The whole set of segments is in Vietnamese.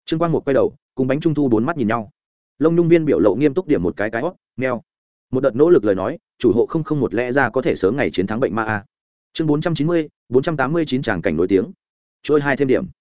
Trương Quang Mục quay đầu cùng bánh trung thu bốn mắt nhìn nhau, lông nhung viên biểu lộ nghiêm túc điểm một cái hót meo. Một đợt nỗ lực lời nói, chủ hộ 001 lẽ ra có thể sớm ngày chiến thắng bệnh ma a. Chương 490, 489 tràng cảnh nổi tiếng. Trôi 2 thêm điểm.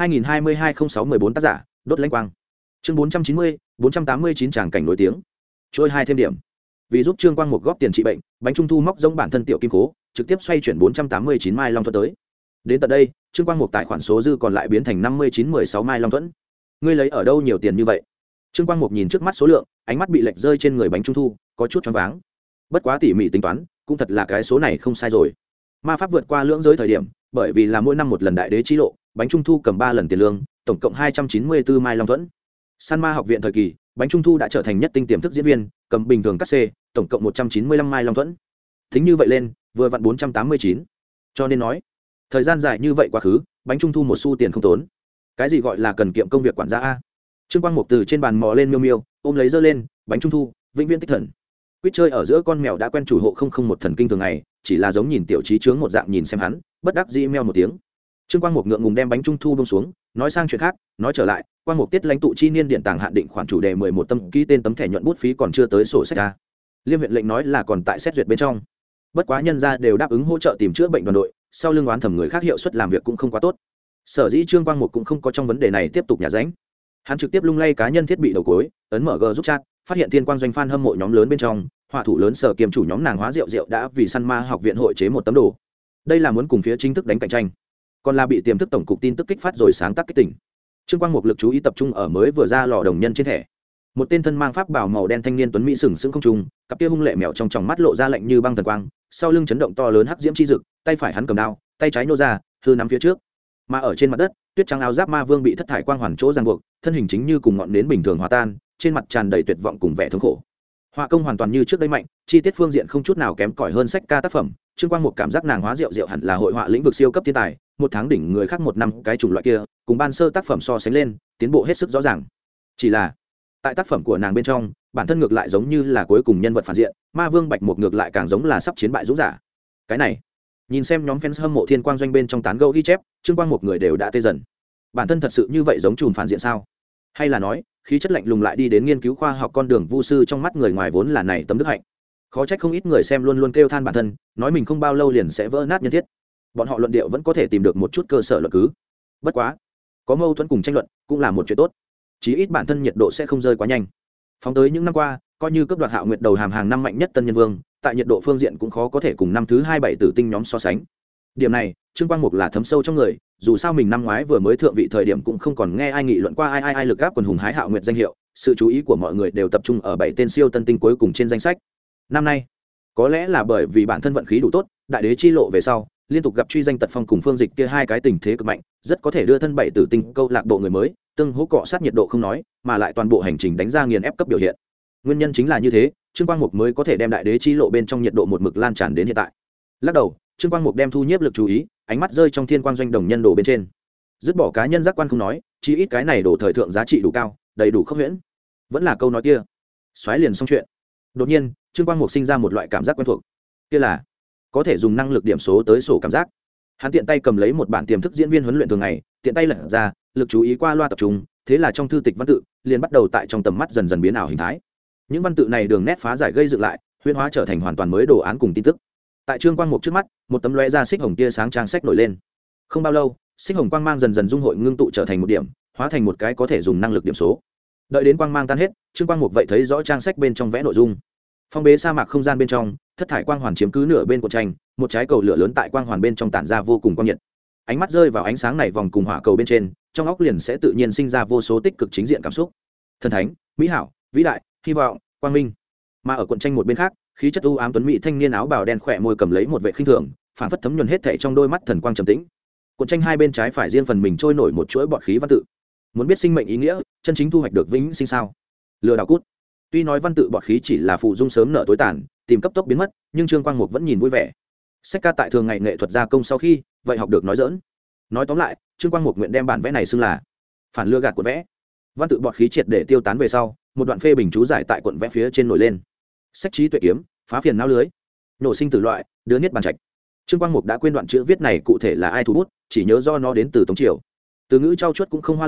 2022-06-14 tác giả, đốt lãnh quang. Chương 490, 489 tràng cảnh nổi tiếng. Trôi 2 thêm điểm. Vì giúp Trương Quang Mục góp tiền trị bệnh, bánh trung thu móc giống bản thân tiểu kim cố, trực tiếp xoay chuyển 489 mai long thuẫn tới. Đến tận đây, Trương Quang Mục tài khoản số dư còn lại biến thành 5916 mai long thuẫn. Ngươi lấy ở đâu nhiều tiền như vậy? Trương Quang Mục nhìn trước mắt số lượng, ánh mắt bị lệch rơi trên người bánh trung thu, có chút choáng váng. Bất quá tỉ mỉ tính toán, cũng thật là cái số này không sai rồi. Ma pháp vượt qua lưỡng giới thời điểm, bởi vì là mỗi năm một lần đại đế chi lộ, bánh trung thu cầm 3 lần tiền lương, tổng cộng 294 mai long thuẫn. San Ma học viện thời kỳ, bánh trung thu đã trở thành nhất tinh tiềm thức diễn viên, cầm bình thường cắt xê, tổng cộng 195 mai long thuẫn. Tính như vậy lên, vừa vặn 489. Cho nên nói, thời gian dài như vậy quá khứ, bánh trung thu một xu tiền không tốn. Cái gì gọi là cần kiệm công việc quản gia a? Trương Quang Mục từ trên bàn mò lên miêu miêu, ôm lấy giơ lên, bánh trung thu, vĩnh viễn tích thần. Quýt chơi ở giữa con mèo đã quen chủ hộ 001 thần kinh thường ngày, chỉ là giống nhìn tiểu trí chướng một dạng nhìn xem hắn, bất đắc dĩ meo một tiếng. Trương Quang Mục ngượng ngùng đem bánh trung thu buông xuống, nói sang chuyện khác, nói trở lại, Quang Mục tiết lãnh tụ chi niên điện tàng hạn định khoản chủ đề 11 tấm ký tên tấm thẻ nhuận bút phí còn chưa tới sổ sách a. Liêm huyện lệnh nói là còn tại xét duyệt bên trong. Bất quá nhân gia đều đáp ứng hỗ trợ tìm chữa bệnh đoàn đội, sau lưng oán thẩm người khác hiệu suất làm việc cũng không quá tốt. Sở dĩ Trương Quang Mục cũng không có trong vấn đề này tiếp tục nhả ránh. Hắn trực tiếp lung lay cá nhân thiết bị đầu cuối, ấn mở G giúp chat, phát hiện Thiên Quang doanh fan hâm mộ nhóm lớn bên trong, họa thủ lớn Sở Kiềm chủ nhóm nàng hóa rượu đã vì Săn Ma học viện hội chế một tấm đồ. Đây là muốn cùng phía chính thức đánh cạnh tranh, còn là bị tiềm thức tổng cục tin tức kích phát rồi sáng tác kích tỉnh. Trương Quang Mục lực chú ý tập trung ở mới vừa ra lò đồng nhân trên thẻ. Một tên thân mang pháp bào màu đen thanh niên tuấn mỹ sừng sững không trung, cặp kia hung lệ mèo trong tròng mắt lộ ra lạnh như băng thần quang, sau lưng chấn động to lớn hắc diễm chi dực, tay phải hắn cầm đao, tay trái nô ra, hư nắm phía trước. Mà ở trên mặt đất, tuyết trắng áo giáp ma vương bị thất thải quang hoàn chỗ ràng buộc, thân hình chính như cùng ngọn nến bình thường hòa tan, trên mặt tràn đầy tuyệt vọng cùng vẻ thống khổ. Họa công hoàn toàn như trước đây mạnh, chi tiết phương diện không chút nào kém cỏi hơn sách ca tác phẩm. Trương Quang Mục cảm giác nàng hóa rượu hẳn là hội họa lĩnh vực siêu cấp thiên tài, một tháng đỉnh người khác một năm cái chủng loại kia, cùng ban sơ tác phẩm so sánh lên, tiến bộ hết sức rõ ràng. Chỉ là tại tác phẩm của nàng bên trong, bản thân ngược lại giống như là cuối cùng nhân vật phản diện, ma vương Bạch Mục ngược lại càng giống là sắp chiến bại dũng giả. Cái này, nhìn xem nhóm fans hâm mộ Thiên Quang doanh bên trong tán gẫu ghi chép, Trương Quang Mục người đều đã tê dần. Bản thân thật sự như vậy giống trùm phản diện sao? Hay là nói, khí chất lạnh lùng lại đi đến nghiên cứu khoa học con đường vu sư trong mắt người ngoài vốn là này tấm đức hạnh. Khó trách không ít người xem luôn luôn kêu than bản thân, nói mình không bao lâu liền sẽ vỡ nát nhân thiết. Bọn họ luận điệu vẫn có thể tìm được một chút cơ sở luận cứ. Bất quá, có mâu thuẫn cùng tranh luận cũng là một chuyện tốt. Chí ít bản thân nhiệt độ sẽ không rơi quá nhanh. Phóng tới những năm qua, coi như cấp đoạt Hạo Nguyệt đầu hàm hàng năm mạnh nhất tân nhân vương, tại nhiệt độ phương diện cũng khó có thể cùng năm thứ 27 tử tinh nhóm so sánh. Điểm này, Trương Quang Mục là thấm sâu trong người, dù sao mình năm ngoái vừa mới thượng vị thời điểm cũng không còn nghe ai nghị luận qua ai lực gáp quần hùng hái Hạo Nguyệt danh hiệu, sự chú ý của mọi người đều tập trung ở 7 tên siêu tân tinh cuối cùng trên danh sách. Năm nay, có lẽ là bởi vì bản thân vận khí đủ tốt, đại đế chi lộ về sau, liên tục gặp truy danh tật phong cùng Phương Dịch kia hai cái tình thế cực mạnh, rất có thể đưa thân 7 tử tinh câu lạc bộ người mới, tương hỗ cọ sát nhiệt độ không nói, mà lại toàn bộ hành trình đánh ra nghiền ép cấp biểu hiện. Nguyên nhân chính là như thế, Trương Quang Mục mới có thể đem đại đế chi lộ bên trong nhiệt độ một mực lan tràn đến hiện tại. Lắc đầu, Trương Quang Mục đem thu nhiếp lực chú ý, ánh mắt rơi trong Thiên Quang doanh đồng nhân đồ bên trên. Dứt bỏ cá nhân giác quan không nói, chí ít cái này đồ thời thượng giá trị đủ cao, đầy đủ khốc huyễn. Vẫn là câu nói kia, xoáy liền xong chuyện. Đột nhiên, Trương Quang Mục sinh ra một loại cảm giác quen thuộc. Kia là có thể dùng năng lực điểm số tới sổ cảm giác. Hắn tiện tay cầm lấy một bản tiềm thức diễn viên huấn luyện thường ngày, tiện tay lật ra, lực chú ý qua loa tập trung, thế là trong thư tịch văn tự liền bắt đầu tại trong tầm mắt dần dần biến ảo hình thái. Những văn tự này đường nét phá giải gây dựng lại, huyễn hóa trở thành hoàn toàn mới đồ án cùng tin tức. Tại Trương Quang Mục trước mắt, một tấm lóe ra xích hồng tia sáng trang sách nổi lên. Không bao lâu, xích hồng quang mang dần dần dung hội ngưng tụ trở thành một điểm, hóa thành một cái có thể dùng năng lực điểm số. Đợi đến quang mang tan hết, Trương Quang Mục vậy thấy rõ trang sách bên trong vẽ nội dung. Phong bế sa mạc không gian bên trong, thất thải quang hoàn chiếm cứ nửa bên của tranh, một trái cầu lửa lớn tại quang hoàn bên trong tản ra vô cùng quang nhiệt. Ánh mắt rơi vào ánh sáng này vòng cùng hỏa cầu bên trên, trong óc liền sẽ tự nhiên sinh ra vô số tích cực chính diện cảm xúc. Thần thánh, mỹ hảo, vĩ đại, hy vọng, quang minh. Mà ở cuộn tranh một bên khác, khí chất u ám tuấn mỹ thanh niên áo bào đen khỏe môi cầm lấy một vệ khinh thường, phản phất thấm nhuần hết thảy trong đôi mắt thần quang trầm tĩnh. Cuộn tranh hai bên trái phải riêng phần mình trôi nổi một chuỗi bọt khí văn tự. Muốn biết sinh mệnh ý nghĩa, chân chính thu hoạch được vĩnh sinh sao? Lừa đảo cút. Tuy nói văn tự bọt khí chỉ là phụ dung sớm nở tối tàn, tìm cấp tốc biến mất, nhưng Trương Quang Mục vẫn nhìn vui vẻ. Sách ca tại thường ngày nghệ thuật gia công sau khi, vậy học được nói dỡn. Nói tóm lại, Trương Quang Mục nguyện đem bản vẽ này xưng là phản lừa gạt của vẽ. Văn tự bọt khí triệt để tiêu tán về sau, một đoạn phê bình chú giải tại cuộn vẽ phía trên nổi lên. Sách trí tuệ kiếm, phá phiền não lưới, nổ sinh tử loại, đứa niết bàn trạch. Trương Quang Mục đã quên đoạn chữ viết này cụ thể là ai thủ bút, chỉ nhớ do nó đến từ Tống Triều. Từ ngữ trau chuốt cũng không hoa lệ,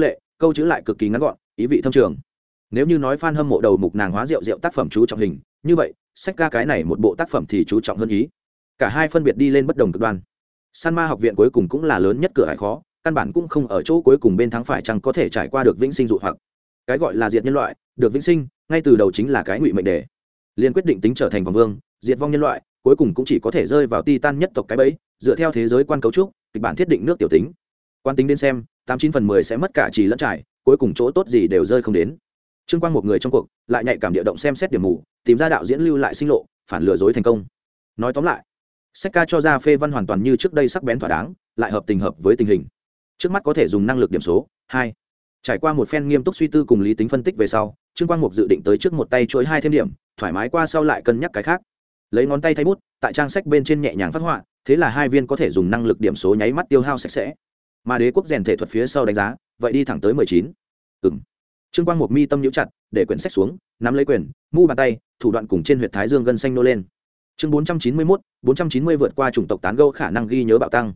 câu chữ lại cực kỳ ngắn gọn, ý vị thâm trường. Nếu như nói fan hâm mộ đầu mục nàng hóa rượu rượu tác phẩm chú trọng hình, như vậy sách ca cái này một bộ tác phẩm thì chú trọng hơn ý. Cả hai phân biệt đi lên bất đồng cực đoan. San ma học viện cuối cùng cũng là lớn nhất cửa hải khó, căn bản cũng không ở chỗ cuối cùng bên thắng phải chăng có thể trải qua được vĩnh sinh dụ hoặc. Cái gọi là diệt nhân loại, được vĩnh sinh, ngay từ đầu chính là cái ngụy mệnh đề. Liên quyết định tính trở thành vòng vương, diệt vong nhân loại, cuối cùng cũng chỉ có thể rơi vào Titan nhất tộc cái bẫy, dựa theo thế giới quan cấu trúc, kịch bản thiết định nước tiểu tính. Quan tính đến xem, 89/10 sẽ mất cả chỉ lẫn trải, cuối cùng chỗ tốt gì đều rơi không đến. Trương Quang một người trong cuộc, lại nhạy cảm địa động xem xét điểm mù, tìm ra đạo diễn lưu lại sinh lộ, phản lừa dối thành công. Nói tóm lại, sách ca cho ra phê văn hoàn toàn như trước đây sắc bén thỏa đáng, lại hợp tình hợp với tình hình. Trước mắt có thể dùng năng lực điểm số 2. Trải qua một phen nghiêm túc suy tư cùng lý tính phân tích về sau, Trương Quang Mục dự định tới trước một tay chuỗi 2 thêm điểm, thoải mái qua sau lại cân nhắc cái khác. Lấy ngón tay thay bút, tại trang sách bên trên nhẹ nhàng phát họa, thế là 2 viên có thể dùng năng lực điểm số nháy mắt tiêu hao sạch sẽ. Mà Đế quốc rèn thể thuật phía sau đánh giá, vậy đi thẳng tới 19. Trương Quang Mục mi tâm nhíu chặt, để quyển sách xuống, nắm lấy quyền, mu bàn tay, thủ đoạn cùng trên huyệt thái dương gân xanh nô lên. Chương 491, 490 vượt qua chủng tộc tán gẫu khả năng ghi nhớ bạo tăng.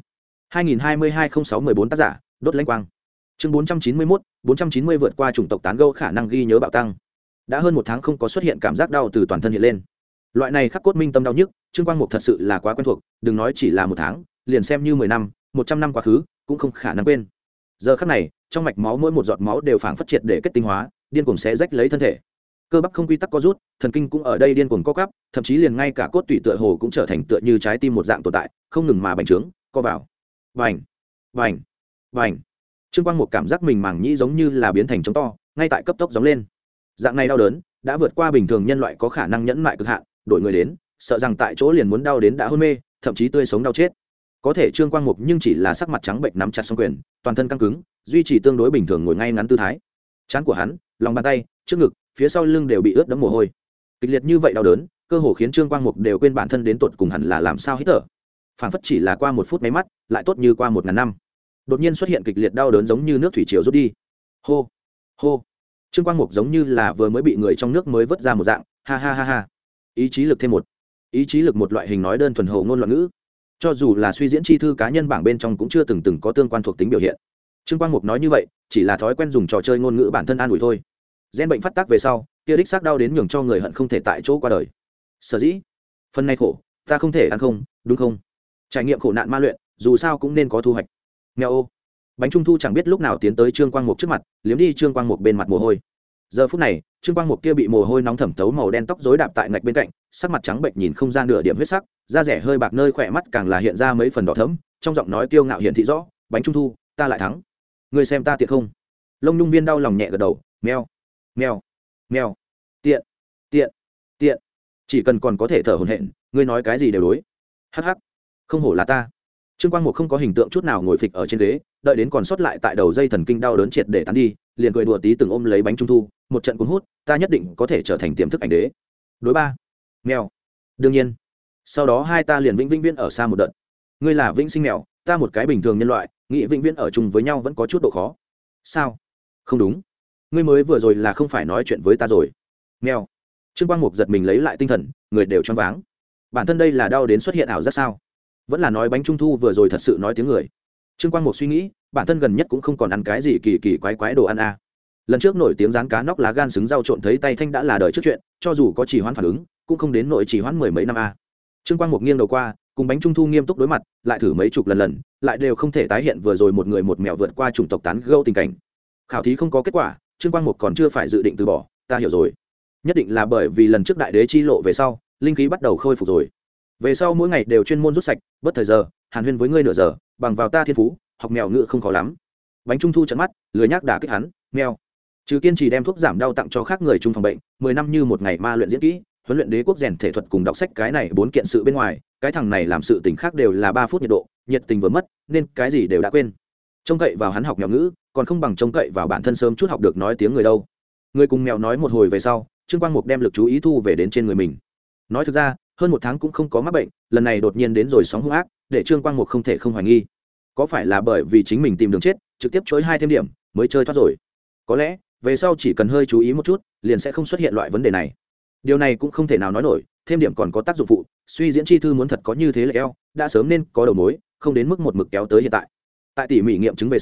2022-06-14 tác giả, đốt lãnh quang. Chương 491, 490 vượt qua chủng tộc tán gẫu khả năng ghi nhớ bạo tăng. Đã hơn 1 tháng không có xuất hiện cảm giác đau từ toàn thân hiện lên. Loại này khắc cốt minh tâm đau nhức, Trương Quang Mục thật sự là quá quen thuộc, đừng nói chỉ là 1 tháng, liền xem như 10 năm, 100 năm quá khứ, cũng không khả năng quên. Giờ khắc này, trong mạch máu mỗi một giọt máu đều phảng phất triệt để kết tinh hóa, điên cuồng xé rách lấy thân thể. Cơ bắp không quy tắc co rút, thần kinh cũng ở đây điên cuồng co quắp, thậm chí liền ngay cả cốt tủy tựa hồ cũng trở thành tựa như trái tim một dạng tồn tại, không ngừng mà bành trướng, co vào. Vành, vành, vành. Trương Quang Mục cảm giác mình màng nhĩ giống như là biến thành trống to, ngay tại cấp tốc gióng lên. Dạng này đau đớn đã vượt qua bình thường nhân loại có khả năng nhẫn nại cực hạn, đổi người đến, sợ rằng tại chỗ liền muốn đau đến đã hôn mê, thậm chí tươi sống đau chết. Có thể Trương Quang Mục nhưng chỉ là sắc mặt trắng bệnh nắm chặt song quyền, toàn thân căng cứng, duy trì tương đối bình thường ngồi ngay ngắn tư thái. Trán của hắn, lòng bàn tay, trước ngực, phía sau lưng đều bị ướt đẫm mồ hôi. Kịch liệt như vậy đau đớn, cơ hồ khiến Trương Quang Mục đều quên bản thân đến tột cùng hẳn là làm sao hít thở. Phản phất chỉ là qua 1 phút mấy mắt, lại tốt như qua 1000 năm. Đột nhiên xuất hiện kịch liệt đau đớn giống như nước thủy triều rút đi. Hô, hô. Trương Quang Mục giống như là vừa mới bị người trong nước mới vớt ra một dạng, ha ha ha ha. Ý chí lực thêm một. Ý chí lực một loại hình nói đơn thuần hồ ngôn loạn ngữ. Cho dù là suy diễn chi thư cá nhân bảng bên trong cũng chưa từng có tương quan thuộc tính biểu hiện. Trương Quang Mục nói như vậy, chỉ là thói quen dùng trò chơi ngôn ngữ bản thân an ủi thôi. Gen bệnh phát tác về sau, kia đích xác đau đến nhường cho người hận không thể tại chỗ qua đời. Sở dĩ, phần này khổ, ta không thể ăn không, đúng không? Trải nghiệm khổ nạn ma luyện, dù sao cũng nên có thu hoạch. Mèo ô. Bánh trung thu chẳng biết lúc nào tiến tới Trương Quang Mục trước mặt, liếm đi Trương Quang Mục bên mặt mồ hôi. Giờ phút này, Trương Quang Mục kia bị mồ hôi nóng thẩm thấu màu đen tóc rối đạp tại ngạch bên cạnh, sắc mặt trắng bệnh nhìn không ra nửa điểm huyết sắc, da rẻ hơi bạc nơi khỏe mắt càng là hiện ra mấy phần đỏ thẫm, trong giọng nói kiêu ngạo hiện thị rõ, "Bánh trung thu, ta lại thắng. Ngươi xem ta tiện không?" Lông Nhung Viên đau lòng nhẹ gật đầu, "Meo, meo, meo, tiện, tiện, tiện. Chỉ cần còn có thể thở hổn hển, ngươi nói cái gì đều đối." Hắc hắc, không hổ là ta. Trương Quang Mục không có hình tượng chút nào ngồi phịch ở trên ghế, đợi đến còn sót lại tại đầu dây thần kinh đau đớn triệt để tán đi, liền cười đùa tí từng ôm lấy bánh trung thu, một trận cuốn hút, "Ta nhất định có thể trở thành tiềm thức ảnh đế." Đối ba. Mèo. Đương nhiên. Sau đó hai ta liền vĩnh viễn ở xa một đợt. Ngươi là vĩnh sinh mèo, ta một cái bình thường nhân loại, nghĩ vĩnh viễn ở chung với nhau vẫn có chút độ khó. Sao? Không đúng. Ngươi mới vừa rồi là không phải nói chuyện với ta rồi. Mèo. Trương Quang Mục giật mình lấy lại tinh thần, người đều choáng váng. Bản thân đây là đau đến xuất hiện ảo giác sao? Vẫn là nói bánh trung thu vừa rồi thật sự nói tiếng người. Trương Quang Mục suy nghĩ, bản thân gần nhất cũng không còn ăn cái gì kỳ kỳ quái quái đồ ăn a. Lần trước nổi tiếng rán cá nóc lá gan xứng rau trộn thấy tay thanh đã là đời trước chuyện, cho dù có trì hoãn phản ứng, cũng không đến nội trì hoãn 10 mấy năm a. Trương Quang Mục nghiêng đầu qua, cùng bánh trung thu nghiêm túc đối mặt, lại thử mấy chục lần, lại đều không thể tái hiện vừa rồi một người một mèo vượt qua chủng tộc tán gẫu tình cảnh. Khảo thí không có kết quả, Trương Quang Mục còn chưa phải dự định từ bỏ, ta hiểu rồi. Nhất định là bởi vì lần trước đại đế chi lộ về sau, linh khí bắt đầu khôi phục rồi. Về sau mỗi ngày đều chuyên môn rút sạch, bất thời giờ, hàn huyên với ngươi nửa giờ, bằng vào ta thiên phú, học mèo ngữ không khó lắm. Bánh trung thu trợn mắt, lười nhác đả kích hắn, mèo. Trừ kiên trì đem thuốc giảm đau tặng cho khác người chung phòng bệnh, 10 năm như một ngày ma luyện diễn kỹ, huấn luyện đế quốc rèn thể thuật cùng đọc sách cái này 4 kiện sự bên ngoài, cái thằng này làm sự tình khác đều là 3 phút nhiệt độ, nhiệt tình vừa mất, nên cái gì đều đã quên. Trông cậy vào hắn học mèo ngữ, còn không bằng trông cậy vào bản thân sớm chút học được nói tiếng người đâu. Người cùng mèo nói một hồi về sau, Trương Quang Mục đem lực chú ý thu về đến trên người mình. Nói thực ra, hơn 1 tháng cũng không có mắc bệnh, lần này đột nhiên đến rồi sóng hung ác, để Trương Quang Mục không thể không hoài nghi, có phải là bởi vì chính mình tìm đường chết, trực tiếp chối 2 thêm điểm, mới chơi thoát rồi. Có lẽ, về sau chỉ cần hơi chú ý một chút, liền sẽ không xuất hiện loại vấn đề này. Điều này cũng không thể nào nói nổi, thêm điểm còn có tác dụng phụ, suy diễn chi thư muốn thật có như thế là eo, đã sớm nên có đầu mối, không đến mức một mực kéo tới hiện tại. Tại tỉ mỉ nghiệm chứng về sau,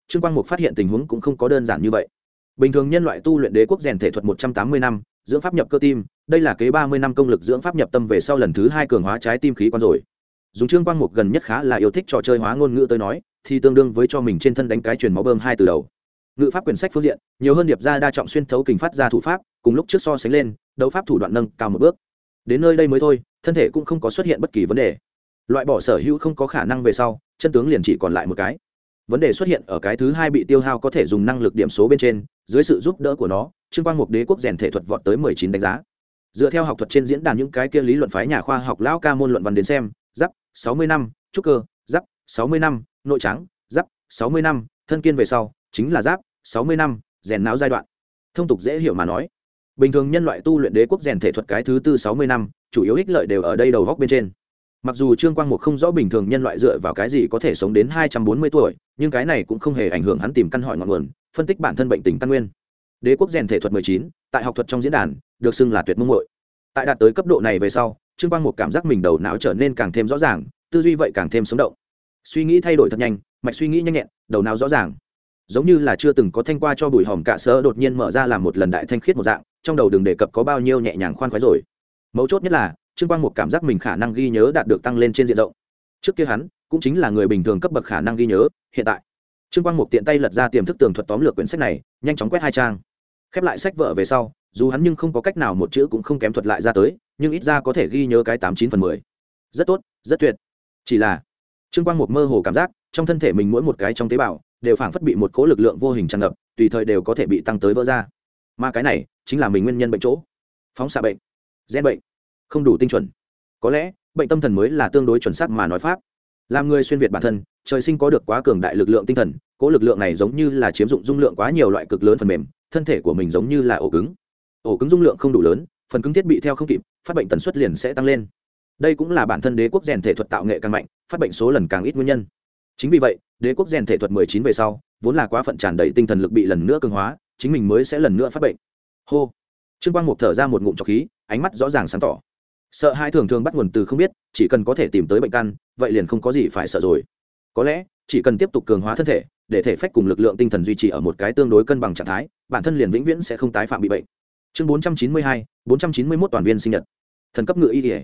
Trương Quang Mục phát hiện tình huống cũng không có đơn giản như vậy. Bình thường nhân loại tu luyện đế quốc rèn thể thuật 180 năm, dưỡng pháp nhập cơ tim, đây là kế 30 năm công lực dưỡng pháp nhập tâm về sau lần thứ 2 cường hóa trái tim khí quan rồi. Dùng Trương Quang Mục gần nhất khá là yêu thích trò chơi hóa ngôn ngữ tới nói, thì tương đương với cho mình trên thân đánh cái truyền máu bơm 2 từ đầu. Ngữ pháp quyển sách phương diện, nhiều hơn điệp ra đa trọng xuyên thấu kình phát ra thủ pháp, cùng lúc trước so sánh lên, đấu pháp thủ đoạn nâng cao một bước. Đến nơi đây mới thôi, thân thể cũng không có xuất hiện bất kỳ vấn đề. Loại bỏ sở hữu không có khả năng về sau, chân tướng liền chỉ còn lại một cái. Vấn đề xuất hiện ở cái thứ 2 bị tiêu hao có thể dùng năng lực điểm số bên trên, dưới sự giúp đỡ của nó, Trương Quang Mục đế quốc rèn thể thuật vọt tới 19 đánh giá. Dựa theo học thuật trên diễn đàn những cái kia lý luận phái nhà khoa học lão ca môn luận văn đến xem, giáp 60 năm, trúc cơ, giáp 60 năm, nội trắng, giáp 60 năm, thân kiên về sau, chính là giáp 60 năm, rèn não giai đoạn. Thông tục dễ hiểu mà nói, bình thường nhân loại tu luyện đế quốc rèn thể thuật cái thứ tư 60 năm, chủ yếu ích lợi đều ở đây đầu góc bên trên. Mặc dù Trương Quang Mục không rõ bình thường nhân loại dựa vào cái gì có thể sống đến 240 tuổi, nhưng cái này cũng không hề ảnh hưởng hắn tìm căn hỏi ngọn nguồn, phân tích bản thân bệnh tình căn nguyên. Đế quốc rèn thể thuật 19, tại học thuật trong diễn đàn, được xưng là tuyệt mông muội. Tại đạt tới cấp độ này về sau, Trương Quang Mục cảm giác mình đầu não trở nên càng thêm rõ ràng, tư duy vậy càng thêm sống động. Suy nghĩ thay đổi thật nhanh, mạch suy nghĩ nhanh nhẹn, đầu não rõ ràng. Giống như là chưa từng có thanh qua cho bùi hòm cả sớ đột nhiên mở ra làm một lần đại thanh khiết một dạng, trong đầu đừng đề cập có bao nhiêu nhẹ nhàng khoan khoái rồi. Mấu chốt nhất là, Trương Quang Mục cảm giác mình khả năng ghi nhớ đạt được tăng lên trên diện rộng. Trước kia hắn cũng chính là người bình thường cấp bậc khả năng ghi nhớ, hiện tại Trương Quang Mục tiện tay lật ra tiềm thức tường thuật tóm lược quyển sách này, nhanh chóng quét 2 trang. Khép lại sách vở về sau, dù hắn nhưng không có cách nào một chữ cũng không kém thuật lại ra tới, nhưng ít ra có thể ghi nhớ cái 89/10. Rất tốt, rất tuyệt. Chỉ là Trương Quang Mục mơ hồ cảm giác, trong thân thể mình mỗi một cái trong tế bào đều phảng phất bị một cỗ lực lượng vô hình tràn ngập, tùy thời đều có thể bị tăng tới vỡ ra. Mà cái này chính là mình nguyên nhân bệnh chỗ. Phóng xạ bệnh, gen bệnh, không đủ tinh chuẩn. Có lẽ, bệnh tâm thần mới là tương đối chuẩn xác mà nói pháp. Làm người xuyên việt bản thân, trời sinh có được quá cường đại lực lượng tinh thần, cỗ lực lượng này giống như là chiếm dụng dung lượng quá nhiều loại cực lớn phần mềm, thân thể của mình giống như là ổ cứng. Ổ cứng dung lượng không đủ lớn, phần cứng thiết bị theo không kịp, phát bệnh tần suất liền sẽ tăng lên. Đây cũng là bản thân đế quốc rèn thể thuật tạo nghệ càng mạnh, phát bệnh số lần càng ít nguyên nhân. Chính vì vậy, đế quốc rèn thể thuật 19 về sau, vốn là quá phận tràn đầy tinh thần lực bị lần nữa cường hóa, chính mình mới sẽ lần nữa phát bệnh. Hô. Trương Quang Mục thở ra một ngụm trọc khí, ánh mắt rõ ràng sáng tỏ. Sợ hãi thường thường bắt nguồn từ không biết, chỉ cần có thể tìm tới bệnh căn, vậy liền không có gì phải sợ rồi. Có lẽ, chỉ cần tiếp tục cường hóa thân thể, để thể phách cùng lực lượng tinh thần duy trì ở một cái tương đối cân bằng trạng thái, bản thân liền vĩnh viễn sẽ không tái phạm bị bệnh. Chương 492, 491 toàn viên sinh nhật. Thần cấp ngự y y.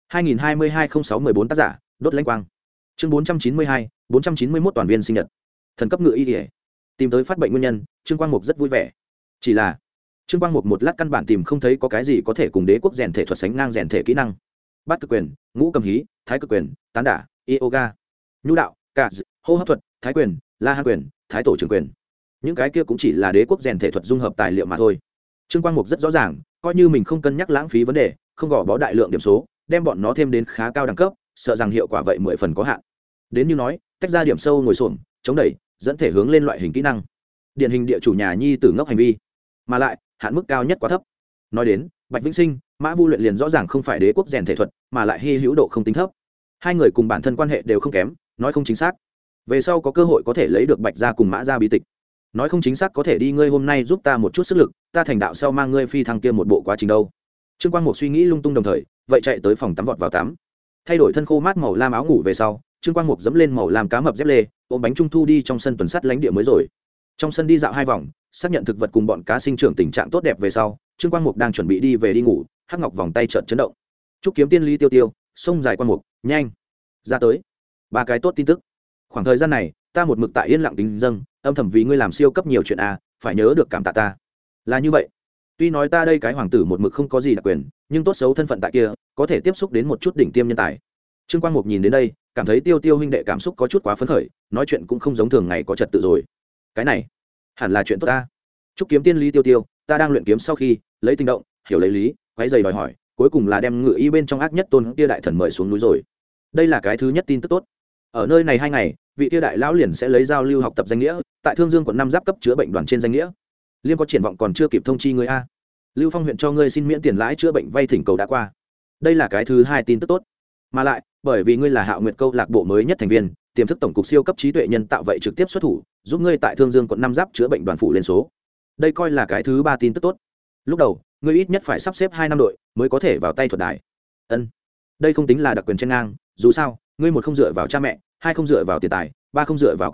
2022-06-14 tác giả, Đốt Lãnh Quang. Chương 492, 491 toàn viên sinh nhật. Thần cấp ngự y y. Tìm tới phát bệnh nguyên nhân, Trương Quang Mục rất vui vẻ. Chỉ là Trương Quang Mục một lát căn bản tìm không thấy có cái gì có thể cùng đế quốc rèn thể thuật sánh ngang rèn thể kỹ năng. Bát cực quyền, ngũ cầm hí, thái cực quyền, tán đả, yoga, nhu đạo, cả hô hấp thuật, thái quyền, la hán quyền, thái tổ trưởng quyền. Những cái kia cũng chỉ là đế quốc rèn thể thuật dung hợp tài liệu mà thôi. Trương Quang Mục rất rõ ràng, coi như mình không cân nhắc lãng phí vấn đề, không gò bó đại lượng điểm số, đem bọn nó thêm đến khá cao đẳng cấp, sợ rằng hiệu quả vậy 10 phần có hạn. Đến như nói, tách ra điểm sâu ngồi xổm, chống đẩy, dẫn thể hướng lên loại hình kỹ năng. Điển hình địa chủ nhà nhi tử ngốc hành vi, mà lại hạn mức cao nhất quá thấp. Nói đến, Bạch Vĩnh Sinh, Mã Vu luyện liền rõ ràng không phải đế quốc rèn thể thuật, mà lại hy hữu độ không tính thấp. Hai người cùng bản thân quan hệ đều không kém, nói không chính xác. Về sau có cơ hội có thể lấy được Bạch gia cùng Mã gia bí tịch. Nói không chính xác có thể đi ngươi hôm nay giúp ta một chút sức lực, ta thành đạo sau mang ngươi phi thăng kia một bộ quá trình đâu. Trương Quang Mục suy nghĩ lung tung đồng thời, vậy chạy tới phòng tắm vọt vào tắm. Thay đổi thân khô mát màu lam áo ngủ về sau, Trương Quang Mục dẫm lên màu lam cá mập dép lê, ôm bánh trung thu đi trong sân tuần sắt lánh địa mới rồi. Trong sân đi dạo 2 vòng, xác nhận thực vật cùng bọn cá sinh trưởng tình trạng tốt đẹp về sau, Trương Quang Mục đang chuẩn bị đi về đi ngủ, hắc ngọc vòng tay chợt chấn động. Trúc kiếm tiên Lý Tiêu Tiêu, sông dài Quang Mục, nhanh ra tới. 3 cái tốt tin tức. Khoảng thời gian này, ta một mực tại yên lặng tính dâng, âm thầm vì ngươi làm siêu cấp nhiều chuyện à, phải nhớ được cảm tạ ta. Là như vậy. Tuy nói ta đây cái hoàng tử một mực không có gì đặc quyền, nhưng tốt xấu thân phận tại kia, có thể tiếp xúc đến một chút đỉnh tiêm nhân tài. Trương Quang Mục nhìn đến đây, cảm thấy Tiêu Tiêu huynh đệ cảm xúc có chút quá phấn khởi, nói chuyện cũng không giống thường ngày có trật tự rồi. Cái này, hẳn là chuyện tốt ta. Trúc kiếm tiên Lý Tiêu Tiêu, ta đang luyện kiếm sau khi lấy tinh động, hiểu lấy lý, quấy giày đòi hỏi, cuối cùng là đem ngự y bên trong ác nhất tôn kia đại thần mời xuống núi rồi. Đây là cái thứ nhất tin tức tốt. Ở nơi này 2 ngày, vị kia đại lão liền sẽ lấy giao lưu học tập danh nghĩa, tại Thương Dương quận 5 giáp cấp chữa bệnh đoàn trên danh nghĩa. Liêm có triển vọng còn chưa kịp thông chi ngươi a. Lưu Phong huyện cho ngươi xin miễn tiền lãi chữa bệnh vay thỉnh cầu đã qua. Đây là cái thứ 2 tin tức tốt. Mà lại, bởi vì ngươi là Hạo Nguyệt câu lạc bộ mới nhất thành viên, tiềm thức tổng cục siêu cấp trí tuệ nhân tạo vậy trực tiếp xuất thủ, giúp ngươi tại Thương Dương quận 5 giáp chữa bệnh đoàn phụ lên số. Đây coi là cái thứ 3 tin tức tốt. Lúc đầu, ngươi ít nhất phải sắp xếp 2 năm đội mới có thể vào tay thuật đài. Ân. Đây không tính là đặc quyền trên ngang, dù sao, ngươi một không dựa vào cha mẹ, 2 không dựa vào tiền tài, 3 không dựa vào quyền thế,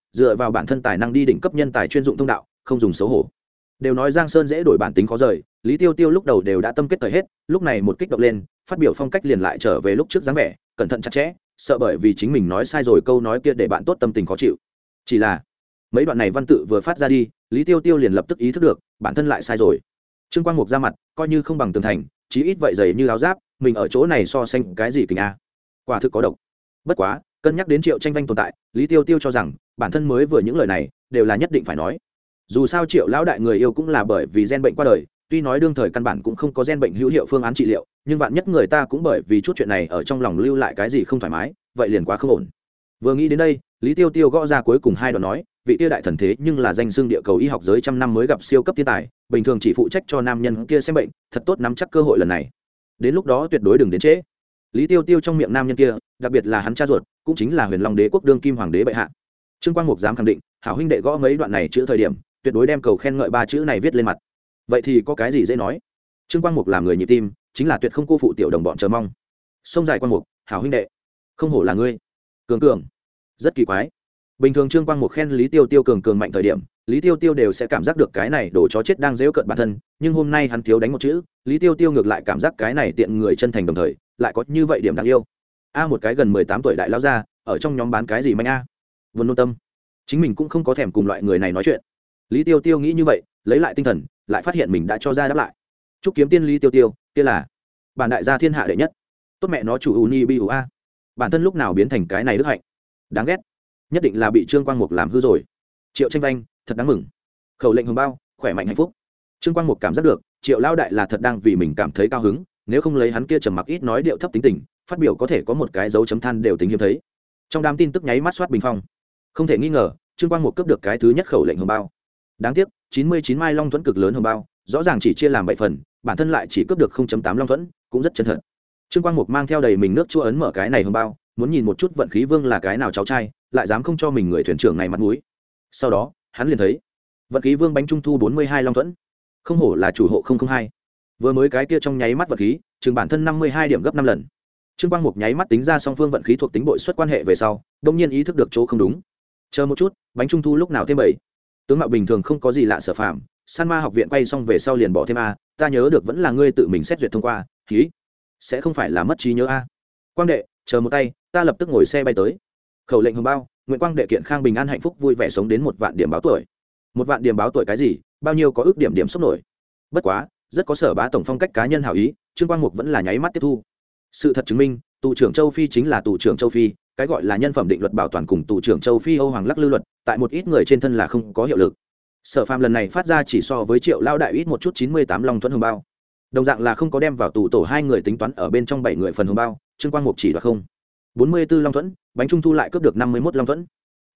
dựa vào bản thân tài năng đi đỉnh cấp nhân tài chuyên dụng thông đạo không dùng xấu hổ. Đều nói Giang Sơn dễ đổi bản tính khó rời, Lý Tiêu Tiêu lúc đầu đều đã tâm kết thời hết, lúc này một kích động lên, phát biểu phong cách liền lại trở về lúc trước dáng vẻ, cẩn thận chặt chẽ, sợ bởi vì chính mình nói sai rồi câu nói kia để bạn tốt tâm tình khó chịu. Chỉ là mấy đoạn này văn tự vừa phát ra đi, Lý Tiêu Tiêu liền lập tức ý thức được bản thân lại sai rồi. Trương Quang Mục ra mặt coi như không bằng tường thành, chí ít vậy dày như áo giáp, mình ở chỗ này so sánh cái gì kình a, quả thực có độc. Bất quá cân nhắc đến Triệu Tranh Vanh tồn tại, Lý Tiêu Tiêu cho rằng bản thân mới vừa những lời này đều là nhất định phải nói. Dù sao Triệu lão đại người yêu cũng là bởi vì gen bệnh qua đời, tuy nói đương thời căn bản cũng không có gen bệnh hữu hiệu phương án trị liệu, nhưng vạn nhất người ta cũng bởi vì chút chuyện này ở trong lòng lưu lại cái gì không thoải mái, vậy liền quá không ổn. Vừa nghĩ đến đây, Lý Tiêu Tiêu gõ ra cuối cùng hai đoạn nói, vị tiêu đại thần thế nhưng là danh xưng địa cầu y học giới trăm năm mới gặp siêu cấp thiên tài, bình thường chỉ phụ trách cho nam nhân kia xem bệnh, thật tốt nắm chắc cơ hội lần này. Đến lúc đó tuyệt đối đừng đến trễ. Lý Tiêu Tiêu trong miệng nam nhân kia, đặc biệt là hắn cha ruột, cũng chính là Huyền Long Đế quốc đương kim hoàng đế bệ hạ. Trương Quang Mục dám khẳng định, hảo huynh đệ gõ mấy đoạn này chữ thời điểm, tuyệt đối đem cầu khen ngợi ba chữ này viết lên mặt. Vậy thì có cái gì dễ nói? Trương Quang Mục làm người nhịp tim, chính là tuyệt không cô phụ tiểu đồng bọn chờ mong. Sông dài Quang Mục, hảo huynh đệ, không hổ là ngươi. Cường cường, rất kỳ quái. Bình thường Trương Quang Mục khen Lý Tiêu Tiêu cường cường mạnh thời điểm, Lý Tiêu Tiêu đều sẽ cảm giác được cái này đổ chó chết đang giễu cợt bản thân, nhưng hôm nay hắn thiếu đánh một chữ, Lý Tiêu Tiêu ngược lại cảm giác cái này tiện người chân thành đồng thời, lại có như vậy điểm đáng yêu. Một cái gần 18 tuổi đại lão gia, ở trong nhóm bán cái gì manh a? Vốn nôn tâm. Chính mình cũng không có thèm cùng loại người này nói chuyện. Lý Tiêu Tiêu nghĩ như vậy, lấy lại tinh thần, lại phát hiện mình đã cho ra đáp lại. Chúc kiếm tiên Lý Tiêu Tiêu, kia là bản đại gia thiên hạ đệ nhất. Tốt mẹ nó chủ uni bi a. Bản thân lúc nào biến thành cái này đức hạnh. Đáng ghét. Nhất định là bị Trương Quang Mục làm hư rồi. Triệu Tranh Vanh, thật đáng mừng. Khẩu lệnh hồng bao, khỏe mạnh hạnh phúc. Trương Quang Mục cảm giác được, Triệu lão đại là thật đang vì mình cảm thấy cao hứng, nếu không lấy hắn kia trầm mặc ít nói điệu thấp tính tình, phát biểu có thể có một cái dấu chấm than đều tính hiếm thấy. Trong đám tin tức nháy mắt soát bình phong. Không thể nghi ngờ, Trương Quang Mục cướp được cái thứ nhất khẩu lệnh hồng bao. Đáng tiếc, 99 mai long thuẫn cực lớn hồng bao, rõ ràng chỉ chia làm 7 phần, bản thân lại chỉ cướp được 0.8 long thuẫn, cũng rất chân thật. Trương Quang Mục mang theo đầy mình nước chua ấn mở cái này hồng bao, muốn nhìn một chút vận khí vương là cái nào cháu trai, lại dám không cho mình người thuyền trưởng này mặt mũi. Sau đó, hắn liền thấy vận khí vương bánh trung thu 42 long thuẫn, không hổ là chủ hộ 002. Vừa mới cái kia trong nháy mắt vận khí, chừng bản thân 52 điểm gấp 5 lần. Trương Quang Mục nháy mắt tính ra song phương vận khí thuộc tính bội suất quan hệ về sau, đột nhiên ý thức được chỗ không đúng. Chờ một chút, bánh trung thu lúc nào thêm 7? Tướng mạo bình thường không có gì lạ sở phạm, San Ma học viện quay xong về sau liền bỏ thêm a, ta nhớ được vẫn là ngươi tự mình xét duyệt thông qua, khí sẽ không phải là mất trí nhớ a. Quang đệ, chờ một tay, ta lập tức ngồi xe bay tới. Khẩu lệnh hồng bao, nguyện Quang đệ kiện khang bình an hạnh phúc vui vẻ sống đến 1 vạn điểm báo tuổi. 1 vạn điểm báo tuổi cái gì, bao nhiêu có ước điểm điểm sốc nổi. Bất quá, rất có sở bá tổng phong cách cá nhân hảo ý, Trương Quang Mục vẫn là nháy mắt tiếp thu. Sự thật chứng minh, tù trưởng châu Phi chính là tù trưởng châu Phi, cái gọi là nhân phẩm định luật bảo toàn cùng tù trưởng châu Phi Âu Hoàng lắc lư luật, tại một ít người trên thân là không có hiệu lực. Sở Phàm lần này phát ra chỉ so với Triệu lao đại ít một chút 98 long thuẫn hồng bao. Đồng dạng là không có đem vào tù tổ 2 người tính toán ở bên trong 7 người phần hồng bao, Trương Quang Mục chỉ đoạt không. 44 long thuẫn, bánh trung thu lại cướp được 51 long thuẫn.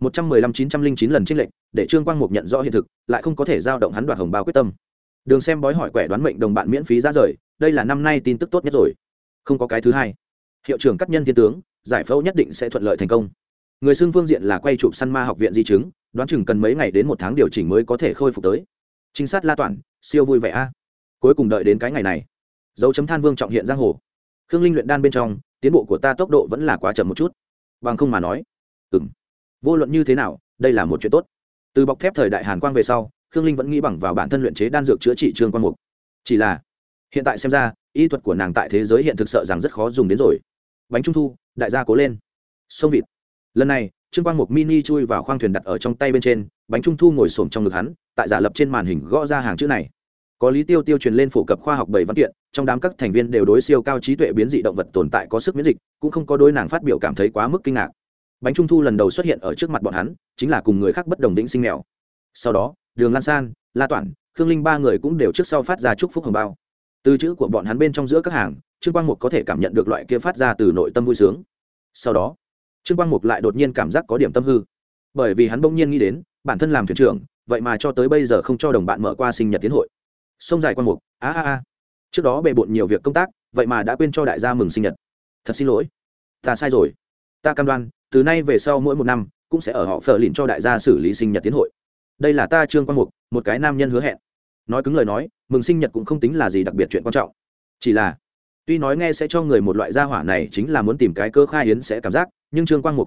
115-909 lần chênh lệch, để Trương Quang Mục nhận rõ hiện thực, lại không có thể dao động hắn đoạt hồng bao quyết tâm. Đường xem bói hỏi quẻ đoán mệnh đồng bạn miễn phí ra rời, đây là năm nay tin tức tốt nhất rồi. Không có cái thứ hai. Hiệu trưởng cắt nhân thiên tướng, giải phẫu nhất định sẽ thuận lợi thành công. Người xưng phương diện là quay chụp Săn Ma học viện di chứng, đoán chừng cần mấy ngày đến 1 tháng điều chỉnh mới có thể khôi phục tới. Trinh sát La Toản, siêu vui vẻ a. Cuối cùng đợi đến cái ngày này. Dấu chấm than vương trọng hiện giang hồ. Khương Linh luyện đan bên trong, tiến bộ của ta tốc độ vẫn là quá chậm một chút. Bằng không mà nói, vô luận như thế nào, đây là một chuyện tốt. Từ bọc thép thời đại Hàn Quang về sau, Khương Linh vẫn nghĩ bằng vào bản thân luyện chế đan dược chữa trị Trương Quang Mục. Chỉ là, hiện tại xem ra, y thuật của nàng tại thế giới hiện thực sợ rằng rất khó dùng đến rồi. Bánh trung thu, đại gia cố lên. Sông vịt. Lần này, Trương Quang Mục mini chui vào khoang thuyền đặt ở trong tay bên trên, bánh trung thu ngồi xổm trong ngực hắn, tại giả lập trên màn hình gõ ra hàng chữ này. Có Lý Tiêu Tiêu truyền lên phổ cập khoa học 7 văn kiện, trong đám các thành viên đều đối siêu cao trí tuệ biến dị động vật tồn tại có sức miễn dịch, cũng không có đối nàng phát biểu cảm thấy quá mức kinh ngạc. Bánh trung thu lần đầu xuất hiện ở trước mặt bọn hắn, chính là cùng người khác bất đồng đỉnh sinh mèo. Sau đó, Đường Lan San, La Toản, Khương Linh 3 người cũng đều trước sau phát ra chúc phúc hồng bao. Từ chữ của bọn hắn bên trong giữa các hàng, Trương Quang Mục có thể cảm nhận được loại kia phát ra từ nội tâm vui sướng. Sau đó, Trương Quang Mục lại đột nhiên cảm giác có điểm tâm hư, bởi vì hắn bỗng nhiên nghĩ đến, bản thân làm thuyền trưởng, vậy mà cho tới bây giờ không cho đồng bạn mở qua sinh nhật tiến hội. Sông dài Quang Mục, trước đó bề bộn nhiều việc công tác, vậy mà đã quên cho đại gia mừng sinh nhật. Thật xin lỗi, ta sai rồi. Ta cam đoan, từ nay về sau mỗi 1 năm cũng sẽ ở họ phở lìn cho đại gia xử lý sinh nhật tiến hội. Đây là ta Trương Quang Mục, một cái nam nhân hứa hẹn. Nói cứng lời nói, mừng sinh nhật cũng không tính là gì đặc biệt chuyện quan trọng. Chỉ là, tuy nói nghe sẽ cho người một loại gia hỏa này chính là muốn tìm cái cơ khai hiến sẽ cảm giác, nhưng Trương Quang Mục thái độ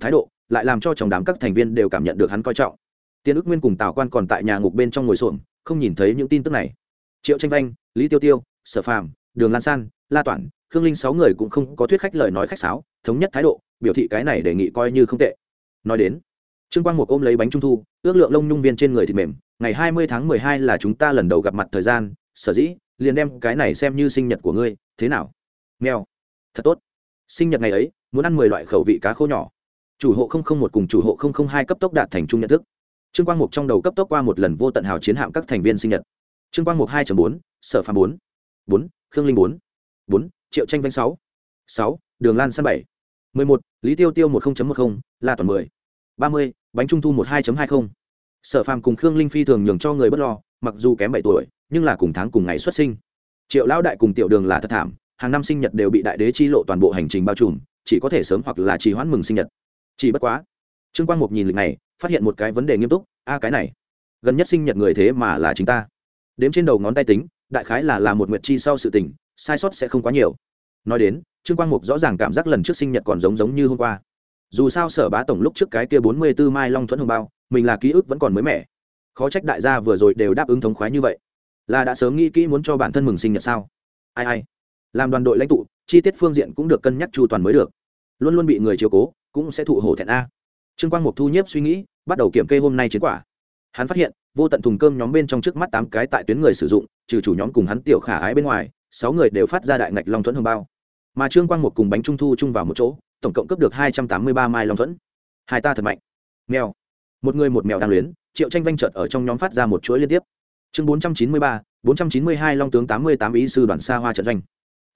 lại làm cho trong đám các thành viên đều cảm nhận được hắn coi trọng. Tiên ức nguyên cùng Tào Quan còn tại nhà ngục bên trong ngồi xổm, không nhìn thấy những tin tức này. Triệu Tranh Vanh, Lý Tiêu Tiêu, Sở Phàm, Đường Lan San, La Toản, Khương Linh 6 người cũng không có thuyết khách lời nói khách sáo, thống nhất thái độ, biểu thị cái này đề nghị coi như không tệ. Nói đến, Trương Quang Mục ôm lấy bánh trung thu, ước lượng lông nhung viên trên người thịt mềm, ngày 20 tháng 12 là chúng ta lần đầu gặp mặt thời gian, sở dĩ liền đem cái này xem như sinh nhật của ngươi, thế nào? Mèo, thật tốt. Sinh nhật ngày ấy, muốn ăn 10 loại khẩu vị cá khô nhỏ. Chủ hộ 001 cùng chủ hộ 002 cấp tốc đạt thành chung nhận thức. Trương Quang Mục trong đầu cấp tốc qua một lần vô tận hào chiến hạm các thành viên sinh nhật. Trương Quang Mục 2.4, Sở Phàm 4, 4, Khương Linh 4, 4, Triệu Tranh Vanh 6, 6, Đường Lan San 7, 11, Lý Tiêu Tiêu 10.10, La Toàn 10, 30, bánh trung thu 12.20. Sở Phàm cùng Khương Linh phi thường nhường cho người bất lo, mặc dù kém 7 tuổi, nhưng là cùng tháng cùng ngày xuất sinh. Triệu lão đại cùng Tiểu Đường là thật thảm, hàng năm sinh nhật đều bị đại đế chi lộ toàn bộ hành trình bao trùm, chỉ có thể sớm hoặc là trì hoãn mừng sinh nhật. Chỉ bất quá, Trương Quang Mục nhìn lịch này, phát hiện một cái vấn đề nghiêm túc, cái này, gần nhất sinh nhật người thế mà là chính ta. Đếm trên đầu ngón tay tính, đại khái là một nguyệt chi sau sự tình, sai sót sẽ không quá nhiều. Nói đến, Trương Quang Mục rõ ràng cảm giác lần trước sinh nhật còn giống như hôm qua. Dù sao Sở Bá tổng lúc trước cái kia 44 mai long thuẫn hồng bao, mình là ký ức vẫn còn mới mẻ. Khó trách đại gia vừa rồi đều đáp ứng thống khoái như vậy, là đã sớm nghĩ kỹ muốn cho bản thân mừng sinh nhật sao? Ai, làm đoàn đội lãnh tụ, chi tiết phương diện cũng được cân nhắc chu toàn mới được. Luôn luôn bị người chiếu cố, cũng sẽ thụ hổ thẹn a. Trương Quang Mục thu nhiếp suy nghĩ, bắt đầu kiểm kê hôm nay chiến quả. Hắn phát hiện, vô tận thùng cơm nhóm bên trong trước mắt 8 cái tại tuyến người sử dụng, trừ chủ nhóm cùng hắn tiểu khả ái bên ngoài, 6 người đều phát ra đại ngạch long thuẫn hồng bao. Mà Trương Quang Mục cùng bánh trung thu chung vào một chỗ, tổng cộng cấp được 283 mai long thuẫn. Hai ta thật mạnh. Mèo. Một người một mèo đang luyến, Triệu Tranh Vanh chợt ở trong nhóm phát ra một chuỗi liên tiếp. Chương 493, 492 long tướng 88 ý sư đoàn xa hoa trận doanh.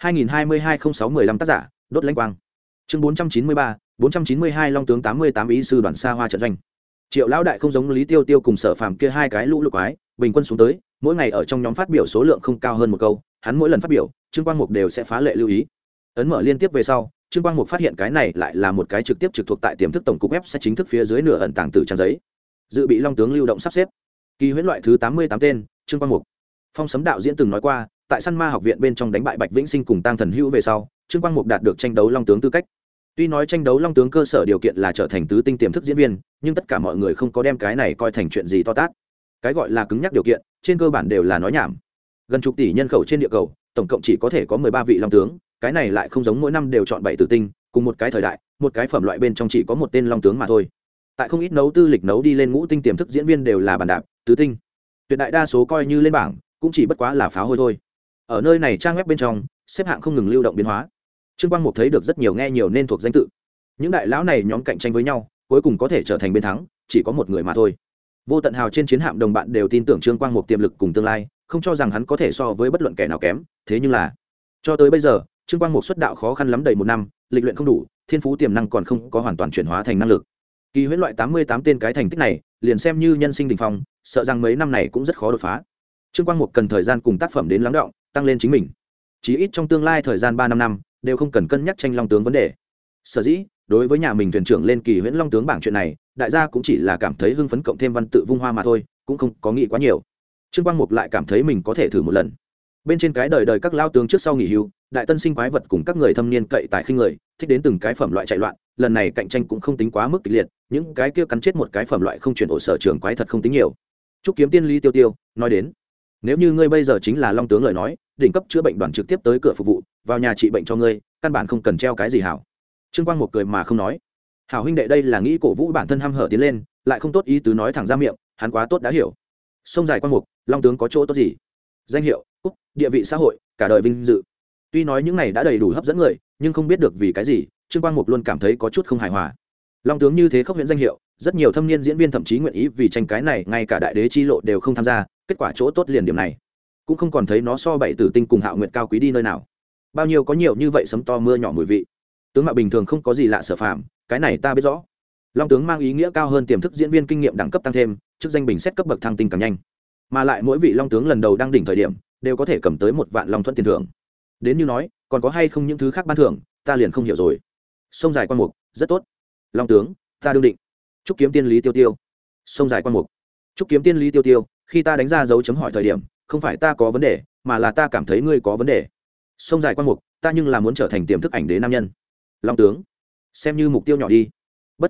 2022-06-15 tác giả, đốt lãnh quang. Chương 493, 492 long tướng 88 ý sư đoàn xa hoa trận doanh. Triệu lão đại không giống Lý Tiêu Tiêu cùng Sở Phàm kia hai cái lũ lục ái, bình quân xuống tới, mỗi ngày ở trong nhóm phát biểu số lượng không cao hơn một câu, hắn mỗi lần phát biểu, Trương Quang Mục đều sẽ phá lệ lưu ý. Ấn mở liên tiếp về sau, Trương Quang Mục phát hiện cái này lại là một cái trực tiếp trực thuộc tại tiềm thức tổng cục web sẽ chính thức phía dưới nửa ẩn tàng từ trang giấy. Dự bị long tướng lưu động sắp xếp. Kỳ huyễn loại thứ 88 tên, Trương Quang Mục. Phong Sấm đạo diễn từng nói qua, tại Săn Ma học viện bên trong đánh bại Bạch Vĩnh Sinh cùng Tăng Thần Hữu về sau, Trương Quang Mục đạt được tranh đấu long tướng tư cách. Tuy nói tranh đấu long tướng cơ sở điều kiện là trở thành tứ tinh tiềm thức diễn viên, nhưng tất cả mọi người không có đem cái này coi thành chuyện gì to tát. Cái gọi là cứng nhắc điều kiện, trên cơ bản đều là nói nhảm. Gần chục tỷ nhân khẩu trên địa cầu, tổng cộng chỉ có thể có 13 vị long tướng, cái này lại không giống mỗi năm đều chọn 7 tử tinh, cùng một cái thời đại, một cái phẩm loại bên trong chỉ có một tên long tướng mà thôi. Tại không ít nấu tư lịch nấu đi lên ngũ tinh tiềm thức diễn viên đều là bàn đạp, tứ tinh. Tuyệt đại đa số coi như lên bảng, cũng chỉ bất quá là pháo hôi thôi. Ở nơi này trang web bên trong, xếp hạng không ngừng lưu động biến hóa. Trương Quang Mục thấy được rất nhiều nghe nhiều nên thuộc danh tự. Những đại lão này nhóm cạnh tranh với nhau, cuối cùng có thể trở thành bên thắng, chỉ có một người mà thôi. Vô tận hào trên chiến hạm đồng bạn đều tin tưởng Trương Quang Mục tiềm lực cùng tương lai, không cho rằng hắn có thể so với bất luận kẻ nào kém, thế nhưng là cho tới bây giờ, Trương Quang Mục xuất đạo khó khăn lắm đầy 1 năm, lịch luyện không đủ, thiên phú tiềm năng còn không có hoàn toàn chuyển hóa thành năng lực. Kỳ huyễn loại 88 tên cái thành tích này, liền xem như nhân sinh đỉnh phong, sợ rằng mấy năm này cũng rất khó đột phá. Trương Quang Mục cần thời gian cùng tác phẩm đến lắng đọng, tăng lên chính mình. Chí ít trong tương lai thời gian 3-5 năm, đều không cần cân nhắc tranh long tướng vấn đề. Sở dĩ, đối với nhà mình thuyền trưởng lên kỳ huyễn long tướng bảng chuyện này, đại gia cũng chỉ là cảm thấy hưng phấn cộng thêm văn tự vung hoa mà thôi, cũng không có nghĩ quá nhiều. Trương Quang Mục lại cảm thấy mình có thể thử một lần. Bên trên cái đời các lao tướng trước sau nghỉ hưu, đại tân sinh quái vật cùng các người thâm niên cậy tài khinh người, thích đến từng cái phẩm loại chạy loạn, lần này cạnh tranh cũng không tính quá mức kịch liệt, những cái kia cắn chết một cái phẩm loại không chuyển ổ sở trường quái thật không tính nhiều. Trúc Kiếm Tiên Lý Tiêu Tiêu nói đến, nếu như ngươi bây giờ chính là long tướng lời nói, đỉnh cấp chữa bệnh đoàn trực tiếp tới cửa phục vụ, vào nhà trị bệnh cho ngươi, căn bản không cần treo cái gì hảo. Trương Quang Mục cười mà không nói. Hảo huynh đệ đây là nghĩ cổ vũ bản thân ham hở tiến lên, lại không tốt ý tứ nói thẳng ra miệng, hắn quá tốt đã hiểu. Sông dài Quang Mục, long tướng có chỗ tốt gì? Danh hiệu, cúp, địa vị xã hội, cả đời vinh dự. Tuy nói những này đã đầy đủ hấp dẫn người, nhưng không biết được vì cái gì, Trương Quang Mục luôn cảm thấy có chút không hài hòa. Long tướng như thế khốc huyễn danh hiệu, rất nhiều thâm niên diễn viên thậm chí nguyện ý vì tranh cái này, ngay cả đại đế chi lộ đều không tham gia, kết quả chỗ tốt liền điểm này, cũng không còn thấy nó so 7 tử tinh cùng Hạo Nguyệt cao quý đi nơi nào. Bao nhiêu có nhiều như vậy sấm to mưa nhỏ mùi vị. Tướng mạo bình thường không có gì lạ Sở Phàm, cái này ta biết rõ. Long tướng mang ý nghĩa cao hơn tiềm thức diễn viên kinh nghiệm đẳng cấp tăng thêm, chức danh bình xét cấp bậc thăng tinh càng nhanh. Mà lại mỗi vị long tướng lần đầu đang đỉnh thời điểm, đều có thể cầm tới 1 vạn long thuẫn tiền thưởng. Đến như nói, còn có hay không những thứ khác ban thưởng, ta liền không hiểu rồi. Sông dài Quang Mục, rất tốt. Long tướng, ta đương định. Trúc Kiếm Tiên Lý Tiêu Tiêu. Sông dài Quang Mục. Trúc Kiếm Tiên Lý Tiêu Tiêu, khi ta đánh ra dấu chấm hỏi thời điểm, không phải ta có vấn đề, mà là ta cảm thấy ngươi có vấn đề. Sông dài Quang Mục, ta nhưng là muốn trở thành tiềm thức ảnh đế nam nhân. Long tướng, xem như mục tiêu nhỏ đi. Bất quá,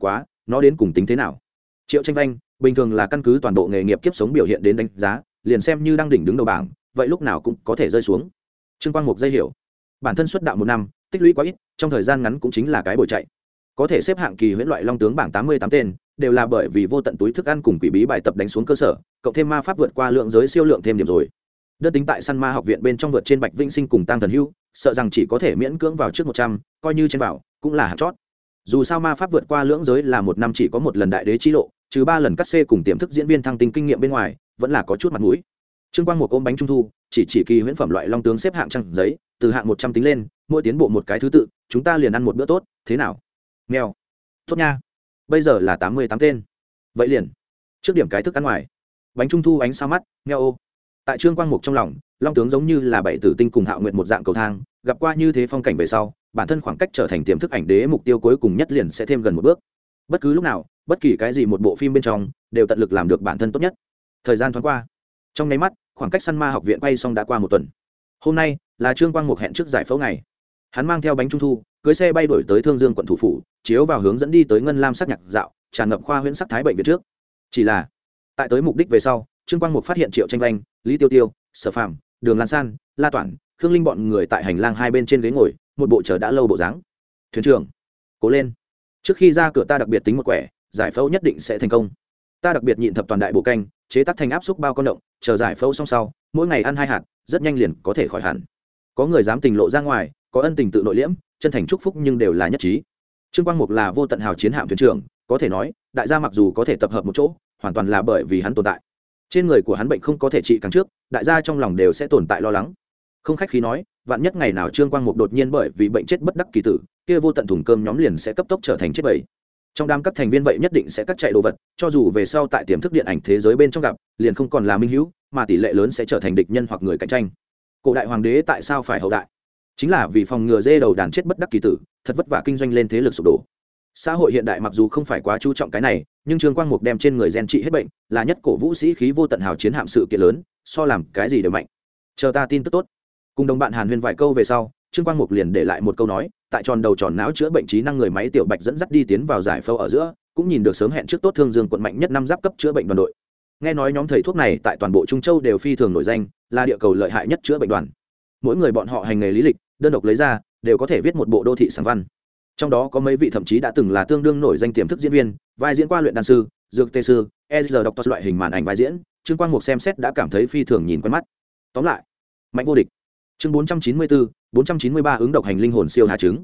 nó đến cùng tính thế nào? Triệu Tranh Vanh bình thường là căn cứ toàn bộ nghề nghiệp kiếp sống biểu hiện đến đánh giá, liền xem như đang đỉnh đứng đầu bảng, vậy lúc nào cũng có thể rơi xuống. Trương Quang Mục dây hiểu, bản thân xuất đạo 1 năm, tích lũy quá ít, trong thời gian ngắn cũng chính là cái bồi chạy. Có thể xếp hạng kỳ huyễn loại long tướng bảng 88 tên, đều là bởi vì vô tận túi thức ăn cùng quỷ bí bài tập đánh xuống cơ sở, cộng thêm ma pháp vượt qua lượng giới siêu lượng thêm điểm rồi. Đơn tính tại săn ma học viện bên trong vượt trên Bạch Vĩnh Sinh cùng Tăng Thần Hưu, sợ rằng chỉ có thể miễn cưỡng vào trước 100, coi như trên vào, cũng là hạng chót. Dù sao ma pháp vượt qua lưỡng giới là 1 năm chỉ có 1 lần đại đế chi lộ, trừ 3 lần cắt xê cùng tiềm thức diễn viên thăng tinh kinh nghiệm bên ngoài, vẫn là có chút mặt mũi. Trương Quang Mục ôm bánh trung thu, chỉ kỳ huyễn phẩm loại long tướng xếp hạng trang giấy, từ hạng 100 tính lên, mỗi tiến bộ một cái thứ tự, chúng ta liền ăn một bữa tốt, thế nào? Mèo. Tốt nha. Bây giờ là 88 tên. Vậy liền, trước điểm cái thức ăn ngoài. Bánh trung thu ánh sao mắt, mèo ô. Tại Trương Quang Mục trong lòng, long tướng giống như là bảy tử tinh cùng Hạo Nguyệt một dạng cầu thang, gặp qua như thế phong cảnh về sau, bản thân khoảng cách trở thành tiềm thức ảnh đế mục tiêu cuối cùng nhất liền sẽ thêm gần một bước. Bất cứ lúc nào, bất kỳ cái gì một bộ phim bên trong, đều tận lực làm được bản thân tốt nhất. Thời gian thoáng qua, trong nháy mắt, khoảng cách săn ma học viện quay xong đã qua 1 tuần. Hôm nay là Trương Quang Mục hẹn trước giải phẫu ngày. Hắn mang theo bánh trung thu, cưỡi xe bay đổi tới Thương Dương quận thủ phủ, chiếu vào hướng dẫn đi tới ngân lam sắc nhạc dạo, tràn ngập khoa huyễn sắc thái bệnh viện trước. Chỉ là, tại tới mục đích về sau, Trương Quang Mục phát hiện Triệu Tranh Vanh, Lý Tiêu Tiêu, Sở Phàm, Đường Lan San, La Toản, Khương Linh bọn người tại hành lang hai bên trên ghế ngồi, một bộ chờ đã lâu bộ dáng. Thuyền trưởng, cố lên. Trước khi ra cửa ta đặc biệt tính một quẻ, giải phẫu nhất định sẽ thành công. Ta đặc biệt nhịn thập toàn đại bộ canh, chế tác thành áp xúc bao con động, chờ giải phẫu xong sau, mỗi ngày ăn 2 hạt, rất nhanh liền có thể khỏi hẳn. Có người dám tình lộ ra ngoài, có ân tình tự nội liễm, chân thành chúc phúc nhưng đều là nhất trí. Trương Quang Mục là vô tận hào chiến hạm thuyền trưởng, có thể nói, đại gia mặc dù có thể tập hợp một chỗ, hoàn toàn là bởi vì hắn tồn tại. Trên người của hắn bệnh không có thể trị càng trước, đại gia trong lòng đều sẽ tồn tại lo lắng. Không khách khí nói, vạn nhất ngày nào Trương Quang Mục đột nhiên bởi vì bệnh chết bất đắc kỳ tử, kia vô tận thùng cơm nhóm liền sẽ cấp tốc trở thành chết bầy. Trong đám các thành viên vậy nhất định sẽ cắt chạy đồ vật, cho dù về sau tại tiềm thức điện ảnh thế giới bên trong gặp, liền không còn là minh hữu, mà tỷ lệ lớn sẽ trở thành địch nhân hoặc người cạnh tranh. Cổ đại hoàng đế tại sao phải hậu đại? Chính là vì phòng ngừa dê đầu đàn chết bất đắc kỳ tử, thật vất vả kinh doanh lên thế lực sụp đổ. Xã hội hiện đại mặc dù không phải quá chú trọng cái này, nhưng Trương Quang Mục đem trên người gen trị hết bệnh, là nhất cổ vũ sĩ khí vô tận hào chiến hạm sự kiện lớn, so làm cái gì đều mạnh. Chờ ta tin tức tốt. Cùng đồng bạn Hàn Huyên vài câu về sau, Trương Quang Mục liền để lại một câu nói, tại tròn đầu tròn não chữa bệnh trí năng người máy tiểu Bạch dẫn dắt đi tiến vào giải phẫu ở giữa, cũng nhìn được sớm hẹn trước tốt Thương Dương quận mạnh nhất 5 giáp cấp chữa bệnh đoàn đội. Nghe nói nhóm thầy thuốc này tại toàn bộ Trung Châu đều phi thường nổi danh, là địa cầu lợi hại nhất chữa bệnh đoàn. Mỗi người bọn họ hành nghề lý lịch, đơn độc lấy ra, đều có thể viết một bộ đô thị sáng văn. Trong đó có mấy vị thậm chí đã từng là tương đương nổi danh tiềm thức diễn viên, vai diễn qua luyện đan sư, dược tê sư, đọc loại hình màn ảnh vai diễn, Trương Quang Mục xem xét đã cảm thấy phi thường nhìn quen mắt. Tóm lại, mạnh vô địch. Chương 494, 493 ứng độc hành linh hồn siêu hạ trứng.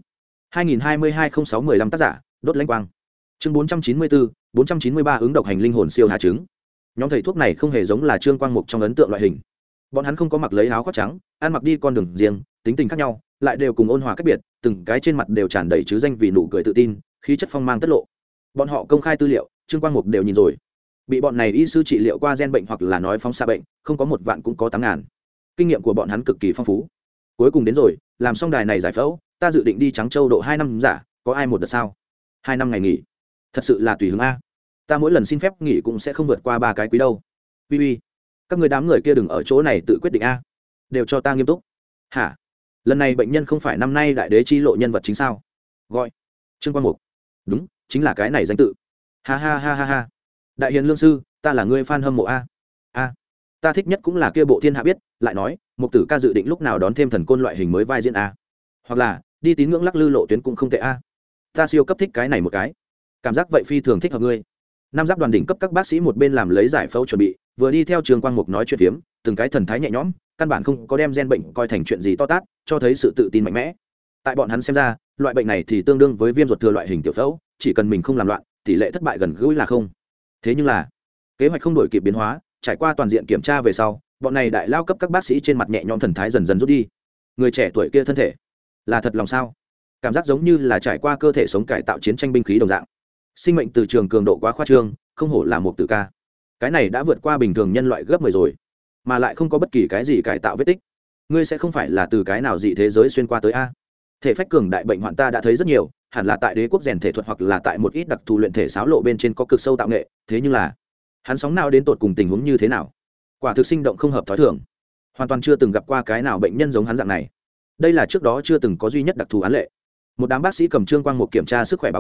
2022-06-15 tác giả, đốt lãnh quang. Chương 494, 493 ứng độc hành linh hồn siêu hạ trứng. Nhóm thầy thuốc này không hề giống là Trương Quang Mục trong ấn tượng loại hình. Bọn hắn không có mặc lấy áo khoác trắng, ăn mặc đi con đường riêng, tính tình khác nhau, lại đều cùng ôn hòa cách biệt, từng cái trên mặt đều tràn đầy chứ danh vì nụ cười tự tin, khí chất phong mang tất lộ. Bọn họ công khai tư liệu, Trương Quang Mục đều nhìn rồi. Bị bọn này y sư trị liệu qua gen bệnh hoặc là nói phóng xạ bệnh, không có 1 vạn cũng có 8.000. Kinh nghiệm của bọn hắn cực kỳ phong phú. Cuối cùng đến rồi, làm xong đài này giải phẫu, ta dự định đi Trắng Châu độ 2 năm giả, có ai một đợt sao? 2 năm ngày nghỉ. Thật sự là tùy hứng a. Ta mỗi lần xin phép nghỉ cũng sẽ không vượt qua 3 cái quý đâu. Uy, các người đám người kia đừng ở chỗ này tự quyết định a. Đều cho ta nghiêm túc. Hả? Lần này bệnh nhân không phải năm nay đại đế chi lộ nhân vật chính sao? Gọi Trương Quang Mục. Đúng, chính là cái này danh tự. Ha ha ha ha ha. Đại hiền lương sư, ta là người fan hâm mộ a. A, ta thích nhất cũng là kia bộ thiên hạ biết, lại nói, Mục tử ca dự định lúc nào đón thêm thần côn loại hình mới vai diễn a. Hoặc là, đi tín ngưỡng lắc lư lộ tuyến cũng không tệ a. Ta siêu cấp thích cái này một cái. Cảm giác vậy phi thường thích hợp ngươi. Nam giáp đoàn đỉnh cấp các bác sĩ một bên làm lấy giải phẫu chuẩn bị, vừa đi theo Trương Quang Mục nói chuyện phiếm, từng cái thần thái nhẹ nhõm, căn bản không có đem gen bệnh coi thành chuyện gì to tát, cho thấy sự tự tin mạnh mẽ. Tại bọn hắn xem ra, loại bệnh này thì tương đương với viêm ruột thừa loại hình tiểu phẫu, chỉ cần mình không làm loạn, tỷ lệ thất bại gần gũi là không. Thế nhưng là, kế hoạch không đổi kịp biến hóa, trải qua toàn diện kiểm tra về sau, bọn này đại lao cấp các bác sĩ trên mặt nhẹ nhõm thần thái dần dần rút đi. Người trẻ tuổi kia thân thể, là thật lòng sao? Cảm giác giống như là trải qua cơ thể sống cải tạo chiến tranh binh khí đồng dạng. Sinh mệnh từ trường cường độ quá khoa trương, không hổ là một tử ca. Cái này đã vượt qua bình thường nhân loại gấp 10 rồi, mà lại không có bất kỳ cái gì cải tạo vết tích. Ngươi sẽ không phải là từ cái nào dị thế giới xuyên qua tới a? Thể phách cường đại bệnh hoạn ta đã thấy rất nhiều, hẳn là tại đế quốc rèn thể thuật hoặc là tại một ít đặc thù luyện thể sáo lộ bên trên có cực sâu tạo nghệ, thế nhưng là hắn sóng nào đến tột cùng tình huống như thế nào? Quả thực sinh động không hợp thói thường, hoàn toàn chưa từng gặp qua cái nào bệnh nhân giống hắn dạng này. Đây là trước đó chưa từng có duy nhất đặc thù án lệ. Một đám bác sĩ cầm Trương Quang Mục kiểm tra sức khỏe báo cáo,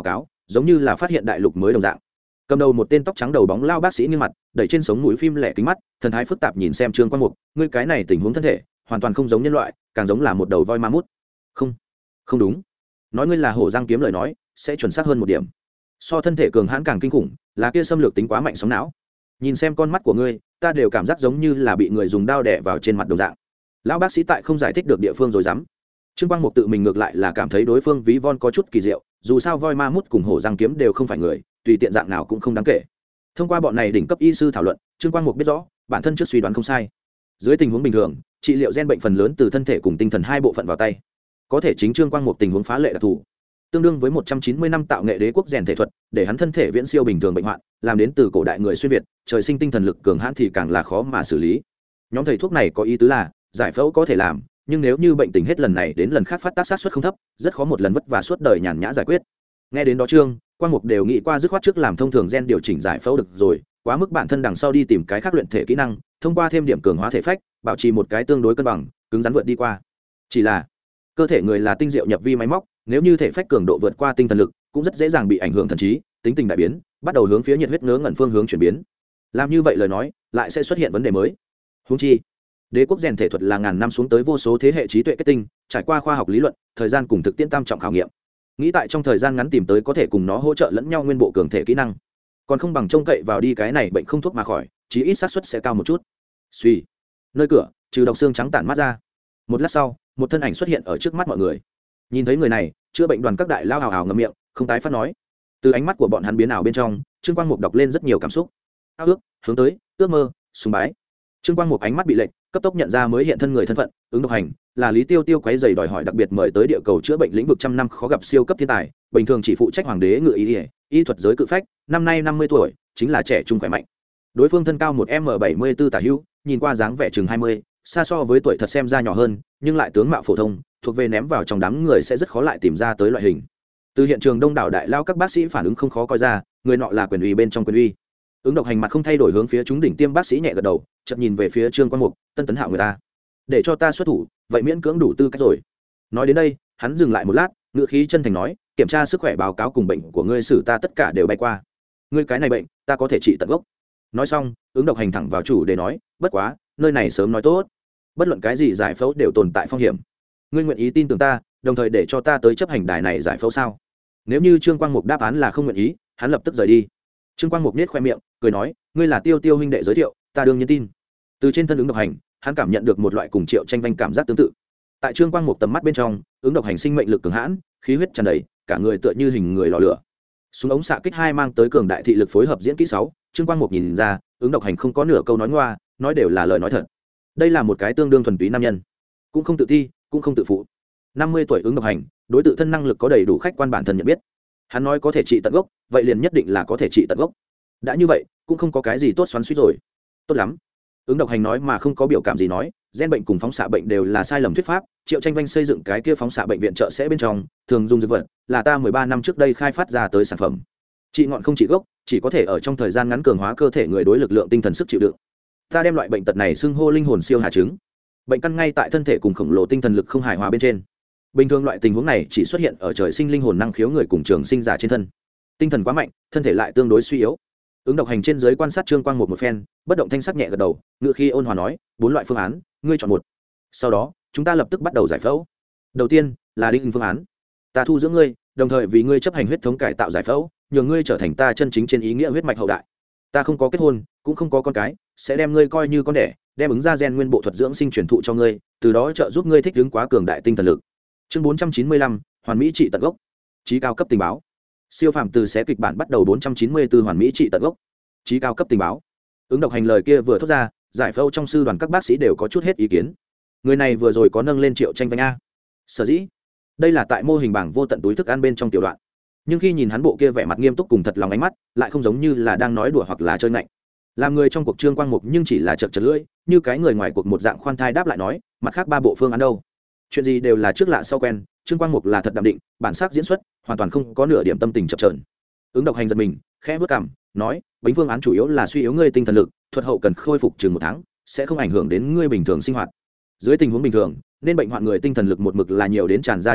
giống như là phát hiện đại lục mới đồng dạng. Cầm đầu một tên tóc trắng đầu bóng lao bác sĩ nghiêng mặt đẩy trên sống mũi phim lẻ kính mắt, thần thái phức tạp nhìn xem Trương Quang Mục, ngươi cái này tình huống thân thể hoàn toàn không giống nhân loại, càng giống là một đầu voi ma mút. Không, không đúng, nói ngươi là hổ răng kiếm lời nói sẽ chuẩn xác hơn một điểm. So thân thể cường hãn càng kinh khủng là kia xâm lược tính quá mạnh sóng não. Nhìn xem con mắt của ngươi, ta đều cảm giác giống như là bị người dùng đao đè vào trên mặt đồng dạng. Lão bác sĩ tại không giải thích được địa phương rồi dám. Trương Quang Mục tự mình ngược lại là cảm thấy đối phương ví von có chút kỳ diệu, dù sao voi ma mút cùng hổ răng kiếm đều không phải người, tùy tiện dạng nào cũng không đáng kể. Thông qua bọn này đỉnh cấp y sư thảo luận, Trương Quang Mục biết rõ bản thân trước suy đoán không sai. Dưới tình huống bình thường, trị liệu gen bệnh phần lớn từ thân thể cùng tinh thần hai bộ phận vào tay. Có thể chính Trương Quang Mục tình huống phá lệ đặc thù, tương đương với 190 năm tạo nghệ đế quốc rèn thể thuật, để hắn thân thể viễn siêu bình thường bệnh hoạn, làm đến từ cổ đại người xuyên việt, trời sinh tinh thần lực cường hãn thì càng là khó mà xử lý. Nhóm thầy thuốc này có ý tứ là, giải phẫu có thể làm, nhưng nếu như bệnh tình hết lần này đến lần khác phát tác sát suất không thấp, rất khó một lần vất vả suốt đời nhàn nhã giải quyết. Nghe đến đó Trương Quang Mục đều nghĩ qua dứt khoát trước làm thông thường gen điều chỉnh giải phẫu được rồi, quá mức bản thân đằng sau đi tìm cái khác luyện thể kỹ năng, thông qua thêm điểm cường hóa thể phách, bảo trì một cái tương đối cân bằng, cứng rắn vượt đi qua. Chỉ là cơ thể người là tinh diệu nhập vi máy móc, nếu như thể phách cường độ vượt qua tinh thần lực, cũng rất dễ dàng bị ảnh hưởng thần trí, tính tình đại biến, bắt đầu hướng phía nhiệt huyết ngớ ngẩn phương hướng chuyển biến. Làm như vậy lời nói, lại sẽ xuất hiện vấn đề mới. Huống chi, đế quốc rèn thể thuật là ngàn năm xuống tới vô số thế hệ trí tuệ kết tinh, trải qua khoa học lý luận, thời gian cùng thực tiễn tam trọng khảo nghiệm. Nghĩ tại trong thời gian ngắn tìm tới có thể cùng nó hỗ trợ lẫn nhau nguyên bộ cường thể kỹ năng, còn không bằng trông cậy vào đi cái này bệnh không thuốc mà khỏi, chí ít xác suất sẽ cao một chút. Suy, nơi cửa, trừ độc xương trắng tản mát ra. Một lát sau, một thân ảnh xuất hiện ở trước mắt mọi người. Nhìn thấy người này, chữa bệnh đoàn các đại lao hào hào ngậm miệng, không tái phát nói. Từ ánh mắt của bọn hắn biến ảo bên trong, Trương Quang Mục đọc lên rất nhiều cảm xúc. Ao ước, hướng tới, ước mơ, sùng bái. Trương Quang Mục ánh mắt bị lệch, cấp tốc nhận ra mới hiện thân người thân phận, ứng độc hành, là Lý Tiêu Tiêu quấy giày đòi hỏi đặc biệt mời tới địa cầu chữa bệnh lĩnh vực trăm năm khó gặp siêu cấp thiên tài, bình thường chỉ phụ trách hoàng đế ngự y thuật giới cự phách, năm nay 50 tuổi, chính là trẻ trung khỏe mạnh. Đối phương thân cao 1m74 tả hữu, nhìn qua dáng vẻ chừng 20, xa so với tuổi thật xem ra nhỏ hơn, nhưng lại tướng mạo phổ thông, thuộc về ném vào trong đám người sẽ rất khó lại tìm ra tới loại hình. Từ hiện trường đông đảo đại lao các bác sĩ phản ứng không khó coi ra, người nọ là quyền uy bên trong quyền uy. Ứng độc hành mặt không thay đổi hướng phía chúng đỉnh tiêm bác sĩ nhẹ gật đầu, chợt nhìn về phía Trương Quang Mục, tân tấn hạo người ta, để cho ta xuất thủ, vậy miễn cưỡng đủ tư cách rồi. Nói đến đây, hắn dừng lại một lát, ngữ khí chân thành nói, kiểm tra sức khỏe báo cáo cùng bệnh của ngươi xử ta tất cả đều bay qua, ngươi cái này bệnh ta có thể trị tận gốc. Nói xong, ứng độc hành thẳng vào chủ để nói, bất quá nơi này sớm nói tốt, bất luận cái gì giải phẫu đều tồn tại phong hiểm, ngươi nguyện ý tin tưởng ta, đồng thời để cho ta tới chấp hành đài này giải phẫu sao? Nếu như Trương Quang Mục đáp án là không nguyện ý, hắn lập tức rời đi. Trương Quang Mục nhếch khoe miệng, cười nói, ngươi là Tiêu Tiêu huynh đệ giới thiệu, ta đương nhiên tin. Từ trên thân ứng độc hành, hắn cảm nhận được một loại cùng Triệu Tranh Vanh cảm giác tương tự. Tại Trương Quang Mục tầm mắt bên trong, ứng độc hành sinh mệnh lực cường hãn, khí huyết tràn đầy, cả người tựa như hình người lò lửa. Súng ống xạ kích hai mang tới cường đại thị lực phối hợp diễn kỹ 6, Trương Quang Mục nhìn ra, ứng độc hành không có nửa câu nói ngoa, nói đều là lời nói thật. Đây là một cái tương đương thuần túy nam nhân, cũng không tự ti, cũng không tự phụ. 50 tuổi ứng độc hành, đối tự thân năng lực có đầy đủ khách quan bản thân nhận biết. Hắn nói có thể trị tận gốc, vậy liền nhất định là có thể trị tận gốc. Đã như vậy, cũng không có cái gì tốt xoắn xuýt rồi. Tốt lắm. Ứng độc hành nói mà không có biểu cảm gì nói, gen bệnh cùng phóng xạ bệnh đều là sai lầm thuyết pháp, Triệu Tranh Vanh xây dựng cái kia phóng xạ bệnh viện trợ sẽ bên trong, thường dùng dược vật, là ta 13 năm trước đây khai phát ra tới sản phẩm. Trị ngọn không trị gốc, chỉ có thể ở trong thời gian ngắn cường hóa cơ thể người đối lực lượng tinh thần sức chịu đựng. Ta đem loại bệnh tật này xưng hô linh hồn siêu hà chứng. Bệnh căn ngay tại thân thể cùng khổng lồ tinh thần lực không hài hòa bên trên. Bình thường loại tình huống này chỉ xuất hiện ở trời sinh linh hồn năng khiếu người cùng trường sinh giả trên thân. Tinh thần quá mạnh, thân thể lại tương đối suy yếu. Ứng độc hành trên dưới quan sát Trương Quang một phen, bất động thanh sắc nhẹ gật đầu, ngựa khi ôn hòa nói, 4 loại phương án, ngươi chọn một. Sau đó, chúng ta lập tức bắt đầu giải phẫu. Đầu tiên là đinh phương án. Ta thu dưỡng ngươi, đồng thời vì ngươi chấp hành huyết thống cải tạo giải phẫu, nhường ngươi trở thành ta chân chính trên ý nghĩa huyết mạch hậu đại. Ta không có kết hôn, cũng không có con cái, sẽ đem ngươi coi như con đẻ, đem ứng ra gen nguyên bộ thuật dưỡng sinh truyền thụ cho ngươi, từ đó trợ giúp ngươi thích ứng quá cường đại tinh thần lực. Chương 495, hoàn mỹ trị tận gốc. Chí cao cấp tình báo. Siêu phàm từ xé kịch bản bắt đầu 494 hoàn mỹ trị tận gốc. Chí cao cấp tình báo. Ứng độc hành lời kia vừa thốt ra, giải phẫu trong sư đoàn các bác sĩ đều có chút hết ý kiến. Người này vừa rồi có nâng lên Triệu Tranh Vanh a. Sở dĩ, đây là tại mô hình bảng vô tận túi thức ăn bên trong tiểu đoạn. Nhưng khi nhìn hắn bộ kia vẻ mặt nghiêm túc cùng thật lòng ánh mắt, lại không giống như là đang nói đùa hoặc là chơi ngạnh. Làm người trong cuộc Trương Quang Mục nhưng chỉ là chật chật lưỡi, như cái người ngoài cuộc một dạng khoan thai đáp lại nói, mặt khác 3 bộ phương án đâu? Chuyện gì đều là trước lạ sau quen, Trương Quang Mục là thật đạm định, bản sắc diễn xuất, hoàn toàn không có nửa điểm tâm tình chập chờn. Ứng độc hành giật mình, khẽ vớt cằm, nói, bánh phương án chủ yếu là suy yếu ngươi tinh thần lực, thuật hậu cần khôi phục chừng 1 tháng, sẽ không ảnh hưởng đến ngươi bình thường sinh hoạt. Dưới tình huống bình thường, nên bệnh hoạn người tinh thần lực một mực là nhiều đến tràn ra trạng thái,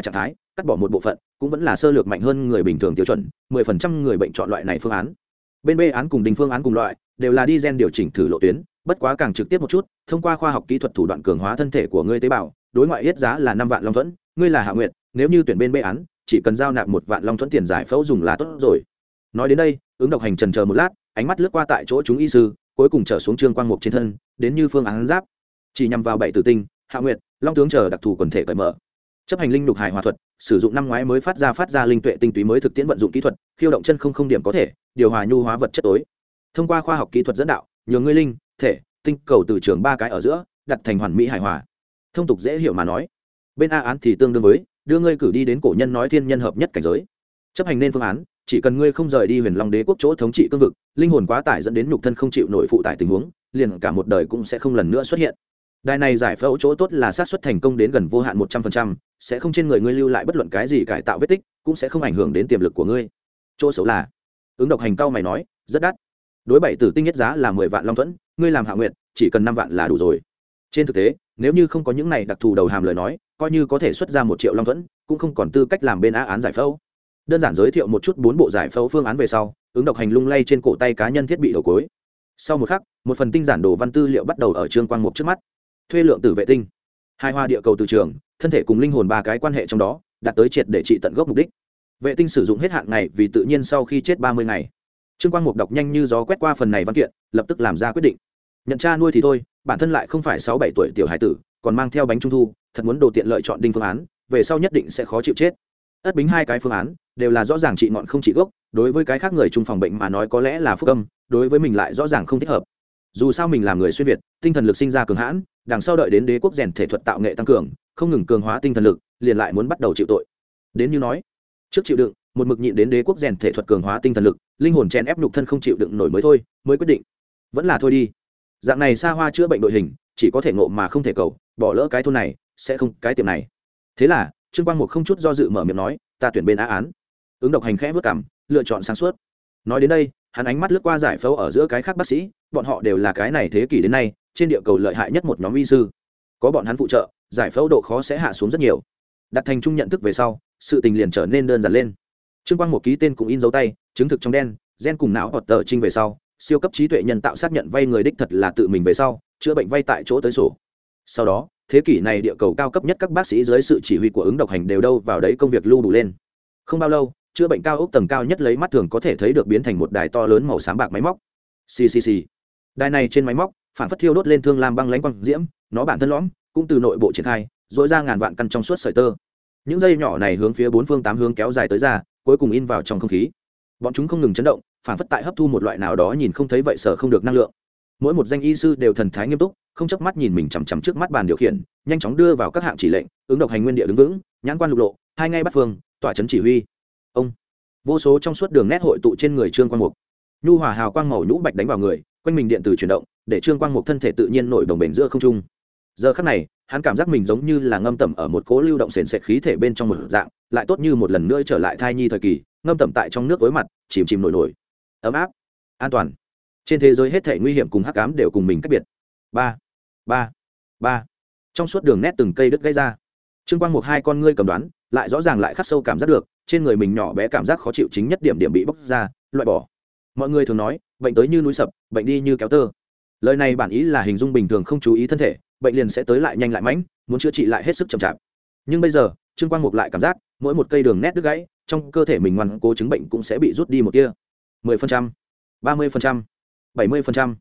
cắt bỏ một bộ phận cũng vẫn là sơ lược mạnh hơn người bình thường tiêu chuẩn 10% người bệnh chọn loại này phương án. Bên B án cùng đình phương án cùng loại đều là đi gen điều chỉnh thử lộ tuyến, bất quá càng trực tiếp một chút, thông qua khoa học kỹ thuật thủ đoạn cường hóa thân thể của ngươi tế bào, đối ngoại yết giá là 5 vạn long thuẫn, ngươi là Hạ Nguyệt, nếu như tuyển bên B án, chỉ cần giao nạp 1 vạn long thuẫn tiền giải phẫu dùng là tốt rồi. Nói đến đây, Ứng Độc Hành chần chờ một lát, ánh mắt lướt qua tại chỗ chúng y sư, cuối cùng trở xuống Trương Quang Mục trên thân, đến như phương án giáp, chỉ nhằm vào 7 tử tinh, Hạ Nguyệt, Long tướng chờ đặc thù quần thể cởi mở. Chấp hành linh lục hài hòa thuật, sử dụng năm ngoái mới phát ra linh tuệ tinh túy mới thực tiễn vận dụng kỹ thuật, khiêu động chân không điểm có thể, điều hòa nhu hóa vật chất tối. Thông qua khoa học kỹ thuật dẫn đạo, nhường ngươi linh, thể, tinh cầu từ trường 3 cái ở giữa, đặt thành hoàn mỹ hài hòa. Thông tục dễ hiểu mà nói, bên A án thì tương đương với đưa ngươi cử đi đến cổ nhân nói thiên nhân hợp nhất cảnh giới. Chấp hành nên phương án, chỉ cần ngươi không rời đi Huyền Long Đế quốc chỗ thống trị cương vực, linh hồn quá tải dẫn đến nhục thân không chịu nổi phụ tải tình huống, liền cả một đời cũng sẽ không lần nữa xuất hiện. Đài này giải phẫu chỗ tốt là xác suất thành công đến gần vô hạn 100%, sẽ không trên người ngươi lưu lại bất luận cái gì cải tạo vết tích, cũng sẽ không ảnh hưởng đến tiềm lực của ngươi. Chỗ xấu là, Ứng Độc Hành cao mày nói, rất đắt. Đối 7 tử tinh nhất giá là 10 vạn long thuẫn, ngươi làm Hạ Nguyệt, chỉ cần 5 vạn là đủ rồi. Trên thực tế, nếu như không có những này đặc thù đầu hàm lời nói, coi như có thể xuất ra 1 triệu long thuẫn, cũng không còn tư cách làm bên A án giải phẫu. Đơn giản giới thiệu một chút 4 bộ giải phẫu phương án về sau, Ứng Độc Hành lung lay trên cổ tay cá nhân thiết bị đầu cuối. Sau một khắc, một phần tinh giản đồ văn tư liệu bắt đầu ở Trương Quang Mục trước mắt. Thuê lượng tử vệ tinh, hai hoa địa cầu từ trường, thân thể cùng linh hồn 3 cái quan hệ trong đó, đạt tới triệt để trị tận gốc mục đích. Vệ tinh sử dụng hết hạn ngày vì tự nhiên sau khi chết 30 ngày. Trương Quang Mục đọc nhanh như gió quét qua phần này văn kiện, lập tức làm ra quyết định. Nhận cha nuôi thì thôi, bản thân lại không phải 6-7 tuổi tiểu hải tử, còn mang theo bánh trung thu, thật muốn đồ tiện lợi chọn đinh phương án, về sau nhất định sẽ khó chịu chết. Ất Bính 2 cái phương án đều là rõ ràng trị ngọn không trị gốc, đối với cái khác người chung phòng bệnh mà nói có lẽ là phúc âm, đối với mình lại rõ ràng không thích hợp. Dù sao mình làm người xuyên việt, tinh thần lực sinh ra cường hãn, đằng sau đợi đến đế quốc rèn thể thuật tạo nghệ tăng cường, không ngừng cường hóa tinh thần lực, liền lại muốn bắt đầu chịu tội. Đến như nói, trước chịu đựng, một mực nhịn đến đế quốc rèn thể thuật cường hóa tinh thần lực, linh hồn chèn ép nhục thân không chịu đựng nổi mới thôi, mới quyết định, vẫn là thôi đi. Dạng này xa hoa chữa bệnh đội hình, chỉ có thể ngộ mà không thể cầu, bỏ lỡ cái thôn này, sẽ không cái tiệm này. Thế là, Trương Quang Mục không chút do dự mở miệng nói, ta tuyển bên A án. Ứng Độc Hành khẽ vớt cằm, lựa chọn sáng suốt. Nói đến đây, hắn ánh mắt lướt qua giải phẫu ở giữa cái khác bác sĩ, bọn họ đều là cái này thế kỷ đến nay trên địa cầu lợi hại nhất một nhóm y sư, có bọn hắn phụ trợ, giải phẫu độ khó sẽ hạ xuống rất nhiều. Đặt thành chung nhận thức về sau, sự tình liền trở nên đơn giản lên. Trương Quang Mục ký tên cũng in dấu tay, chứng thực trong đen, gen cùng não hoặc tờ trinh về sau, siêu cấp trí tuệ nhân tạo xác nhận vay người đích thật là tự mình về sau, chữa bệnh vay tại chỗ tới sổ. Sau đó, thế kỷ này địa cầu cao cấp nhất các bác sĩ dưới sự chỉ huy của Ứng Độc Hành đều đâu vào đấy công việc lưu đủ lên. Không bao lâu, chữa bệnh cao ốc tầng cao nhất lấy mắt thường có thể thấy được biến thành một đài to lớn màu xám bạc máy móc. CCC. Đài này trên máy móc, phản phất thiêu đốt lên thương lam băng lãnh quang diễm, nó bản thân lõm, cũng từ nội bộ triển khai, rỗi ra ngàn vạn căn trong suốt sợi tơ. Những dây nhỏ này hướng phía 4 phương 8 hướng kéo dài tới ra, cuối cùng in vào trong không khí. Bọn chúng không ngừng chấn động, phản phất tại hấp thu một loại nào đó nhìn không thấy vậy sở không được năng lượng. Mỗi một danh y sư đều thần thái nghiêm túc, không chớp mắt nhìn mình chằm chằm trước mắt bàn điều khiển, nhanh chóng đưa vào các hạng chỉ lệnh, Ứng Độc Hành nguyên địa đứng vững, nhãn quan lục lộ, hai ngay bắt phương, tỏa chấn chỉ huy. Ông, vô số trong suốt đường nét hội tụ trên người Trương Quang Mục. Nhu hòa hào quang màu nhũ bạch đánh vào người, quanh mình điện tử chuyển động, để Trương Quang Mục thân thể tự nhiên nổi đồng bền giữa không trung. Giờ khắc này, hắn cảm giác mình giống như là ngâm tẩm ở một cỗ lưu động sền sệt khí thể bên trong một dạng, lại tốt như một lần nữa trở lại thai nhi thời kỳ, ngâm tẩm tại trong nước tối mặt, chìm chìm nổi nổi, ấm áp, an toàn. Trên thế giới hết thảy nguy hiểm cùng hắc ám đều cùng mình cách biệt. Ba, ba, ba. Trong suốt đường nét từng cây đứt gãy ra. Trương Quang Mục hai con ngươi cầm đoán, lại rõ ràng lại khắc sâu cảm giác được, trên người mình nhỏ bé cảm giác khó chịu chính nhất điểm điểm bị bóc ra, loại bỏ. Mọi người thường nói, bệnh tới như núi sập, bệnh đi như kéo tơ. Lời này bản ý là hình dung bình thường không chú ý thân thể, bệnh liền sẽ tới lại nhanh lại mãnh, muốn chữa trị lại hết sức chậm chạp. Nhưng bây giờ, Trương Quang Mục lại cảm giác, mỗi một cây đường nét đứt gãy, trong cơ thể mình ngoan cố chứng bệnh cũng sẽ bị rút đi một tia. 10%, 30%, 70%.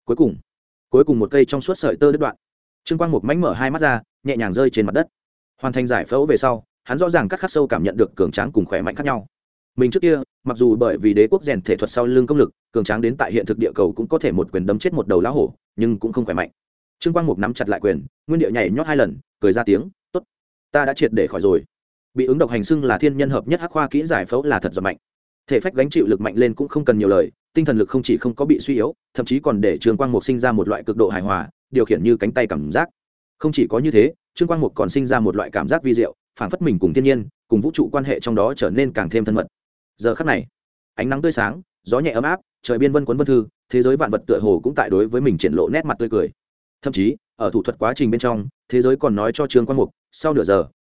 Cuối cùng một cây trong suốt sợi tơ đứt đoạn. Trương Quang Mục mánh mở hai mắt ra, nhẹ nhàng rơi trên mặt đất. Hoàn thành giải phẫu về sau, hắn rõ ràng cắt khắc sâu cảm nhận được cường tráng cùng khỏe mạnh khác nhau. Mình trước kia, mặc dù bởi vì đế quốc rèn thể thuật sau lưng công lực, cường tráng đến tại hiện thực địa cầu cũng có thể một quyền đấm chết một đầu lá hổ, nhưng cũng không khỏe mạnh. Trương Quang Mục nắm chặt lại quyền, nguyên địa nhảy nhót 2 lần, cười ra tiếng, "Tốt, ta đã triệt để khỏi rồi." Bị Ứng Độc Hành xưng là thiên nhân hợp nhất hắc khoa kỹ giải phẫu là thật giỏi mạnh. Thể phách gánh chịu lực mạnh lên cũng không cần nhiều lời, tinh thần lực không chỉ không có bị suy yếu, thậm chí còn để Trương Quang Mục sinh ra một loại cực độ hài hòa, điều khiển như cánh tay cảm giác. Không chỉ có như thế, Trương Quang Mục còn sinh ra một loại cảm giác vi diệu, phảng phất mình cùng thiên nhiên, cùng vũ trụ quan hệ trong đó trở nên càng thêm thân mật. Giờ khắc này, ánh nắng tươi sáng, gió nhẹ ấm áp, trời biên vân quấn vân thư, thế giới vạn vật tựa hồ cũng tại đối với mình triển lộ nét mặt tươi cười. Thậm chí, ở thủ thuật quá trình bên trong, thế giới còn nói cho Trương Quang Mục, sau nửa giờ,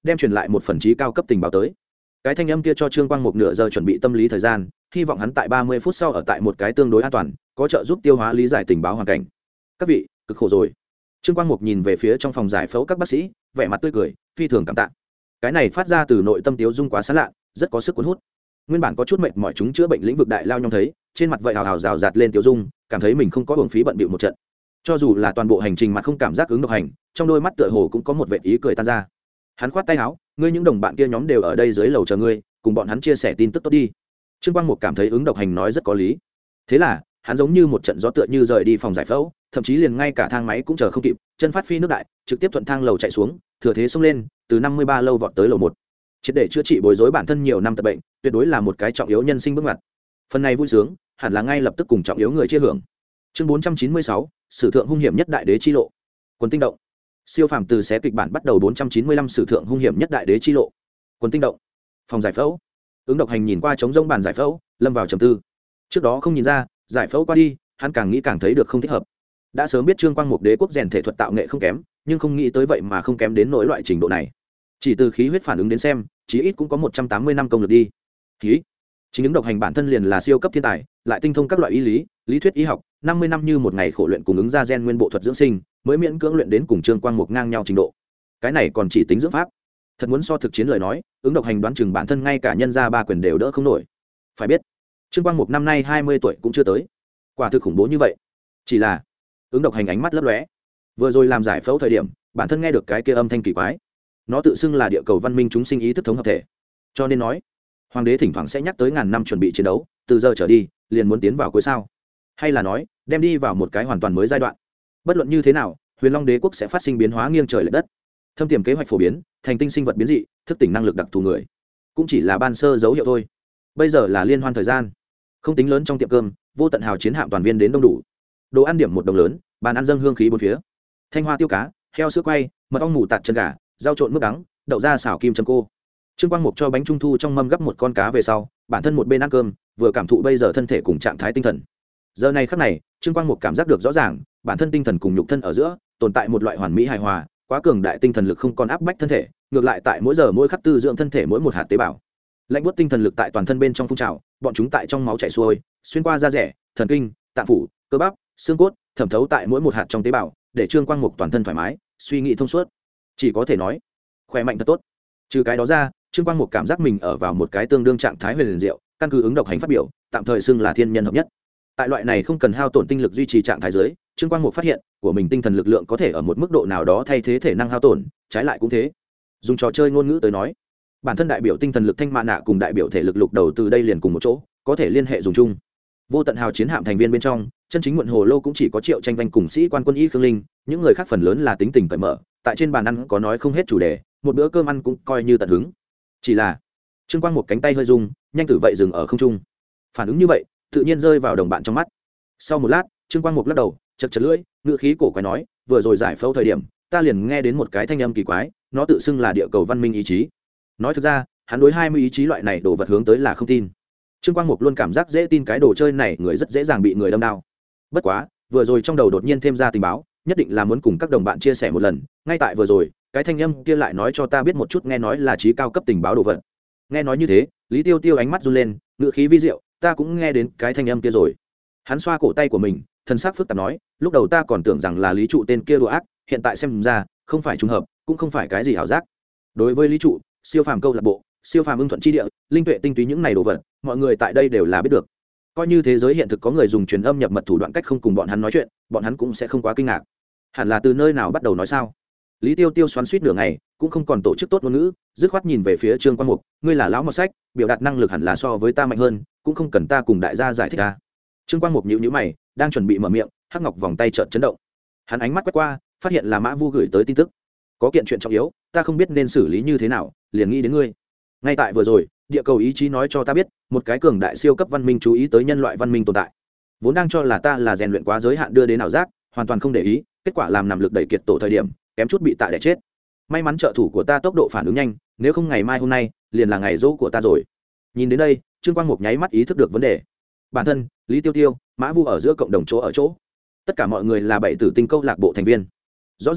đem truyền lại một phần trí cao cấp tình báo tới. Cái thanh âm kia cho Trương Quang một nửa giờ chuẩn bị tâm lý thời gian, hy vọng hắn tại 30 phút sau ở tại một cái tương đối an toàn, có trợ giúp tiêu hóa lý giải tình báo hoàn cảnh. Các vị, cực khổ rồi. Trương Quang Mục nhìn về phía trong phòng giải phẫu các bác sĩ, vẻ mặt tươi cười, phi thường cảm tạ. Cái này phát ra từ nội tâm tiếu dung quá sán lạ, rất có sức cuốn hút. Nguyên bản có chút mệt mỏi chúng chữa bệnh lĩnh vực đại lao nhong thấy, trên mặt vậy hào hào rào rạt lên tiếu dung, cảm thấy mình không có uổng phí bận bịu một trận. Cho dù là toàn bộ hành trình mặt không cảm giác ứng độc hành, trong đôi mắt tựa hồ cũng có một vệt ý cười tan ra. Hắn khoát tay áo, ngươi những đồng bạn kia nhóm đều ở đây dưới lầu chờ ngươi, cùng bọn hắn chia sẻ tin tức tốt đi. Trương Quang Mục cảm thấy ứng độc hành nói rất có lý. Thế là, hắn giống như một trận gió tựa như rời đi phòng giải phẫu, thậm chí liền ngay cả thang máy cũng chờ không kịp, chân phát phi nước đại, trực tiếp thuận thang lầu chạy xuống, thừa thế xông lên, từ 53 lâu vọt tới lầu 1. Triệt để chữa trị bối rối bản thân nhiều năm tật bệnh, tuyệt đối là một cái trọng yếu nhân sinh bước ngoặt. Phần này vui sướng, hẳn là ngay lập tức cùng trọng yếu người chia hưởng. Chương 496, sử thượng hung hiểm nhất đại đế chi lộ. Quần tinh động. Siêu phàm từ xé kịch bản bắt đầu 495 sử thượng hung hiểm nhất đại đế chi lộ. Quần tinh động. Phòng giải phẫu. Ứng độc hành nhìn qua trống rỗng bàn giải phẫu, lâm vào trầm tư. Trước đó không nhìn ra, giải phẫu qua đi, hắn càng nghĩ càng thấy được không thích hợp. Đã sớm biết Trương Quang Mục đế quốc rèn thể thuật tạo nghệ không kém, nhưng không nghĩ tới vậy mà không kém đến nỗi loại trình độ này. Chỉ từ khí huyết phản ứng đến xem, chí ít cũng có 180 năm công lực đi. Khí. Chính ứng độc hành bản thân liền là siêu cấp thiên tài, lại tinh thông các loại y lý, lý thuyết y học, 50 năm như một ngày khổ luyện cùng ứng ra gen nguyên bộ thuật dưỡng sinh, mới miễn cưỡng luyện đến cùng Trương Quang Mục ngang nhau trình độ. Cái này còn chỉ tính dưỡng pháp. Thật muốn so thực chiến lời nói, ứng độc hành đoán chừng bản thân ngay cả nhân gia ba quyền đều đỡ không nổi. Phải biết, Trương Quang Mục năm nay 20 tuổi cũng chưa tới. Quả thực khủng bố như vậy. Chỉ là, ứng độc hành ánh mắt lấp lóe. Vừa rồi làm giải phẫu thời điểm, bản thân nghe được cái kia âm thanh kỳ quái. Nó tự xưng là địa cầu văn minh chúng sinh ý thức thống hợp thể. Cho nên nói, hoàng đế thỉnh thoảng sẽ nhắc tới ngàn năm chuẩn bị chiến đấu, từ giờ trở đi, liền muốn tiến vào cuối sao. Hay là nói, đem đi vào một cái hoàn toàn mới giai đoạn. Bất luận như thế nào, Huyền Long đế quốc sẽ phát sinh biến hóa nghiêng trời lệch đất. Thâm tiềm kế hoạch phổ biến, thành tinh sinh vật biến dị, thức tỉnh năng lực đặc thù người, cũng chỉ là ban sơ dấu hiệu thôi. Bây giờ là liên hoan thời gian, không tính lớn trong tiệm cơm, vô tận hào chiến hạm toàn viên đến đông đủ. Đồ ăn điểm một đồng lớn, bàn ăn dâng hương khí bốn phía. Thanh hoa tiêu cá, heo sữa quay, mật ong mù tạt chân gà, rau trộn mướp đắng, đậu da xào kim châm cô. Trương Quang Mục cho bánh trung thu trong mâm gấp một con cá về sau, bản thân một bên ăn cơm, vừa cảm thụ bây giờ thân thể cùng trạng thái tinh thần. Giờ này khắc này, Trương Quang Mục cảm giác được rõ ràng, bản thân tinh thần cùng nhục thân ở giữa tồn tại một loại hoàn mỹ hài hòa, quá cường đại tinh thần lực không còn áp bách thân thể, ngược lại tại mỗi giờ mỗi khắc tư dưỡng thân thể mỗi một hạt tế bào. Lạnh buốt tinh thần lực tại toàn thân bên trong phun trào, bọn chúng tại trong máu chảy xuôi, xuyên qua da rẻ, thần kinh, tạng phủ, cơ bắp, xương cốt, thẩm thấu tại mỗi một hạt trong tế bào, để Trương Quang Mục toàn thân thoải mái, suy nghĩ thông suốt. Chỉ có thể nói, khỏe mạnh thật tốt. Trừ cái đó ra, Trương Quang Mục cảm giác mình ở vào một cái tương đương trạng thái huyền liền diệu, căn cứ ứng độc hành phát biểu, tạm thời xưng là thiên nhân hợp nhất. Tại loại này không cần hao tổn tinh lực duy trì trạng thái dưới, Trương Quang Mục phát hiện của mình tinh thần lực lượng có thể ở một mức độ nào đó thay thế thể năng hao tổn, trái lại cũng thế. Dùng trò chơi ngôn ngữ tới nói, bản thân đại biểu tinh thần lực thanh mã nạ cùng đại biểu thể lực lục đầu từ đây liền cùng một chỗ, có thể liên hệ dùng chung. Vô tận hào chiến hạm thành viên bên trong, chân chính muộn hồ lô cũng chỉ có Triệu Tranh Vanh cùng sĩ quan quân y Khương Linh, những người khác phần lớn là tính tình cởi mở, tại trên bàn ăn có nói không hết chủ đề, một bữa cơm ăn cũng coi như tận hứng. Chỉ là Trương Quang một cánh tay hơi rung, nhanh tử vậy dừng ở không trung. Phản ứng như vậy, tự nhiên rơi vào đồng bạn trong mắt. Sau một lát, Trương Quang Mục lắc đầu, chật chật lưỡi, ngựa khí cổ quái nói, vừa rồi giải phẫu thời điểm, ta liền nghe đến một cái thanh âm kỳ quái, nó tự xưng là địa cầu văn minh ý chí. Nói thực ra, hắn đối 20 ý chí loại này đồ vật hướng tới là không tin. Trương Quang Mục luôn cảm giác dễ tin cái đồ chơi này người rất dễ dàng bị người đâm đao. Bất quá, vừa rồi trong đầu đột nhiên thêm ra tình báo, nhất định là muốn cùng các đồng bạn chia sẻ một lần, ngay tại vừa rồi, cái thanh âm kia lại nói cho ta biết một chút nghe nói là trí cao cấp tình báo đồ vật. Nghe nói như thế, Lý Tiêu Tiêu ánh mắt run lên, ngựa khí vi diệu, ta cũng nghe đến cái thanh âm kia rồi. Hắn xoa cổ tay của mình, thần sắc phức tạp nói, lúc đầu ta còn tưởng rằng là Lý trụ tên kia đùa ác, hiện tại xem ra, không phải trùng hợp, cũng không phải cái gì ảo giác. Đối với Lý trụ, siêu phàm câu lạc bộ, siêu phàm ưng thuận chi địa, linh tuệ tinh túy những này đồ vật, mọi người tại đây đều là biết được. Coi như thế giới hiện thực có người dùng truyền âm nhập mật thủ đoạn cách không cùng bọn hắn nói chuyện, bọn hắn cũng sẽ không quá kinh ngạc. Hẳn là từ nơi nào bắt đầu nói sao? Lý Tiêu Tiêu xoắn xuýt nửa ngày, cũng không còn tổ chức tốt ngôn ngữ, dứt khoát nhìn về phía Trương Quang Mục, ngươi là lão mọt sách, biểu đạt năng lực hẳn là so với ta mạnh hơn, cũng không cần ta cùng đại gia giải thích ta. Trương Quang Mục nhíu nhíu mày, đang chuẩn bị mở miệng, hắc ngọc vòng tay chợt chấn động. Hắn ánh mắt quét qua, phát hiện là Mã Vu gửi tới tin tức. Có kiện chuyện trọng yếu, ta không biết nên xử lý như thế nào, liền nghĩ đến ngươi. Ngay tại vừa rồi, địa cầu ý chí nói cho ta biết, một cái cường đại siêu cấp văn minh chú ý tới nhân loại văn minh tồn tại. Vốn đang cho là ta là rèn luyện quá giới hạn đưa đến ảo giác, hoàn toàn không để ý, kết quả làm nằm lực đẩy kiệt tổ thời điểm, kém chút bị tạ đẻ chết. May mắn trợ thủ của ta tốc độ phản ứng nhanh, nếu không ngày mai hôm nay liền là ngày dỗ của ta rồi. Nhìn đến đây, Trương Quang Mục nháy mắt ý thức được vấn đề. Bản thân, Lý Tiêu Tiêu, Mã Vu ở giữa cộng đồng chỗ ở chỗ, tất cả mọi người là bảy tử tinh câu lạc bộ thành viên. Rõ ràng,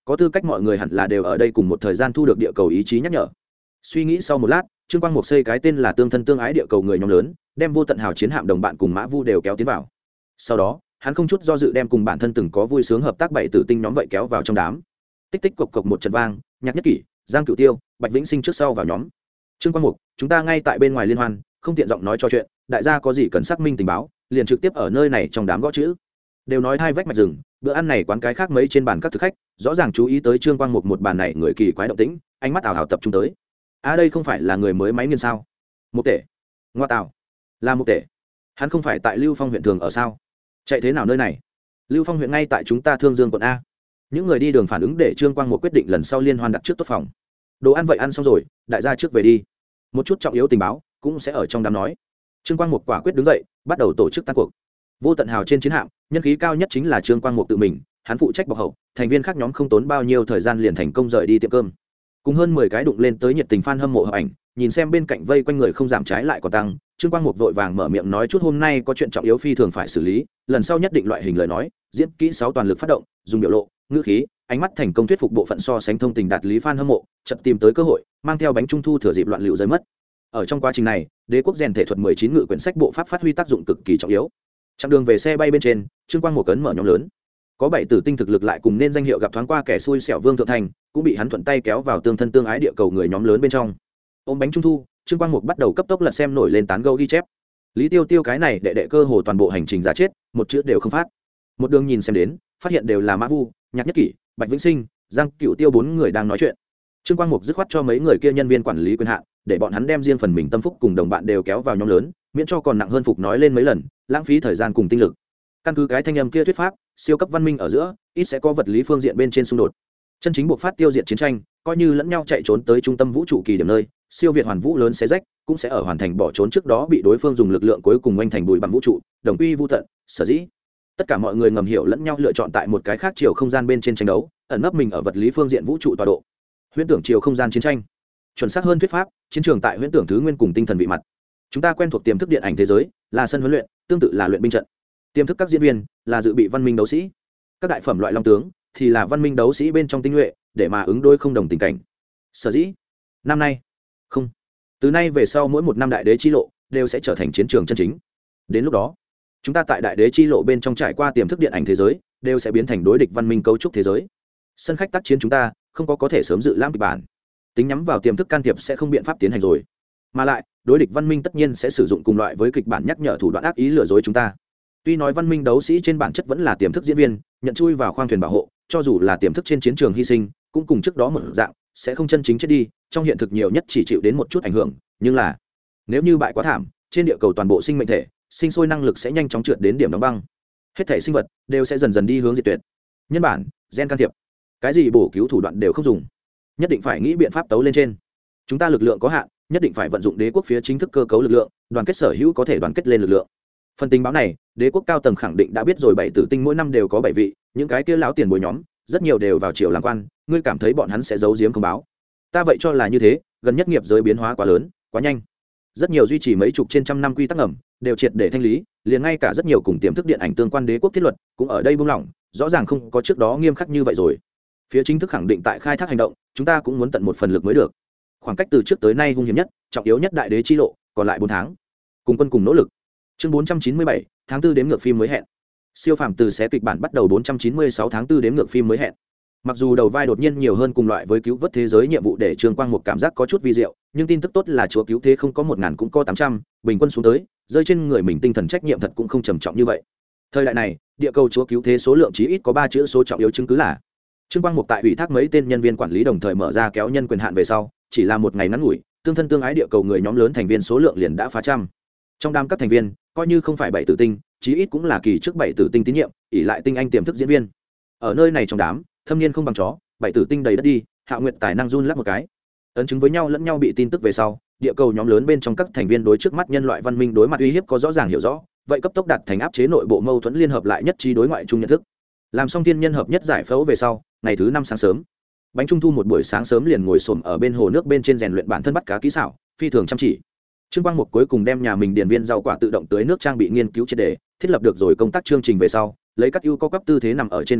có tư cách mọi người hẳn là đều ở đây cùng một thời gian thu được địa cầu ý chí nhắc nhở. Suy nghĩ sau một lát, Trương Quang Mục xây cái tên là tương thân tương ái địa cầu người nhóm lớn, đem vô tận hào chiến hạm đồng bạn cùng Mã Vu đều kéo tiến vào. Sau đó, hắn không chút do dự đem cùng bản thân từng có vui sướng hợp tác bảy tử tinh nhóm vậy kéo vào trong đám. Tích tích cộc cộc một trận vang, Nhạc Nhất Kỷ, Giang Cửu Tiêu, Bạch Vĩnh Sinh trước sau vào nhóm. Trương Quang Mục, chúng ta ngay tại bên ngoài liên hoan, không tiện giọng nói trò chuyện, đại gia có gì cần xác minh tình báo, liền trực tiếp ở nơi này trong đám gõ chữ. Đều nói hai vách mạch rừng, bữa ăn này quán cái khác mấy trên bàn các thực khách, rõ ràng chú ý tới Trương Quang Mục một bàn này người kỳ quái động tĩnh, ánh mắt ảo ảo tập trung tới. Đây không phải là người mới máy nghiên sao? Một tể. Ngoa tạo. Là một tể. Hắn không phải tại Lưu Phong huyện thường ở sao? Chạy thế nào nơi này? Lưu Phong huyện ngay tại chúng ta Thương Dương quận a. Những người đi đường phản ứng để Trương Quang Mục quyết định lần sau liên hoan đặt trước tốt phòng. Đồ ăn vậy ăn xong rồi, đại gia trước về đi. Một chút trọng yếu tình báo cũng sẽ ở trong đám nói. Trương Quang Mục quả quyết đứng dậy, bắt đầu tổ chức tan cuộc. Vô tận hào trên chiến hạm, nhân khí cao nhất chính là Trương Quang Mục tự mình, hắn phụ trách bọc hậu, thành viên khác nhóm không tốn bao nhiêu thời gian liền thành công rời đi tiệm cơm. Cùng hơn 10 cái đụng lên tới nhiệt tình fan hâm mộ hợp ảnh, nhìn xem bên cạnh vây quanh người không giảm trái lại còn tăng, Trương Quang Mục vội vàng mở miệng nói chút hôm nay có chuyện trọng yếu phi thường phải xử lý, lần sau nhất định loại hình lời nói, diễn kỹ 6 toàn lực phát động, dùng biểu lộ, ngữ khí, ánh mắt thành công thuyết phục bộ phận so sánh thông tình đạt lý fan hâm mộ, chợt tìm tới cơ hội, mang theo bánh trung thu thừa dịp loạn lưu rơi mất. Ở trong quá trình này, Đế quốc rèn thể thuật 19 ngự quyển sách bộ pháp phát huy tác dụng cực kỳ trọng yếu. Chặng đường về xe bay bên trên, Trương Quang Mục cấn mở nhóm lớn. Có 7 tử tinh thực lực lại cùng nên danh hiệu gặp thoáng qua kẻ xui xẻo Vương Thượng Thành, cũng bị hắn thuận tay kéo vào tương thân tương ái địa cầu người nhóm lớn bên trong. Ôm bánh trung thu, Trương Quang Mục bắt đầu cấp tốc lật xem nổi lên tán gẫu ghi chép. Lý Tiêu Tiêu cái này đệ đệ cơ hồ toàn bộ hành trình giả chết, một chữ đều không phát. Một đường nhìn xem đến, phát hiện đều là Mã Vu, Nhạc Nhất Kỷ, Bạch Vĩnh Sinh, Giang Cửu Tiêu 4 người đang nói chuyện. Trương Quang Mục dứt khoát cho mấy người kia nhân viên quản lý quyền hạn, để bọn hắn đem riêng phần mình tâm phúc cùng đồng bạn đều kéo vào nhóm lớn, miễn cho còn nặng hơn phục nói lên mấy lần, lãng phí thời gian cùng tinh lực. Căn cứ cái thanh âm kia thuyết pháp, siêu cấp văn minh ở giữa ít sẽ có vật lý phương diện bên trên xung đột. Chân chính buộc phát tiêu diệt chiến tranh, coi như lẫn nhau chạy trốn tới trung tâm vũ trụ kỳ điểm nơi, siêu việt hoàn vũ lớn xé rách, cũng sẽ ở hoàn thành bỏ trốn trước đó bị đối phương dùng lực lượng cuối cùng oanh thành bụi bặm vũ trụ, đồng quy vu tận. Sở dĩ tất cả mọi người ngầm hiểu lẫn nhau lựa chọn tại một cái khác chiều không gian bên trên tranh đấu, ẩn nấp mình ở vật lý phương diện vũ trụ tọa độ. Huyễn tưởng chiều không gian chiến tranh, chuẩn xác hơn thuyết pháp, chiến trường tại huyễn tưởng thứ nguyên cùng tinh thần vị mặt. Chúng ta quen thuộc tiềm thức điện ảnh thế giới, là sân huấn luyện, tương tự là luyện binh trận. Tiềm thức các diễn viên là dự bị văn minh đấu sĩ, các đại phẩm loại long tướng thì là văn minh đấu sĩ bên trong tinh nhuệ, để mà ứng đối không đồng tình cảnh. Sở dĩ năm nay không, từ nay về sau mỗi một năm đại đế chi lộ đều sẽ trở thành chiến trường chân chính. Đến lúc đó, chúng ta tại đại đế chi lộ bên trong trải qua tiềm thức điện ảnh thế giới đều sẽ biến thành đối địch văn minh cấu trúc thế giới. Sân khách tác chiến chúng ta không có thể sớm dự lãm kịch bản, tính nhắm vào tiềm thức can thiệp sẽ không biện pháp tiến hành rồi, mà lại đối địch văn minh tất nhiên sẽ sử dụng cùng loại với kịch bản nhắc nhở thủ đoạn ác ý lừa dối chúng ta. Tuy nói văn minh đấu sĩ trên bản chất vẫn là tiềm thức diễn viên, nhận chui vào khoang thuyền bảo hộ, cho dù là tiềm thức trên chiến trường hy sinh, cũng cùng trước đó một dạng, sẽ không chân chính chết đi, trong hiện thực nhiều nhất chỉ chịu đến một chút ảnh hưởng, nhưng là nếu như bại quá thảm, trên địa cầu toàn bộ sinh mệnh thể, sinh sôi năng lực sẽ nhanh chóng trượt đến điểm đóng băng. Hết thể sinh vật đều sẽ dần dần đi hướng diệt tuyệt. Nhân bản, gen can thiệp, cái gì bổ cứu thủ đoạn đều không dùng, nhất định phải nghĩ biện pháp tấu lên trên. Chúng ta lực lượng có hạn, nhất định phải vận dụng đế quốc phía chính thức cơ cấu lực lượng, đoàn kết sở hữu có thể đoàn kết lên lực lượng. Phần tình báo này, đế quốc cao tầng khẳng định đã biết rồi, 7 tử tinh mỗi năm đều có 7 vị, những cái kia lão tiền bối nhóm, rất nhiều đều vào triều làm quan, ngươi cảm thấy bọn hắn sẽ giấu giếm không báo? Ta vậy cho là như thế, gần nhất nghiệp giới biến hóa quá lớn, quá nhanh. Rất nhiều duy trì mấy chục trên trăm năm quy tắc ngầm, đều triệt để thanh lý, liền ngay cả rất nhiều cùng tiềm thức điện ảnh tương quan đế quốc thiết luật, cũng ở đây buông lỏng, rõ ràng không có trước đó nghiêm khắc như vậy rồi. Phía chính thức khẳng định tại khai thác hành động, chúng ta cũng muốn tận một phần lực mới được. Khoảng cách từ trước tới nay hung hiểm nhất, trọng yếu nhất đại đế chi lộ, còn lại 4 tháng. Cùng quân cùng nỗ lực. Chương 497, tháng 4 đếm ngược phim mới hẹn. Siêu phàm từ xé kịch bản bắt đầu 496 tháng 4 đếm ngược phim mới hẹn. Mặc dù đầu vai đột nhiên nhiều hơn cùng loại với cứu vớt thế giới nhiệm vụ để Trương Quang một cảm giác có chút vi diệu, nhưng tin tức tốt là chúa cứu thế không có 1000 cũng có 800, bình quân xuống tới, rơi trên người mình tinh thần trách nhiệm thật cũng không trầm trọng như vậy. Thời đại này, địa cầu chúa cứu thế số lượng chí ít có 3 chữ số trọng yếu chứng cứ là Trương Quang Mục tại ủy thác mấy tên nhân viên quản lý đồng thời mở ra kéo nhân quyền hạn về sau, chỉ là một ngày ngắn ngủi, tương thân tương ái địa cầu người nhóm lớn thành viên số lượng liền đã phá trăm. Trong đám các thành viên, coi như không phải 7 tử tinh, chí ít cũng là kỳ trước 7 tử tinh tín nhiệm, ỷ lại tinh anh tiềm thức diễn viên. Ở nơi này trong đám, thâm niên không bằng chó, 7 tử tinh đầy đất đi, Hạo Nguyệt tài năng run lắc một cái. Ấn chứng với nhau lẫn nhau bị tin tức về sau, địa cầu nhóm lớn bên trong các thành viên đối trước mắt nhân loại văn minh đối mặt uy hiếp có rõ ràng hiểu rõ, vậy cấp tốc đạt thành áp chế nội bộ mâu thuẫn liên hợp lại nhất trí đối ngoại chung nhận thức. Làm xong thiên nhân hợp nhất giải phẫu về sau, ngày thứ 5 sáng sớm, Bánh Trung Thu một buổi sáng sớm liền ngồi xổm ở bên hồ nước bên trên rèn luyện bản thân bắt cá kỹ xảo, phi thường chăm chỉ. Trương Quang Mục cuối cùng đem nhà mình điền viên rau quả tự động tưới nước trang bị nghiên cứu triệt đề, thiết lập được rồi công tác chương trình về sau, lấy các ưu co quắp tư thế nằm ở trên ghế nằm,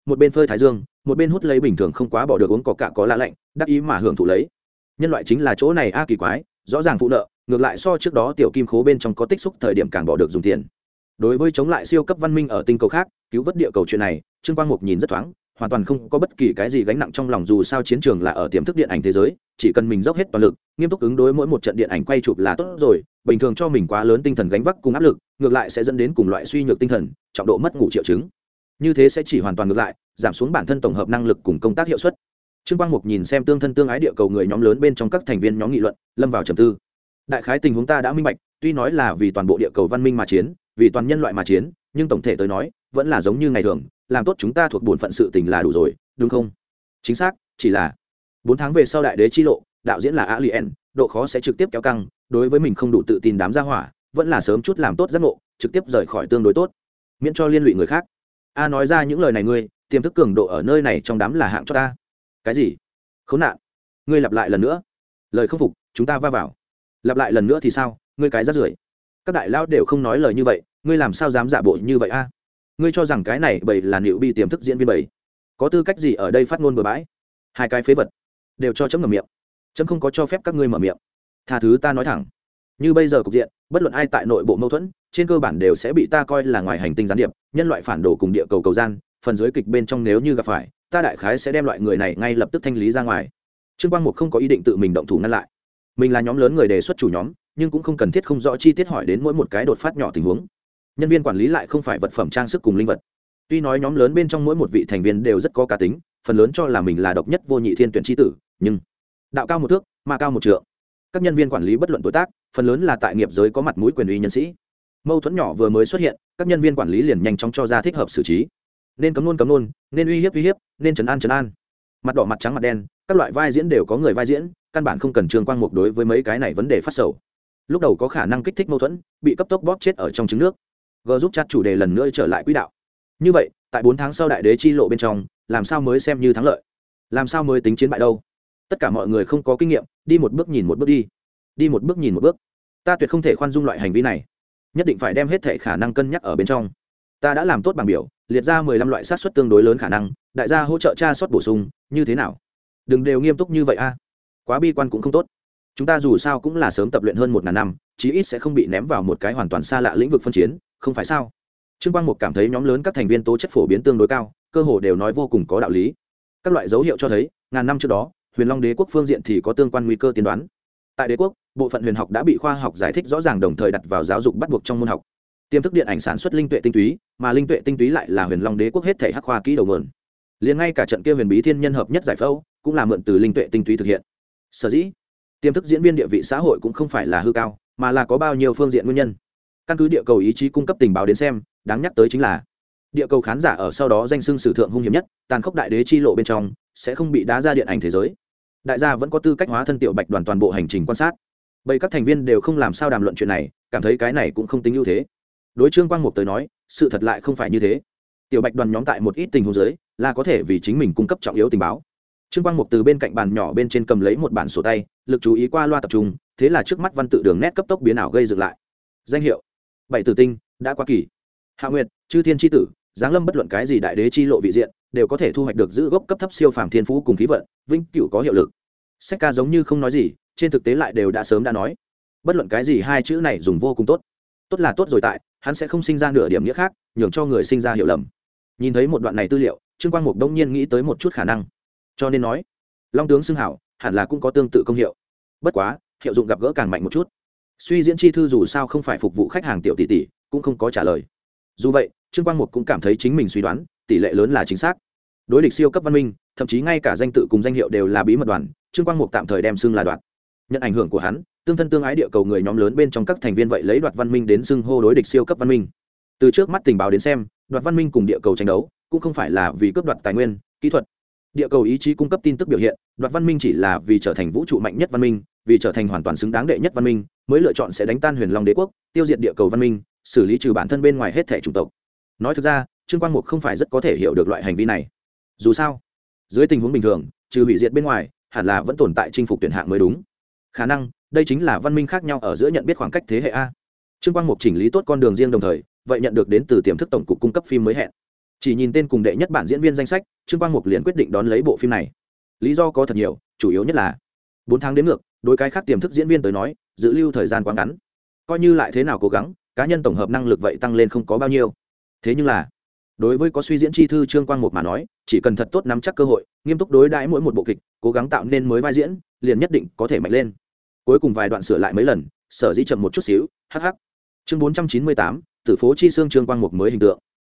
một bên phơi thái dương, một bên hút lấy bình thường không quá bỏ được uống cà có lạ lạnh, đắc ý mà hưởng thụ lấy. Nhân loại chính là chỗ này a kỳ quái, rõ ràng phụ nợ, ngược lại so trước đó tiểu kim khố bên trong có tích xúc thời điểm càng bỏ được dùng tiền. Đối với chống lại siêu cấp văn minh ở tinh cầu khác, cứu vớt địa cầu chuyện này, Trương Quang Mục nhìn rất thoáng, hoàn toàn không có bất kỳ cái gì gánh nặng trong lòng, dù sao chiến trường là ở tiềm thức điện ảnh thế giới, chỉ cần mình dốc hết toàn lực, nghiêm túc ứng đối mỗi một trận điện ảnh quay chụp là tốt rồi, bình thường cho mình quá lớn tinh thần gánh vác cùng áp lực, ngược lại sẽ dẫn đến cùng loại suy nhược tinh thần, trọng độ mất ngủ triệu chứng. Như thế sẽ chỉ hoàn toàn ngược lại, giảm xuống bản thân tổng hợp năng lực cùng công tác hiệu suất. Trương Quang Mục nhìn xem tương thân tương ái địa cầu người nhóm lớn bên trong các thành viên nhóm nghị luận, lâm vào trầm tư. Đại khái tình huống ta đã minh bạch, tuy nói là vì toàn bộ địa cầu văn minh mà chiến, vì toàn nhân loại mà chiến, nhưng tổng thể tới nói, vẫn là giống như ngày thường, làm tốt chúng ta thuộc bổn phận sự tình là đủ rồi, đúng không? Chính xác, chỉ là 4 tháng về sau đại đế chi lộ, đạo diễn là Alien, độ khó sẽ trực tiếp kéo căng, đối với mình không đủ tự tin đám gia hỏa, vẫn là sớm chút làm tốt giác ngộ, trực tiếp rời khỏi tương đối tốt, miễn cho liên lụy người khác. A nói ra những lời này ngươi, tiềm thức cường độ ở nơi này trong đám là hạng cho ta. Cái gì? Khốn nạn. Ngươi lặp lại lần nữa. Lời không phục, chúng ta va vào. Lặp lại lần nữa thì sao? Ngươi cái rác rưởi. Các đại lão đều không nói lời như vậy, ngươi làm sao dám giả bộ như vậy a? Ngươi cho rằng cái này bầy là liệu bi tiềm thức diễn viên bầy, có tư cách gì ở đây phát ngôn bừa bãi? Hai cái phế vật đều cho chấm ngậm miệng. Chấm không có cho phép các ngươi mở miệng. Tha thứ ta nói thẳng, như bây giờ cục diện, bất luận ai tại nội bộ mâu thuẫn, trên cơ bản đều sẽ bị ta coi là ngoài hành tinh gián điệp, nhân loại phản đồ cùng địa cầu cầu gian, phần dưới kịch bên trong nếu như gặp phải, ta đại khái sẽ đem loại người này ngay lập tức thanh lý ra ngoài. Trương Quang Mục không có ý định tự mình động thủ ngăn lại. Mình là nhóm lớn người đề xuất chủ nhóm, nhưng cũng không cần thiết không rõ chi tiết hỏi đến mỗi một cái đột phát nhỏ tình huống. Nhân viên quản lý lại không phải vật phẩm trang sức cùng linh vật. Tuy nói nhóm lớn bên trong mỗi một vị thành viên đều rất có cá tính, phần lớn cho là mình là độc nhất vô nhị thiên tuyển chi tử, nhưng đạo cao một thước, ma cao một trượng. Các nhân viên quản lý bất luận tuổi tác, phần lớn là tại nghiệp giới có mặt mũi quyền uy nhân sĩ. Mâu thuẫn nhỏ vừa mới xuất hiện, các nhân viên quản lý liền nhanh chóng cho ra thích hợp xử trí. Nên cấm nôn, nên uy hiếp, nên trấn an. Mặt đỏ mặt trắng mặt đen, các loại vai diễn đều có người vai diễn, căn bản không cần Trương Quang Mục đối với mấy cái này vấn đề phát sầu. Lúc đầu có khả năng kích thích mâu thuẫn, bị cấp tốc bóp chết ở trong trứng nước. G giúp chat chủ đề lần nữa trở lại quỹ đạo. Như vậy, tại 4 tháng sau đại đế chi lộ bên trong, làm sao mới xem như thắng lợi? Làm sao mới tính chiến bại đâu? Tất cả mọi người không có kinh nghiệm, đi một bước nhìn một bước đi một bước nhìn một bước. Ta tuyệt không thể khoan dung loại hành vi này, nhất định phải đem hết thể khả năng cân nhắc ở bên trong. Ta đã làm tốt bảng biểu, liệt ra 15 loại sát suất tương đối lớn khả năng, đại gia hỗ trợ tra soát bổ sung, như thế nào? Đừng đều nghiêm túc như vậy a, quá bi quan cũng không tốt. Chúng ta dù sao cũng là sớm tập luyện hơn 1000 năm, chí ít sẽ không bị ném vào một cái hoàn toàn xa lạ lĩnh vực phân chiến, không phải sao? Trương Quang Mục cảm thấy nhóm lớn các thành viên tố chất phổ biến tương đối cao, cơ hồ đều nói vô cùng có đạo lý. Các loại dấu hiệu cho thấy, ngàn năm trước đó, Huyền Long Đế quốc phương diện thì có tương quan nguy cơ tiên đoán. Tại đế quốc, bộ phận huyền học đã bị khoa học giải thích rõ ràng, đồng thời đặt vào giáo dục bắt buộc trong môn học. Tiềm thức điện ảnh sản xuất linh tuệ tinh túy, mà linh tuệ tinh túy lại là Huyền Long Đế quốc hết thể hắc khoa kỹ đầu nguồn. Liền ngay cả trận kia huyền bí thiên nhân hợp nhất giải phẫu, cũng là mượn từ linh tuệ tinh túy thực hiện. Sở dĩ, tiềm thức diễn viên địa vị xã hội cũng không phải là hư cao, mà là có bao nhiêu phương diện nguyên nhân. Căn cứ địa cầu ý chí cung cấp tình báo đến xem, đáng nhắc tới chính là địa cầu khán giả ở sau đó danh xưng sử thượng hung hiểm nhất, tàn khốc đại đế chi lộ bên trong sẽ không bị đá ra điện ảnh thế giới. Đại gia vẫn có tư cách hóa thân tiểu bạch đoàn toàn bộ hành trình quan sát. Bởi các thành viên đều không làm sao đàm luận chuyện này, cảm thấy cái này cũng không tính ưu thế. Đối Trương Quang Mục tới nói, sự thật lại không phải như thế. Tiểu bạch đoàn nhóm tại một ít tình huống dưới là có thể vì chính mình cung cấp trọng yếu tình báo. Trương Quang Mục từ bên cạnh bàn nhỏ bên trên cầm lấy một bản sổ tay, lực chú ý qua loa tập trung, thế là trước mắt văn tự đường nét cấp tốc biến ảo gây dựng lại. Danh hiệu: Bảy Tử Tinh, đã qua kỳ. Hạ Nguyệt, Chư Thiên chi tử, giáng lâm bất luận cái gì đại đế chi lộ vị diện, đều có thể thu hoạch được giữ gốc cấp thấp siêu phàm thiên phú cùng khí vận, vĩnh cửu có hiệu lực. Sách ca giống như không nói gì, trên thực tế lại đều đã sớm đã nói. Bất luận cái gì hai chữ này dùng vô cùng tốt. Tốt là tốt rồi, tại hắn sẽ không sinh ra nửa điểm nghĩa khác, nhường cho người sinh ra hiểu lầm. Nhìn thấy một đoạn này tư liệu, Trương Quang Mục đông nhiên nghĩ tới một chút khả năng. Cho nên nói, long tướng xưng hảo hẳn là cũng có tương tự công hiệu, bất quá hiệu dụng gặp gỡ càng mạnh một chút. Suy diễn chi thư dù sao không phải phục vụ khách hàng tiểu tỷ tỷ, cũng không có trả lời. Dù vậy, Trương Quang Mục cũng cảm thấy chính mình suy đoán tỷ lệ lớn là chính xác. Đối địch siêu cấp văn minh, thậm chí ngay cả danh tự cùng danh hiệu đều là bí mật đoàn, Trương Quang Mục tạm thời đem xưng là đoạt. Nhận ảnh hưởng của hắn, tương thân tương ái địa cầu người nhóm lớn bên trong các thành viên vậy lấy đoạt văn minh đến xưng hô đối địch siêu cấp văn minh. Từ trước mắt tình báo đến xem, đoạt văn minh cùng địa cầu tranh đấu cũng không phải là vì cướp đoạt tài nguyên, kỹ thuật. Địa cầu ý chí cung cấp tin tức biểu hiện, đoạt văn minh chỉ là vì trở thành vũ trụ mạnh nhất văn minh, vì trở thành hoàn toàn xứng đáng đệ nhất văn minh, mới lựa chọn sẽ đánh tan Huyền Long Đế quốc, tiêu diệt địa cầu văn minh, xử lý trừ bản thân bên ngoài hết thể chủng tộc. Nói thực ra, Trương Quang Mục không phải rất có thể hiểu được loại hành vi này. Dù sao, dưới tình huống bình thường, trừ hủy diệt bên ngoài, hẳn là vẫn tồn tại chinh phục tuyển hạng mới đúng. Khả năng, đây chính là văn minh khác nhau ở giữa nhận biết khoảng cách thế hệ a. Trương Quang Mục chỉnh lý tốt con đường riêng, đồng thời, vậy nhận được đến từ tiềm thức tổng cục cung cấp phim mới hẹn. Chỉ nhìn tên cùng đệ nhất bản diễn viên danh sách, Trương Quang Mục liền quyết định đón lấy bộ phim này. Lý do có thật nhiều, chủ yếu nhất là 4 tháng đến ngược, đối cái khác tiềm thức diễn viên tới nói, dự lưu thời gian quá ngắn. Coi như lại thế nào cố gắng, cá nhân tổng hợp năng lực vậy tăng lên không có bao nhiêu. Thế nhưng là, đối với có suy diễn chi thư Trương Quang Mục mà nói, chỉ cần thật tốt nắm chắc cơ hội, nghiêm túc đối đãi mỗi một bộ kịch, cố gắng tạo nên mới vai diễn, liền nhất định có thể mạnh lên. Cuối cùng vài đoạn sửa lại mấy lần, sở dĩ chậm một chút xíu, hắc. Chương 498, Tử phố chi xương Trương Quang Mục mới hình tượng.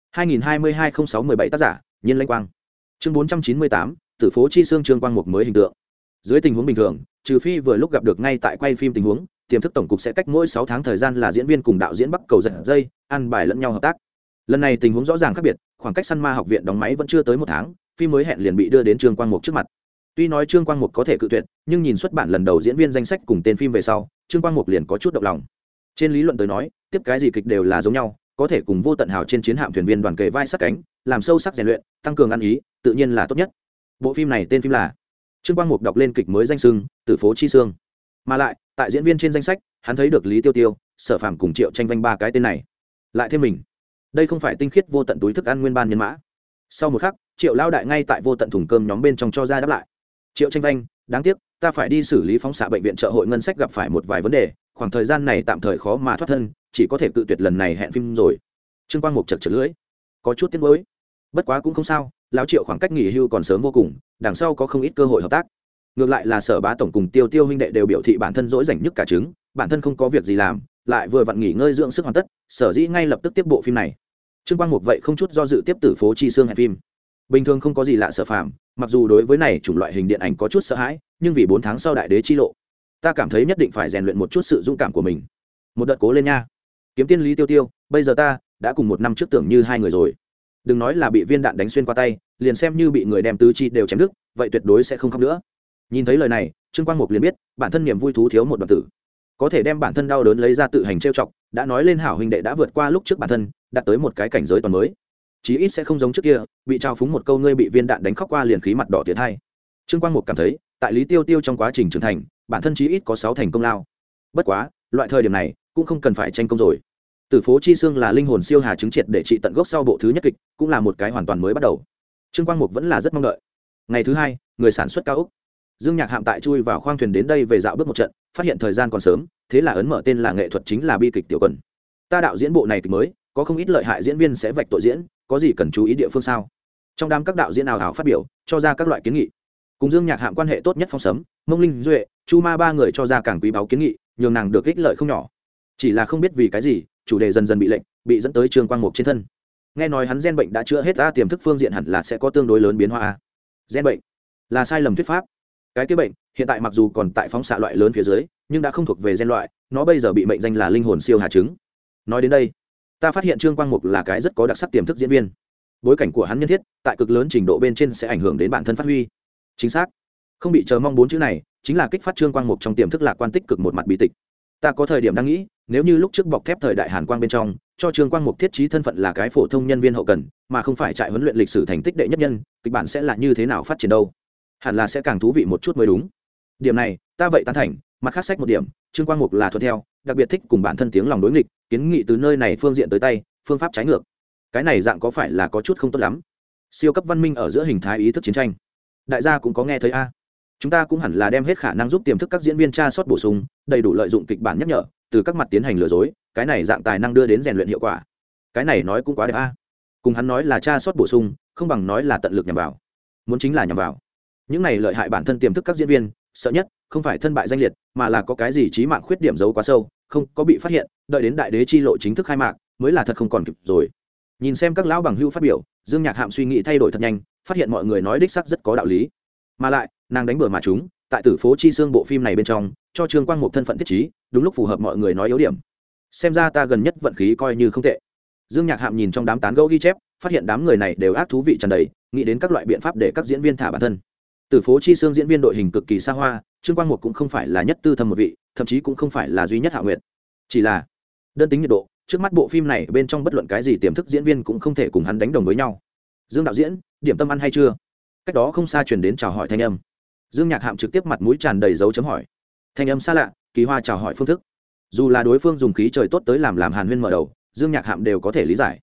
2022-06-17 tác giả, Nhiên Lãnh Quang. Chương 498, Tử phố chi xương Trương Quang Mục mới hình tượng. Dưới tình huống bình thường, trừ phi vừa lúc gặp được ngay tại quay phim tình huống, tiềm thức tổng cục sẽ cách mỗi 6 tháng thời gian là diễn viên cùng đạo diễn bắt cầu giật dây, ăn bài lẫn nhau hợp tác. Lần này tình huống rõ ràng khác biệt, khoảng cách Săn Ma học viện đóng máy vẫn chưa tới 1 tháng, phim mới hẹn liền bị đưa đến Trương Quang Mục trước mặt. Tuy nói Trương Quang Mục có thể cự tuyệt, nhưng nhìn xuất bản lần đầu diễn viên danh sách cùng tên phim về sau, Trương Quang Mục liền có chút động lòng. Trên lý luận tới nói, tiếp cái gì kịch đều là giống nhau, có thể cùng Vô Tận Hào trên chiến hạm thuyền viên đoàn kề vai sát cánh, làm sâu sắc rèn luyện, tăng cường ăn ý, tự nhiên là tốt nhất. Bộ phim này tên phim là Trương Quang Mục đọc lên kịch mới danh xưng Tử phố chi xương. Mà lại, tại diễn viên trên danh sách, hắn thấy được Lý Tiêu Tiêu, Sở Phàm cùng Triệu Tranh Vanh 3 cái tên này. Lại thêm mình. Đây không phải tinh khiết vô tận túi thức ăn nguyên ban nhân mã. Sau một khắc, Triệu lão đại ngay tại vô tận thùng cơm nhóm bên trong cho ra đáp lại. Triệu Tranh Vanh, đáng tiếc, ta phải đi xử lý phóng xạ bệnh viện trợ hội ngân sách gặp phải một vài vấn đề, khoảng thời gian này tạm thời khó mà thoát thân, chỉ có thể cự tuyệt lần này hẹn phim rồi. Trương Quang Mục chật chật lưỡi, có chút tiếc nuối. Bất quá cũng không sao, lão Triệu khoảng cách nghỉ hưu còn sớm vô cùng, đằng sau có không ít cơ hội hợp tác. Ngược lại là Sở Bá tổng cùng Tiêu Tiêu huynh đệ đều biểu thị bản thân dỗi rảnh nhất cả trứng, bản thân không có việc gì làm, lại vừa vặn nghỉ ngơi dưỡng sức hoàn tất, sở dĩ ngay lập tức tiếp bộ phim này. Trương Quang Mục vậy không chút do dự tiếp Tử phố chi xương hẹn phim. Bình thường không có gì lạ Sở Phàm, mặc dù đối với này chủng loại hình điện ảnh có chút sợ hãi, nhưng vì 4 tháng sau đại đế chi lộ, ta cảm thấy nhất định phải rèn luyện một chút sự dũng cảm của mình. Một đợt cố lên nha. Kiếm tiên Lý Tiêu Tiêu, bây giờ ta đã cùng 1 năm trước tưởng như hai người rồi. Đừng nói là bị viên đạn đánh xuyên qua tay, liền xem như bị người đem tứ chi đều chém đứt, vậy tuyệt đối sẽ không khóc nữa. Nhìn thấy lời này, Trương Quang Mục liền biết, bản thân niềm vui thú thiếu một đoạn tử. Có thể đem bản thân đau đớn lấy ra tự hành trêu chọc, đã nói lên hảo huynh đệ đã vượt qua lúc trước bản thân, đạt tới một cái cảnh giới toàn mới. Chí ít sẽ không giống trước kia, bị trao phúng một câu ngươi bị viên đạn đánh khóc qua liền khí mặt đỏ tiệt hai. Trương Quang Mục cảm thấy, tại Lý Tiêu Tiêu trong quá trình trưởng thành, bản thân chí ít có 6 thành công lao. Bất quá, loại thời điểm này cũng không cần phải tranh công rồi. Tử phố chi xương là linh hồn siêu hà chứng triệt để trị tận gốc sau bộ thứ nhất kịch, cũng là một cái hoàn toàn mới bắt đầu. Trương Quang Mục vẫn là rất mong đợi. Ngày thứ hai, người sản xuất cao ốc. Dương Nhạc Hạm tại chui vào khoang thuyền đến đây về dạo bước một trận, phát hiện thời gian còn sớm, thế là ấn mở tên là nghệ thuật chính là bi kịch tiểu quần. Ta đạo diễn bộ này kịch mới, có không ít lợi hại diễn viên sẽ vạch tội diễn, có gì cần chú ý địa phương sao? Trong đám các đạo diễn nào hảo phát biểu, cho ra các loại kiến nghị. Cùng Dương Nhạc Hạm quan hệ tốt nhất Phong Sấm, Mông Linh Duệ, Chu Ma 3 người cho ra càng quý báu kiến nghị, nhường nàng được ích lợi không nhỏ. Chỉ là không biết vì cái gì, chủ đề dần dần bị lệnh, bị dẫn tới Trương Quang Mục trên thân. Nghe nói hắn gen bệnh đã chữa hết, tiềm thức phương diện hẳn là sẽ có tương đối lớn biến hóa. Gen bệnh là sai lầm thuyết pháp. Cái kia bệnh hiện tại mặc dù còn tại phóng xạ loại lớn phía dưới, nhưng đã không thuộc về gen loại, nó bây giờ bị mệnh danh là linh hồn siêu hà chứng. Nói đến đây, ta phát hiện Trương Quang Mục là cái rất có đặc sắc tiềm thức diễn viên. Bối cảnh của hắn nhân thiết tại cực lớn trình độ bên trên sẽ ảnh hưởng đến bản thân phát huy. Chính xác, không bị chờ mong 4 chữ này chính là kích phát Trương Quang Mục trong tiềm thức lạc quan tích cực một mặt bí tịch. Ta có thời điểm đang nghĩ, nếu như lúc trước bọc thép thời đại Hàn Quang bên trong, cho Trương Quang Mục thiết trí thân phận là cái phổ thông nhân viên hậu cần, mà không phải trại huấn luyện lịch sử thành tích đệ nhất nhân, kịch bản sẽ là như thế nào phát triển đâu? Hẳn là sẽ càng thú vị một chút mới đúng. Điểm này, ta vậy tán thành, mặt khác sách một điểm, Trương Quang Mục là thuận theo, đặc biệt thích cùng bản thân tiếng lòng đối nghịch, kiến nghị từ nơi này phương diện tới tay, phương pháp trái ngược. Cái này dạng có phải là có chút không tốt lắm? Siêu cấp văn minh ở giữa hình thái ý thức chiến tranh. Đại gia cũng có nghe thấy a. Chúng ta cũng hẳn là đem hết khả năng giúp tiềm thức các diễn viên tra soát bổ sung, đầy đủ lợi dụng kịch bản nhắc nhở, từ các mặt tiến hành lừa dối, cái này dạng tài năng đưa đến rèn luyện hiệu quả. Cái này nói cũng quá đẹp a. Cùng hắn nói là tra soát bổ sung, không bằng nói là tận lực nhằm vào. Muốn chính là nhằm vào. Những này lợi hại bản thân tiềm thức các diễn viên, sợ nhất không phải thân bại danh liệt, mà là có cái gì chí mạng khuyết điểm giấu quá sâu, không có bị phát hiện, đợi đến đại đế chi lộ chính thức khai mạc, mới là thật không còn kịp rồi. Nhìn xem các lão bằng hữu phát biểu, Dương Nhạc Hạm suy nghĩ thay đổi thật nhanh, phát hiện mọi người nói đích xác rất có đạo lý. Mà lại, nàng đánh bừa mà chúng, tại Tử phố chi xương bộ phim này bên trong, cho Trương Quang Mục thân phận thiết trí, đúng lúc phù hợp mọi người nói yếu điểm. Xem ra ta gần nhất vận khí coi như không tệ. Dương Nhạc Hạm nhìn trong đám tán gẫu ghi chép, phát hiện đám người này đều ác thú vị tràn đầy, nghĩ đến các loại biện pháp để các diễn viên thả bản thân. Tử phố chi xương diễn viên đội hình cực kỳ xa hoa, Trương Quang Mục cũng không phải là nhất tư thâm một vị, thậm chí cũng không phải là duy nhất hạ nguyệt. Chỉ là đơn tính nhiệt độ, trước mắt bộ phim này bên trong bất luận cái gì tiềm thức diễn viên cũng không thể cùng hắn đánh đồng với nhau. Dương đạo diễn, điểm tâm ăn hay chưa? Cách đó không xa truyền đến chào hỏi thanh âm. Dương Nhạc Hạm trực tiếp mặt mũi tràn đầy dấu chấm hỏi. Thanh âm xa lạ, kỳ hoa chào hỏi phương thức. Dù là đối phương dùng khí trời tốt tới làm Hàn Huyên mở đầu, Dương Nhạc Hạm đều có thể lý giải.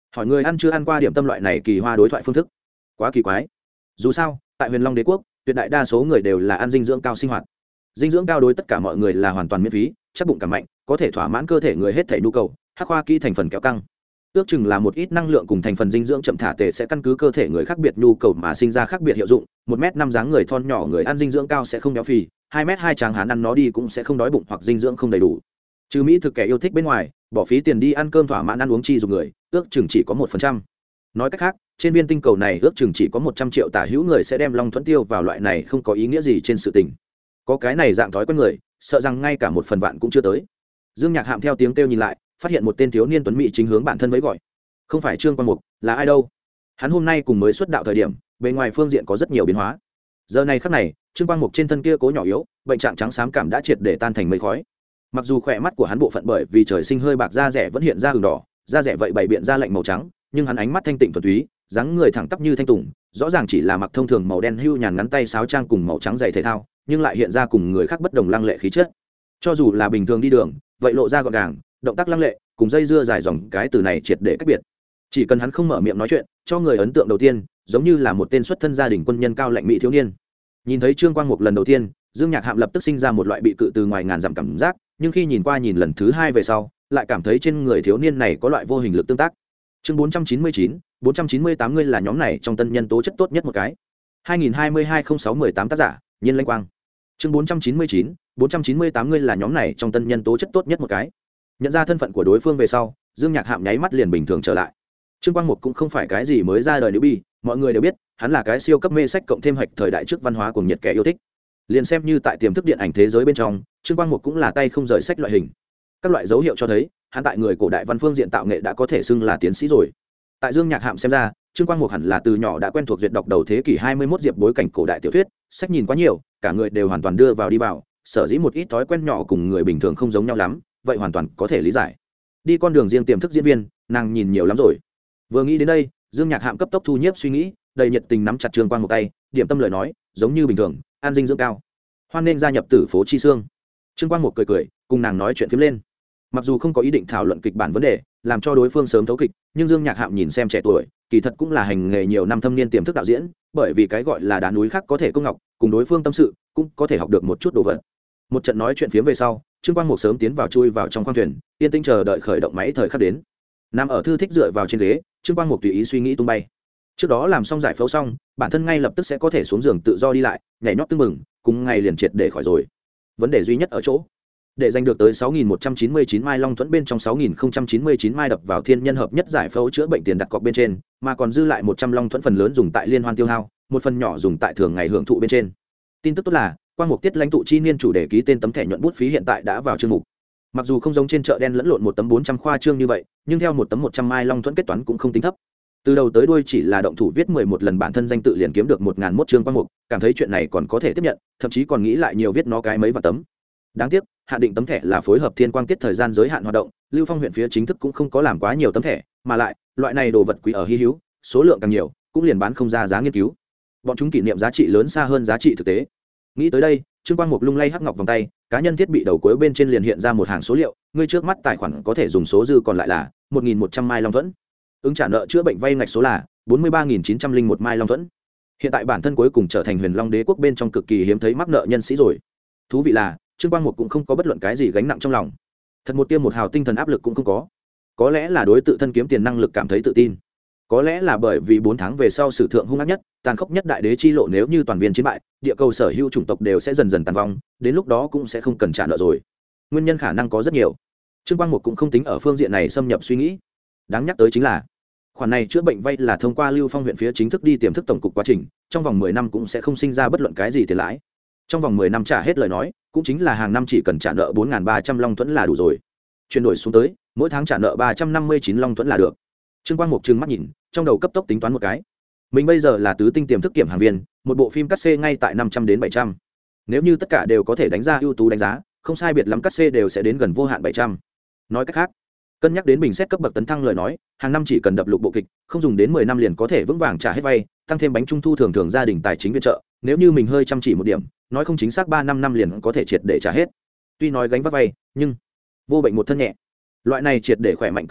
hỏi người ăn chưa ăn qua điểm tâm loại này kỳ hoa đối thoại phương thức quá kỳ quái. Dù sao tại Huyền Long Đế quốc tuyệt đại đa số người đều là ăn dinh dưỡng cao sinh hoạt, dinh dưỡng cao đối tất cả mọi người là hoàn toàn miễn phí, chắc bụng cảm mạnh, có thể thỏa mãn cơ thể người hết thể nhu cầu. Hắc hoa kỹ thành phần kéo căng, ước chừng là một ít năng lượng cùng thành phần dinh dưỡng chậm thả tề sẽ căn cứ cơ thể người khác biệt nhu cầu mà sinh ra khác biệt hiệu dụng. 1m5 dáng người thon nhỏ người ăn dinh dưỡng cao sẽ không béo phì, 2m2 tráng hán ăn nó đi cũng sẽ không đói bụng hoặc dinh dưỡng không đầy đủ. Trừ mỹ thực kẻ yêu thích bên ngoài, bỏ phí tiền đi ăn cơm thỏa mãn ăn uống chi dùng người ước chừng chỉ có 1%. Nói cách khác, trên viên tinh cầu này ước chừng chỉ có 100 triệu tả hữu người sẽ đem long thuẫn tiêu vào loại này không có ý nghĩa gì trên sự tình. Có cái này dạng thói quen người, sợ rằng ngay cả 1/1 cũng chưa tới. Dương Nhạc Hạm theo tiếng kêu nhìn lại, phát hiện một tên thiếu niên tuấn mỹ chính hướng bản thân với gọi. Không phải Trương Quang Mục, là ai đâu? Hắn hôm nay cùng mới xuất đạo thời điểm, bề ngoài phương diện có rất nhiều biến hóa. Giờ này khắc này, Trương Quang Mục trên thân kia cố nhỏ yếu, bệnh trạng trắng xám cảm đã triệt để tan thành mây khói. Mặc dù khỏe mắt của hắn bộ phận bởi vì trời sinh hơi bạc, da rẻ vẫn hiện ra ửng đỏ, da rẻ vậy bày biện ra lạnh màu trắng, nhưng hắn ánh mắt thanh tịnh thuần túy, dáng người thẳng tắp như thanh tùng, rõ ràng chỉ là mặc thông thường màu đen hưu nhàn ngắn tay sáo trang cùng màu trắng giày thể thao, nhưng lại hiện ra cùng người khác bất đồng lăng lệ khí chất. Cho dù là bình thường đi đường, vậy lộ ra gọn gàng, động tác lăng lệ, cùng dây dưa dài dòng cái từ này triệt để cách biệt. Chỉ cần hắn không mở miệng nói chuyện, cho người ấn tượng đầu tiên giống như là một tên xuất thân gia đình quân nhân cao lãnh mỹ thiếu niên. Nhìn thấy Trương Quang Mục lần đầu tiên, Dương Nhạc Hạm lập tức sinh ra một loại bị cự từ ngoài ngàn dặm cảm giác, nhưng khi nhìn qua nhìn lần thứ hai về sau, lại cảm thấy trên người thiếu niên này có loại vô hình lực tương tác. Chương 499, 498 ngươi là nhóm này trong tân nhân tố chất tốt nhất một cái. 2022-06-18 tác giả, Nhiên Lanh Quang. Chương 499, 498 ngươi là nhóm này trong tân nhân tố chất tốt nhất một cái. Nhận ra thân phận của đối phương về sau, Dương Nhạc Hạm nháy mắt liền bình thường trở lại. Trương Quang Mục cũng không phải cái gì mới ra đời nữ bi, mọi người đều biết, hắn là cái siêu cấp mê sách cộng thêm hạch thời đại trước văn hóa cùng nhiệt kẻ yêu thích. Liền xem như tại tiềm thức điện ảnh thế giới bên trong, Trương Quang Mục cũng là tay không rời sách loại hình. Các loại dấu hiệu cho thấy, hắn tại người cổ đại văn phương diện tạo nghệ đã có thể xưng là tiến sĩ rồi. Tại Dương Nhạc Hạm xem ra, Trương Quang Mục hẳn là từ nhỏ đã quen thuộc duyệt đọc đầu thế kỷ 21 diệp bối cảnh cổ đại tiểu thuyết, sách nhìn quá nhiều, cả người đều hoàn toàn đưa vào đi vào, sở dĩ một ít thói quen nhỏ cùng người bình thường không giống nhau lắm, vậy hoàn toàn có thể lý giải. Đi con đường riêng tiềm thức diễn viên, nàng nhìn nhiều lắm rồi. Vừa nghĩ đến đây, Dương Nhạc Hạm cấp tốc thu nhiếp suy nghĩ, đầy nhiệt tình nắm chặt Trương Quang một tay, điểm tâm lời nói, giống như bình thường, an dinh dưỡng cao, hoan nên gia nhập Tử Phố Chi Xương. Trương Quang một cười cười, cùng nàng nói chuyện phiếm lên. Mặc dù không có ý định thảo luận kịch bản vấn đề, làm cho đối phương sớm thấu kịch, nhưng Dương Nhạc Hạm nhìn xem trẻ tuổi, kỳ thật cũng là hành nghề nhiều năm thâm niên tiềm thức đạo diễn, bởi vì cái gọi là đá núi khác có thể công ngọc, cùng đối phương tâm sự, cũng có thể học được một chút đồ vật. Một trận nói chuyện phiếm về sau, Trương Quang một sớm tiến vào chui vào trong khoang thuyền, yên tĩnh chờ đợi khởi động máy thời khắc đến. Nằm ở thư thích dựa vào trên ghế, Trương Quang một tùy ý suy nghĩ tung bay. Trước đó làm xong giải phẫu xong, bản thân ngay lập tức sẽ có thể xuống giường tự do đi lại, nhảy nhót tưng mừng, cùng ngày liền triệt để khỏi rồi. Vấn đề duy nhất ở chỗ, để giành được tới 6.199 mai long thuẫn bên trong 6.099 mai đập vào thiên nhân hợp nhất giải phẫu chữa bệnh tiền đặt cọc bên trên, mà còn dư lại 100 long thuẫn phần lớn dùng tại liên hoan tiêu hao, một phần nhỏ dùng tại thường ngày hưởng thụ bên trên. Tin tức tốt là, Quang Mục Tiết lãnh tụ chi niên chủ đề ký tên tấm thẻ nhuận bút phí hiện tại đã vào chương mục. Mặc dù không giống trên chợ đen lẫn lộn một tấm 400 khoa trương như vậy, nhưng theo một tấm 100 mai long thuẫn kết toán cũng không tính thấp. Từ đầu tới đuôi chỉ là động thủ viết 11 lần bản thân danh tự liền kiếm được 1001 chương Quang Mục, cảm thấy chuyện này còn có thể tiếp nhận, thậm chí còn nghĩ lại nhiều viết nó cái mấy vạn tấm. Đáng tiếc, hạn định tấm thẻ là phối hợp Thiên Quang Tiết thời gian giới hạn hoạt động, Lưu Phong huyện phía chính thức cũng không có làm quá nhiều tấm thẻ, mà lại, loại này đồ vật quý ở hi hữu, số lượng càng nhiều, cũng liền bán không ra giá nghiên cứu. Bọn chúng kỷ niệm giá trị lớn xa hơn giá trị thực tế. Nghĩ tới đây, Trương Quang Mục lung lay hắc ngọc vòng tay, cá nhân thiết bị đầu cuối bên trên liền hiện ra một hàng số liệu, ngươi trước mắt tài khoản có thể dùng số dư còn lại là 1.100 mai long thuẫn. Ứng trả nợ chữa bệnh vay ngạch số là 43.901 mai long thuẫn. Hiện tại bản thân cuối cùng trở thành Huyền Long Đế quốc bên trong cực kỳ hiếm thấy mắc nợ nhân sĩ rồi. Thú vị là, Trương Quang Mục cũng không có bất luận cái gì gánh nặng trong lòng. Thật một tiêm một hào tinh thần áp lực cũng không có. Có lẽ là đối tự thân kiếm tiền năng lực cảm thấy tự tin. Có lẽ là bởi vì 4 tháng về sau sử thượng hung ác nhất, tàn khốc nhất đại đế chi lộ nếu như toàn viên chiến bại, địa cầu sở hữu chủng tộc đều sẽ dần dần tàn vong, đến lúc đó cũng sẽ không cần trả nợ rồi. Nguyên nhân khả năng có rất nhiều. Trương Quang Mục cũng không tính ở phương diện này xâm nhập suy nghĩ. Đáng nhắc tới chính là, khoản này chữa bệnh vay là thông qua Lưu Phong huyện phía chính thức đi tiềm thức tổng cục quá trình, trong vòng 10 năm cũng sẽ không sinh ra bất luận cái gì tiền lãi. Trong vòng 10 năm trả hết lời nói, cũng chính là hàng năm chỉ cần trả nợ 4.300 long thuẫn là đủ rồi. Chuyển đổi xuống tới, mỗi tháng trả nợ 359 long thuẫn là được. Trương Quang Mục trừng mắt nhìn, trong đầu cấp tốc tính toán một cái. Mình bây giờ là tứ tinh tiềm thức kiểm hàng viên, một bộ phim cắt xê ngay tại 500 đến 700. Nếu như tất cả đều có thể đánh ra ưu tú đánh giá, không sai biệt lắm cắt xê đều sẽ đến gần vô hạn 700. Nói cách khác, cân nhắc đến bình xét cấp bậc tấn thăng lời nói, hàng năm chỉ cần đập lục bộ kịch, không dùng đến 10 năm liền có thể vững vàng trả hết vay, tăng thêm bánh trung thu thường thường gia đình tài chính viện trợ, nếu như mình hơi chăm chỉ một điểm, nói không chính xác 3-5 năm liền có thể triệt để trả hết. Tuy nói gánh vác vay, nhưng vô bệnh một thân nhẹ. Loại này triệt để khỏe mạnh cảm giác,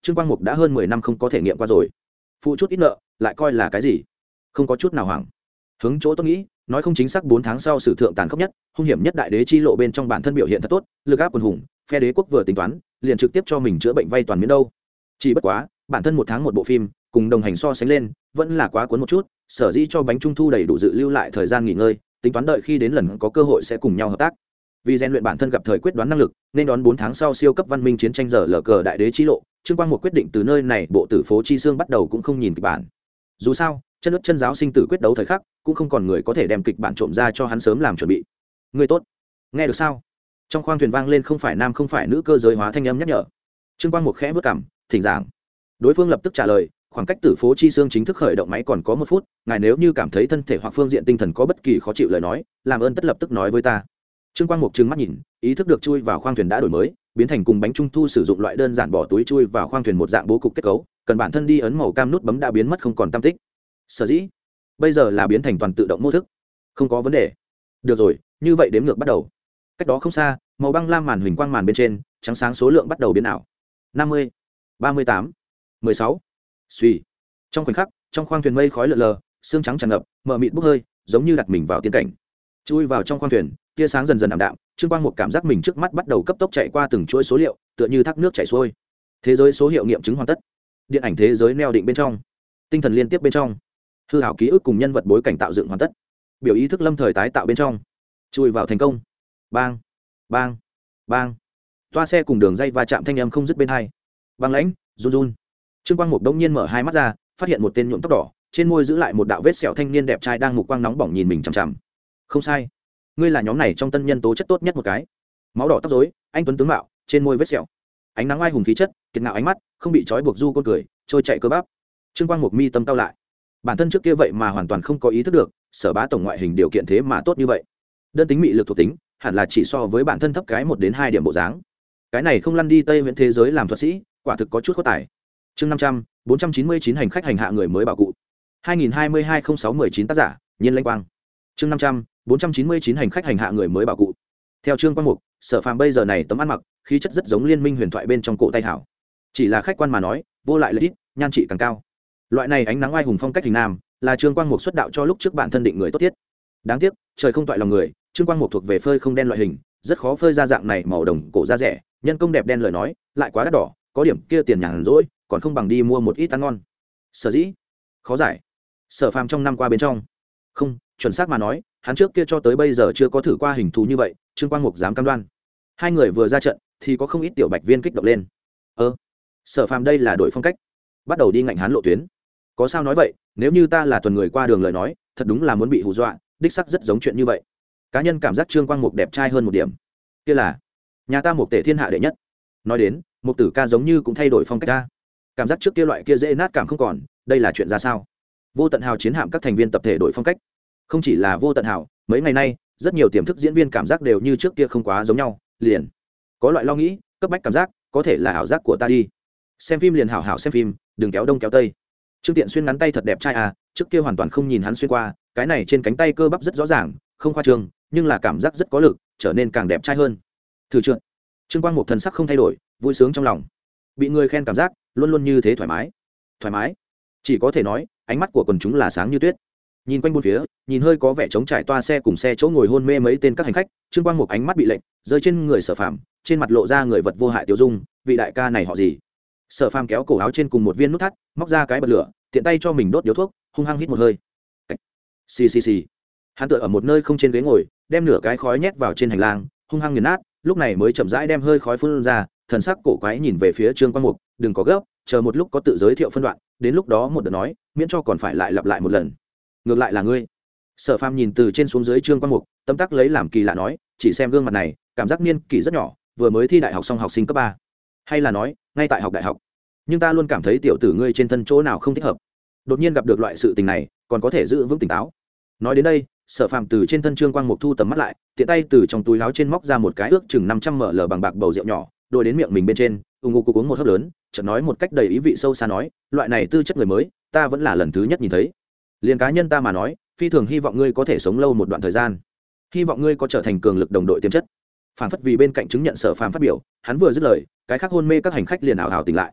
Trương Quang Mục đã hơn 10 năm không có thể nghiệm qua rồi. Phụ chút ít nợ lại coi là cái gì? Không có chút nào hoảng. Hướng chỗ tôi nghĩ, nói không chính xác 4 tháng sau sử thượng tàn khốc nhất, hung hiểm nhất đại đế chi lộ bên trong bản thân biểu hiện thật tốt, lực áp quần hùng, phe đế quốc vừa tính toán, liền trực tiếp cho mình chữa bệnh vay toàn miễn đâu. Chỉ bất quá, bản thân 1 tháng một bộ phim, cùng đồng hành so sánh lên, vẫn là quá cuốn một chút, sở dĩ cho bánh trung thu đầy đủ dự lưu lại thời gian nghỉ ngơi, tính toán đợi khi đến lần có cơ hội sẽ cùng nhau hợp tác. Vì rèn luyện bản thân gặp thời quyết đoán năng lực, nên đón 4 tháng sau siêu cấp văn minh chiến tranh giờ lờ cờ đại đế chi lộ, Trương Quang một quyết định từ nơi này bộ tử phố chi xương bắt đầu cũng không nhìn kịch bản. Dù sao, chân ướt chân giáo sinh tử quyết đấu thời khắc, cũng không còn người có thể đem kịch bản trộm ra cho hắn sớm làm chuẩn bị. Người tốt, nghe được sao? Trong khoang thuyền vang lên không phải nam không phải nữ cơ giới hóa thanh âm nhắc nhở. Trương Quang một khẽ bước cằm, thỉnh giảng. Đối phương lập tức trả lời, khoảng cách tử phố chi xương chính thức khởi động máy còn có 1 phút, ngài nếu như cảm thấy thân thể hoặc phương diện tinh thần có bất kỳ khó chịu lời nói, làm ơn tất lập tức nói với ta. Trương Quang Mục trừng mắt nhìn, ý thức được chui vào khoang thuyền đã đổi mới, biến thành cùng bánh trung thu sử dụng loại đơn giản bỏ túi chui vào khoang thuyền một dạng bố cục kết cấu, cần bản thân đi ấn màu cam nút bấm đã biến mất không còn tăm tích. Sở dĩ, bây giờ là biến thành toàn tự động mô thức. Không có vấn đề. Được rồi, như vậy đếm ngược bắt đầu. Cách đó không xa, màu băng lam màn huỳnh quang màn bên trên, trắng sáng số lượng bắt đầu biến ảo. 50, 38, 16. Suy. Trong khoảnh khắc, trong khoang thuyền mây khói lượn lờ, sương trắng tràn ngập, mờ mịt bốc hơi, giống như đặt mình vào tiên cảnh. Chui vào trong khoang thuyền, tia sáng dần dần ảm đạm, Trương Quang một cảm giác mình trước mắt bắt đầu cấp tốc chạy qua từng chuỗi số liệu, tựa như thác nước chảy xuôi. Thế giới số hiệu nghiệm chứng hoàn tất. Điện ảnh thế giới neo định bên trong, tinh thần liên tiếp bên trong, hư ảo ký ức cùng nhân vật bối cảnh tạo dựng hoàn tất. Biểu ý thức lâm thời tái tạo bên trong, chui vào thành công. Bang, bang, bang. Toa xe cùng đường dây va chạm thanh âm không dứt bên hai. Băng lãnh, run run. Trương Quang Mục đông nhiên mở hai mắt ra, phát hiện một tên nhuộm tóc đỏ, trên môi giữ lại một đạo vết sẹo thanh niên đẹp trai đang mục quang nóng bỏng nhìn mình chằm chằm. Không sai, ngươi là nhóm này trong tân nhân tố chất tốt nhất một cái. Máu đỏ tóc rối, anh tuấn tướng mạo, trên môi vết sẹo, ánh nắng oai hùng khí chất, kiệt ngạo ánh mắt, không bị trói buộc du côn cười, trôi chạy cơ bắp. Trương Quang Mục mi tâm cao lại. Bản thân trước kia vậy mà hoàn toàn không có ý thức được, Sở Bá tổng ngoại hình điều kiện thế mà tốt như vậy. Đơn tính mị lực thuộc tính, hẳn là chỉ so với bản thân thấp cái 1 đến 2 điểm bộ dáng. Cái này không lăn đi Tây Viễn thế giới làm thuật sĩ, quả thực có chút có tài. Chương 500, 499 hành khách hành hạ người mới bảo cụ. 2022-06-19 tác giả, Nhiên Lãnh Quang. Chương 500, 499 hành khách hành hạ người mới bảo cụ. Theo Trương Quang Mục, Sở Phàm bây giờ này tấm ăn mặc, khí chất rất giống Liên Minh huyền thoại bên trong cổ tay hảo. Chỉ là khách quan mà nói, vô lại lợi ít, nhan trị càng cao. Loại này ánh nắng oai hùng phong cách hình nam, là Trương Quang Mục xuất đạo cho lúc trước bản thân định người tốt thiết. Đáng tiếc, trời không toại lòng người, Trương Quang Mục thuộc về phơi không đen loại hình, rất khó phơi ra dạng này màu đồng cổ da rẻ, nhân công đẹp đen lời nói, lại quá đắt đỏ, có điểm kia tiền nhàn rỗi, còn không bằng đi mua một ít ăn ngon. Sở dĩ, khó giải. Sở Phàm trong năm qua bên trong, không, chuẩn xác mà nói, hắn trước kia cho tới bây giờ chưa có thử qua hình thù như vậy, Trương Quang Mục dám cam đoan. Hai người vừa ra trận thì có không ít tiểu bạch viên kích động lên. Sở Phàm đây là đổi phong cách, bắt đầu đi ngạnh hắn lộ tuyến. Có sao nói vậy, nếu như ta là tuần người qua đường lời nói, thật đúng là muốn bị hù dọa, đích sắc rất giống chuyện như vậy. Cá nhân cảm giác Trương Quang Mục đẹp trai hơn một điểm. Kia là nhà ta Mục Tể thiên hạ đệ nhất. Nói đến, Mục Tử ca giống như cũng thay đổi phong cách ca. Cảm giác trước kia loại kia dễ nát cảm không còn, đây là chuyện ra sao? Vô Tận Hào chiến hạm các thành viên tập thể đổi phong cách. Không chỉ là Vô Tận Hào, mấy ngày nay, rất nhiều tiềm thức diễn viên cảm giác đều như trước kia không quá giống nhau, liền có loại lo nghĩ, cấp bách cảm giác, có thể là ảo giác của ta đi. Xem phim liền hảo hảo xem phim, đừng kéo đông kéo tây. Trương Tiện Xuyên ngắn tay thật đẹp trai à, trước kia hoàn toàn không nhìn hắn xuyên qua, cái này trên cánh tay cơ bắp rất rõ ràng, không khoa trương, nhưng là cảm giác rất có lực, trở nên càng đẹp trai hơn. Thử trượt. Trương Quang Mục thần sắc không thay đổi, vui sướng trong lòng. Bị người khen cảm giác, luôn luôn như thế thoải mái. Thoải mái. Chỉ có thể nói, ánh mắt của quần chúng là sáng như tuyết. Nhìn quanh bốn phía, nhìn hơi có vẻ trống trải toa xe cùng xe chỗ ngồi hôn mê mấy tên các hành khách, Trương Quang Mục ánh mắt bị lệnh, rơi trên người Sở Phàm, trên mặt lộ ra người vật vô hại tiêu dung, vị đại ca này họ gì? Sở Phàm kéo cổ áo trên cùng một viên nút thắt, móc ra cái bật lửa, tiện tay cho mình đốt điếu thuốc, hung hăng hít một hơi. Xì xì xì. Hắn tựa ở một nơi không trên ghế ngồi, đem nửa cái khói nhét vào trên hành lang, hung hăng nghiền nát, lúc này mới chậm rãi đem hơi khói phun ra, thần sắc cổ quái nhìn về phía Trương Quang Mục, đừng có gấp, chờ một lúc có tự giới thiệu phân đoạn, đến lúc đó một đợt nói, miễn cho còn phải lại lặp lại một lần. Ngược lại là ngươi. Sở Phàm nhìn từ trên xuống dưới Trương Quang Mục, tâm tắc lấy làm kỳ lạ nói, chỉ xem gương mặt này, cảm giác niên kỷ rất nhỏ, vừa mới thi đại học xong học sinh cấp 3. Hay là nói, ngay tại học đại học. Nhưng ta luôn cảm thấy tiểu tử ngươi trên thân chỗ nào không thích hợp. Đột nhiên gặp được loại sự tình này, còn có thể giữ vững tỉnh táo. Nói đến đây, Sở Phàm từ trên thân Trương Quang Mục thu tầm mắt lại, tiện tay từ trong túi áo trên móc ra một cái ước chừng 500 ml bằng bạc bầu rượu nhỏ, đổ đến miệng mình bên trên, ung uống một hớp lớn, chợt nói một cách đầy ý vị sâu xa nói, loại này tư chất người mới, ta vẫn là lần thứ nhất nhìn thấy. Liên cá nhân ta mà nói, phi thường hy vọng ngươi có thể sống lâu một đoạn thời gian, hy vọng ngươi có trở thành cường lực đồng đội tiềm chất. Phản phất vì bên cạnh chứng nhận Sở Phàm phát biểu, hắn vừa dứt lời, cái khác hôn mê các hành khách liền ảo ảo tỉnh lại.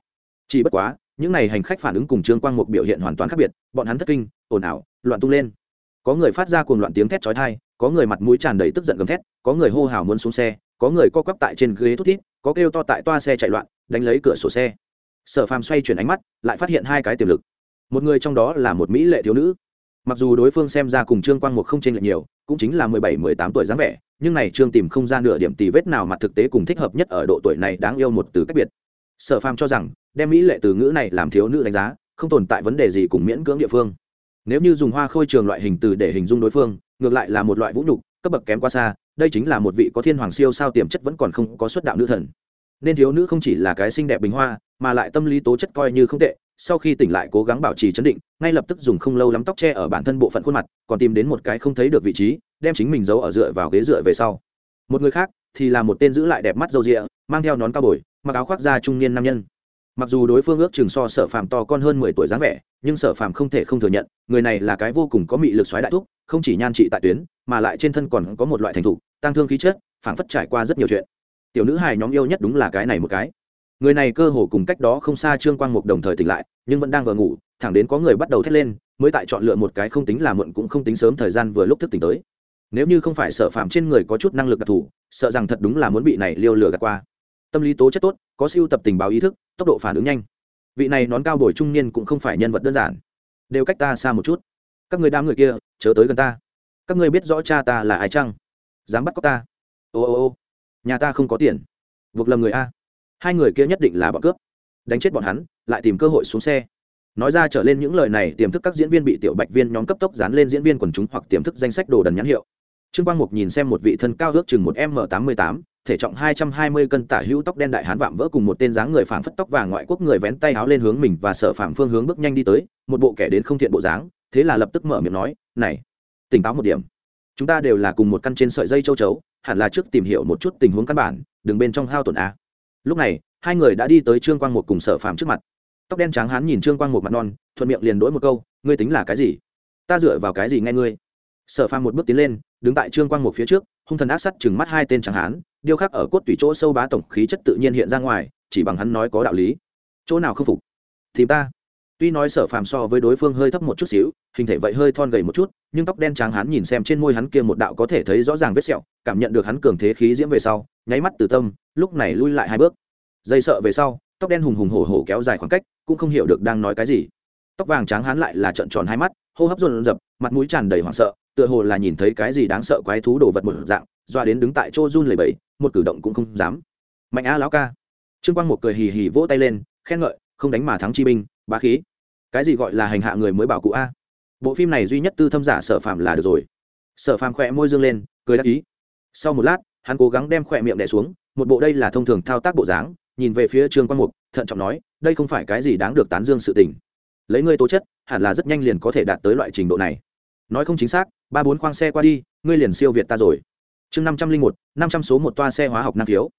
chỉ bất quá những n à y hành khách phản ứng cùng trương quang mục biểu hiện hoàn toàn khác biệt, bọn hắn thất kinh ồn ào loạn tung lên, có người phát ra cuồng loạn tiếng thét chói tai, có người mặt mũi tràn đầy tức giận gầm thét, có người hô hào muốn xuống xe, có người co quắp tại trên ghế thút thít, có kêu to tại toa xe chạy loạn đánh lấy cửa sổ xe. Sở Phàm xoay chuyển ánh mắt lại phát hiện hai cái tiềm lực, một người trong đó là một mỹ lệ thiếu nữ, mặc dù đối phương xem ra cùng trương quang mục không chênh lệch nhiều, cũng chính là 17-18 tuổi dáng vẻ, nhưng này trương tìm không ra nửa điểm tì vết nào mặt thực tế cùng thích hợp nhất ở độ tuổi này đáng yêu một từ cách biệt. Sở Phàm cho rằng đem mỹ lệ từ ngữ này làm thiếu nữ đánh giá không tồn tại vấn đề gì cùng miễn cưỡng địa phương. Nếu như dùng hoa khôi trường loại hình từ để hình dung đối phương, ngược lại là một loại vũ nhục, cấp bậc kém quá xa. Đây chính là một vị có thiên hoàng siêu sao tiềm chất vẫn còn không có xuất đạo nữ thần. Nên thiếu nữ không chỉ là cái xinh đẹp bình hoa, mà lại tâm lý tố chất coi như không tệ. Sau khi tỉnh lại cố gắng bảo trì trấn định, ngay lập tức dùng không lâu lắm tóc che ở bản thân bộ phận khuôn mặt, còn tìm đến một cái không thấy được vị trí, đem chính mình giấu ở dựa vào ghế dựa về sau. Một người khác thì là một tên giữ lại đẹp mắt râu ria, mang theo nón cao bồi, mặc áo khoác da trung niên nam nhân. Mặc dù đối phương ước chừng so Sở Phàm to con hơn 10 tuổi dáng vẻ, nhưng Sở Phàm không thể không thừa nhận, người này là cái vô cùng có mị lực soái đại thúc, không chỉ nhan trị tại tuyến, mà lại trên thân còn có một loại thành thục, tăng thương khí chất, phảng phất trải qua rất nhiều chuyện. Tiểu nữ hài nhóm yêu nhất đúng là cái này một cái. Người này cơ hồ cùng cách đó không xa Trương Quang Mục đồng thời tỉnh lại, nhưng vẫn đang vờ ngủ, thẳng đến có người bắt đầu thét lên, mới tại chọn lựa một cái không tính là muộn cũng không tính sớm thời gian vừa lúc thức tỉnh tới. Nếu như không phải Sở Phàm trên người có chút năng lực đặc thù, sợ rằng thật đúng là muốn bị này liêu lừa gạt qua. Tâm lý tố chất tốt, có siêu tập tình báo ý thức, tốc độ phản ứng nhanh. Vị này nón cao bồi trung niên cũng không phải nhân vật đơn giản, đều cách ta xa một chút. Các người đám người kia chớ tới gần ta, các ngươi biết rõ cha ta là ai chăng? Dám bắt cóc ta? Ô, nhà ta không có tiền, buộc lầm người a. Hai người kia nhất định là bọn cướp, đánh chết bọn hắn lại tìm cơ hội xuống xe. Nói ra trở lên những lời này, tiềm thức các diễn viên bị tiểu bạch viên nhóm cấp tốc dán lên diễn viên quần chúng hoặc tiềm thức danh sách đồ đần nhãn hiệu. Trương Quang Mục nhìn xem một vị thân cao ước chừng 1m88, thể trọng 220 cân, tả hữu tóc đen đại hán vạm vỡ cùng một tên dáng người phảng phất tóc vàng ngoại quốc người vén tay áo lên hướng mình và Sở Phàm phương hướng bước nhanh đi tới, một bộ kẻ đến không thiện bộ dáng, thế là lập tức mở miệng nói, "Này, tỉnh táo một điểm. Chúng ta đều là cùng một căn trên sợi dây châu chấu, hẳn là trước tìm hiểu một chút tình huống căn bản, đừng bên trong hao tổn a." Lúc này, hai người đã đi tới Trương Quang Mục cùng Sở Phàm trước mặt. Tóc đen trắng hán nhìn Trương Quang Mục mặt non, thuận miệng liền đỗi một câu, "Ngươi tính là cái gì? Ta dựa vào cái gì nghe ngươi?" Sở Phàm một bước tiến lên, đứng tại Trương Quang Mục phía trước, hung thần ác sát trừng mắt hai tên trắng hán, điêu khắc ở cốt tủy chỗ sâu bá tổng khí chất tự nhiên hiện ra ngoài, chỉ bằng hắn nói có đạo lý. Chỗ nào không phục? Tìm ta. Tuy nói Sở Phàm so với đối phương hơi thấp một chút xíu, hình thể vậy hơi thon gầy một chút, nhưng tóc đen trắng hán nhìn xem trên môi hắn kia một đạo có thể thấy rõ ràng vết sẹo, cảm nhận được hắn cường thế khí diễm về sau, nháy mắt từ tâm, lúc này lui lại hai bước. Dây sợ về sau, tóc đen hùng hùng hổ hổ kéo dài khoảng cách, cũng không hiểu được đang nói cái gì. Tóc vàng trắng hán lại là trợn tròn hai mắt, hô hấp dồn dập, mặt mũi tràn đầy hoảng sợ, tựa hồ là nhìn thấy cái gì đáng sợ quái thú đồ vật một dạng, doa đến đứng tại chỗ run lẩy bẩy, một cử động cũng không dám. Mạnh a lão ca. Trương Quang Mục cười hì hì vỗ tay lên, khen ngợi, không đánh mà thắng chi binh, bá khí. Cái gì gọi là hành hạ người mới bảo cụ a? Bộ phim này duy nhất tư thâm giả Sở Phàm là được rồi. Sở Phàm khẽ môi dương lên, cười đáp ý. Sau một lát, hắn cố gắng đem khỏe miệng đè xuống, một bộ đây là thông thường thao tác bộ dáng, nhìn về phía Trương Quang Mục, thận trọng nói, đây không phải cái gì đáng được tán dương sự tình. Lấy ngươi tố chất, hẳn là rất nhanh liền có thể đạt tới loại trình độ này. Nói không chính xác, 3-4 khoang xe qua đi, ngươi liền siêu việt ta rồi. Chương 501, 500 số một toa xe hóa học năng khiếu.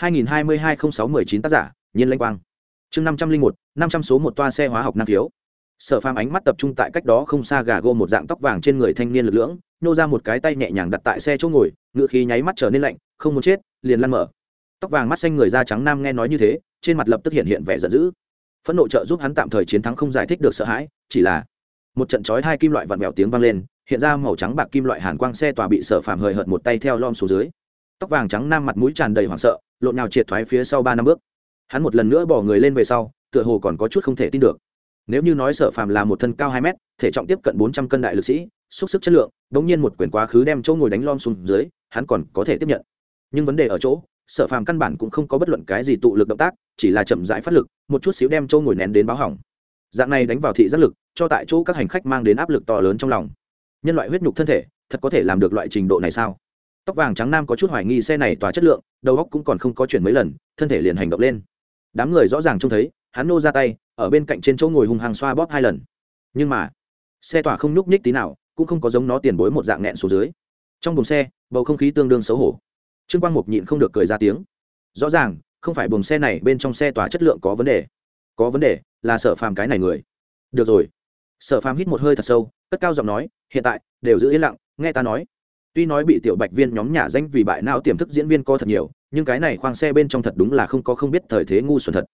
2022-06-19 tác giả, Nhiên Lanh Quang. Chương 501, 500 số một toa xe hóa học năng khiếu. Sở Phàm ánh mắt tập trung tại cách đó không xa gà gô một dạng tóc vàng trên người thanh niên lực lưỡng, nô ra một cái tay nhẹ nhàng đặt tại xe chỗ ngồi, ngựa khí nháy mắt trở nên lạnh, không muốn chết, liền lăn mở. Tóc vàng mắt xanh người da trắng nam nghe nói như thế, trên mặt lập tức hiện vẻ giận dữ. Phẫn nộ trợ giúp hắn tạm thời chiến thắng không giải thích được sợ hãi, chỉ là một trận chói hai kim loại vặn vẹo tiếng vang lên, hiện ra màu trắng bạc kim loại hàn quang xe tòa bị Sở Phàm hời hợt một tay theo lom xuống dưới. Tóc vàng trắng nam mặt mũi tràn đầy hoảng sợ, lộn nhào triệt thoái phía sau 3 năm bước. Hắn một lần nữa bỏ người lên về sau, tựa hồ còn có chút không thể tin được. Nếu như nói Sở Phàm là một thân cao 2 mét, thể trọng tiếp cận 400 cân đại lực sĩ, xúc sức chất lượng, đống nhiên một quyền quá khứ đem chỗ ngồi đánh lom xuống dưới, hắn còn có thể tiếp nhận. Nhưng vấn đề ở chỗ, Sở Phàm căn bản cũng không có bất luận cái gì tụ lực động tác, chỉ là chậm rãi phát lực, một chút xíu đem chỗ ngồi nén đến báo hỏng. Dạng này đánh vào thị giác lực, cho tại chỗ các hành khách mang đến áp lực to lớn trong lòng. Nhân loại huyết nhục thân thể, thật có thể làm được loại trình độ này sao? Tóc vàng trắng nam có chút hoài nghi xe này tỏa chất lượng, đầu óc cũng còn không có chuyển mấy lần, thân thể liền hành động lên. Đám người rõ ràng trông thấy, hắn nô ra tay, ở bên cạnh trên chỗ ngồi hung hăng xoa bóp 2 lần. Nhưng mà, xe tỏa không nhúc nhích tí nào, cũng không có giống nó tiền bối một dạng nện xuống dưới. Trong buồng xe, bầu không khí tương đương xấu hổ. Trương Quang Mục nhịn không được cười ra tiếng. Rõ ràng, không phải buồng xe này bên trong xe tỏa chất lượng có vấn đề. Có vấn đề là Sở Phàm cái này người. Được rồi. Sở Phàm hít một hơi thật sâu, cất cao giọng nói, hiện tại đều giữ yên lặng, nghe ta nói. Tuy nói bị tiểu bạch viên nhóm nhả danh vì bại não tiềm thức diễn viên có thật nhiều, nhưng cái này khoang xe bên trong thật đúng là không có không biết thời thế ngu xuẩn thật.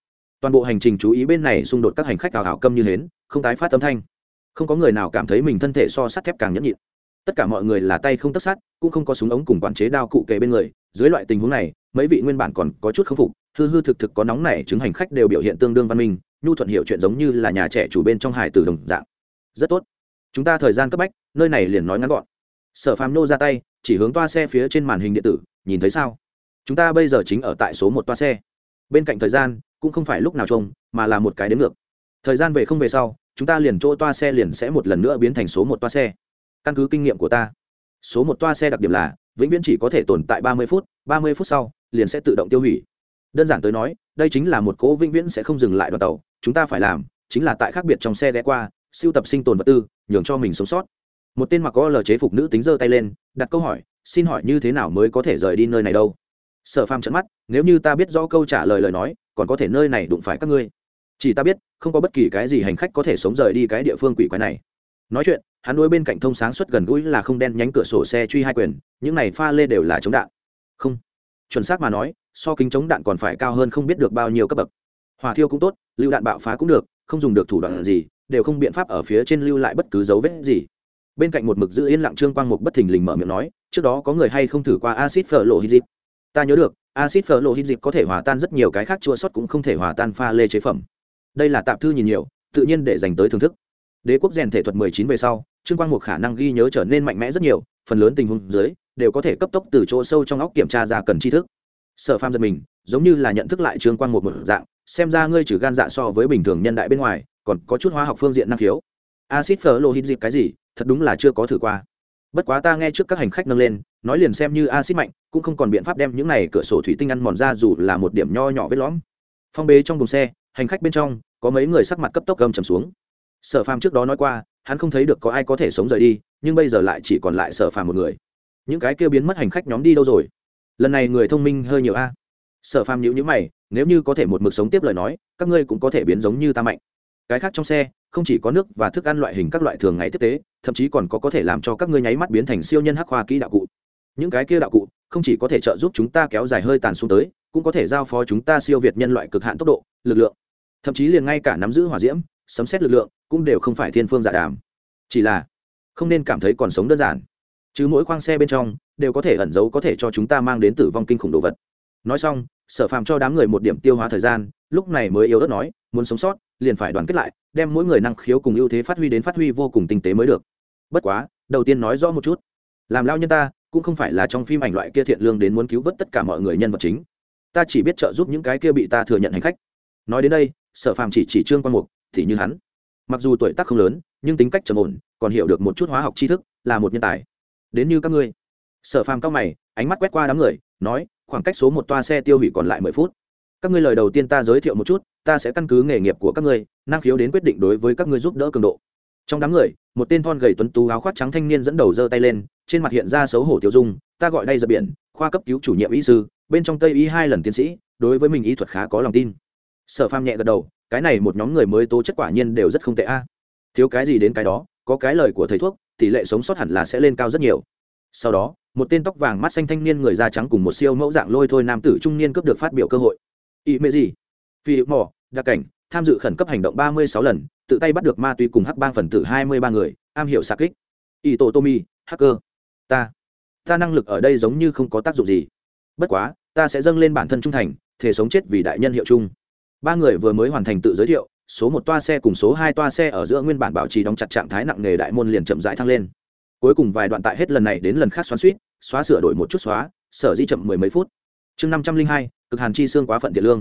toàn bộ hành trình chú ý bên này xung đột các hành khách ảo ảo câm như hến, không tái phát âm thanh. Không có người nào cảm thấy mình thân thể so sắt thép càng nhẫn nhịn. Tất cả mọi người là tay không tất sát, cũng không có súng ống cùng quản chế đao cụ kề bên người. Dưới loại tình huống này, mấy vị nguyên bản còn có chút khâm phục, hư thực thực có nóng nảy chứng hành khách đều biểu hiện tương đương văn minh, nhu thuận hiểu chuyện giống như là nhà trẻ chủ bên trong hải tử đồng dạng. Rất tốt, chúng ta thời gian cấp bách, nơi này liền nói ngắn gọn. Sở Phàm nô ra tay, chỉ hướng toa xe phía trên màn hình điện tử, nhìn thấy sao? Chúng ta bây giờ chính ở tại số 1 toa xe. Bên cạnh thời gian cũng không phải lúc nào trông, mà là một cái đếm ngược. Thời gian về không về sau, chúng ta liền chỗ toa xe liền sẽ một lần nữa biến thành số 1 toa xe. Căn cứ kinh nghiệm của ta, số 1 toa xe đặc điểm là vĩnh viễn chỉ có thể tồn tại 30 phút, 30 phút sau liền sẽ tự động tiêu hủy. Đơn giản tới nói, đây chính là một cỗ vĩnh viễn sẽ không dừng lại đoàn tàu, chúng ta phải làm chính là tại khác biệt trong xe ghé qua, sưu tập sinh tồn vật tư, nhường cho mình sống sót. Một tên mặc có lờ chế phục nữ tính giơ tay lên, đặt câu hỏi, xin hỏi như thế nào mới có thể rời đi nơi này đâu? Sở Phàm trợn mắt, nếu như ta biết rõ câu trả lời lời nói, còn có thể nơi này đụng phải các ngươi. Chỉ ta biết, không có bất kỳ cái gì hành khách có thể sống rời đi cái địa phương quỷ quái này. Nói chuyện, hắn đối bên cạnh thông sáng suốt gần gũi là không đen nhánh cửa sổ xe truy hai quyền, những này pha lê đều là chống đạn. Không, chuẩn xác mà nói, so kính chống đạn còn phải cao hơn không biết được bao nhiêu cấp bậc. Hỏa thiêu cũng tốt, lưu đạn bạo phá cũng được, không dùng được thủ đoạn gì, đều không biện pháp ở phía trên lưu lại bất cứ dấu vết gì. Bên cạnh một mực giữ yên lặng Trương Quang Mục bất thình lình mở miệng nói, trước đó có người hay không thử qua axit fluorhydric? Ta nhớ được, axit fluorhydric có thể hòa tan rất nhiều cái khác chua sót cũng không thể hòa tan pha lê chế phẩm. Đây là tạp thư nhìn nhiều, tự nhiên để dành tới thưởng thức. Đế quốc rèn thể thuật 19 về sau, Trương Quang Mục khả năng ghi nhớ trở nên mạnh mẽ rất nhiều, phần lớn tình huống dưới đều có thể cấp tốc từ chỗ sâu trong óc kiểm tra ra cần tri thức. Sở Phàm giật mình, giống như là nhận thức lại Trương Quang Mục một dạng, xem ra ngươi trừ gan dạ so với bình thường nhân đại bên ngoài, còn có chút hóa học phương diện năng khiếu. Axit fluorhydric cái gì, thật đúng là chưa có thử qua. Bất quá ta nghe trước các hành khách nâng lên, nói liền xem như axit mạnh, cũng không còn biện pháp đem những này cửa sổ thủy tinh ăn mòn ra dù là một điểm nho nhỏ vết lõm. Phong bế trong buồng xe, hành khách bên trong có mấy người sắc mặt cấp tốc gầm trầm xuống. Sở Phàm trước đó nói qua, hắn không thấy được có ai có thể sống rời đi, nhưng bây giờ lại chỉ còn lại Sở Phàm một người. Những cái kia biến mất hành khách nhóm đi đâu rồi? Lần này người thông minh hơi nhiều a. Sở Phàm nhíu nhíu mày, nếu như có thể một mực sống tiếp lời nói, các ngươi cũng có thể biến giống như ta mạnh. Cái khác trong xe, không chỉ có nước và thức ăn loại hình các loại thường ngày tiếp tế, thậm chí còn có thể làm cho các ngươi nháy mắt biến thành siêu nhân hắc khoa kỹ đạo cụ. Những cái kia đạo cụ không chỉ có thể trợ giúp chúng ta kéo dài hơi tàn xuống tới, cũng có thể giao phó chúng ta siêu việt nhân loại cực hạn tốc độ, lực lượng, thậm chí liền ngay cả nắm giữ hỏa diễm, sấm xét lực lượng cũng đều không phải thiên phương dạ đàm. Chỉ là không nên cảm thấy còn sống đơn giản, chứ mỗi khoang xe bên trong đều có thể ẩn giấu có thể cho chúng ta mang đến tử vong kinh khủng đồ vật. Nói xong, Sở Phàm cho đám người một điểm tiêu hóa thời gian, lúc này mới yếu ớt nói, muốn sống sót liền phải đoàn kết lại, đem mỗi người năng khiếu cùng ưu thế phát huy vô cùng tinh tế mới được. Bất quá đầu tiên nói rõ một chút, làm lao nhân ta cũng không phải là trong phim ảnh loại kia thiện lương đến muốn cứu vớt tất cả mọi người nhân vật chính, ta chỉ biết trợ giúp những cái kia bị ta thừa nhận hành khách. Nói đến đây, Sở Phàm chỉ Trương Quang Mục, thì như hắn, mặc dù tuổi tác không lớn, nhưng tính cách trầm ổn, còn hiểu được một chút hóa học tri thức, là một nhân tài. Đến như các ngươi. Sở Phàm cao mày, ánh mắt quét qua đám người, nói, khoảng cách số 1 toa xe tiêu hủy còn lại 10 phút. Các ngươi lời đầu tiên ta giới thiệu một chút, ta sẽ căn cứ nghề nghiệp của các ngươi, năng khiếu đến quyết định đối với các ngươi giúp đỡ cường độ. Trong đám người, một tên thon gầy tuấn tú áo khoác trắng thanh niên dẫn đầu giơ tay lên, trên mặt hiện ra xấu hổ tiêu dung, ta gọi đây giật biển, khoa cấp cứu chủ nhiệm y sư, bên trong Tây y 2 lần tiến sĩ, đối với mình y thuật khá có lòng tin. Sở Phàm nhẹ gật đầu, cái này một nhóm người mới tố chất quả nhiên đều rất không tệ a. Thiếu cái gì đến cái đó, có cái lời của thầy thuốc, tỷ lệ sống sót hẳn là sẽ lên cao rất nhiều. Sau đó, một tên tóc vàng mắt xanh thanh niên người da trắng cùng một siêu mẫu dạng lôi thôi nam tử trung niên cướp được phát biểu cơ hội. Y mê gì? Phi hữu mỏ, đặc cảnh, tham dự khẩn cấp hành động 36 lần, tự tay bắt được ma túy cùng hắc bang phần tử 23 người, am hiểu xạ kích. Y tổ Tommy, hacker. Ta năng lực ở đây giống như không có tác dụng gì. Bất quá, ta sẽ dâng lên bản thân trung thành, thể sống chết vì đại nhân hiệu chung. Ba người vừa mới hoàn thành tự giới thiệu, số 1 toa xe cùng số 2 toa xe ở giữa nguyên bản bảo trì đóng chặt trạng thái nặng nề đại môn liền chậm rãi thăng lên. Cuối cùng vài đoạn tại hết lần này đến lần khác xoắn xuýt, xóa sửa đổi một chút xóa, sở di chậm mười mấy phút. Chương 502, cực hàn chi xương quá phận thiện lương.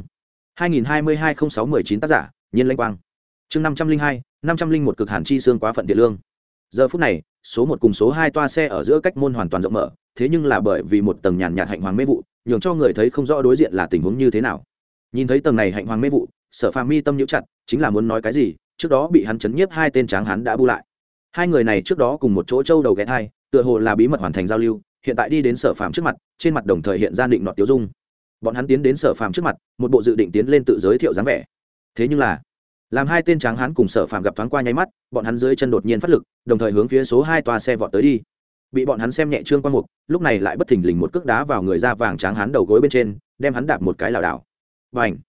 2022-06-19 tác giả, Nhiên Lãnh Quang. Chương 502, 501 cực hàn chi xương quá phận thiện lương. Giờ phút này, số 1 cùng số 2 toa xe ở giữa cách môn hoàn toàn rộng mở, thế nhưng là bởi vì một tầng nhàn nhạt hạnh hoàng mê vụ, nhường cho người thấy không rõ đối diện là tình huống như thế nào. Nhìn thấy tầng này hạnh hoàng mê vụ, Sở Phàm mi tâm nhíu chặt, chính là muốn nói cái gì, trước đó bị hắn chấn nhiếp hai tên tráng hắn đã bu lại. Hai người này trước đó cùng một chỗ châu đầu ghé thai, tựa hồ là bí mật hoàn thành giao lưu, hiện tại đi đến Sở Phàm trước mặt, trên mặt đồng thời hiện ra định nọt tiêu dung. Bọn hắn tiến đến Sở Phàm trước mặt, một bộ dự định tiến lên tự giới thiệu dáng vẻ. Thế nhưng là, làm hai tên tráng hán cùng Sở Phàm gặp thoáng qua nháy mắt, bọn hắn dưới chân đột nhiên phát lực, đồng thời hướng phía số 2 toa xe vọt tới đi. Bị bọn hắn xem nhẹ Trương Quang Mục, lúc này lại bất thình lình một cước đá vào người da vàng tráng hán đầu gối bên trên, đem hắn đạp một cái lảo đảo. Bành!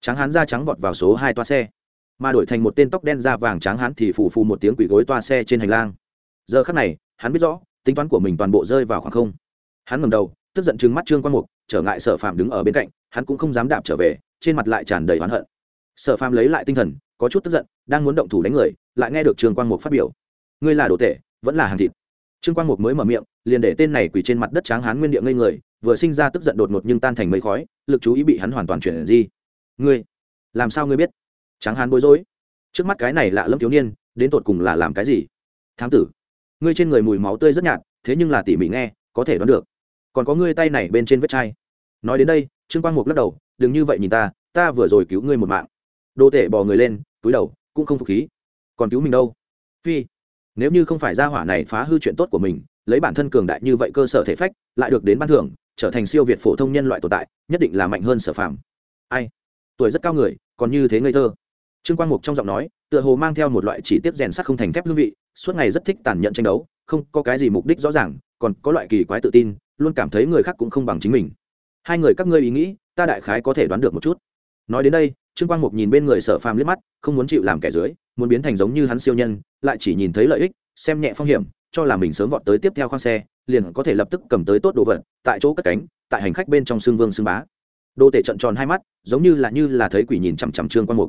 Tráng hán da trắng vọt vào số 2 toa xe, mà đổi thành một tên tóc đen da vàng tráng hán thì phù phù một tiếng quỳ gối toa xe trên hành lang. Giờ khắc này hắn biết rõ tính toán của mình toàn bộ rơi vào khoảng không. Hắn ngẩng đầu tức giận trừng mắt Trương Quang Mục, trở ngại Sở Phàm đứng ở bên cạnh, hắn cũng không dám đạp trở về, trên mặt lại tràn đầy oán hận. Sở Phàm lấy lại tinh thần, có chút tức giận, đang muốn động thủ đánh người, lại nghe được Trương Quang Mục phát biểu: ngươi là đồ tể, vẫn là hàng thịt. Trương Quang Mục mới mở miệng, liền để tên này quỳ trên mặt đất tráng hán nguyên địa ngây người, vừa sinh ra tức giận đột ngột nhưng tan thành mây khói, lực chú ý bị hắn hoàn toàn chuyển di. Ngươi, làm sao ngươi biết? Tráng hán bối rối. Trước mắt cái này lạ lẫm thiếu niên, đến tột cùng là làm cái gì? Thám tử, ngươi trên người mùi máu tươi rất nhạt, thế nhưng là tỉ mỉ nghe, có thể đoán được. Còn có ngươi tay này bên trên vết chai. Nói đến đây, Trương Quang Mục lắc đầu, đừng như vậy nhìn ta vừa rồi cứu ngươi một mạng. Đồ tể bò người lên, túi đầu, cũng không phục khí. Còn cứu mình đâu? Phi, nếu như không phải gia hỏa này phá hư chuyện tốt của mình, lấy bản thân cường đại như vậy cơ sở thể phách, lại được đến ban thưởng, trở thành siêu việt phổ thông nhân loại tồn tại, nhất định là mạnh hơn Sở Phàm. Ai? Tuổi rất cao người, còn như thế ngây thơ. Trương Quang Mục trong giọng nói, tựa hồ mang theo một loại chỉ tiết rèn sắt không thành thép hương vị, suốt ngày rất thích tàn nhẫn tranh đấu, không có cái gì mục đích rõ ràng, còn có loại kỳ quái tự tin, luôn cảm thấy người khác cũng không bằng chính mình. Hai người các ngươi ý nghĩ, ta đại khái có thể đoán được một chút. Nói đến đây, Trương Quang Mục nhìn bên người Sở Phàm liếc mắt, không muốn chịu làm kẻ dưới, muốn biến thành giống như hắn siêu nhân, lại chỉ nhìn thấy lợi ích, xem nhẹ phong hiểm, cho là mình sớm vọt tới tiếp theo khoang xe, liền có thể lập tức cầm tới tốt đồ vật, tại chỗ cất cánh, tại hành khách bên trong xương vương xương bá. Đô Tể trợn tròn hai mắt, giống như là thấy quỷ nhìn chằm chằm Trương Quang Mục,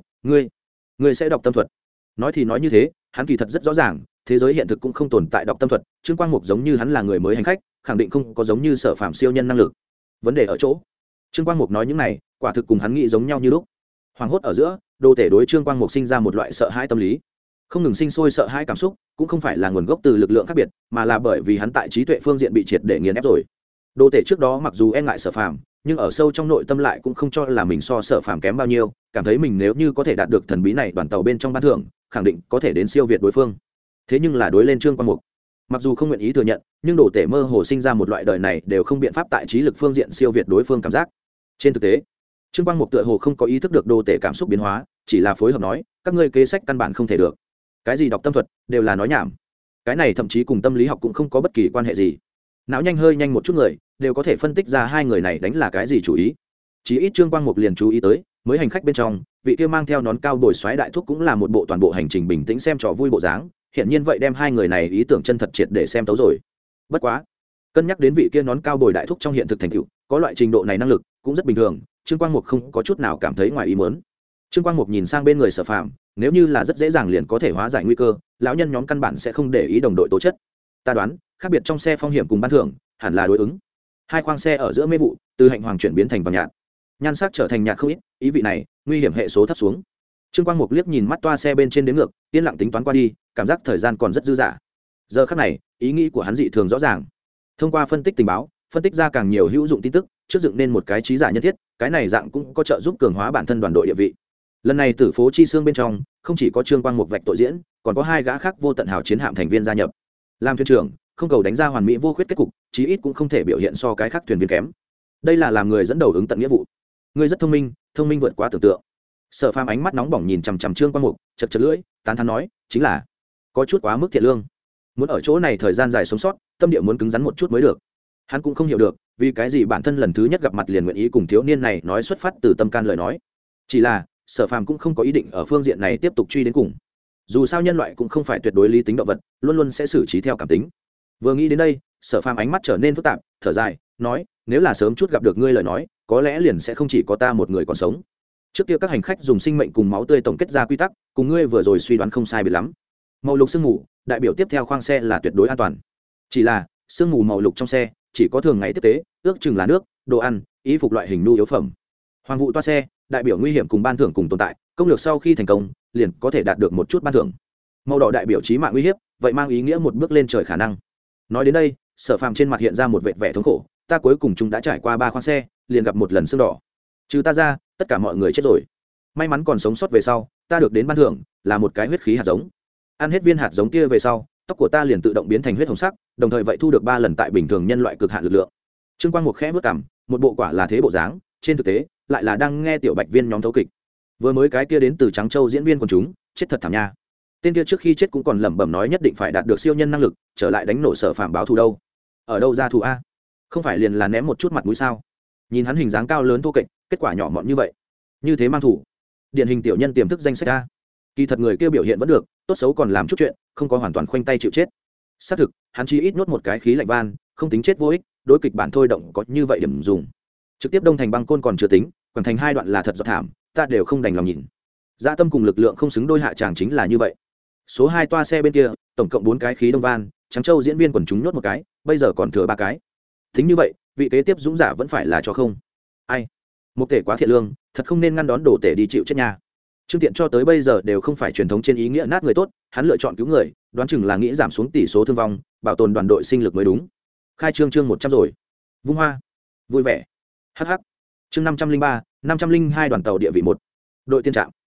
ngươi sẽ đọc tâm thuật. Nói thì nói như thế, hắn kỳ thật rất rõ ràng, thế giới hiện thực cũng không tồn tại đọc tâm thuật, Trương Quang Mục giống như hắn là người mới hành khách, khẳng định không có giống như Sở Phàm siêu nhân năng lực. Vấn đề ở chỗ, Trương Quang Mục nói những này, quả thực cùng hắn nghĩ giống nhau như lúc. Hoàng hốt ở giữa, Đô Tể đối Trương Quang Mục sinh ra một loại sợ hãi tâm lý, không ngừng sinh sôi sợ hãi cảm xúc, cũng không phải là nguồn gốc từ lực lượng khác biệt, mà là bởi vì hắn tại trí tuệ phương diện bị triệt để nghiền ép rồi. Đô Tể trước đó mặc dù e ngại Sở Phàm, nhưng ở sâu trong nội tâm lại cũng không cho là mình so Sở Phàm kém bao nhiêu, cảm thấy mình nếu như có thể đạt được thần bí này đoàn tàu bên trong ban thưởng, khẳng định có thể đến siêu việt đối phương. Thế nhưng là đối lên Trương Quang Mục, mặc dù không nguyện ý thừa nhận, nhưng Đồ Tể mơ hồ sinh ra một loại đời này đều không biện pháp tại trí lực phương diện siêu việt đối phương cảm giác. Trên thực tế, Trương Quang Mục tựa hồ không có ý thức được Đồ Tể cảm xúc biến hóa, chỉ là phối hợp nói, các ngươi kế sách căn bản không thể được. Cái gì đọc tâm thuật, đều là nói nhảm. Cái này thậm chí cùng tâm lý học cũng không có bất kỳ quan hệ gì. Não nhanh hơi nhanh một chút người, đều có thể phân tích ra hai người này đánh là cái gì chủ ý. Chỉ ít Trương Quang Mục liền chú ý tới, mới hành khách bên trong, vị kia mang theo nón cao bồi xoáy đại thúc cũng là một bộ toàn bộ hành trình bình tĩnh xem trò vui bộ dáng, hiện nhiên vậy đem hai người này ý tưởng chân thật triệt để xem tấu rồi. Bất quá, cân nhắc đến vị kia nón cao bồi đại thúc trong hiện thực thành tựu, có loại trình độ này năng lực, cũng rất bình thường, Trương Quang Mục không có chút nào cảm thấy ngoài ý muốn. Trương Quang Mục nhìn sang bên người Sở Phàm, nếu như là rất dễ dàng liền có thể hóa giải nguy cơ, lão nhân nhóm căn bản sẽ không để ý đồng đội tố chất. Ta đoán, khác biệt trong xe phong hiểm cùng ban thưởng, hẳn là đối ứng. Hai khoang xe ở giữa mê vụ, từ hạnh hoàng chuyển biến thành vàng nhạt, nhan sắc trở thành nhạt không ít, ý vị này, nguy hiểm hệ số thấp xuống. Trương Quang Mục liếc nhìn mắt toa xe bên trên đếm ngược, yên lặng tính toán qua đi, cảm giác thời gian còn rất dư dả. Giờ khắc này, ý nghĩ của hắn dị thường rõ ràng. Thông qua phân tích tình báo, phân tích ra càng nhiều hữu dụng tin tức, trước dựng nên một cái trí giả nhân thiết, cái này dạng cũng có trợ giúp cường hóa bản thân đoàn đội địa vị. Lần này Tử Phố Chi Xương bên trong, không chỉ có Trương Quang Mục vạch tội diễn, còn có hai gã khác vô tận hào chiến hạm thành viên gia nhập. Làm thuyền trưởng, không cầu đánh ra hoàn mỹ vô khuyết kết cục, chí ít cũng không thể biểu hiện so cái khác thuyền viên kém. Đây là làm người dẫn đầu ứng tận nghĩa vụ. Ngươi rất thông minh, thông minh vượt quá tưởng tượng. Sở Phàm ánh mắt nóng bỏng nhìn chằm chằm Trương Quang Mục, chật chật lưỡi, tán thán nói, chính là có chút quá mức thiện lương. Muốn ở chỗ này thời gian dài sống sót, tâm địa muốn cứng rắn một chút mới được. Hắn cũng không hiểu được, vì cái gì bản thân lần thứ nhất gặp mặt liền nguyện ý cùng thiếu niên này nói xuất phát từ tâm can lời nói. Chỉ là, Sở Phàm cũng không có ý định ở phương diện này tiếp tục truy đến cùng. Dù sao nhân loại cũng không phải tuyệt đối lý tính động vật, luôn luôn sẽ xử trí theo cảm tính. Vừa nghĩ đến đây, Sở Phàm ánh mắt trở nên phức tạp, thở dài, nói, nếu là sớm chút gặp được ngươi lời nói, có lẽ liền sẽ không chỉ có ta một người còn sống. Trước kia các hành khách dùng sinh mệnh cùng máu tươi tổng kết ra quy tắc, cùng ngươi vừa rồi suy đoán không sai biệt lắm. Màu lục sương mù, đại biểu tiếp theo khoang xe là tuyệt đối an toàn. Chỉ là, sương mù màu lục trong xe, chỉ có thường ngày tiếp tế, ước chừng là nước, đồ ăn, y phục loại hình nhu yếu phẩm. Hoàng vụ toa xe, đại biểu nguy hiểm cùng ban thưởng cùng tồn tại, công lược sau khi thành công, liền có thể đạt được một chút ban thưởng. Màu đỏ đại biểu chí mạng uy hiếp, vậy mang ý nghĩa một bước lên trời khả năng. Nói đến đây, Sở Phàm trên mặt hiện ra một vệt vẻ thống khổ, ta cuối cùng chúng đã trải qua 3 khoang xe, liền gặp một lần xương đỏ. Trừ ta ra, tất cả mọi người chết rồi. May mắn còn sống sót về sau, ta được đến ban thưởng là một cái huyết khí hạt giống. Ăn hết viên hạt giống kia về sau, tóc của ta liền tự động biến thành huyết hồng sắc, đồng thời vậy thu được 3 lần tại bình thường nhân loại cực hạn lực lượng. Trương Quang Mục khẽ vút cằm, một bộ quả là thế bộ dáng, trên thực tế, lại là đang nghe tiểu Bạch Viên nhóm thấu kịch. Vừa mới cái kia đến từ Trắng Châu diễn viên quần chúng, chết thật thảm nha. Tên kia trước khi chết cũng còn lẩm bẩm nói nhất định phải đạt được siêu nhân năng lực, trở lại đánh nổ Sở Phàm báo thù đâu. Ở đâu ra thù a? Không phải liền là ném một chút mặt mũi sao? Nhìn hắn hình dáng cao lớn thô kệch, kết quả nhỏ mọn như vậy. như thế mang thủ, điển hình tiểu nhân tiềm thức danh sách a. Kỳ thật người kia biểu hiện vẫn được, tốt xấu còn làm chút chuyện, không có hoàn toàn khoanh tay chịu chết. Xác thực, hắn chỉ ít nuốt một cái khí lạnh van, không tính chết vô ích, đối kịch bản thôi động có như vậy điểm dùng. Trực tiếp đông thành băng côn còn chưa tính, còn thành hai đoạn là thật giọt thảm, ta đều không đành lòng nhìn. Dạ tâm cùng lực lượng không xứng đôi hạ tràng chính là như vậy. Số 2 toa xe bên kia, tổng cộng 4 cái khí đông van, Trắng Châu diễn viên quần chúng nhốt một cái, bây giờ còn thừa 3 cái. Tính như vậy, vị kế tiếp dũng giả vẫn phải là cho không. Ai? Một tể quá thiện lương, thật không nên ngăn đón đổ tể đi chịu chết nha. Trương Tiện cho tới bây giờ đều không phải truyền thống trên ý nghĩa nát người tốt, hắn lựa chọn cứu người, đoán chừng là nghĩ giảm xuống tỷ số thương vong, bảo tồn đoàn đội sinh lực mới đúng. Khai trương chương 100 rồi. Vung hoa, vui vẻ. Hắc hắc. Chương 503, 502 đoàn tàu địa vị 1. Đội tiên trạm.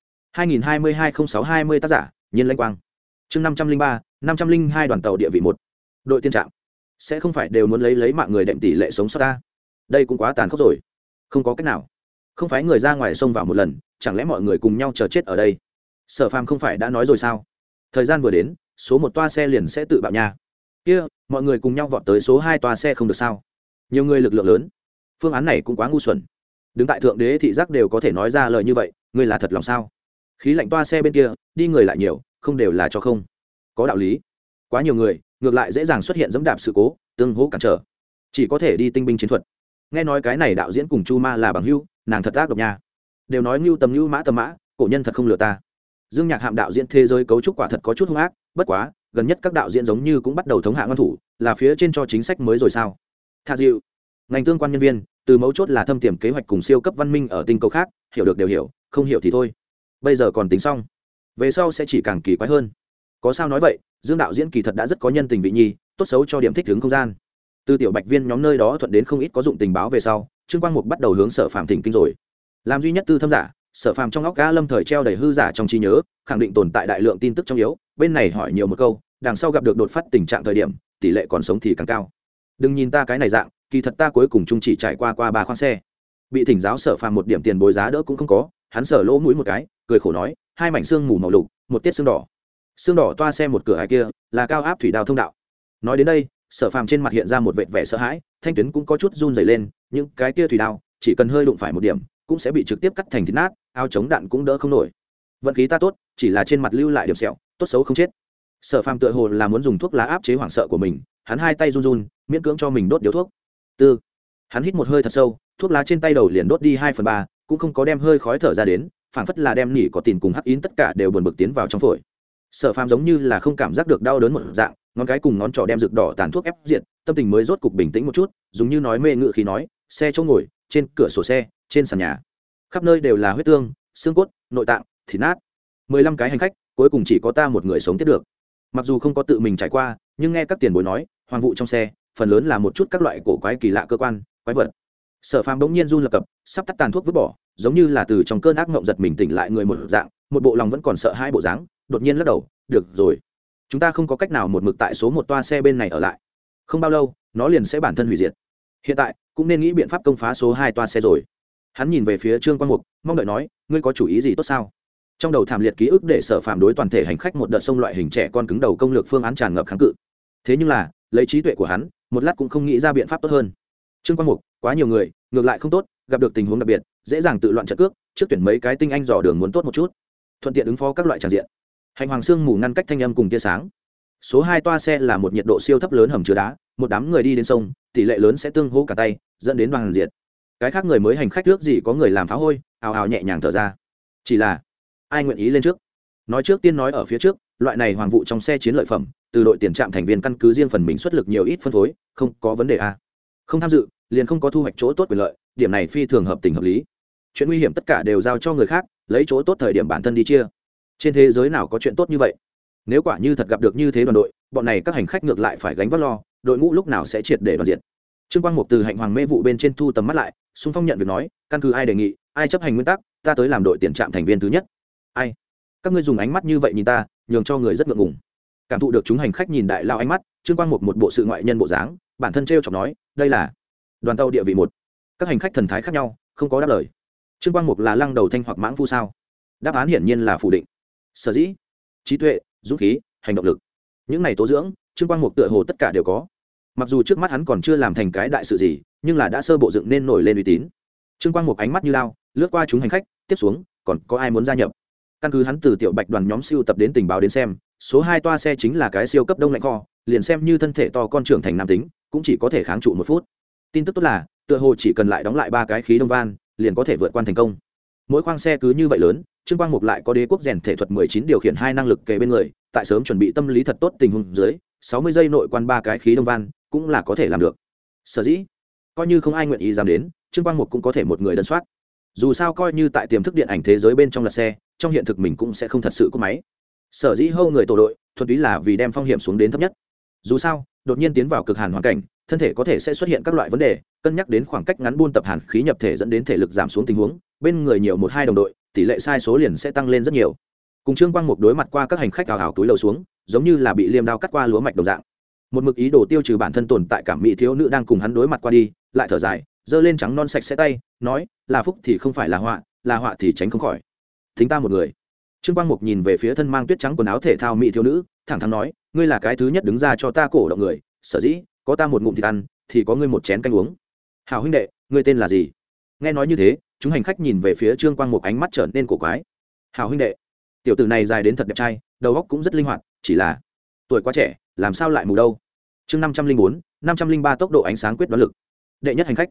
2022-06-20 tác giả, Nhiên Lãnh Quang. Chương 503, 502 đoàn tàu địa vị 1. Đội tiên trạm. Sẽ không phải đều muốn lấy mạng người đệm tỷ lệ sống sót ta. Đây cũng quá tàn khốc rồi. Không có cách nào. Không phải người ra ngoài xông vào một lần, chẳng lẽ mọi người cùng nhau chờ chết ở đây? Sở Phàm không phải đã nói rồi sao? Thời gian vừa đến, số 1 toa xe liền sẽ tự bạo nha. Kia, mọi người cùng nhau vọt tới số 2 toa xe không được sao? Nhiều người lực lượng lớn. Phương án này cũng quá ngu xuẩn. Đứng tại thượng đế thị giác đều có thể nói ra lời như vậy, ngươi là thật lòng sao? Khí lạnh toa xe bên kia, đi người lại nhiều, không đều là cho không. Có đạo lý. Quá nhiều người, ngược lại dễ dàng xuất hiện dẫm đạp sự cố, tương hỗ cản trở. Chỉ có thể đi tinh binh chiến thuật. Nghe nói cái này đạo diễn cùng Chu Ma là bằng hữu, nàng thật ác độc nha. Đều nói ngưu tầm ngưu mã tầm mã, cổ nhân thật không lừa ta. Dương Nhạc Hạm đạo diễn thế giới cấu trúc quả thật có chút hung ác, bất quá, gần nhất các đạo diễn giống như cũng bắt đầu thống hạ ngăn thủ, là phía trên cho chính sách mới rồi sao? Tha dịu. Ngành tương quan nhân viên, từ mấu chốt là thâm tiềm kế hoạch cùng siêu cấp văn minh ở tinh cầu khác, hiểu được đều hiểu, không hiểu thì thôi. Bây giờ còn tính xong, về sau sẽ chỉ càng kỳ quái hơn. Có sao nói vậy, Dương đạo diễn kỳ thật đã rất có nhân tình vị nhi, tốt xấu cho điểm thích ứng không gian. Từ tiểu bạch viên nhóm nơi đó thuận đến không ít có dụng tình báo về sau, Trương Quang Mục bắt đầu hướng Sở Phàm thỉnh kinh rồi. Làm duy nhất tư thâm giả, Sở Phàm trong óc ga lâm thời treo đầy hư giả trong trí nhớ, khẳng định tồn tại đại lượng tin tức trong yếu, bên này hỏi nhiều một câu, đằng sau gặp được đột phát tình trạng thời điểm, tỷ lệ còn sống thì càng cao. Đừng nhìn ta cái này dạng, kỳ thật ta cuối cùng chung chỉ trải qua 3 khoang xe. Bị thỉnh giáo Sở Phàm một điểm tiền bối giá đỡ cũng không có, hắn sở lỗ mũi một cái, cười khổ nói, 2 mảnh xương mù màu lục, một tiết xương đỏ. Xương đỏ toa xe một cửa hải kia, là cao áp thủy đao thông đạo. Nói đến đây, Sở Phàm trên mặt hiện ra một vệt vẻ sợ hãi, thanh tuyến cũng có chút run rẩy lên, những cái kia thủy đao, chỉ cần hơi đụng phải một điểm, cũng sẽ bị trực tiếp cắt thành thịt nát, áo chống đạn cũng đỡ không nổi. Vận khí ta tốt, chỉ là trên mặt lưu lại điểm sẹo, tốt xấu không chết. Sở Phàm tựa hồ là muốn dùng thuốc lá áp chế hoảng sợ của mình, hắn hai tay run run, miễn cưỡng cho mình đốt điếu thuốc. Tư, hắn hít một hơi thật sâu, thuốc lá trên tay đầu liền đốt đi 2/3, cũng không có đem hơi khói thở ra đến, phảng phất là đem nỉ có tiền cùng hắc ín tất cả đều buồn bực tiến vào trong phổi. Sở Phàm giống như là không cảm giác được đau đớn một dạng, ngón cái cùng ngón trỏ đem rực đỏ tàn thuốc ép diệt, tâm tình mới rốt cục bình tĩnh một chút, dùng như nói mê ngự khí nói, xe chỗ ngồi, trên cửa sổ xe, trên sàn nhà, khắp nơi đều là huyết tương, xương cốt, nội tạng, thịt nát. 15 cái hành khách, cuối cùng chỉ có ta một người sống tiếp được. Mặc dù không có tự mình trải qua, nhưng nghe các tiền bối nói, hoàng vụ trong xe, phần lớn là một chút các loại cổ quái kỳ lạ cơ quan, quái vật. Sở Phàm bỗng nhiên run lập cập, sắp tắt tàn thuốc vứt bỏ, giống như là từ trong cơn ác mộng giật mình tỉnh lại người một dạng, một bộ lòng vẫn còn sợ hai bộ dáng, đột nhiên lắc đầu, được rồi, chúng ta không có cách nào một mực tại số 1 toa xe bên này ở lại, không bao lâu nó liền sẽ bản thân hủy diệt. Hiện tại cũng nên nghĩ biện pháp công phá số 2 toa xe rồi. Hắn nhìn về phía Trương Quang Mục, mong đợi nói, ngươi có chủ ý gì tốt sao? Trong đầu thảm liệt ký ức để Sở Phàm đối toàn thể hành khách một đợt sông loại hình trẻ con cứng đầu công lược phương án tràn ngập kháng cự. Thế nhưng là, lấy trí tuệ của hắn, một lát cũng không nghĩ ra biện pháp tốt hơn. Trương Quang Mục, quá nhiều người, ngược lại không tốt, gặp được tình huống đặc biệt, dễ dàng tự loạn trận cước, trước tuyển mấy cái tinh anh dò đường muốn tốt một chút, thuận tiện ứng phó các loại tràn diện. Hành hoàng xương mù ngăn cách thanh âm cùng tia sáng. Số 2 toa xe là một nhiệt độ siêu thấp lớn hầm chứa đá, một đám người đi đến sông, tỷ lệ lớn sẽ tương hỗ cả tay, dẫn đến đoàn diệt. Cái khác người mới hành khách trước gì có người làm phá hôi, ào ào nhẹ nhàng thở ra. Chỉ là ai nguyện ý lên trước? Nói trước tiên nói ở phía trước, loại này hoàng vụ trong xe chiến lợi phẩm, từ đội tiền trạm thành viên căn cứ riêng phần mình xuất lực nhiều ít phân phối, không có vấn đề a. Không tham dự, liền không có thu hoạch chỗ tốt quyền lợi, điểm này phi thường hợp tình hợp lý. Chuyện nguy hiểm tất cả đều giao cho người khác, lấy chỗ tốt thời điểm bản thân đi chia. Trên thế giới nào có chuyện tốt như vậy? Nếu quả như thật gặp được như thế đoàn đội, bọn này các hành khách ngược lại phải gánh vác lo, đội ngũ lúc nào sẽ triệt để đoàn diện. Trương Quang Mục từ hạnh hoàng mê vụ bên trên thu tầm mắt lại, xung phong nhận việc nói, căn cứ ai đề nghị, ai chấp hành nguyên tắc, ta tới làm đội tiền trạm thành viên thứ nhất. Ai? Các ngươi dùng ánh mắt như vậy nhìn ta, nhường cho người rất ngượng ngùng. Cảm thụ được chúng hành khách nhìn đại lao ánh mắt, Trương Quang Mục một bộ sự ngoại nhân bộ dáng, bản thân trêu chọc nói, đây là đoàn tàu địa vị 1. Các hành khách thần thái khác nhau, không có đáp lời. Trương Quang Mục là lăng đầu thanh hoặc mãng phu sao? Đáp án hiển nhiên là phủ định. Sở dĩ, trí tuệ, dũng khí, hành động lực, những này tố dưỡng, Trương Quang Mục tựa hồ tất cả đều có. Mặc dù trước mắt hắn còn chưa làm thành cái đại sự gì, nhưng là đã sơ bộ dựng nên nổi lên uy tín. Trương Quang Mục ánh mắt như lao, lướt qua chúng hành khách, tiếp xuống còn có ai muốn gia nhập. Căn cứ hắn từ tiểu bạch đoàn nhóm siêu tập đến tình báo đến xem, số 2 toa xe chính là cái siêu cấp đông lạnh kho, liền xem như thân thể to con trưởng thành nam tính cũng chỉ có thể kháng trụ 1 phút. Tin tức tốt là tựa hồ chỉ cần lại đóng lại 3 cái khí đông van liền có thể vượt qua thành công. Mỗi khoang xe cứ như vậy lớn, Trương Quang Mục lại có đế quốc rèn thể thuật 19 điều khiển 2 năng lực kề bên người, tại sớm chuẩn bị tâm lý thật tốt tình huống dưới 60 giây nội quan 3 cái khí đông van cũng là có thể làm được. Sở dĩ coi như không ai nguyện ý dám đến, Trương Quang Mục cũng có thể một người đơn soát. Dù sao coi như tại tiềm thức điện ảnh thế giới bên trong lật xe, trong hiện thực mình cũng sẽ không thật sự có máy. Sở dĩ hô người tổ đội thuần túy là vì đem phong hiểm xuống đến thấp nhất. Dù sao đột nhiên tiến vào cực hàn hoàn cảnh, thân thể có thể sẽ xuất hiện các loại vấn đề, cân nhắc đến khoảng cách ngắn buôn tập hàn khí nhập thể dẫn đến thể lực giảm xuống tình huống, bên người nhiều 1-2 đồng đội, tỷ lệ sai số liền sẽ tăng lên rất nhiều. Cùng Trương Quang Mục đối mặt qua các hành khách ảo ảo túi lầu xuống, giống như là bị liêm đao cắt qua lúa mạch đồng dạng. Một mực ý đồ tiêu trừ bản thân tồn tại cảm mỹ thiếu nữ đang cùng hắn đối mặt qua đi, lại thở dài, giơ lên trắng non sạch sẽ tay, nói, là phúc thì không phải là họa thì tránh không khỏi. Thính ta một người. Trương Quang Mục nhìn về phía thân mang tuyết trắng quần áo thể thao mỹ thiếu nữ, thẳng thắn nói, ngươi là cái thứ nhất đứng ra cho ta cổ động người, sở dĩ có ta một ngụm thịt ăn thì có ngươi một chén canh uống. Hảo huynh đệ, ngươi tên là gì? Nghe nói như thế, chúng hành khách nhìn về phía Trương Quang Mục ánh mắt trở nên cổ quái. Hảo huynh đệ, tiểu tử này dài đến thật đẹp trai, đầu óc cũng rất linh hoạt, chỉ là tuổi quá trẻ, làm sao lại mù đâu. Chương 504, 503 tốc độ ánh sáng quyết đoán lực. Đệ nhất hành khách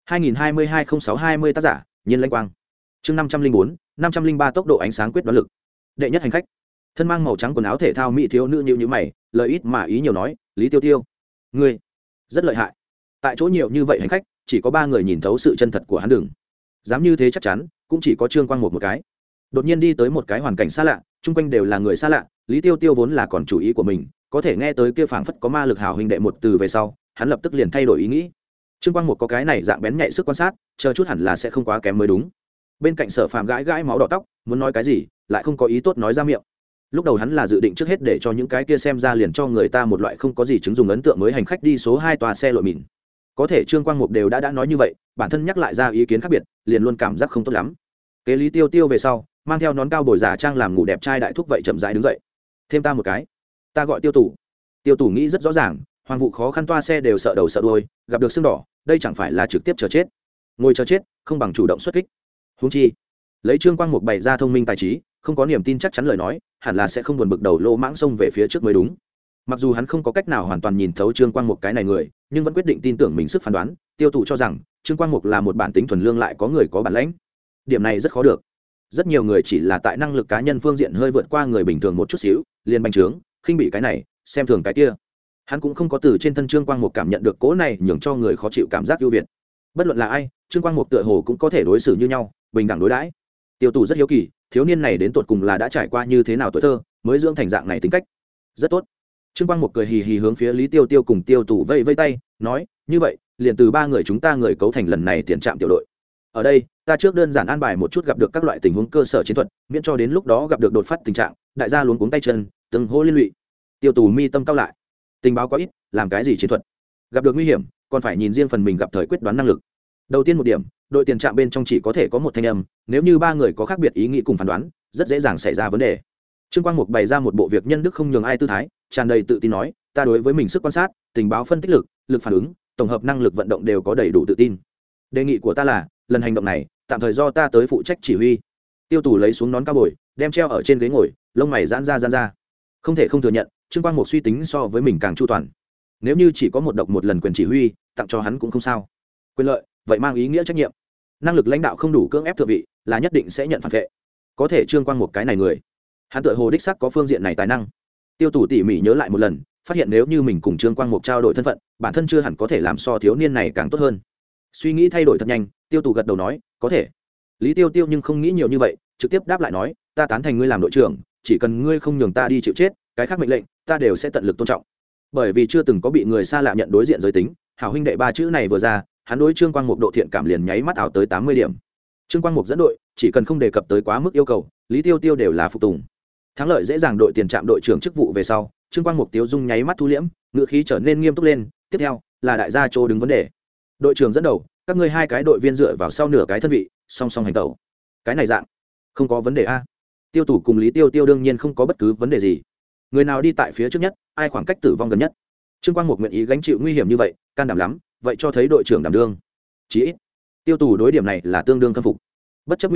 2022-06-20 tác giả Nhiên Lãnh Quang. Chương 504, 503 tốc độ ánh sáng quyết đoán lực. Đệ nhất hành khách thân mang màu trắng quần áo thể thao mỹ thiếu nữ nhíu nhíu mày, lời ít mà ý nhiều nói, Lý Tiêu Tiêu, ngươi rất lợi hại. Tại chỗ nhiều như vậy hành khách, chỉ có 3 người nhìn thấu sự chân thật của hắn, đừng dám như thế chắc chắn cũng chỉ có Trương Quang một cái. Đột nhiên đi tới một cái hoàn cảnh xa lạ, chung quanh đều là người xa lạ, Lý Tiêu Tiêu vốn là còn chủ ý của mình, có thể nghe tới kia phảng phất có ma lực hảo huynh đệ một từ về sau, hắn lập tức liền thay đổi ý nghĩ. Trương Quang một có cái này dạng bén nhạy sức quan sát, chờ chút hẳn là sẽ không quá kém mới đúng. Bên cạnh Sở Phàm gãi gãi máu đỏ tóc, muốn nói cái gì lại không có ý tốt nói ra miệng. Lúc đầu hắn là dự định trước hết để cho những cái kia xem ra liền cho người ta một loại không có gì chứng dùng ấn tượng mới hành khách đi số 2 tòa xe lội mìn. Có thể Trương Quang Mục đều đã nói như vậy, bản thân nhắc lại ra ý kiến khác biệt, liền luôn cảm giác không tốt lắm. Kế Lý Tiêu Tiêu về sau, mang theo nón cao bồi giả trang làm ngủ đẹp trai đại thúc vậy chậm rãi đứng dậy. Thêm ta một cái, ta gọi Tiêu Tủ. Tiêu Tủ nghĩ rất rõ ràng, hoàng vụ khó khăn toa xe đều sợ đầu sợ đuôi, gặp được xương đỏ, đây chẳng phải là trực tiếp chờ chết. Ngồi chờ chết, không bằng chủ động xuất kích. Huống chi, lấy Trương Quang Mục bày ra thông minh tài trí, không có niềm tin chắc chắn lời nói, hẳn là sẽ không buồn bực đầu lô mãng xông về phía trước mới đúng. Mặc dù hắn không có cách nào hoàn toàn nhìn thấu Trương Quang Mục cái này người, nhưng vẫn quyết định tin tưởng mình sức phán đoán. Tiêu Tụ cho rằng Trương Quang Mục là một bản tính thuần lương lại có người có bản lãnh. Điểm này rất khó được. Rất nhiều người chỉ là tại năng lực cá nhân phương diện hơi vượt qua người bình thường một chút xíu, liền bành trướng, khinh bị cái này, xem thường cái kia. Hắn cũng không có từ trên thân Trương Quang Mục cảm nhận được cố này nhường cho người khó chịu cảm giác ưu việt. Bất luận là ai, Trương Quang Mục tựa hồ cũng có thể đối xử như nhau, bình đẳng đối đãi. Tiêu Tụ rất hiếu kỳ, thiếu niên này đến tột cùng là đã trải qua như thế nào tuổi thơ, mới dưỡng thành dạng này tính cách. Rất tốt. Trương Quang Mục cười hì hì hướng phía Lý Tiêu Tiêu cùng Tiêu Tụ vây vây tay, nói, như vậy, liền từ 3 người chúng ta người cấu thành lần này tiền trạm tiểu đội. Ở đây, ta trước đơn giản an bài một chút gặp được các loại tình huống cơ sở chiến thuật, miễn cho đến lúc đó gặp được đột phát tình trạng, đại gia luống cuống tay chân, từng hô liên lụy. Tiêu Tụ mi tâm cao lại. Tình báo quá ít, làm cái gì chiến thuật? Gặp được nguy hiểm, còn phải nhìn riêng phần mình gặp thời quyết đoán năng lực. Đầu tiên một điểm, đội tiền trạm bên trong chỉ có thể có một thanh âm, nếu như 3 người có khác biệt ý nghĩ cùng phán đoán, rất dễ dàng xảy ra vấn đề. Trương Quang Mục bày ra một bộ việc nhân đức không nhường ai tư thái, tràn đầy tự tin nói, ta đối với mình sức quan sát, tình báo phân tích lực, lực phản ứng, tổng hợp năng lực vận động đều có đầy đủ tự tin. Đề nghị của ta là, lần hành động này, tạm thời do ta tới phụ trách chỉ huy. Tiêu Tù lấy xuống nón cao bồi, đem treo ở trên ghế ngồi, lông mày giãn ra. Không thể không thừa nhận, Trương Quang Mục suy tính so với mình càng chu toàn. Nếu như chỉ có một độc một lần quyền chỉ huy, tặng cho hắn cũng không sao. Quyền lợi, vậy mang ý nghĩa trách nhiệm. Năng lực lãnh đạo không đủ cưỡng ép thượng vị, là nhất định sẽ nhận phản vệ. Có thể Trương Quang Mục cái này người, hắn tựa hồ đích xác có phương diện này tài năng. Tiêu Tù tỉ mỉ nhớ lại một lần, phát hiện nếu như mình cùng Trương Quang Mục trao đổi thân phận, bản thân chưa hẳn có thể làm so thiếu niên này càng tốt hơn. Suy nghĩ thay đổi thật nhanh, Tiêu Tù gật đầu nói, có thể. Lý Tiêu Tiêu nhưng không nghĩ nhiều như vậy, trực tiếp đáp lại nói, ta tán thành ngươi làm đội trưởng, chỉ cần ngươi không nhường ta đi chịu chết, cái khác mệnh lệnh ta đều sẽ tận lực tôn trọng. Bởi vì chưa từng có bị người xa lạ nhận đối diện giới tính, hảo huynh đệ 3 chữ này vừa ra, hắn đối Trương Quang Mục độ thiện cảm liền nháy mắt ảo tới 80 điểm. Trương Quang Mục dẫn đội, chỉ cần không đề cập tới quá mức yêu cầu, Lý Tiêu Tiêu đều là phục tùng. Thắng lợi dễ dàng đội tiền trạm đội trưởng chức vụ về sau, Trương Quang Mục tiêu dung nháy mắt thu liễm, ngữ khí trở nên nghiêm túc lên, tiếp theo là đại gia chỗ đứng vấn đề. Đội trưởng dẫn đầu, các ngươi 2 cái đội viên dựa vào sau nửa cái thân vị, song song hành tẩu. Cái này dạng, không có vấn đề a. Tiêu Tủ cùng Lý Tiêu Tiêu đương nhiên không có bất cứ vấn đề gì. Người nào đi tại phía trước nhất, ai khoảng cách tử vong gần nhất. Trương Quang Mục nguyện ý gánh chịu nguy hiểm như vậy, can đảm lắm, vậy cho thấy đội trưởng đảm đương. Chỉ ít, Tiêu Tủ đối điểm này là tương đương khâm phục. Bất chấp nguy hiểm,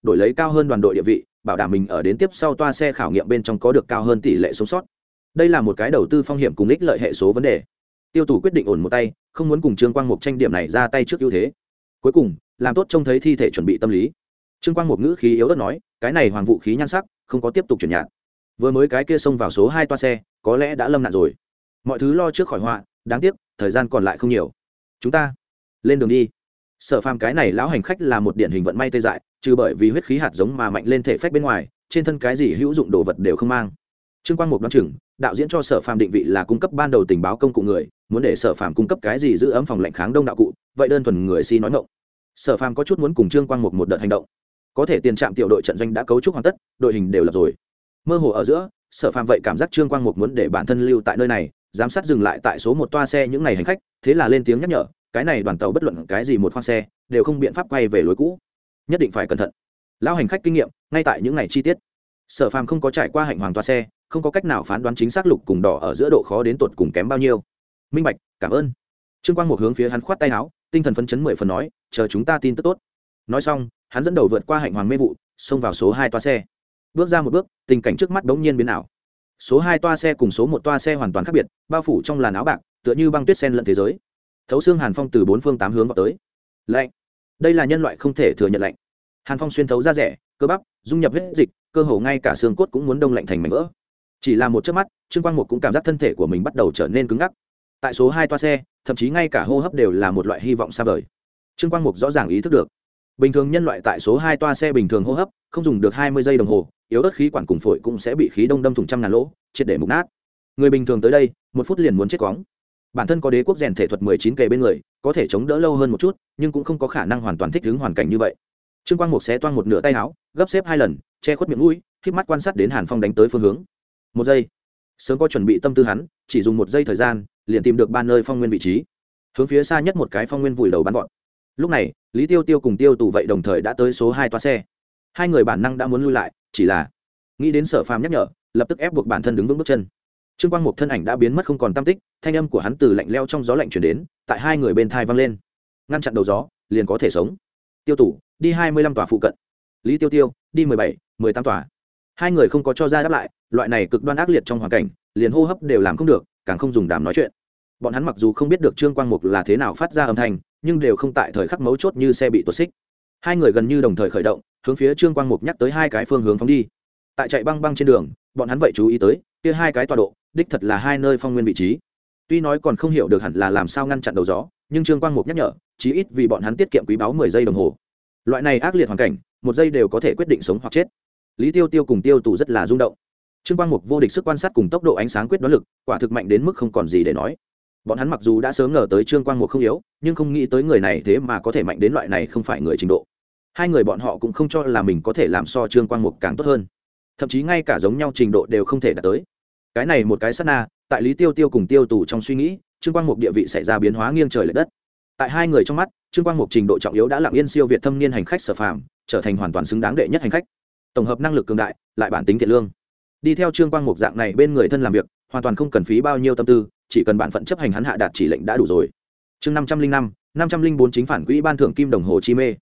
đổi lấy cao hơn đoàn đội địa vị, bảo đảm mình ở đến tiếp sau toa xe khảo nghiệm bên trong có được cao hơn tỷ lệ sống sót. Đây là một cái đầu tư phong hiểm cùng ích lợi hệ số vấn đề. Tiêu Tủ quyết định ổn một tay, không muốn cùng Trương Quang Mục tranh điểm này ra tay trước ưu thế. Cuối cùng, làm tốt trông thấy thi thể chuẩn bị tâm lý. Trương Quang Mục ngữ khí yếu ớt nói, cái này hoàng vũ khí nhan sắc, không có tiếp tục chuyển nhạt. Vừa mới cái kia xông vào số 2 toa xe, có lẽ đã lâm nạn rồi. Mọi thứ lo trước khỏi họa, đáng tiếc, thời gian còn lại không nhiều. Chúng ta lên đường đi. Sở Phàm cái này lão hành khách là một điển hình vận may tê dại, trừ bởi vì huyết khí hạt giống mà mạnh lên thể phách bên ngoài, trên thân cái gì hữu dụng đồ vật đều không mang. Trương Quang Mục đoán chừng, đạo diễn cho Sở Phàm định vị là cung cấp ban đầu tình báo công cụ người, muốn để Sở Phàm cung cấp cái gì giữ ấm phòng lạnh kháng đông đạo cụ, vậy đơn thuần người si nói ngọng. Sở Phàm có chút muốn cùng Trương Quang Mục một đợt hành động. Có thể tiền trạm tiểu đội trận doanh đã cấu trúc hoàn tất, đội hình đều lập rồi. Mơ hồ ở giữa, Sở Phàm vậy cảm giác Trương Quang Mục muốn để bản thân lưu tại nơi này, giám sát dừng lại tại số một toa xe những ngày hành khách, thế là lên tiếng nhắc nhở, cái này đoàn tàu bất luận cái gì một khoang xe, đều không biện pháp quay về lối cũ, nhất định phải cẩn thận. Lão hành khách kinh nghiệm, ngay tại những ngày chi tiết. Sở Phàm không có trải qua hạnh hoàng toa xe, không có cách nào phán đoán chính xác lục cùng đỏ ở giữa độ khó đến tột cùng kém bao nhiêu. Minh bạch, cảm ơn. Trương Quang Mục hướng phía hắn khoát tay áo, tinh thần phấn chấn 10 phần nói, chờ chúng ta tin tức tốt. Nói xong, hắn dẫn đầu vượt qua hạnh hoàng mê vụ, xông vào số 2 toa xe. Bước ra một bước, tình cảnh trước mắt bỗng nhiên biến ảo. Số 2 toa xe cùng số 1 toa xe hoàn toàn khác biệt, bao phủ trong làn áo bạc, tựa như băng tuyết sen lẫn thế giới. Thấu xương hàn phong từ bốn phương tám hướng vào tới. Lạnh. Đây là nhân loại không thể thừa nhận lạnh. Hàn phong xuyên thấu da rẻ, cơ bắp, dung nhập huyết dịch, cơ hồ ngay cả xương cốt cũng muốn đông lạnh thành mảnh vỡ. Chỉ là một chớp mắt, Trương Quang Mục cũng cảm giác thân thể của mình bắt đầu trở nên cứng ngắc. Tại số 2 toa xe, thậm chí ngay cả hô hấp đều là một loại hy vọng xa vời. Trương Quang Mục rõ ràng ý thức được, bình thường nhân loại tại số 2 toa xe bình thường hô hấp, không dùng được 20 giây đồng hồ, yếu ớt khí quản cùng phổi cũng sẽ bị khí đông đâm thủng trăm ngàn lỗ, triệt để mục nát. Người bình thường tới đây, một phút liền muốn chết quóng. Bản thân có đế quốc rèn thể thuật 19 kề bên người, có thể chống đỡ lâu hơn một chút, nhưng cũng không có khả năng hoàn toàn thích ứng hoàn cảnh như vậy. Trương Quang Mục xé toang một nửa tay áo, gấp xếp 2 lần, che khuất miệng mũi, khép mắt quan sát đến Hàn Phong đánh tới phương hướng. Một giây. Sớm có chuẩn bị tâm tư hắn, chỉ dùng một giây thời gian, liền tìm được ba nơi phong nguyên vị trí. Hướng phía xa nhất một cái phong nguyên vùi đầu bắn gọn. Lúc này, Lý Tiêu Tiêu cùng Tiêu Tù vậy đồng thời đã tới số 2 toa xe. Hai người bản năng đã muốn lui lại, chỉ là nghĩ đến Sở Phàm nhắc nhở, lập tức ép buộc bản thân đứng vững bước chân. Trương Quang Mục thân ảnh đã biến mất không còn tăm tích, thanh âm của hắn từ lạnh lẽo trong gió lạnh truyền đến, tại hai người bên thai vang lên. Ngăn chặn đầu gió, liền có thể sống. Tiêu Tù, đi 25 tòa phụ cận. Lý Tiêu Tiêu, đi 17, 18 tòa. Hai người không có cho ra đáp lại, loại này cực đoan ác liệt trong hoàn cảnh, liền hô hấp đều làm không được, càng không dùng đàm nói chuyện. Bọn hắn mặc dù không biết được Trương Quang Mục là thế nào phát ra âm thanh, nhưng đều không tại thời khắc mấu chốt như xe bị tuột xích. Hai người gần như đồng thời khởi động, hướng phía Trương Quang Mục nhắc tới hai cái phương hướng phóng đi. Tại chạy băng băng trên đường, bọn hắn vậy chú ý tới, kia hai cái tọa độ, đích thật là hai nơi phong nguyên vị trí. Tuy nói còn không hiểu được hẳn là làm sao ngăn chặn đầu gió, nhưng Trương Quang Mục nhắc nhở, chí ít vì bọn hắn tiết kiệm quý báu 10 giây đồng hồ. Loại này ác liệt hoàn cảnh, một giây đều có thể quyết định sống hoặc chết. Lý Tiêu Tiêu cùng Tiêu Tù rất là rung động. Trương Quang Mục vô địch sức quan sát cùng tốc độ ánh sáng quyết đoán lực, quả thực mạnh đến mức không còn gì để nói. Bọn hắn mặc dù đã sớm ngờ tới Trương Quang Mục không yếu, nhưng không nghĩ tới người này thế mà có thể mạnh đến loại này không phải người trình độ. Hai người bọn họ cũng không cho là mình có thể làm so Trương Quang Mục càng tốt hơn, thậm chí ngay cả giống nhau trình độ đều không thể đạt tới. Cái này một cái sát na, tại Lý Tiêu Tiêu cùng Tiêu Tù trong suy nghĩ, Trương Quang Mục địa vị xảy ra biến hóa nghiêng trời lệch đất. Tại hai người trong mắt, Trương Quang Mục trình độ trọng yếu đã lặng yên siêu việt thâm niên hành khách Sở Phàm, trở thành hoàn toàn xứng đáng đệ nhất hành khách. Tổng hợp năng lực cường đại, lại bản tính thiện lương. Đi theo Trương Quang Mục dạng này bên người thân làm việc, hoàn toàn không cần phí bao nhiêu tâm tư, chỉ cần bản phận chấp hành hắn hạ đạt chỉ lệnh đã đủ rồi. Chương 505, 504 chính phản quỹ ban thưởng kim đồng hồ chi mê.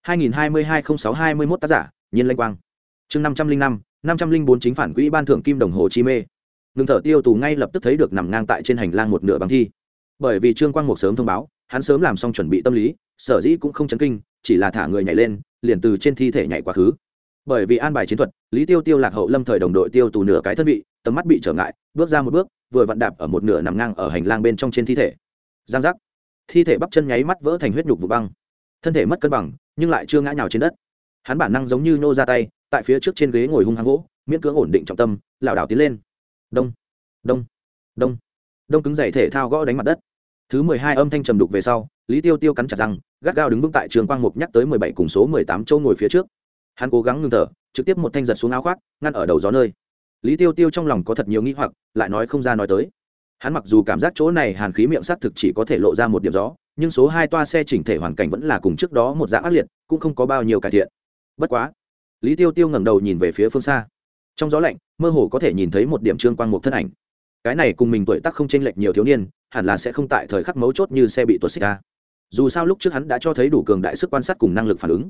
2022-06-21 tác giả, Nhiên Lanh Quang. Chương 505, 504 chính phản quỹ ban thưởng kim đồng hồ chi mê. Ngừng thở Tiêu Tù ngay lập tức thấy được nằm ngang tại trên hành lang một nửa băng thi. Bởi vì Trương Quang Mục sớm thông báo, hắn sớm làm xong chuẩn bị tâm lý, sở dĩ cũng không chấn kinh, chỉ là thả người nhảy lên, liền từ trên thi thể nhảy quá khứ. Bởi vì an bài chiến thuật, Lý Tiêu Tiêu lạc hậu lâm thời đồng đội Tiêu Tù nửa cái thân vị, tầm mắt bị trở ngại, bước ra một bước, vừa vặn đạp ở một nửa nằm ngang ở hành lang bên trong trên thi thể. Giang giác, thi thể bắp chân nháy mắt vỡ thành huyết nhục vụ băng, thân thể mất cân bằng, nhưng lại chưa ngã nhào trên đất. Hắn bản năng giống như nô ra tay, tại phía trước trên ghế ngồi hung hăng vỗ, miễn cưỡng ổn định trọng tâm, lảo đảo tiến lên. Đông, đông, đông, đông cứng dày thể thao gõ đánh mặt đất. Thứ 12 âm thanh trầm đục về sau, Lý Tiêu Tiêu cắn chặt răng, gắt gao đứng vững tại Trương Quang Mục nhắc tới 17 cùng số 18 châu ngồi phía trước. Hắn cố gắng ngừng thở, trực tiếp một thanh giật xuống áo khoác, ngăn ở đầu gió nơi. Lý Tiêu Tiêu trong lòng có thật nhiều nghi hoặc, lại nói không ra nói tới. Hắn mặc dù cảm giác chỗ này hàn khí miệng sát thực chỉ có thể lộ ra một điểm gió, nhưng số 2 toa xe chỉnh thể hoàn cảnh vẫn là cùng trước đó một dạng ác liệt, cũng không có bao nhiêu cải thiện. Bất quá, Lý Tiêu Tiêu ngẩng đầu nhìn về phía phương xa. Trong gió lạnh, mơ hồ có thể nhìn thấy một điểm Trương Quang Mục thân ảnh. Cái này cùng mình tuổi tác không chênh lệch nhiều thiếu niên, hẳn là sẽ không tại thời khắc mấu chốt như xe bị tuột xích ra. Dù sao lúc trước hắn đã cho thấy đủ cường đại sức quan sát cùng năng lực phản ứng.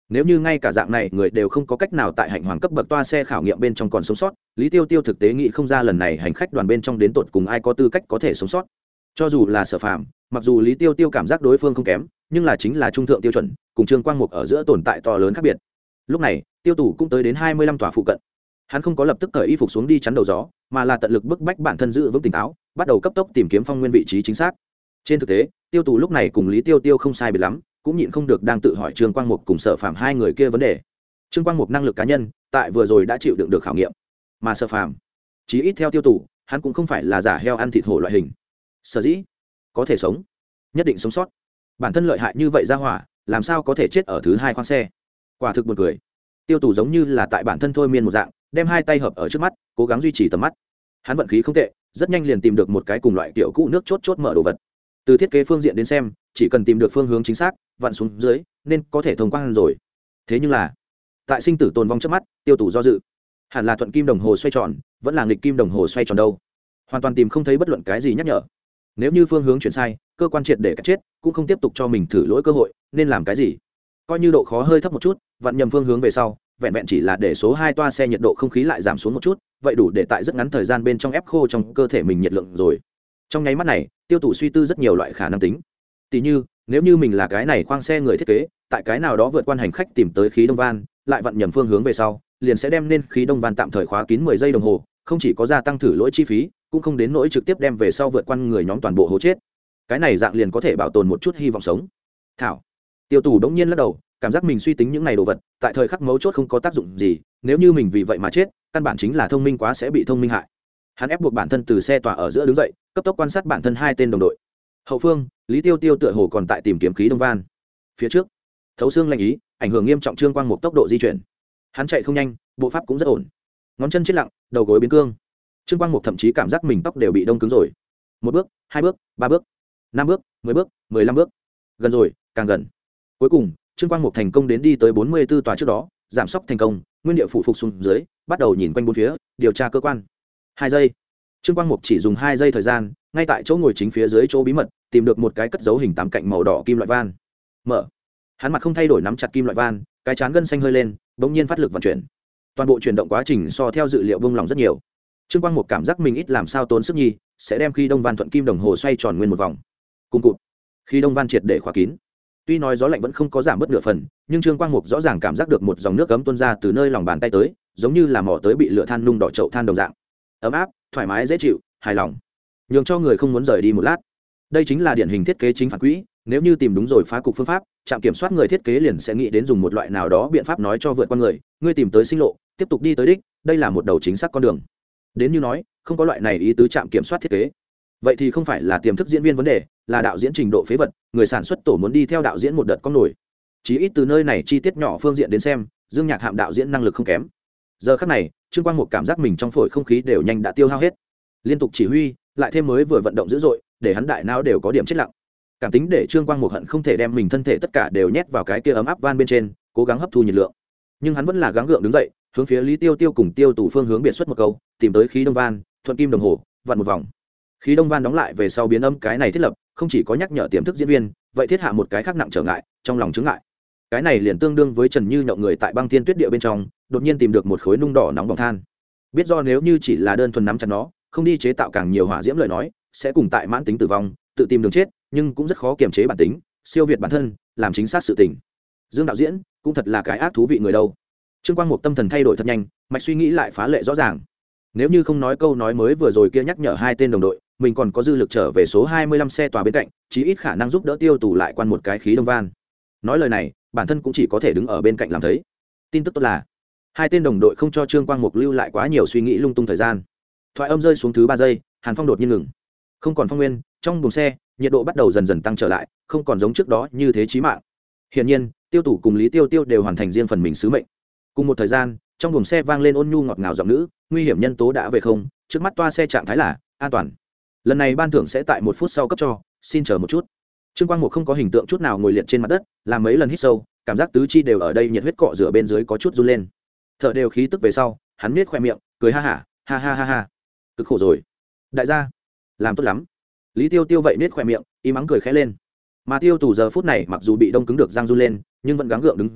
Nếu như ngay cả dạng này người đều không có cách nào tại hạnh hoàng cấp bậc toa xe khảo nghiệm bên trong còn sống sót, Lý Tiêu Tiêu thực tế nghĩ không ra lần này hành khách đoàn bên trong đến tột cùng ai có tư cách có thể sống sót. Cho dù là Sở Phàm, mặc dù Lý Tiêu Tiêu cảm giác đối phương không kém, nhưng là chính là trung thượng tiêu chuẩn, cùng Trương Quang Mục ở giữa tồn tại to lớn khác biệt. Lúc này, Tiêu Tủ cũng tới đến 25 tòa phụ cận. Hắn không có lập tức cởi y phục xuống đi chắn đầu gió, mà là tận lực bức bách bản thân giữ vững tỉnh táo, bắt đầu cấp tốc tìm kiếm Phong Nguyên vị trí chính xác. Trên thực tế, Tiêu Tủ lúc này cùng Lý Tiêu Tiêu không sai biệt lắm, cũng nhịn không được đang tự hỏi Trương Quang Mục cùng Sở Phàm hai người kia vấn đề. Trương Quang Mục năng lực cá nhân, tại vừa rồi đã chịu đựng được khảo nghiệm, mà Sở Phàm, chí ít theo Tiêu Tủ, hắn cũng không phải là giả heo ăn thịt hổ loại hình. Sở dĩ có thể sống, nhất định sống sót. Bản thân lợi hại như vậy ra hỏa, làm sao có thể chết ở thứ hai khoang xe? Quả thực buồn cười. Tiêu Tủ giống như là tại bản thân thôi miên một dạng, đem hai tay hợp ở trước mắt, cố gắng duy trì tầm mắt. Hắn vận khí không tệ, rất nhanh liền tìm được một cái cùng loại kiểu cũ nước chốt mở đồ vật. Từ thiết kế phương diện đến xem, chỉ cần tìm được phương hướng chính xác, vặn xuống dưới, nên có thể thông quan rồi. Thế nhưng là, tại sinh tử tồn vong trước mắt, Tiêu Tủ do dự. Hẳn là thuận kim đồng hồ xoay tròn, vẫn là nghịch kim đồng hồ xoay tròn đâu? Hoàn toàn tìm không thấy bất luận cái gì nhắc nhở. Nếu như phương hướng chuyển sai, cơ quan triệt để cắt chết, cũng không tiếp tục cho mình thử lỗi cơ hội, nên làm cái gì? Coi như độ khó hơi thấp một chút, vặn nhầm phương hướng về sau, vẹn vẹn chỉ là để số 2 toa xe nhiệt độ không khí lại giảm xuống một chút, vậy đủ để tại rất ngắn thời gian bên trong ép khô trong cơ thể mình nhiệt lượng rồi. Trong nháy mắt này, Tiêu Tủ suy tư rất nhiều loại khả năng tính. Tỷ như, nếu như mình là cái này khoang xe người thiết kế, tại cái nào đó vượt qua hành khách tìm tới khí đông van, lại vặn nhầm phương hướng về sau, liền sẽ đem nên khí đông van tạm thời khóa kín 10 giây đồng hồ, không chỉ có gia tăng thử lỗi chi phí, cũng không đến nỗi trực tiếp đem về sau vượt qua người nhóm toàn bộ hố chết. Cái này dạng liền có thể bảo tồn một chút hy vọng sống. Thảo. Tiêu Tủ đống nhiên lắc đầu, cảm giác mình suy tính những này đồ vật, tại thời khắc mấu chốt không có tác dụng gì, nếu như mình vì vậy mà chết, căn bản chính là thông minh quá sẽ bị thông minh hại. Hắn ép buộc bản thân từ xe tòa ở giữa đứng dậy, cấp tốc quan sát bản thân hai tên đồng đội. Hậu phương, Lý Tiêu Tiêu tựa hồ còn tại tìm kiếm khí đông van. Phía trước, thấu xương lạnh ý, ảnh hưởng nghiêm trọng Trương Quang Mục tốc độ di chuyển. Hắn chạy không nhanh, bộ pháp cũng rất ổn. Ngón chân chết lặng, đầu gối biến cương. Trương Quang Mục thậm chí cảm giác mình tóc đều bị đông cứng rồi. Một bước, hai bước, ba bước, 5 bước, 10 bước, 15 bước. Gần rồi, càng gần. Cuối cùng, Trương Quang Mục thành công đến đi tới 44 tòa trước đó, giảm sốc thành công, nguyên địa phụ phục xuống dưới, bắt đầu nhìn quanh bốn phía, điều tra cơ quan. 2 giây. Trương Quang Mục chỉ dùng 2 giây thời gian, ngay tại chỗ ngồi chính phía dưới chỗ bí mật, tìm được một cái cất dấu hình tám cạnh màu đỏ kim loại van. Mở. Hắn mặt không thay đổi nắm chặt kim loại van, cái trán gân xanh hơi lên, bỗng nhiên phát lực vận chuyển. Toàn bộ chuyển động quá trình so theo dự liệu vung lòng rất nhiều. Trương Quang Mục cảm giác mình ít làm sao tốn sức nhi, sẽ đem khi đông van thuận kim đồng hồ xoay tròn nguyên một vòng. Cùng cụt. Khi đông van triệt để khóa kín. Tuy nói gió lạnh vẫn không có giảm bớt nửa phần, nhưng Trương Quang Mục rõ ràng cảm giác được một dòng nước ấm tuôn ra từ nơi lòng bàn tay tới, giống như là mò tới bị lửa than nung đỏ chậu than đồng dạng. Ấm áp, thoải mái dễ chịu, hài lòng, nhường cho người không muốn rời đi một lát. Đây chính là điển hình thiết kế chính phản quỹ, nếu như tìm đúng rồi phá cục phương pháp, trạm kiểm soát người thiết kế liền sẽ nghĩ đến dùng một loại nào đó biện pháp nói cho vượt qua người, ngươi tìm tới sinh lộ, tiếp tục đi tới đích, đây là một đầu chính xác con đường. Đến như nói, không có loại này ý tứ trạm kiểm soát thiết kế, vậy thì không phải là tiềm thức diễn viên vấn đề, là đạo diễn trình độ phế vật, người sản xuất tổ muốn đi theo đạo diễn một đợt con nổi. Chí ít từ nơi này chi tiết nhỏ phương diện đến xem, Dương Nhạc Hạm đạo diễn năng lực không kém. Giờ khắc này, Trương Quang Mục cảm giác mình trong phổi không khí đều nhanh đã tiêu hao hết. Liên tục chỉ huy, lại thêm mới vừa vận động dữ dội, để hắn đại não đều có điểm chết lặng. Cảm tính để Trương Quang Mục hận không thể đem mình thân thể tất cả đều nhét vào cái kia ấm áp van bên trên, cố gắng hấp thu nhiệt lượng. Nhưng hắn vẫn là gắng gượng đứng dậy, hướng phía Lý Tiêu Tiêu cùng Tiêu Tủ phương hướng biệt xuất một câu, tìm tới khí đông van, thuận kim đồng hồ, vặn một vòng. Khí đông van đóng lại về sau biến âm, cái này thiết lập không chỉ có nhắc nhở tiềm thức diễn viên, vậy thiết hạ một cái khác nặng trở ngại, trong lòng chứng ngại. Cái này liền tương đương với Trần Như Nhộng người tại băng thiên tuyết địa bên trong, đột nhiên tìm được một khối nung đỏ nóng bỏng than. Biết do nếu như chỉ là đơn thuần nắm chặt nó, không đi chế tạo càng nhiều hỏa diễm lời nói, sẽ cùng tại mãn tính tử vong, tự tìm đường chết, nhưng cũng rất khó kiềm chế bản tính, siêu việt bản thân, làm chính xác sự tình. Dương đạo diễn cũng thật là cái ác thú vị người đâu. Trương Quang Mục tâm thần thay đổi thật nhanh, mạch suy nghĩ lại phá lệ rõ ràng. Nếu như không nói câu nói mới vừa rồi kia nhắc nhở hai tên đồng đội, mình còn có dư lực trở về số 25 xe tòa bên cạnh, chí ít khả năng giúp đỡ Tiêu Tủ lại quan một cái khí đông van. Nói lời này, bản thân cũng chỉ có thể đứng ở bên cạnh làm thấy. Tin tức tốt là, hai tên đồng đội không cho Trương Quang Mục lưu lại quá nhiều suy nghĩ lung tung thời gian. Thoại âm rơi xuống thứ 3 giây, Hàn Phong đột nhiên ngừng. Không còn phong nguyên, trong buồng xe, nhiệt độ bắt đầu dần dần tăng trở lại, không còn giống trước đó như thế chí mạng. Hiển nhiên, Tiêu Tủ cùng Lý Tiêu Tiêu đều hoàn thành riêng phần mình sứ mệnh. Cùng một thời gian, trong buồng xe vang lên ôn nhu ngọt ngào giọng nữ, nguy hiểm nhân tố đã về không, trước mắt toa xe trạng thái là an toàn. Lần này ban thưởng sẽ tại 1 phút sau cấp cho, xin chờ một chút. Trương Quang Mục không có hình tượng chút nào ngồi liệt trên mặt đất, làm mấy lần hít sâu, cảm giác tứ chi đều ở đây nhiệt huyết cọ rửa bên dưới có chút run lên. Thở đều khí tức về sau, hắn nhếch khoe miệng, cười ha hả, ha ha ha ha. Cực khổ rồi. Đại gia, làm tốt lắm. Lý Tiêu Tiêu vậy nhếch khoe miệng, im ắng cười khẽ lên. Mà Tiêu Tủ giờ phút này mặc dù bị đông cứng được răng run lên, nhưng vẫn gắng gượng đứng dậy,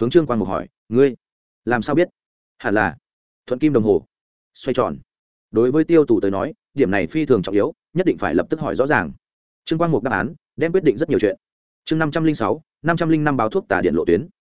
hướng Trương Quang Mục hỏi, ngươi làm sao biết? Hẳn là thuận kim đồng hồ xoay tròn. Đối với Tiêu Tù tới nói, điểm này phi thường trọng yếu, nhất định phải lập tức hỏi rõ ràng. Trương Quang Mục đáp án đem quyết định rất nhiều chuyện. Chương 506, 505 báo thuốc tả điện lộ tuyến.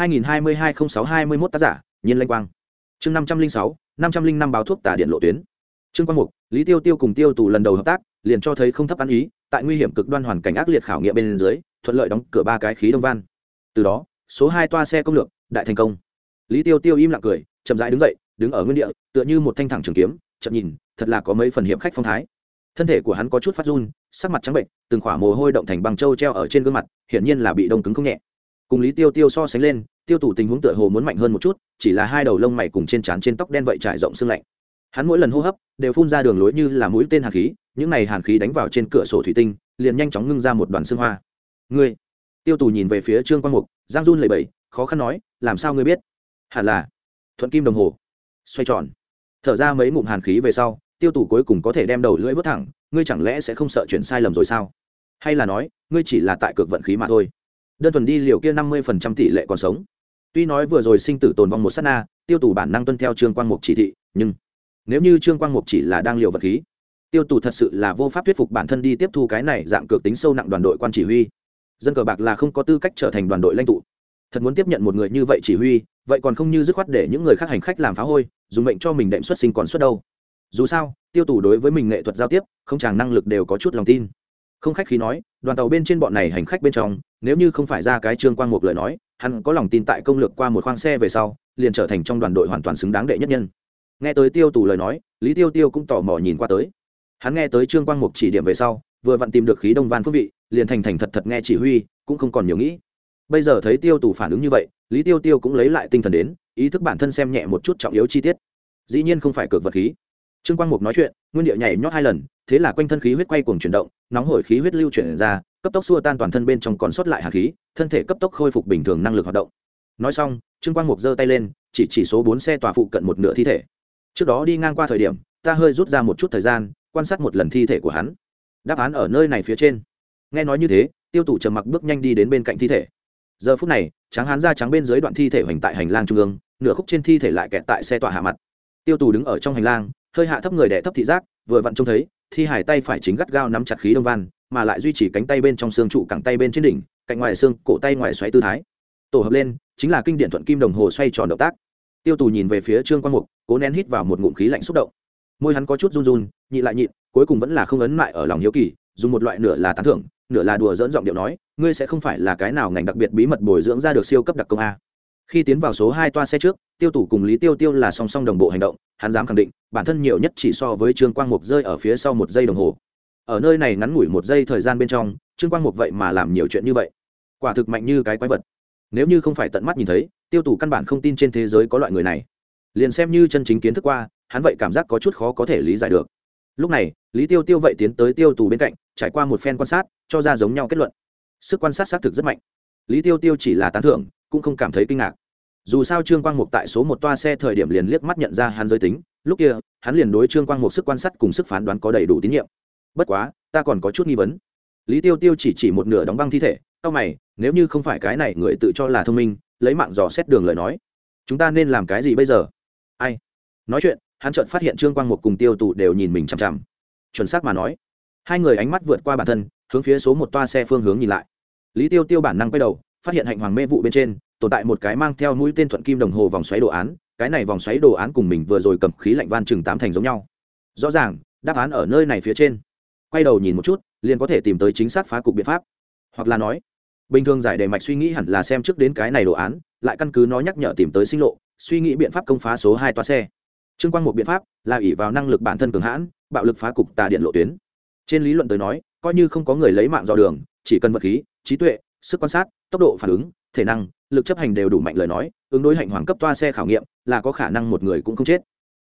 2022-06-21 tác giả, Nhiên Lanh Quang. Chương 506, 505 báo thuốc tả điện lộ tuyến. Trương Quang Mục, Lý Tiêu Tiêu cùng Tiêu Tù lần đầu hợp tác, liền cho thấy không thấp ăn ý, tại nguy hiểm cực đoan hoàn cảnh ác liệt khảo nghiệm bên dưới, thuận lợi đóng cửa 3 cái khí đông van. Từ đó, số 2 toa xe công lược, đại thành công. Lý Tiêu Tiêu im lặng cười, chậm rãi đứng dậy, đứng ở nguyên địa, tựa như một thanh thẳng trường kiếm, chậm nhìn, thật là có mấy phần hiệp khách phong thái. Thân thể của hắn có chút phát run, sắc mặt trắng bệnh, từng khỏa mồ hôi động thành băng châu treo ở trên gương mặt, hiển nhiên là bị đông cứng không nhẹ. Cùng Lý Tiêu Tiêu so sánh lên, Tiêu Tù tình huống tựa hồ muốn mạnh hơn một chút, chỉ là hai đầu lông mày cùng trên trán trên tóc đen vậy trải rộng sương lạnh. Hắn mỗi lần hô hấp đều phun ra đường lối như là mũi tên hàn khí, những này hàn khí đánh vào trên cửa sổ thủy tinh, liền nhanh chóng ngưng ra một đoàn sương hoa. Ngươi? Tiêu Tù nhìn về phía Trương Quang Mục, giang run lẩy bẩy, khó khăn nói, làm sao ngươi biết? Hẳn là thuận kim đồng hồ xoay tròn. Thở ra mấy ngụm hàn khí về sau, Tiêu Tù cuối cùng có thể đem đầu lưỡi vớt thẳng, ngươi chẳng lẽ sẽ không sợ chuyển sai lầm rồi sao? Hay là nói, ngươi chỉ là tại cược vận khí mà thôi? Đơn thuần đi liều kia 50% tỷ lệ còn sống. Tuy nói vừa rồi sinh tử tồn vong một sát na, Tiêu Tù bản năng tuân theo Trương Quang Mục chỉ thị, nhưng nếu như Trương Quang Mục chỉ là đang liều vật khí, Tiêu Tù thật sự là vô pháp thuyết phục bản thân đi tiếp thu cái này dạng cược tính sâu nặng đoàn đội quan chỉ huy. Dân cờ bạc là không có tư cách trở thành đoàn đội lãnh tụ. Thật muốn tiếp nhận một người như vậy chỉ huy, vậy còn không như dứt khoát để những người khác hành khách làm phá hôi, dùng mệnh cho mình đệm xuất sinh còn xuất đâu. Dù sao, Tiêu Tù đối với mình nghệ thuật giao tiếp, không chàng năng lực đều có chút lòng tin. Không khách khí nói, đoàn tàu bên trên bọn này hành khách bên trong, nếu như không phải ra cái Trương Quang Mục lời nói, hắn có lòng tin tại công lược qua một khoang xe về sau, liền trở thành trong đoàn đội hoàn toàn xứng đáng đệ nhất nhân. Nghe tới Tiêu Tù lời nói, Lý Tiêu Tiêu cũng tò mò nhìn qua tới. Hắn nghe tới Trương Quang Mục chỉ điểm về sau, vừa vặn tìm được khí đông van phương vị, liền thành thành thật thật nghe chỉ huy, cũng không còn nhiều nghĩ. Bây giờ thấy Tiêu Tù phản ứng như vậy, Lý Tiêu Tiêu cũng lấy lại tinh thần đến, ý thức bản thân xem nhẹ một chút trọng yếu chi tiết. Dĩ nhiên không phải cược vật khí. Trương Quang Mục nói chuyện, nguyên địa nhảy nhót 2 lần, thế là quanh thân khí huyết quay cuồng chuyển động, nóng hổi khí huyết lưu chuyển ra, cấp tốc xua tan toàn thân bên trong còn sót lại hàn khí, thân thể cấp tốc khôi phục bình thường năng lực hoạt động. Nói xong, Trương Quang Mục giơ tay lên, chỉ số 4 xe tòa phụ cận một nửa thi thể. Trước đó đi ngang qua thời điểm, ta hơi rút ra một chút thời gian, quan sát một lần thi thể của hắn. Đáp án ở nơi này phía trên. Nghe nói như thế, Tiêu Tù trầm mặc bước nhanh đi đến bên cạnh thi thể. Giờ phút này, trắng hán da trắng bên dưới đoạn thi thể hoành tại hành lang trung ương, nửa khúc trên thi thể lại kẹt tại xe tòa hạ mặt. Tiêu Tù đứng ở trong hành lang, hơi hạ thấp người đè thấp thị giác, vừa vặn trông thấy thi hải tay phải chính gắt gao nắm chặt khí đông van, mà lại duy trì cánh tay bên trong xương trụ cẳng tay bên trên đỉnh, cạnh ngoài xương cổ tay ngoài xoáy tư thái. Tổ hợp lên chính là kinh điển thuận kim đồng hồ xoay tròn động tác. Tiêu Tù nhìn về phía Trương Quang Mục, cố nén hít vào một ngụm khí lạnh xúc động. Môi hắn có chút run run, nhịn lại nhịn, cuối cùng vẫn là không ấn lại ở lòng hiếu kỳ, dùng một loại nửa là tán thưởng, nửa là đùa dỡn giọng điệu nói, ngươi sẽ không phải là cái nào ngành đặc biệt bí mật bồi dưỡng ra được siêu cấp đặc công a? Khi tiến vào số 2 toa xe trước, Tiêu Tù cùng Lý Tiêu Tiêu là song song đồng bộ hành động, hắn dám khẳng định, bản thân nhiều nhất chỉ so với Trương Quang Mục rơi ở phía sau 1 giây đồng hồ. Ở nơi này ngắn ngủi 1 giây thời gian bên trong, Trương Quang Mục vậy mà làm nhiều chuyện như vậy, quả thực mạnh như cái quái vật. Nếu như không phải tận mắt nhìn thấy, Tiêu Tù căn bản không tin trên thế giới có loại người này. Liền xem như chân chính kiến thức qua, hắn vậy cảm giác có chút khó có thể lý giải được. Lúc này, Lý Tiêu Tiêu vậy tiến tới Tiêu Tù bên cạnh, trải qua một phen quan sát, cho ra giống nhau kết luận. Sức quan sát xác thực rất mạnh. Lý Tiêu Tiêu chỉ là tán thưởng, cũng không cảm thấy kinh ngạc. Dù sao Trương Quang Mục tại số 1 toa xe thời điểm liền liếc mắt nhận ra hắn giới tính, lúc kia, hắn liền đối Trương Quang Mục sức quan sát cùng sức phán đoán có đầy đủ tín nhiệm. Bất quá, ta còn có chút nghi vấn. Lý Tiêu Tiêu chỉ một nửa đóng băng thi thể, cau mày, nếu như không phải cái này người tự cho là thông minh, lấy mạng dò xét đường lời nói, chúng ta nên làm cái gì bây giờ? Ai? Nói chuyện, hắn chợt phát hiện Trương Quang Mục cùng Tiêu Tù đều nhìn mình chằm chằm. Chuẩn xác mà nói, hai người ánh mắt vượt qua bản thân, hướng phía số 1 toa xe phương hướng nhìn lại. Lý Tiêu Tiêu bản năng quay đầu, phát hiện hạnh hoàng mê vụ bên trên tồn tại một cái mang theo mũi tên thuận kim đồng hồ vòng xoáy đồ án, cái này vòng xoáy đồ án cùng mình vừa rồi cầm khí lạnh van chừng 8 thành giống nhau. Rõ ràng, đáp án ở nơi này phía trên. Quay đầu nhìn một chút, liền có thể tìm tới chính xác phá cục biện pháp. Hoặc là nói, bình thường giải đề mạch suy nghĩ hẳn là xem trước đến cái này đồ án, lại căn cứ nó nhắc nhở tìm tới sinh lộ, suy nghĩ biện pháp công phá số 2 toa xe. Trương Quang một biện pháp là ỷ vào năng lực bản thân cường hãn, bạo lực phá cục tà điện lộ tuyến. Trên lý luận tới nói, coi như không có người lấy mạng dò đường, chỉ cần vật khí, trí tuệ, sức quan sát, tốc độ phản ứng, thể năng, lực chấp hành đều đủ mạnh lời nói, ứng đối hạnh hoàng cấp toa xe khảo nghiệm là có khả năng một người cũng không chết.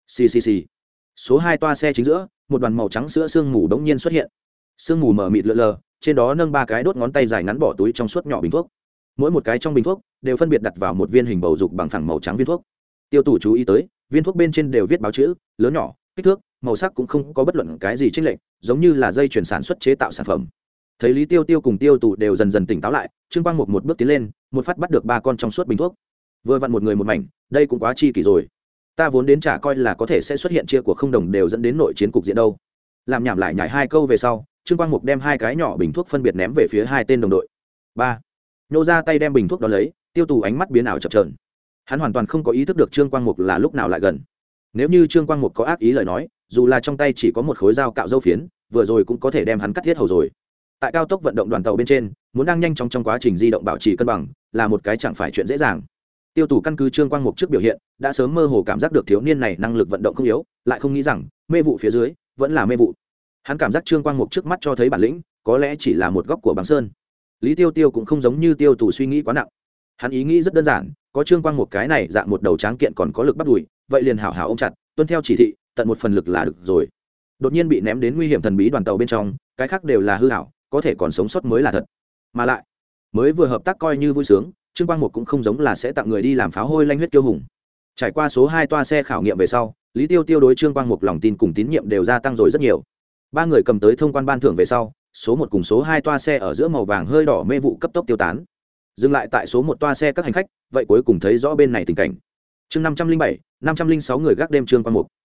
Xì. Số 2 toa xe chính giữa, một đoàn màu trắng sữa sương mù đống nhiên xuất hiện. Sương mù mờ mịt lờ lờ, trên đó nâng 3 cái đốt ngón tay dài ngắn bỏ túi trong suốt nhỏ bình thuốc. Mỗi một cái trong bình thuốc đều phân biệt đặt vào một viên hình bầu dục bằng phẳng màu trắng viên thuốc. Tiêu Tủ chú ý tới, viên thuốc bên trên đều viết báo chữ, lớn nhỏ, kích thước, màu sắc cũng không có bất luận cái gì chênh lệch, giống như là dây chuyển sản xuất chế tạo sản phẩm. Thấy Lý Tiêu Tiêu cùng Tiêu Tủ đều dần dần tỉnh táo lại, Trương Quang một bước tiến lên, một phát bắt được 3 con trong suốt bình thuốc. vừa vặn một người một mảnh, đây cũng quá chi kỷ rồi. Ta vốn đến chả coi là có thể sẽ xuất hiện chia của không đồng đều dẫn đến nội chiến cục diện đâu. Làm nhảm lại nhảy hai câu về sau, Trương Quang Mục đem hai cái nhỏ bình thuốc phân biệt ném về phía hai tên đồng đội. Ba, nhô ra tay đem bình thuốc đó lấy. Tiêu Tù ánh mắt biến ảo chập chờn. Hắn hoàn toàn không có ý thức được Trương Quang Mục là lúc nào lại gần. Nếu như Trương Quang Mục có ác ý lời nói, dù là trong tay chỉ có một khối dao cạo dâu phiến, vừa rồi cũng có thể đem hắn cắt thiết hầu rồi. Tại cao tốc vận động đoàn tàu bên trên, muốn đang nhanh chóng trong quá trình di động bảo trì cân bằng, là một cái chẳng phải chuyện dễ dàng. Tiêu Tù căn cứ Trương Quang Mục trước biểu hiện, đã sớm mơ hồ cảm giác được thiếu niên này năng lực vận động không yếu, lại không nghĩ rằng mê vụ phía dưới vẫn là mê vụ. Hắn cảm giác Trương Quang Mục trước mắt cho thấy bản lĩnh, có lẽ chỉ là một góc của băng sơn. Lý Tiêu Tiêu cũng không giống như Tiêu Tù suy nghĩ quá nặng. Hắn ý nghĩ rất đơn giản, có Trương Quang Mục cái này dạng một đầu tráng kiện còn có lực bắt đùi, vậy liền hảo hảo ôm chặt, tuân theo chỉ thị, tận một phần lực là được rồi. Đột nhiên bị ném đến nguy hiểm thần bí đoàn tàu bên trong, cái khác đều là hư ảo, có thể còn sống sót mới là thật. Mà lại, mới vừa hợp tác coi như vui sướng, Trương Quang Mục cũng không giống là sẽ tặng người đi làm pháo hôi lanh huyết kiêu hùng. Trải qua số 2 toa xe khảo nghiệm về sau, Lý Tiêu Tiêu đối Trương Quang Mục lòng tin cùng tín nhiệm đều gia tăng rồi rất nhiều. Ba người cầm tới thông quan ban thưởng về sau, số 1 cùng số 2 toa xe ở giữa màu vàng hơi đỏ mê vụ cấp tốc tiêu tán. Dừng lại tại số 1 toa xe các hành khách, vậy cuối cùng thấy rõ bên này tình cảnh. Chương 507, 506 người gác đêm Trương Quang Mục.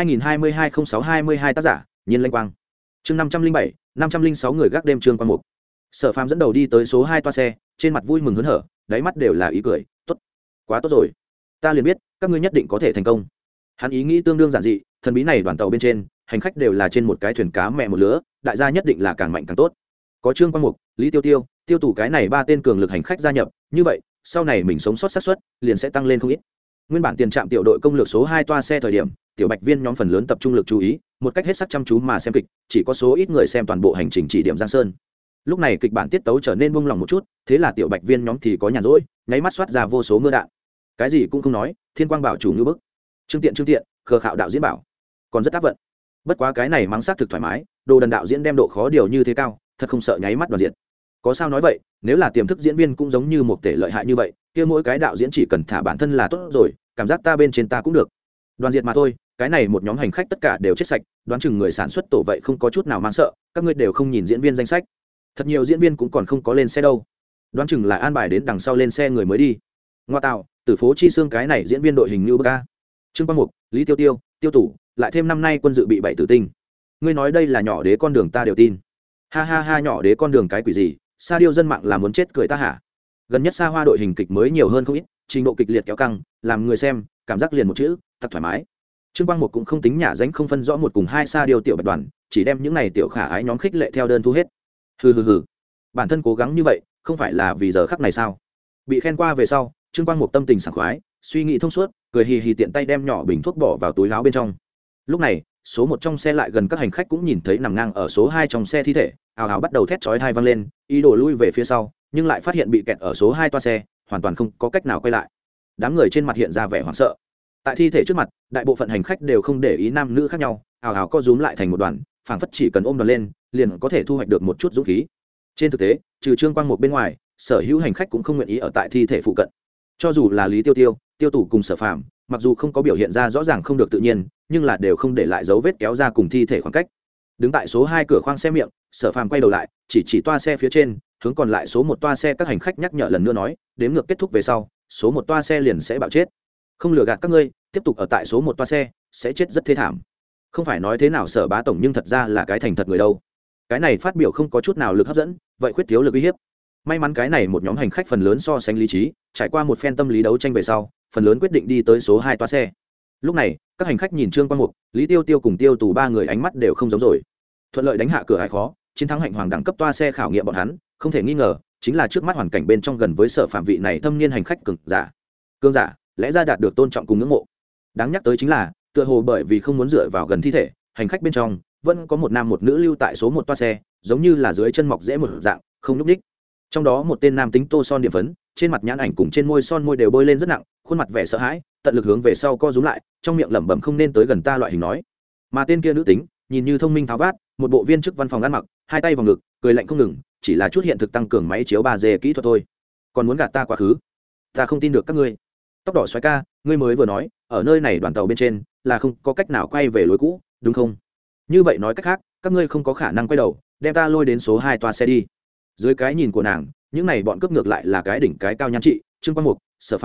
2022-06-22 tác giả, Nhiên Lanh Quang. Chương 507, 506 người gác đêm Trương Quang Mục. Sở Phàm dẫn đầu đi tới số 2 toa xe, trên mặt vui mừng hớn hở, đáy mắt đều là ý cười, tốt, quá tốt rồi. Ta liền biết, các ngươi nhất định có thể thành công. Hắn ý nghĩ tương đương giản dị, thần bí này đoàn tàu bên trên, hành khách đều là trên một cái thuyền cá mẹ một lứa, đại gia nhất định là càng mạnh càng tốt. Có Trương Quang Mục, Lý Tiêu Tiêu, Tiêu Tù cái này ba tên cường lực hành khách gia nhập, như vậy, sau này mình sống sót xác suất liền sẽ tăng lên không ít. Nguyên bản tiền trạm tiểu đội công lược số 2 toa xe thời điểm, tiểu bạch viên nhóm phần lớn tập trung lực chú ý, một cách hết sức chăm chú mà xem kịch, chỉ có số ít người xem toàn bộ hành trình chỉ điểm Giang Sơn. Lúc này kịch bản tiết tấu trở nên buông lỏng một chút, thế là tiểu bạch viên nhóm thì có nhàn rỗi, nháy mắt xoát ra vô số mưa đạn. Cái gì cũng không nói, thiên quang bảo chủ như bức. Trương Tiện, khờ khạo đạo diễn bảo, còn rất áp vận. Bất quá cái này mắng sát thực thoải mái, đồ đần đạo diễn đem độ khó điều như thế cao, thật không sợ nháy mắt đoàn diện. Có sao nói vậy, nếu là tiềm thức diễn viên cũng giống như một thể lợi hại như vậy, kia mỗi cái đạo diễn chỉ cần thả bản thân là tốt rồi, cảm giác ta bên trên ta cũng được. Đoàn diệt mà thôi, cái này một nhóm hành khách tất cả đều chết sạch, đoán chừng người sản xuất tổ vậy không có chút nào mang sợ, các ngươi đều không nhìn diễn viên danh sách. Thật nhiều diễn viên cũng còn không có lên xe đâu. Đoán chừng là an bài đến đằng sau lên xe người mới đi. Ngoa tạo, Tử Phố Chi Xương cái này diễn viên đội hình như bức a. Trương Quang Mục, Lý Tiêu Tiêu, Tiêu Tủ, lại thêm năm nay quân dự bị 7 tử tinh. Ngươi nói đây là nhỏ đế con đường ta đều tin. Ha ha ha, nhỏ đế con đường cái quỷ gì, sa điêu dân mạng là muốn chết cười ta hả? Gần nhất Sa Hoa đội hình kịch mới nhiều hơn không ít, trình độ kịch liệt kéo căng, làm người xem cảm giác liền một chữ, thật thoải mái. Trương Quang Mục cũng không tính nhả danh không phân rõ một cùng hai sa điêu tiểu bạch đoàn, chỉ đem những này tiểu khả ái nhóm khích lệ theo đơn thu hết. Hừ, bản thân cố gắng như vậy, không phải là vì giờ khắc này sao? Bị khen qua về sau, Trương Quang Mục tâm tình sảng khoái, suy nghĩ thông suốt, cười hì hì tiện tay đem nhỏ bình thuốc bỏ vào túi áo bên trong. Lúc này, số 1 trong xe lại gần các hành khách cũng nhìn thấy nằm ngang ở số 2 trong xe thi thể, ào ào bắt đầu thét chói tai vang lên, ý đồ lui về phía sau, nhưng lại phát hiện bị kẹt ở số 2 toa xe, hoàn toàn không có cách nào quay lại. Đám người trên mặt hiện ra vẻ hoảng sợ. Tại thi thể trước mặt, đại bộ phận hành khách đều không để ý nam nữ khác nhau, ào ào co rúm lại thành một đoàn, phảng phất chỉ cần ôm đoàn lên, liền có thể thu hoạch được một chút dũng khí. Trên thực tế, trừ Trương Quang Mục bên ngoài, sở hữu hành khách cũng không nguyện ý ở tại thi thể phụ cận. Cho dù là Lý Tiêu Tiêu, Tiêu Tủ cùng Sở Phàm, mặc dù không có biểu hiện ra rõ ràng không được tự nhiên, nhưng là đều không để lại dấu vết kéo ra cùng thi thể khoảng cách. Đứng tại số 2 cửa khoang xe miệng, Sở Phàm quay đầu lại, chỉ toa xe phía trên, hướng còn lại số 1 toa xe các hành khách nhắc nhở lần nữa nói, đếm ngược kết thúc về sau, số 1 toa xe liền sẽ bạo chết. Không lừa gạt các ngươi, tiếp tục ở tại số 1 toa xe, sẽ chết rất thê thảm. Không phải nói thế nào Sở Bá tổng nhưng thật ra là cái thành thật người đâu. Cái này phát biểu không có chút nào lực hấp dẫn, vậy khuyết thiếu lực uy hiếp. May mắn cái này một nhóm hành khách phần lớn so sánh lý trí, trải qua một phen tâm lý đấu tranh về sau, phần lớn quyết định đi tới số 2 toa xe. Lúc này, các hành khách nhìn Trương Quang Mục, Lý Tiêu Tiêu cùng Tiêu Tù ba người ánh mắt đều không giống rồi. Thuận lợi đánh hạ cửa ải khó, chiến thắng hạnh hoàng đẳng cấp toa xe khảo nghiệm bọn hắn, không thể nghi ngờ, chính là trước mắt hoàn cảnh bên trong gần với Sở Phạm vị này thâm niên hành khách cường giả. Cường giả, lẽ ra đạt được tôn trọng cùng ngưỡng mộ. Đáng nhắc tới chính là, tựa hồ bởi vì không muốn dựa vào gần thi thể, hành khách bên trong vẫn có một nam một nữ lưu tại số 1 toa xe, giống như là dưới chân mọc rễ một dạng, không nhúc nhích. Trong đó một tên nam tính tô son điểm phấn, trên mặt nhãn ảnh cùng trên môi son môi đều bôi lên rất nặng, khuôn mặt vẻ sợ hãi, tận lực hướng về sau co rúm lại, trong miệng lẩm bẩm không nên tới gần ta loại hình nói. Mà tên kia nữ tính, nhìn như thông minh tháo vát, một bộ viên chức văn phòng ăn mặc, hai tay vào ngực, cười lạnh không ngừng, chỉ là chút hiện thực tăng cường máy chiếu 3D kỹ thuật thôi. Còn muốn gạt ta quá khứ? Ta không tin được các ngươi. Tóc đỏ xoáy ca, ngươi mới vừa nói, ở nơi này đoàn tàu bên trên, là không có cách nào quay về lối cũ, đúng không? Như vậy nói cách khác, các ngươi không có khả năng quay đầu, đem ta lôi đến số 2 toa xe đi. Dưới cái nhìn của nàng, những này bọn cướp ngược lại là cái đỉnh cái cao nhan trị, Trương Quang Mục, Sở Phàm,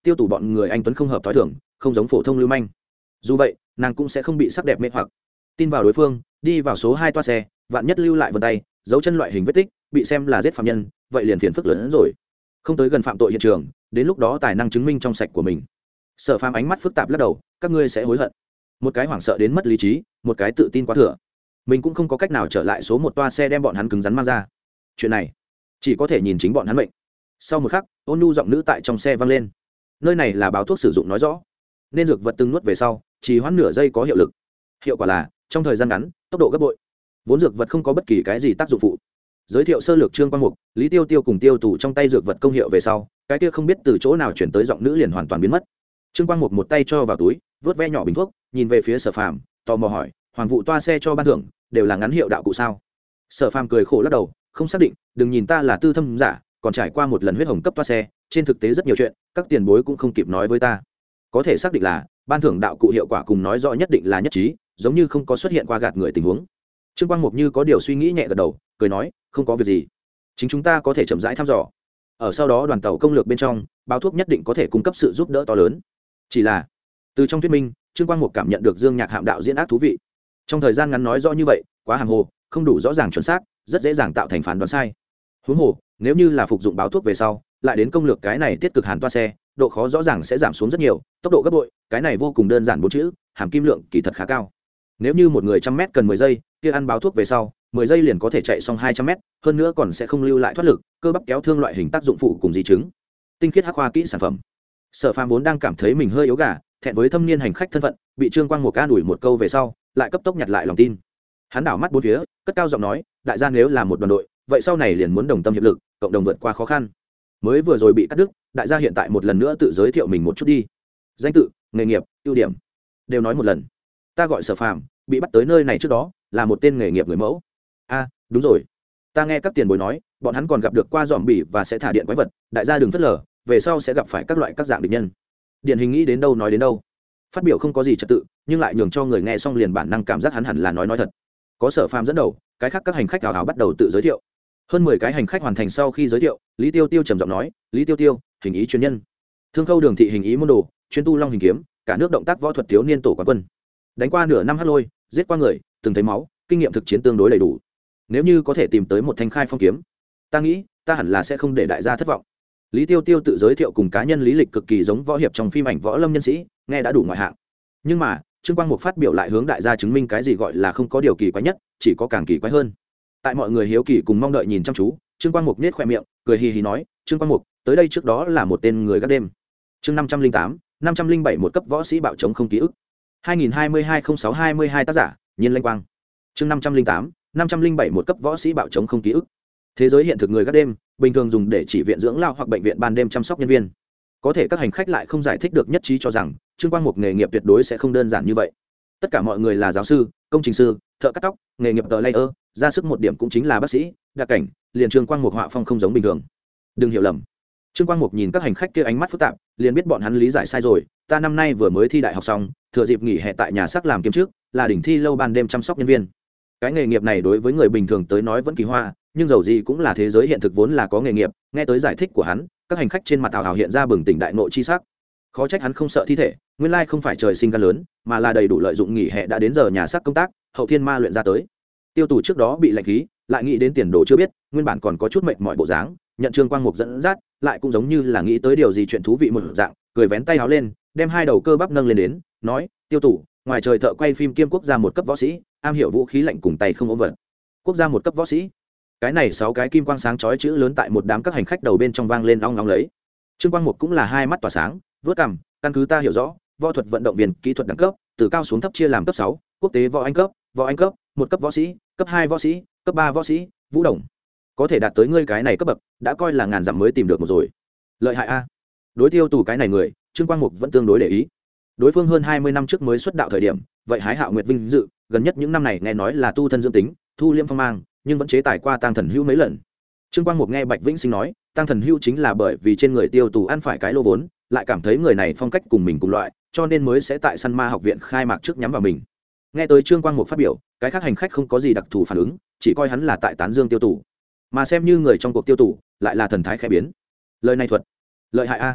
tiêu tủ bọn người anh tuấn không hợp t h ó i thường không giống phổ thông lưu manh. Dù vậy nàng cũng sẽ không bị sắc đẹp mê hoặc, tin vào đối phương, đi vào số 2 toa xe, vạn nhất lưu lại vân tay dấu chân loại hình vết tích bị xem là giết phạm nhân, vậy liền phiền phức lớn hơn rồi. Không tới gần phạm tội hiện trường, đến lúc đó tài năng chứng minh trong sạch của mình. Sở Phàm ánh mắt phức tạp lắc đầu, các ngươi sẽ hối hận. Một cái hoảng sợ đến mất lý trí, một cái tự tin quá thừa. Mình cũng không có cách nào trở lại số 1 toa xe đem bọn hắn cứng rắn mang ra. Chuyện này chỉ có thể nhìn chính bọn hắn mệnh. Sau một khắc, ôn nhu giọng nữ tại trong xe vang lên. Nơi này là báo thuốc sử dụng nói rõ, nên dược vật từng nuốt về sau chỉ hoãn nửa giây có hiệu lực. Hiệu quả là trong thời gian ngắn tốc độ gấp bội. Vốn dược vật không có bất kỳ cái gì tác dụng phụ. Giới thiệu sơ lược Trương Quang Mục, Lý Tiêu Tiêu cùng Tiêu Tù trong tay dược vật công hiệu về sau, cái kia không biết từ chỗ nào chuyển tới giọng nữ liền hoàn toàn biến mất. Trương Quang Mục một tay cho vào túi, vớt ve nhỏ bình thuốc, nhìn về phía Sở Phàm, tò mò hỏi, hoàng vụ toa xe cho ban thưởng đều là ngắn hiệu đạo cụ sao? Sở Phàm cười khổ lắc đầu, không xác định, đừng nhìn ta là tư thâm giả, còn trải qua một lần huyết hồng cấp toa xe, trên thực tế rất nhiều chuyện các tiền bối cũng không kịp nói với ta. Có thể xác định là ban thưởng đạo cụ hiệu quả cùng nói rõ nhất định là nhất trí, giống như không có xuất hiện qua gạt người tình huống. Trương Quang Mục như có điều suy nghĩ nhẹ gật đầu, cười nói, không có việc gì, chính chúng ta có thể chậm rãi thăm dò, ở sau đó đoàn tàu công lược bên trong báo thuốc nhất định có thể cung cấp sự giúp đỡ to lớn. Chỉ là từ trong thuyết minh, Trương Quang Mục cảm nhận được Dương Nhạc Hạm đạo diễn ác thú vị. Trong thời gian ngắn nói rõ như vậy quá hàng hồ, không đủ rõ ràng chuẩn xác, rất dễ dàng tạo thành phán đoán sai. Huống hồ nếu như là phục dụng báo thuốc về sau lại đến công lược cái này tiết cực hàn toa xe, độ khó rõ ràng sẽ giảm xuống rất nhiều, tốc độ gấp bội. Cái này vô cùng đơn giản 4 chữ, hàm kim lượng kỳ thật khá cao. Nếu như một người 100m cần 10 giây, kia ăn báo thuốc về sau 10 giây liền có thể chạy xong 200m, hơn nữa còn sẽ không lưu lại thoát lực, cơ bắp kéo thương loại hình tác dụng phụ cùng di chứng. Tinh khiết hắc khoa kỹ sản phẩm. Sở Phàm vốn đang cảm thấy mình hơi yếu gà, thẹn với thâm niên hành khách thân phận, bị Trương Quang Mục an ủi một câu về sau lại cấp tốc nhặt lại lòng tin. Hắn đảo mắt bốn phía, cất cao giọng nói, đại gia nếu là một đoàn đội, vậy sau này liền muốn đồng tâm hiệp lực, cộng đồng vượt qua khó khăn. Mới vừa rồi bị cắt đứt, đại gia hiện tại một lần nữa tự giới thiệu mình một chút đi. Danh tự, nghề nghiệp, ưu điểm đều nói một lần. Ta gọi Sở Phàm, bị bắt tới nơi này trước đó là một tên nghề nghiệp người mẫu. A, đúng rồi, ta nghe các tiền bối nói bọn hắn còn gặp được qua dòm bỉ và sẽ thả điện quái vật, đại gia đừng phớt lờ, về sau sẽ gặp phải các loại các dạng địch nhân. Điển hình nghĩ đến đâu nói đến đâu, phát biểu không có gì trật tự, nhưng lại nhường cho người nghe xong liền bản năng cảm giác hắn hẳn là nói thật. Có Sở Phàm dẫn đầu, cái khác các hành khách ảo ảo bắt đầu tự giới thiệu. Hơn 10 cái hành khách hoàn thành sau khi giới thiệu, Lý Tiêu Tiêu trầm giọng nói, Lý Tiêu Tiêu, hình ý chuyên nhân, Thương Khâu Đường thị hình ý môn đồ, chuyên tu long hình kiếm, cả nước động tác võ thuật thiếu niên tổ quán quân, đánh qua nửa năm hắc lôi, giết qua người, từng thấy máu, kinh nghiệm thực chiến tương đối đầy đủ. Nếu như có thể tìm tới một thanh khai phong kiếm, ta nghĩ ta hẳn là sẽ không để đại gia thất vọng. Lý Tiêu Tiêu tự giới thiệu cùng cá nhân lý lịch cực kỳ giống võ hiệp trong phim ảnh võ lâm nhân sĩ, nghe đã đủ ngoại hạng. Nhưng mà Trương Quang Mục phát biểu lại hướng đại gia chứng minh cái gì gọi là không có điều kỳ quái nhất, chỉ có càng kỳ quái hơn. Tại mọi người hiếu kỳ cùng mong đợi nhìn chăm chú, Trương Quang Mục nhếch khoe miệng, cười hì hì nói, Trương Quang Mục, tới đây trước đó là một tên người gác đêm. Chương 508, 507 một cấp võ sĩ bạo chống không ký ức. 2022-06-22 tác giả, Nhiên Lanh Quang. Chương 508, 507 một cấp võ sĩ bạo chống không ký ức. Thế giới hiện thực người gác đêm, bình thường dùng để chỉ viện dưỡng lao hoặc bệnh viện ban đêm chăm sóc nhân viên. Có thể các hành khách lại không giải thích được nhất trí cho rằng Trương Quang Mục nghề nghiệp tuyệt đối sẽ không đơn giản như vậy. Tất cả mọi người là giáo sư, công trình sư, thợ cắt tóc, nghề nghiệp tờ layer, ra sức một điểm cũng chính là bác sĩ, đặc cảnh, liền Trương Quang Mục họa phong không giống bình thường. Đừng hiểu lầm. Trương Quang Mục nhìn các hành khách kia ánh mắt phức tạp, liền biết bọn hắn lý giải sai rồi. Ta năm nay vừa mới thi đại học xong, thừa dịp nghỉ hè tại nhà xác làm kiếm trước, là đỉnh thi lâu ban đêm chăm sóc nhân viên. Cái nghề nghiệp này đối với người bình thường tới nói vẫn kỳ hoa, nhưng dầu gì cũng là thế giới hiện thực vốn là có nghề nghiệp. Nghe tới giải thích của hắn, các hành khách trên mặt ảo ảo hiện ra bừng tỉnh đại ngộ chi sắc. Khó trách hắn không sợ thi thể, nguyên lai không phải trời sinh gan lớn, mà là đầy đủ lợi dụng nghỉ hè đã đến giờ nhà xác công tác, hậu thiên ma luyện ra tới. Tiêu Tù trước đó bị lạnh khí, lại nghĩ đến tiền đồ chưa biết, nguyên bản còn có chút mệt mỏi bộ dáng, nhận Trương Quang Mục dẫn dắt, lại cũng giống như là nghĩ tới điều gì chuyện thú vị một dạng, cười vén tay áo lên, đem hai đầu cơ bắp nâng lên đến, nói, Tiêu Tù, ngoài trời thợ quay phim kiêm quốc gia một cấp võ sĩ, am hiểu vũ khí lạnh cùng tay không ôm vật. Quốc gia một cấp võ sĩ. Cái này 6 cái kim quang sáng chói chữ lớn tại một đám các hành khách đầu bên trong vang lên ong ong lấy. Trương Quang Mục cũng là hai mắt tỏa sáng, vớt cằm, căn cứ ta hiểu rõ, võ thuật vận động viên kỹ thuật đẳng cấp, từ cao xuống thấp chia làm cấp 6, quốc tế võ anh cấp, một cấp võ sĩ, cấp 2 võ sĩ, cấp 3 võ sĩ, vũ đồng. Có thể đạt tới ngươi cái này cấp bậc, đã coi là ngàn dặm mới tìm được một rồi. Lợi hại a. Đối Tiêu Tù cái này người, Trương Quang Mục vẫn tương đối để ý. Đối phương hơn 20 năm trước mới xuất đạo thời điểm, vậy hái Hạo Nguyệt vinh dự, gần nhất những năm này nghe nói là tu thân dưỡng tính, thu liêm phong mang, nhưng vẫn chế tài qua Tăng Thần Hữu mấy lần. Trương Quang Mục nghe Bạch Vĩnh Sinh nói, Tăng Thần Hữu chính là bởi vì trên người Tiêu Tù ăn phải cái lô vốn, lại cảm thấy người này phong cách cùng mình cùng loại, cho nên mới sẽ tại Săn Ma học viện khai mạc trước nhắm vào mình. Nghe tới Trương Quang Mục phát biểu, cái khác hành khách không có gì đặc thù phản ứng, chỉ coi hắn là tại tán dương Tiêu Tù, mà xem như người trong cuộc Tiêu Tù lại là thần thái khẽ biến. Lời này thuật lợi hại a.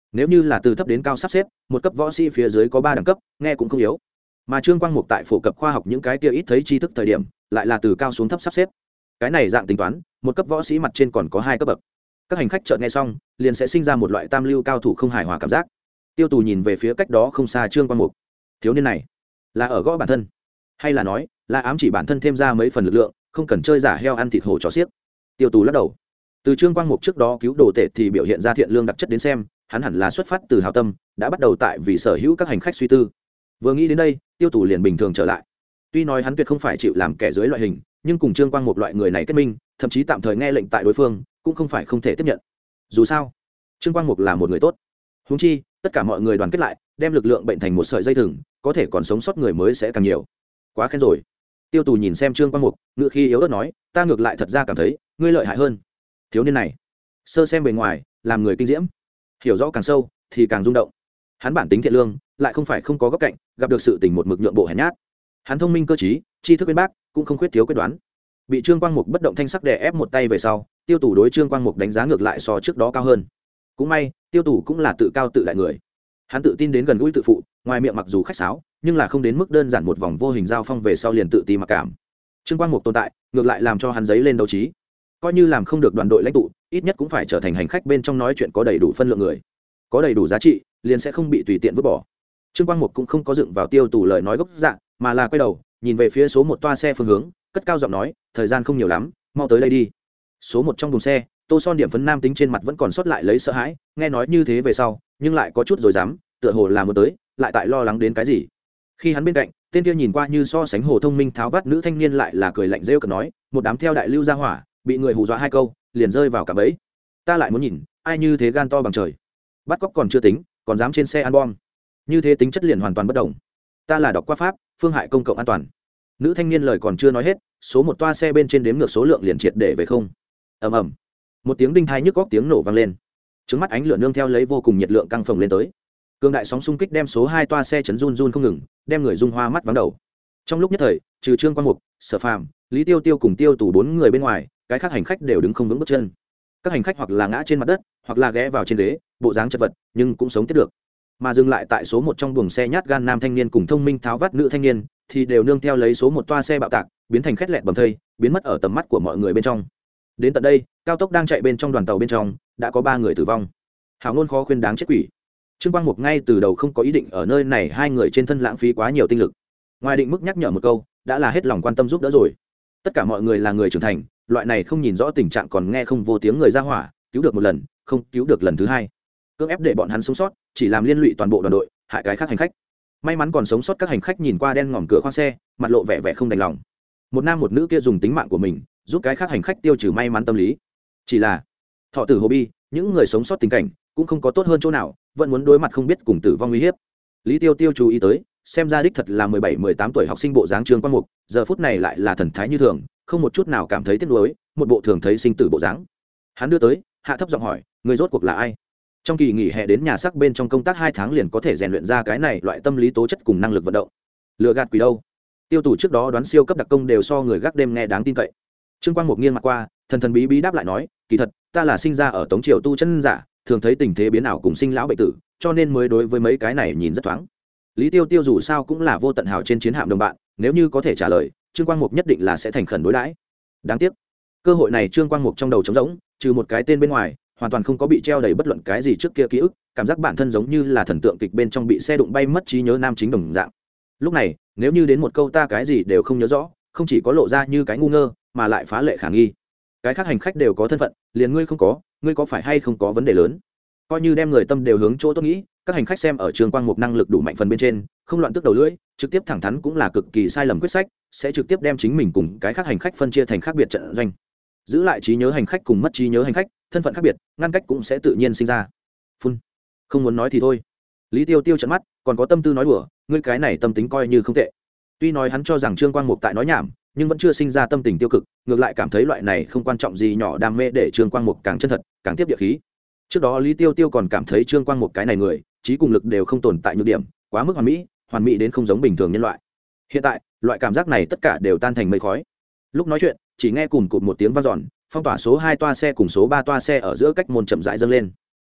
nếu như là từ thấp đến cao sắp xếp, một cấp võ sĩ phía dưới có 3 đẳng cấp, nghe cũng không yếu. Mà Trương Quang Mục tại phổ cập khoa học những cái kia ít thấy tri thức thời điểm, lại là từ cao xuống thấp sắp xếp. Cái này dạng tính toán, một cấp võ sĩ mặt trên còn có 2 cấp bậc. Các hành khách chợt nghe xong, liền sẽ sinh ra một loại tam lưu cao thủ không hài hòa cảm giác. Tiêu Tù nhìn về phía cách đó không xa Trương Quang Mục. Thiếu niên này, là ở gõ bản thân, hay là nói, là ám chỉ bản thân thêm ra mấy phần lực lượng, không cần chơi giả heo ăn thịt hổ chó xiếc. Tiêu Tù lắc đầu. Từ Trương Quang Mục trước đó cứu đồ tể thì biểu hiện ra thiện lương đặc chất đến xem, hắn hẳn là xuất phát từ hảo tâm, đã bắt đầu tại vì sở hữu các hành khách suy tư. Vừa nghĩ đến đây, Tiêu Tù liền bình thường trở lại. Tuy nói hắn tuyệt không phải chịu làm kẻ dưới loại hình, nhưng cùng Trương Quang Mục loại người này kết minh, thậm chí tạm thời nghe lệnh tại đối phương, cũng không phải không thể tiếp nhận. Dù sao, Trương Quang Mục là một người tốt. Huống chi, tất cả mọi người đoàn kết lại, đem lực lượng bệnh thành một sợi dây thừng, có thể còn sống sót người mới sẽ càng nhiều. Quá khen rồi. Tiêu Tù nhìn xem Trương Quang Mục, ngữ khí yếu ớt nói, ta ngược lại thật ra cảm thấy, ngươi lợi hại hơn. Thiếu niên này, sơ xem bề ngoài, làm người kinh diễm, hiểu rõ càng sâu thì càng rung động. Hắn bản tính thiện lương, lại không phải không có góc cạnh, gặp được sự tình một mực nhượng bộ hèn nhát. Hắn thông minh cơ trí, tri thức bên bác, cũng không khuyết thiếu quyết đoán. Bị Trương Quang Mục bất động thanh sắc đè ép một tay về sau, Tiêu Tù đối Trương Quang Mục đánh giá ngược lại so trước đó cao hơn. Cũng may, Tiêu Tù cũng là tự cao tự đại người. Hắn tự tin đến gần gũi tự phụ, ngoài miệng mặc dù khách sáo, nhưng là không đến mức đơn giản một vòng vô hình giao phong về sau liền tự ti mặc cảm. Trương Quang Mục tồn tại, ngược lại làm cho hắn giấy lên đấu trí. Coi như làm không được đoàn đội lãnh tụ, ít nhất cũng phải trở thành hành khách bên trong nói chuyện có đầy đủ phân lượng người, có đầy đủ giá trị, liền sẽ không bị tùy tiện vứt bỏ. Trương Quang Mục cũng không có dựng vào Tiêu Tù lời nói gốc dạng, mà là quay đầu nhìn về phía số một toa xe phương hướng, cất cao giọng nói, thời gian không nhiều lắm, mau tới đây đi. Số một trong buồng xe, Tô Son điểm phấn nam tính trên mặt vẫn còn sót lại lấy sợ hãi, nghe nói như thế về sau, nhưng lại có chút rồi dám, tựa hồ là muốn tới, lại tại lo lắng đến cái gì. Khi hắn bên cạnh, tên kia nhìn qua như so sánh hồ thông minh tháo vát nữ thanh niên lại là cười lạnh rêu cợt nói, một đám theo đại lưu gia hỏa, bị người hù dọa 2 câu, liền rơi vào cả bẫy. Ta lại muốn nhìn, ai như thế gan to bằng trời. Bắt cóc còn chưa tính, còn dám trên xe ăn bom. Như thế tính chất liền hoàn toàn bất đồng. Ta là đọc qua pháp, phương hại công cộng an toàn. Nữ thanh niên lời còn chưa nói hết, số một toa xe bên trên đếm ngược số lượng liền triệt để về không. Ầm ầm. Một tiếng đinh thai nhức góc tiếng nổ vang lên. Trứng mắt ánh lửa nương theo lấy vô cùng nhiệt lượng căng phồng lên tới. Cương đại sóng xung kích đem số 2 toa xe chấn run run không ngừng, đem người rung hoa mắt vắng đầu. Trong lúc nhất thời, trừ Trương Quang Mục, Sở Phàm, Lý Tiêu Tiêu cùng Tiêu Tù 4 người bên ngoài, cái khác hành khách đều đứng không vững bước chân. Các hành khách hoặc là ngã trên mặt đất, hoặc là ghé vào trên ghế, bộ dáng chật vật, nhưng cũng sống tiếp được. Mà dừng lại tại số 1 trong buồng xe nhát gan nam thanh niên cùng thông minh tháo vát nữ thanh niên, thì đều nương theo lấy số 1 toa xe bạo tạc, biến thành khét lẹt bầm thây, biến mất ở tầm mắt của mọi người bên trong. Đến tận đây, cao tốc đang chạy bên trong đoàn tàu bên trong, đã có 3 người tử vong. Hảo ngôn khó khuyên đáng chết quỷ. Trương Quang Mục ngay từ đầu không có ý định ở nơi này 2 người trên thân lãng phí quá nhiều tinh lực. Ngoài định mức nhắc nhở một câu, đã là hết lòng quan tâm giúp đỡ rồi. Tất cả mọi người là người trưởng thành, loại này không nhìn rõ tình trạng còn nghe không vô tiếng người ra hỏa, cứu được một lần, không cứu được lần thứ 2. Cưỡng ép để bọn hắn sống sót, chỉ làm liên lụy toàn bộ đoàn đội, hại cái khác hành khách. May mắn còn sống sót các hành khách nhìn qua đen ngòm cửa khoang xe, mặt lộ vẻ vẻ không đành lòng. Một nam một nữ kia dùng tính mạng của mình, giúp cái khác hành khách tiêu trừ may mắn tâm lý. Chỉ là thọ tử hồ bi, những người sống sót tình cảnh cũng không có tốt hơn chỗ nào, vẫn muốn đối mặt không biết cùng tử vong nguy hiểm. Lý Tiêu Tiêu chú ý tới, xem ra đích thật là 17-18 tuổi học sinh bộ dáng Trương Quang Mục, giờ phút này lại là thần thái như thường, không một chút nào cảm thấy tiếc nuối, một bộ thường thấy sinh tử bộ dáng. Hắn đưa tới, hạ thấp giọng hỏi, người rốt cuộc là ai? Trong kỳ nghỉ hè đến nhà sắc bên trong công tác 2 tháng liền có thể rèn luyện ra cái này loại tâm lý tố chất cùng năng lực vận động. Lừa gạt quỷ đâu? Tiêu Tù trước đó đoán siêu cấp đặc công đều so người gác đêm nghe đáng tin cậy. Trương Quang Mục nghiêng mặt qua, thần thần bí bí đáp lại nói, kỳ thật, ta là sinh ra ở Tống Triều tu chân giả, thường thấy tình thế biến ảo cùng sinh lão bệnh tử, cho nên mới đối với mấy cái này nhìn rất thoáng. Lý Tiêu Tiêu dù sao cũng là vô tận hào trên chiến hạm đồng bạn, nếu như có thể trả lời, Trương Quang Mục nhất định là sẽ thành khẩn đối đãi. Đáng tiếc, cơ hội này Trương Quang Mục trong đầu trống rỗng, trừ một cái tên bên ngoài, hoàn toàn không có bị treo đầy bất luận cái gì trước kia ký ức, cảm giác bản thân giống như là thần tượng kịch bên trong bị xe đụng bay mất trí nhớ nam chính đồng dạng. Lúc này, nếu như đến một câu ta cái gì đều không nhớ rõ, không chỉ có lộ ra như cái ngu ngơ, mà lại phá lệ khả nghi. Cái khác hành khách đều có thân phận, liền ngươi không có, ngươi có phải hay không có vấn đề lớn? Coi như đem người tâm đều hướng chỗ tốt nghĩ, các hành khách xem ở Trương Quang Mục năng lực đủ mạnh phần bên trên, không loạn tức đầu lưỡi, trực tiếp thẳng thắn cũng là cực kỳ sai lầm quyết sách, sẽ trực tiếp đem chính mình cùng cái khác hành khách phân chia thành khác biệt trận doanh. Giữ lại trí nhớ hành khách cùng mất trí nhớ hành khách, thân phận khác biệt, ngăn cách cũng sẽ tự nhiên sinh ra. Phun, không muốn nói thì thôi. Lý Tiêu Tiêu trợn mắt, còn có tâm tư nói đùa, ngươi cái này tâm tính coi như không tệ. Tuy nói hắn cho rằng Trương Quang Mục tại nói nhảm, nhưng vẫn chưa sinh ra tâm tình tiêu cực, ngược lại cảm thấy loại này không quan trọng gì nhỏ đam mê để Trương Quang Mục càng chân thật, càng tiếp địa khí. Trước đó Lý Tiêu Tiêu còn cảm thấy Trương Quang Mục cái này người, trí cùng lực đều không tồn tại nhược điểm, quá mức hoàn mỹ đến không giống bình thường nhân loại. Hiện tại, loại cảm giác này tất cả đều tan thành mây khói. Lúc nói chuyện, chỉ nghe cùng cụt một tiếng vang dọn, phong tỏa số 2 toa xe cùng số 3 toa xe ở giữa cách môn chậm rãi dâng lên.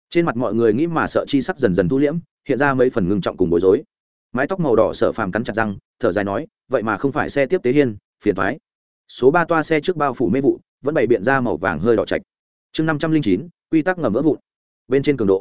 Trên mặt mọi người nghĩ mà sợ chi sắc dần dần thu liễm, hiện ra mấy phần ngưng trọng cùng bối rối. Mái tóc màu đỏ Sở Phàm cắn chặt răng, thở dài nói, vậy mà không phải xe tiếp tế hiên, phiền toái. Số 3 toa xe trước bao phủ mê vụ, vẫn bày biện ra màu vàng hơi đỏ trạch. Chương 509, quy tắc ngầm vỡ vụn. Bên trên cường độ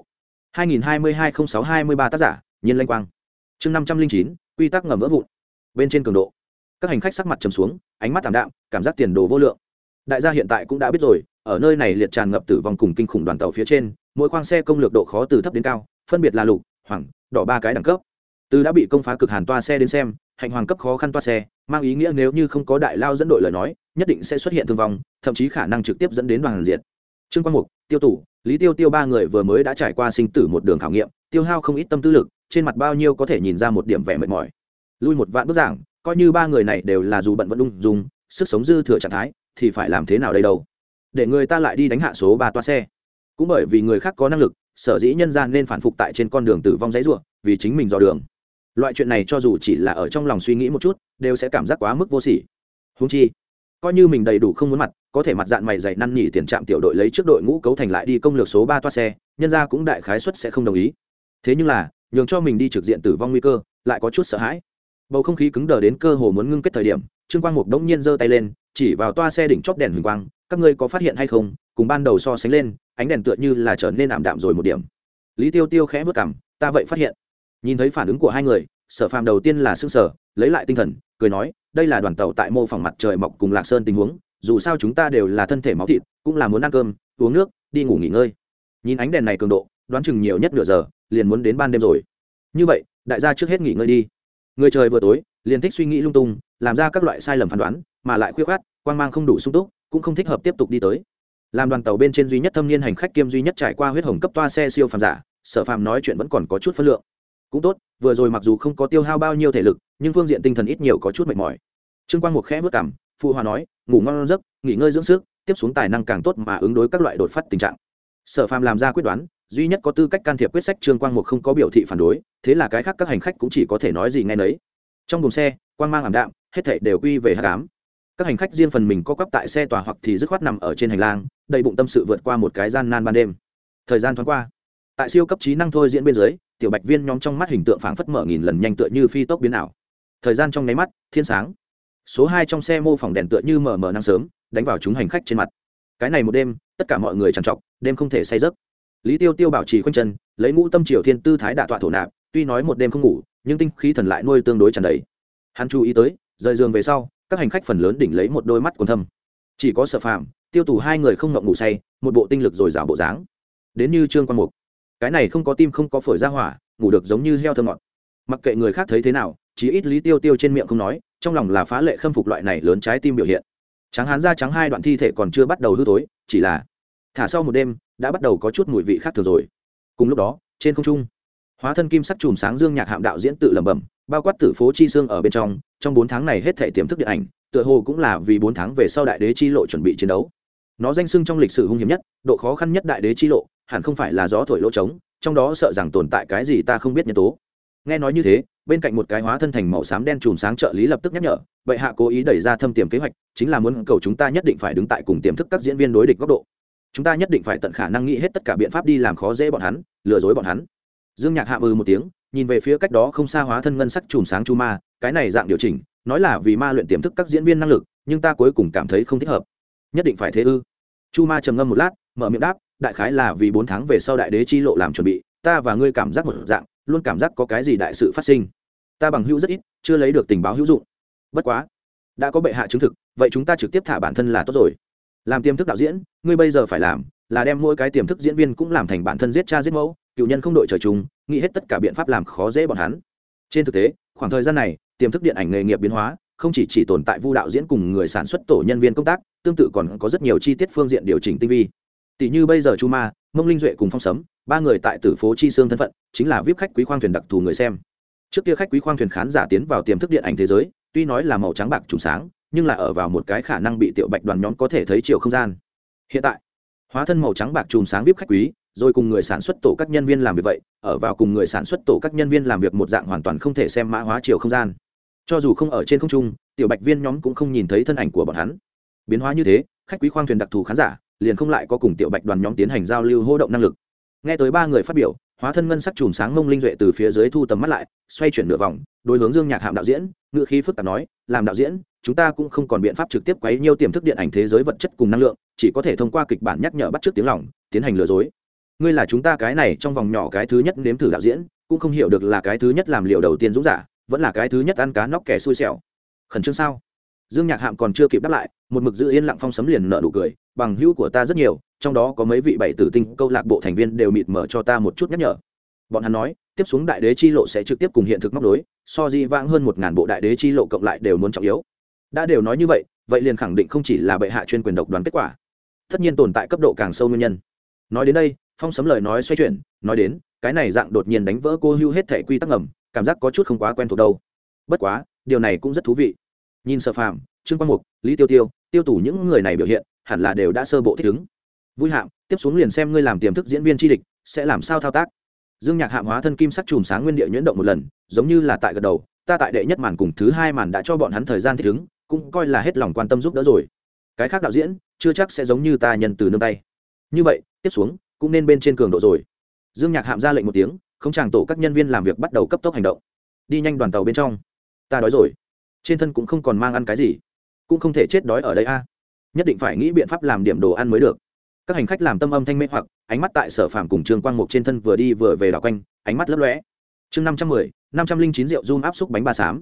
2022-06-23 tác giả, Nhiên Lanh Quang. Chương 509, quy tắc ngầm vỡ vụn. Bên trên cường độ. Các hành khách sắc mặt trầm xuống, ánh mắt ảm đạm, cảm giác tiền đồ vô lượng. Đại gia hiện tại cũng đã biết rồi, ở nơi này liệt tràn ngập tử vong cùng kinh khủng đoàn tàu phía trên, mỗi khoang xe công lược độ khó từ thấp đến cao, phân biệt là lục, hoàng, đỏ ba cái đẳng cấp. Từ đã bị công phá cực hàn toa xe đến xem, hạnh hoàng cấp khó khăn toa xe, mang ý nghĩa nếu như không có đại lao dẫn đội lời nói, nhất định sẽ xuất hiện thương vong, thậm chí khả năng trực tiếp dẫn đến đoàn diệt. Trương Quang Mục, Tiêu Tủ, Lý Tiêu Tiêu ba người vừa mới đã trải qua sinh tử một đường khảo nghiệm, tiêu hao không ít tâm tư lực, trên mặt bao nhiêu có thể nhìn ra một điểm vẻ mệt mỏi. Lui một vạn bước giảng, coi như ba người này đều là dù bận vẫn ung dung, sức sống dư thừa trạng thái, thì phải làm thế nào đây đâu? Để người ta lại đi đánh hạ số 3 toa xe. Cũng bởi vì người khác có năng lực, sở dĩ nhân gian nên phản phục tại trên con đường tử vong dãy rủa, vì chính mình dò đường. Loại chuyện này cho dù chỉ là ở trong lòng suy nghĩ một chút, đều sẽ cảm giác quá mức vô sỉ. Huống chi, coi như mình đầy đủ không muốn mặt, có thể mặt dạng mày dày năn nỉ tiền trạm tiểu đội lấy trước đội ngũ cấu thành lại đi công lược số 3 toa xe, nhân ra cũng đại khái suất sẽ không đồng ý. Thế nhưng là, nhường cho mình đi trực diện tử vong nguy cơ, lại có chút sợ hãi. Bầu không khí cứng đờ đến cơ hồ muốn ngưng kết thời điểm, Trương Quang Mục đống nhiên giơ tay lên, chỉ vào toa xe đỉnh chóp đèn huỳnh quang, các ngươi có phát hiện hay không, cùng ban đầu so sánh lên, ánh đèn tựa như là trở nên ảm đạm rồi một điểm. Lý Tiêu Tiêu khẽ bước cằm, ta vậy phát hiện. Nhìn thấy phản ứng của hai người, Sở Phàm đầu tiên là sững sờ, lấy lại tinh thần, cười nói, đây là đoàn tàu tại mô phỏng mặt trời mọc cùng Lạc Sơn tình huống, dù sao chúng ta đều là thân thể máu thịt, cũng là muốn ăn cơm, uống nước, đi ngủ nghỉ ngơi. Nhìn ánh đèn này cường độ, đoán chừng nhiều nhất nửa giờ, liền muốn đến ban đêm rồi. Như vậy, đại gia trước hết nghỉ ngơi đi. Người trời vừa tối, liền thích suy nghĩ lung tung, làm ra các loại sai lầm phán đoán, mà lại khuya khoắt, quang mang không đủ sung túc, cũng không thích hợp tiếp tục đi tới. Làm đoàn tàu bên trên duy nhất thâm niên hành khách kiêm duy nhất trải qua huyết hồng cấp toa xe siêu phàm giả, Sở Phàm nói chuyện vẫn còn có chút phân lượng. Cũng tốt, vừa rồi mặc dù không có tiêu hao bao nhiêu thể lực, nhưng phương diện tinh thần ít nhiều có chút mệt mỏi. Trương Quang Mục khẽ vút cằm, phụ hòa nói, ngủ ngon giấc, nghỉ ngơi dưỡng sức, tiếp xuống tài năng càng tốt mà ứng đối các loại đột phát tình trạng. Sở Phàm làm ra quyết đoán, duy nhất có tư cách can thiệp quyết sách Trương Quang Mục không có biểu thị phản đối, thế là cái khác các hành khách cũng chỉ có thể nói gì nghe nấy. Trong buồng xe, quang mang ảm đạm, hết thảy đều quy về hắc ám. Các hành khách riêng phần mình co quắp tại xe tòa hoặc thì dứt khoát nằm ở trên hành lang, đầy bụng tâm sự vượt qua một cái gian nan ban đêm. Thời gian thoáng qua, tại siêu cấp trí năng thôi diễn bên dưới, tiểu bạch viên nhóm trong mắt hình tượng phảng phất mở nghìn lần nhanh tựa như phi tốc biến ảo. Thời gian trong nháy mắt, thiên sáng. Số 2 trong xe mô phỏng đèn tựa như mờ mờ nắng sớm, đánh vào chúng hành khách trên mặt. Cái này một đêm, tất cả mọi người trằn trọc, đêm không thể say giấc. Lý Tiêu Tiêu bảo trì khoanh chân, lấy ngũ tâm triều thiên tư thái đả tọa thổ nạp, tuy nói một đêm không ngủ, nhưng tinh khí thần lại nuôi tương đối tràn đầy. Hắn chú ý tới, rời giường về sau, các hành khách phần lớn đỉnh lấy một đôi mắt quần thâm. Chỉ có Sở Phàm, Tiêu Tù hai người không ngậm ngủ say, một bộ tinh lực dồi dào bộ dáng. Đến như Trương Quang Mục, cái này không có tim không có phổi ra hỏa, ngủ được giống như heo thơm ngọt. Mặc kệ người khác thấy thế nào, chỉ ít Lý Tiêu Tiêu trên miệng không nói, trong lòng là phá lệ khâm phục loại này lớn trái tim biểu hiện. Trắng hán da trắng hai đoạn thi thể còn chưa bắt đầu hư tối, chỉ là thả sau một đêm đã bắt đầu có chút mùi vị khác thường rồi. Cùng lúc đó, trên không trung, hóa thân kim sắc chùm sáng Dương Nhạc Hạm đạo diễn tự lẩm bẩm, bao quát tử phố chi xương ở bên trong 4 tháng này hết thể tiềm thức điện ảnh, tựa hồ cũng là vì 4 tháng về sau đại đế chi lộ chuẩn bị chiến đấu. Nó danh xưng trong lịch sử hung hiểm nhất, độ khó khăn nhất đại đế chi lộ, hẳn không phải là gió thổi lỗ trống, trong đó sợ rằng tồn tại cái gì ta không biết nhân tố. Nghe nói như thế, bên cạnh một cái hóa thân thành màu xám đen chùm sáng trợ lý lập tức nhắc nhở, bệ hạ cố ý đẩy ra thâm tiềm kế hoạch, chính là muốn cầu chúng ta nhất định phải đứng tại cùng tiềm thức các diễn viên đối địch góc độ. Chúng ta nhất định phải tận khả năng nghĩ hết tất cả biện pháp đi làm khó dễ bọn hắn, lừa dối bọn hắn. Dương Nhạc Hạ một tiếng, nhìn về phía cách đó không xa hóa thân ngân sắc chùm sáng chu ma, cái này dạng điều chỉnh, nói là vì ma luyện tiềm thức các diễn viên năng lực, nhưng ta cuối cùng cảm thấy không thích hợp. Nhất định phải thế ư? Chu ma trầm ngâm một lát, mở miệng đáp, đại khái là vì 4 tháng về sau đại đế chi lộ làm chuẩn bị, ta và ngươi cảm giác một dạng, luôn cảm giác có cái gì đại sự phát sinh. Ta bằng hữu rất ít, chưa lấy được tình báo hữu dụng. Bất quá, đã có bệ hạ chứng thực, vậy chúng ta trực tiếp thả bản thân là tốt rồi. Làm tiềm thức đạo diễn, ngươi bây giờ phải làm là đem mỗi cái tiềm thức diễn viên cũng làm thành bản thân giết cha giết mẫu, cựu nhân không đội trời chung, nghĩ hết tất cả biện pháp làm khó dễ bọn hắn. Trên thực tế, khoảng thời gian này, tiềm thức điện ảnh nghề nghiệp biến hóa, không chỉ tồn tại vu đạo diễn cùng người sản xuất tổ nhân viên công tác, tương tự còn có rất nhiều chi tiết phương diện điều chỉnh tinh vi. Tỷ như bây giờ Chu Ma, Mông Linh Duệ cùng Phong Sấm, ba người tại Tử Phố Chi Xương thân phận, chính là VIP khách quý khoang thuyền đặc thù người xem. Trước kia khách quý khoang thuyền khán giả tiến vào tiềm thức điện ảnh thế giới, tuy nói là màu trắng bạc trùng sáng, nhưng là ở vào một cái khả năng bị tiểu bạch đoàn nhóm có thể thấy chiều không gian. Hiện tại, hóa thân màu trắng bạc trùng sáng VIP khách quý, rồi cùng người sản xuất tổ các nhân viên làm việc vậy, ở vào cùng người sản xuất tổ các nhân viên làm việc một dạng hoàn toàn không thể xem mã hóa chiều không gian. Cho dù không ở trên không trung, tiểu bạch viên nhóm cũng không nhìn thấy thân ảnh của bọn hắn. Biến hóa như thế, khách quý khoang thuyền đặc thù khán giả liền không lại có cùng tiểu bạch đoàn nhóm tiến hành giao lưu hô động năng lực. Nghe tới ba người phát biểu, hóa thân ngân sắc chùm sáng mông linh duệ từ phía dưới thu tầm mắt lại, xoay chuyển nửa vòng, đối hướng Dương Nhạc Hạm đạo diễn, ngữ khí phức tạp nói, làm đạo diễn, chúng ta cũng không còn biện pháp trực tiếp quấy nhiêu tiềm thức điện ảnh thế giới vật chất cùng năng lượng, chỉ có thể thông qua kịch bản nhắc nhở bắt chước tiếng lòng, tiến hành lừa dối. Ngươi là chúng ta cái này trong vòng nhỏ cái thứ nhất nếm thử đạo diễn, cũng không hiểu được là cái thứ nhất làm liều đầu tiên dũng giả, vẫn là cái thứ nhất ăn cá nóc kẻ xui xẻo. Khẩn trương sao? Dương Nhạc Hạm còn chưa kịp đáp lại, một mực giữ yên lặng Phong Sấm liền nở nụ cười, bằng hữu của ta rất nhiều, trong đó có mấy vị bảy tử tinh câu lạc bộ thành viên đều mịt mở cho ta một chút nhắc nhở. Bọn hắn nói, tiếp xuống đại đế chi lộ sẽ trực tiếp cùng hiện thực móc đối, so di vãng hơn 1000 bộ đại đế chi lộ cộng lại đều muốn trọng yếu. Đã đều nói như vậy, vậy liền khẳng định không chỉ là bệ hạ chuyên quyền độc đoán kết quả, tất nhiên tồn tại cấp độ càng sâu nguyên nhân. Nói đến đây, Phong Sấm lời nói xoay chuyển, nói đến, cái này dạng đột nhiên đánh vỡ cô hưu hết thể quy tắc ngầm, cảm giác có chút không quá quen thuộc đâu. Bất quá, điều này cũng rất thú vị. Nhìn Sở Phàm, Trương Quang Mục, Lý Tiêu Tiêu, Tiêu Tủ những người này biểu hiện, hẳn là đều đã sơ bộ thích ứng. Vui Hạm, tiếp xuống liền xem ngươi làm tiềm thức diễn viên chi địch, sẽ làm sao thao tác. Dương Nhạc Hạm hóa thân kim sắc chùm sáng nguyên địa nhuyễn động một lần, giống như là tại gật đầu, ta tại đệ nhất màn cùng thứ hai màn đã cho bọn hắn thời gian thích ứng, cũng coi là hết lòng quan tâm giúp đỡ rồi. Cái khác đạo diễn, chưa chắc sẽ giống như ta nhân từ nương tay. Như vậy, tiếp xuống cũng nên bên trên cường độ rồi. Dương Nhạc Hạm ra lệnh một tiếng, không chàng tổ các nhân viên làm việc bắt đầu cấp tốc hành động. Đi nhanh đoàn tàu bên trong. Ta đói rồi. Trên thân cũng không còn mang ăn cái gì, cũng không thể chết đói ở đây a. Nhất định phải nghĩ biện pháp làm điểm đồ ăn mới được. Các hành khách làm tâm âm thanh mê hoặc, ánh mắt tại Sở Phàm cùng Trương Quang Mục trên thân vừa đi vừa về đảo quanh, ánh mắt lấp lóe. Chương 510, 509 rượu zoom áp xúc bánh ba xám.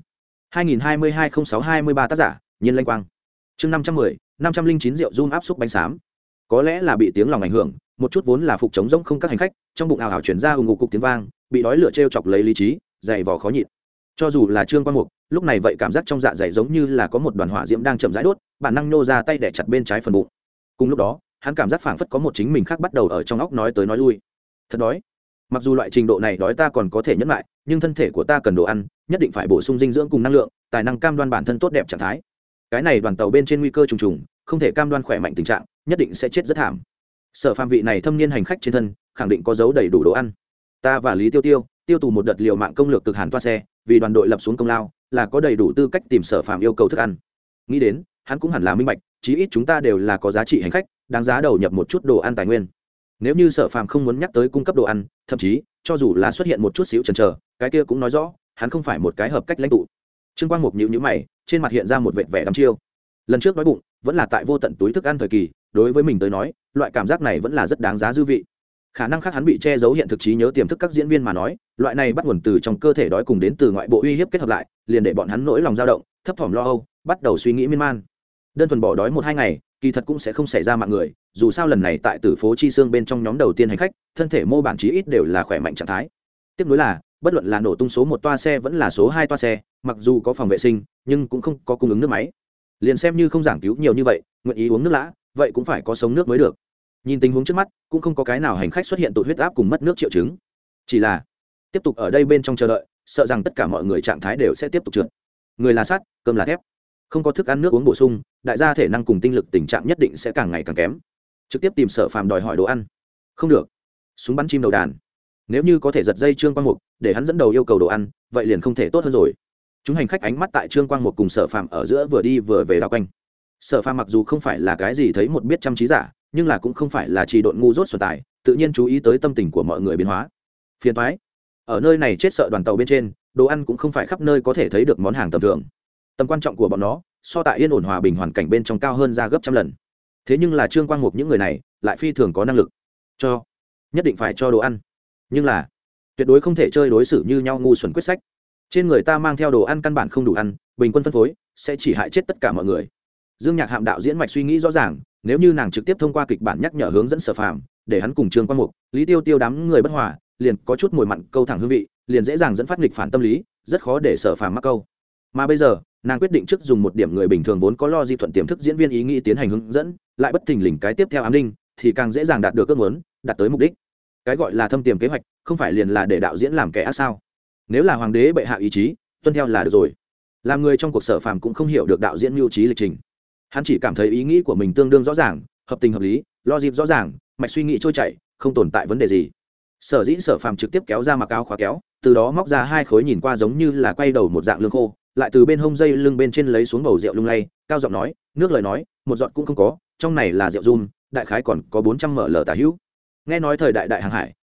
2022-06-23 tác giả, Nhiên Lanh Quang. Chương 510, 509 rượu zoom áp xúc bánh xám. Có lẽ là bị tiếng lòng ảnh hưởng, một chút vốn là phục chống rỗng không các hành khách, trong bụng ảo ảo chuyển ra ùng ục cục tiếng vang, bị đói lửa trêu chọc lấy lý trí, dày vò khó nhịn. Cho dù là Trương Quang Mục, lúc này vậy cảm giác trong dạ dày giống như là có một đoàn hỏa diễm đang chậm rãi đốt, bản năng nô ra tay đè chặt bên trái phần bụng. Cùng lúc đó, hắn cảm giác phảng phất có một chính mình khác bắt đầu ở trong óc nói tới nói lui. Thật đói. Mặc dù loại trình độ này đói ta còn có thể nhẫn lại, nhưng thân thể của ta cần đồ ăn, nhất định phải bổ sung dinh dưỡng cùng năng lượng, tài năng cam đoan bản thân tốt đẹp trạng thái. Cái này đoàn tàu bên trên nguy cơ trùng trùng, không thể cam đoan khỏe mạnh tình trạng, nhất định sẽ chết rất thảm. Sở Phàm vị này thâm niên hành khách trên thân, khẳng định có giấu đầy đủ đồ ăn. Ta và Lý Tiêu Tiêu, tiêu tù một đợt liều mạng công lược cực hàn toa xe, vì đoàn đội lập xuống công lao, là có đầy đủ tư cách tìm Sở Phàm yêu cầu thức ăn. Nghĩ đến, hắn cũng hẳn là minh bạch, chí ít chúng ta đều là có giá trị hành khách, đáng giá đầu nhập một chút đồ ăn tài nguyên. Nếu như Sở Phàm không muốn nhắc tới cung cấp đồ ăn, thậm chí cho dù là xuất hiện một chút xíu chần chờ, cái kia cũng nói rõ hắn không phải một cái hợp cách lãnh tụ. Trương Quang Mục nhíu nhíu mày, trên mặt hiện ra một vệt vẻ đăm chiêu. Lần trước đói bụng, vẫn là tại vô tận túi thức ăn thời kỳ, đối với mình tới nói, loại cảm giác này vẫn là rất đáng giá dư vị. Khả năng khác hắn bị che giấu hiện thực trí nhớ tiềm thức các diễn viên mà nói, loại này bắt nguồn từ trong cơ thể đói cùng đến từ ngoại bộ uy hiếp kết hợp lại, liền để bọn hắn nỗi lòng dao động, thấp thỏm lo âu, bắt đầu suy nghĩ miên man. Đơn thuần bỏ đói 1-2 ngày, kỳ thật cũng sẽ không xảy ra mạng người, dù sao lần này tại Tử phố Chi Xương bên trong nhóm đầu tiên hành khách, thân thể mô bản chí ít đều là khỏe mạnh trạng thái. Tiếp nối là, bất luận là nổ tung số 1 toa xe vẫn là số 2 toa xe, mặc dù có phòng vệ sinh, nhưng cũng không có cung ứng nước máy. Liền xem như không giảng cứu nhiều như vậy, nguyện ý uống nước lã, vậy cũng phải có sống nước mới được. Nhìn tình huống trước mắt, cũng không có cái nào hành khách xuất hiện tụt huyết áp cùng mất nước triệu chứng. Chỉ là tiếp tục ở đây bên trong chờ đợi, sợ rằng tất cả mọi người trạng thái đều sẽ tiếp tục trượt. Người là sắt, cơm là thép. Không có thức ăn nước uống bổ sung, đại gia thể năng cùng tinh lực tình trạng nhất định sẽ càng ngày càng kém. Trực tiếp tìm Sở Phàm đòi hỏi đồ ăn, không được. Súng bắn chim đầu đàn. Nếu như có thể giật dây Trương Quang Mục, để hắn dẫn đầu yêu cầu đồ ăn, vậy liền không thể tốt hơn rồi. Chúng hành khách ánh mắt tại Trương Quang Mục cùng Sở Phàm ở giữa vừa đi vừa về đảo quanh. Sở Phàm mặc dù không phải là cái gì thấy một biết chăm trí giả, nhưng là cũng không phải là trì độn ngu dốt xuẩn tài, tự nhiên chú ý tới tâm tình của mọi người biến hóa. Phiền toái. Ở nơi này chết sợ đoàn tàu bên trên, đồ ăn cũng không phải khắp nơi có thể thấy được món hàng tầm thường. Tầm quan trọng của bọn nó, so tại yên ổn hòa bình hoàn cảnh bên trong cao hơn ra gấp trăm lần. Thế nhưng là Trương Quang Mục những người này, lại phi thường có năng lực. Cho, nhất định phải cho đồ ăn. Nhưng là, tuyệt đối không thể chơi đối xử như nhau ngu xuẩn quyết sách. Trên người ta mang theo đồ ăn căn bản không đủ ăn, bình quân phân phối, sẽ chỉ hại chết tất cả mọi người. Dương Nhạc Hạm đạo diễn mạch suy nghĩ rõ ràng, nếu như nàng trực tiếp thông qua kịch bản nhắc nhở hướng dẫn Sở Phàm, để hắn cùng Trương Quang Mục, Lý Tiêu Tiêu đám người bất hòa, liền có chút mùi mặn câu thẳng hương vị, liền dễ dàng dẫn phát nghịch phản tâm lý, rất khó để Sở Phàm mắc câu. Mà bây giờ, nàng quyết định trước dùng một điểm người bình thường vốn có lo di thuận tiềm thức diễn viên ý nghĩ tiến hành hướng dẫn, lại bất thình lình cái tiếp theo ám đinh, thì càng dễ dàng đạt được ước muốn, đạt tới mục đích. Cái gọi là thâm tiềm kế hoạch, không phải liền là để đạo diễn làm kẻ ác sao? Nếu là hoàng đế bệ hạ ý chí, tuân theo là được rồi. Làm người trong cuộc Sở Phàm cũng không hiểu được đạo diễn mưu trí lịch trình, hắn chỉ cảm thấy ý nghĩ của mình tương đương rõ ràng, hợp tình hợp lý, logic rõ ràng, mạch suy nghĩ trôi chảy, không tồn tại vấn đề gì. Sở dĩ Sở Phàm trực tiếp kéo ra mặc áo khóa kéo, từ đó móc ra 2 khối nhìn qua giống như là quay đầu một dạng lương khô, lại từ bên hông dây lưng bên trên lấy xuống bầu rượu lung lay, cao giọng nói, nước lời nói, một giọt cũng không có, trong này là rượu rum, đại khái còn có 400 ml tả hữu. Nghe nói thời đại đại hàng hải,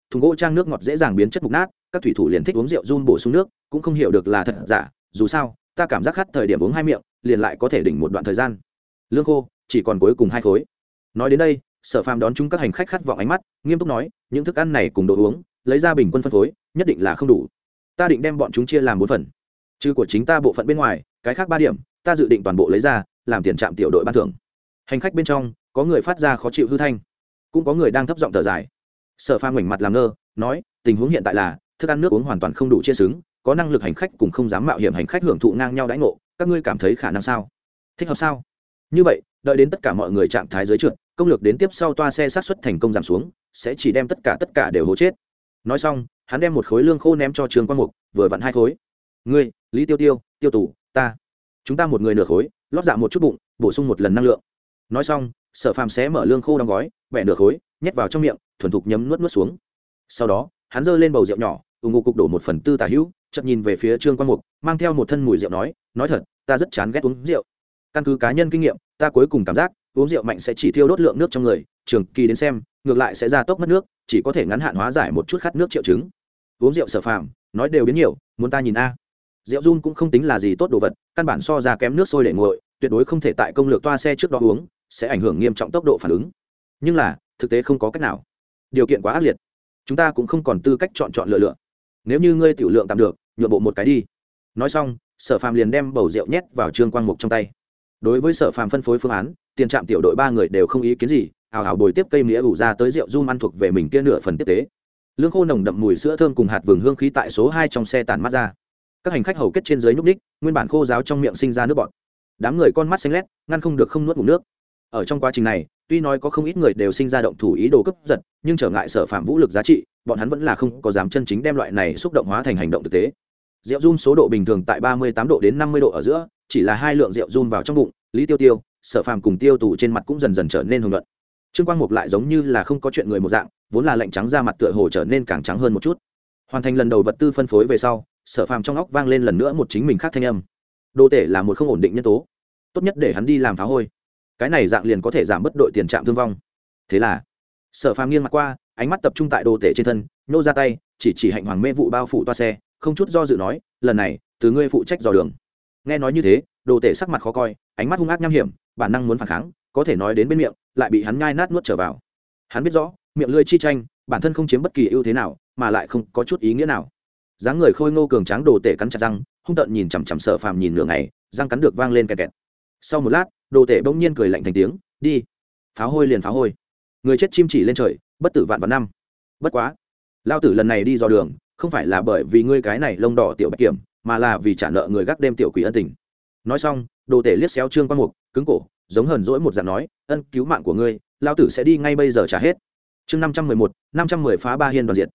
thùng gỗ trang nước ngọt dễ dàng biến chất mục nát, các thủy thủ liền thích uống rượu run bổ sung nước, cũng không hiểu được là thật giả, dù sao ta cảm giác khát thời điểm uống 2 miệng liền lại có thể đỉnh một đoạn thời gian. Lương khô chỉ còn cuối cùng 2 khối. Nói đến đây, Sở Phàm đón chúng các hành khách khát vọng ánh mắt, nghiêm túc nói, những thức ăn này cùng đồ uống lấy ra bình quân phân phối, nhất định là không đủ. Ta định đem bọn chúng chia làm 4 phần, trừ của chính ta bộ phận bên ngoài, cái khác 3 điểm ta dự định toàn bộ lấy ra làm tiền trạm tiểu đội ban thưởng. Hành khách bên trong có người phát ra khó chịu hư thanh, cũng có người đang thấp giọng thở dài. Sở Phàm ngoảnh mặt làm ngơ, nói, tình huống hiện tại là thức ăn nước uống hoàn toàn không đủ chia xứng, có năng lực hành khách cùng không dám mạo hiểm hành khách hưởng thụ ngang nhau đãi ngộ, các ngươi cảm thấy khả năng sao? Thích hợp sao? Như vậy, đợi đến tất cả mọi người trạng thái dưới trượt, công lược đến tiếp sau toa xe sát xuất thành công giảm xuống, sẽ chỉ đem tất cả đều hố chết. Nói xong, hắn đem một khối lương khô ném cho Trương Quang Mục, vừa vặn 2 khối. Ngươi, Lý Tiêu Tiêu, Tiêu Tủ, ta, chúng ta một người nửa khối, lót dạ một chút bụng, bổ sung một lần năng lượng. Nói xong, Sở Phàm xé mở lương khô đóng gói, bẻ nửa khối, nhét vào trong miệng, thuần thục nhấm nuốt xuống. Sau đó, hắn giơ lên bầu rượu nhỏ, ung cục đổ 1/4 tả hữu, chợt nhìn về phía Trương Quang Mục, mang theo một thân mùi rượu nói thật, ta rất chán ghét uống rượu. Căn cứ cá nhân kinh nghiệm, ta cuối cùng cảm giác uống rượu mạnh sẽ chỉ thiêu đốt lượng nước trong người, trường kỳ đến xem, ngược lại sẽ gia tốc mất nước, chỉ có thể ngắn hạn hóa giải một chút khát nước triệu chứng. Uống rượu Sở Phàm, nói đều biến nhiều, muốn ta nhìn a. Rượu run cũng không tính là gì tốt đồ vật, căn bản so ra kém nước sôi để nguội, tuyệt đối không thể tại công lược toa xe trước đó uống, sẽ ảnh hưởng nghiêm trọng tốc độ phản ứng. Nhưng là, thực tế không có cách nào. Điều kiện quá ác liệt, chúng ta cũng không còn tư cách chọn lựa. Nếu như ngươi tiểu lượng tạm được, nhượng bộ một cái đi. Nói xong, Sở Phàm liền đem bầu rượu nhét vào Trương Quang Mục trong tay. Đối với Sở Phàm phân phối phương án, tiền trạm tiểu đội 3 người đều không ý kiến gì, hào hào bồi tiếp cây mía ủ ra tới rượu rum ăn thuộc về mình kia nửa phần tiếp tế. Lương khô nồng đậm mùi sữa thơm cùng hạt vừng hương khí tại số 2 trong xe tản mát ra. Các hành khách hầu kết trên dưới nhúc ních, nguyên bản khô ráo trong miệng sinh ra nước bọt. Đám người con mắt xanh lét, ngăn không được không nuốt ngụm nước. Ở trong quá trình này, tuy nói có không ít người đều sinh ra động thủ ý đồ cướp giật, nhưng trở ngại Sở Phàm vũ lực giá trị, bọn hắn vẫn là không có dám chân chính đem loại này xúc động hóa thành hành động thực tế. Rượu rum số độ bình thường tại 38 độ đến 50 độ ở giữa, chỉ là 2 lượng rượu rum vào trong bụng, Lý Tiêu Tiêu, Sở Phàm cùng Tiêu Tủ trên mặt cũng dần dần trở nên hồng nhuận. Trương Quang Mục lại giống như là không có chuyện người một dạng, vốn là lạnh trắng da mặt tựa hồ trở nên càng trắng hơn một chút. Hoàn thành lần đầu vật tư phân phối về sau, Sở Phàm trong óc vang lên lần nữa một chính mình khác thanh âm. Đô tể là một không ổn định nhân tố, tốt nhất để hắn đi làm phá hôi. Cái này dạng liền có thể giảm bớt đội tiền trạm thương vong. Thế là, Sở Phàm nghiêng mặt qua, ánh mắt tập trung tại đô tể trên thân, nhô ra tay, chỉ hạnh hoàng mê vụ bao phủ toa xe, không chút do dự nói, lần này từ ngươi phụ trách dò đường. Nghe nói như thế, đồ tể sắc mặt khó coi, ánh mắt hung ác nham hiểm, bản năng muốn phản kháng, có thể nói đến bên miệng lại bị hắn nhai nát nuốt trở vào. Hắn biết rõ miệng lưỡi chi tranh, bản thân không chiếm bất kỳ ưu thế nào, mà lại không có chút ý nghĩa nào. Dáng người khôi ngô cường tráng đồ tể cắn chặt răng, hung tợn nhìn chằm chằm Sở Phàm nhìn nửa ngày, răng cắn được vang lên kẹt kẹt. Sau một lát, đồ tể bỗng nhiên cười lạnh thành tiếng, đi, pháo hôi liền pháo hôi, người chết chim chỉ lên trời, bất tử vạn vạn năm. Bất quá, lao tử lần này đi dò đường, không phải là bởi vì ngươi cái này lông đỏ tiểu bạch kiểm, mà là vì trả nợ người gác đêm tiểu quỷ ân tình. Nói xong, đồ tể liếc xéo Trương Quang Mục, cứng cổ, giống hờn dỗi một dạng nói, ân cứu mạng của ngươi, lao tử sẽ đi ngay bây giờ trả hết. Chương 511, 510 phá ba hiên đoàn diện.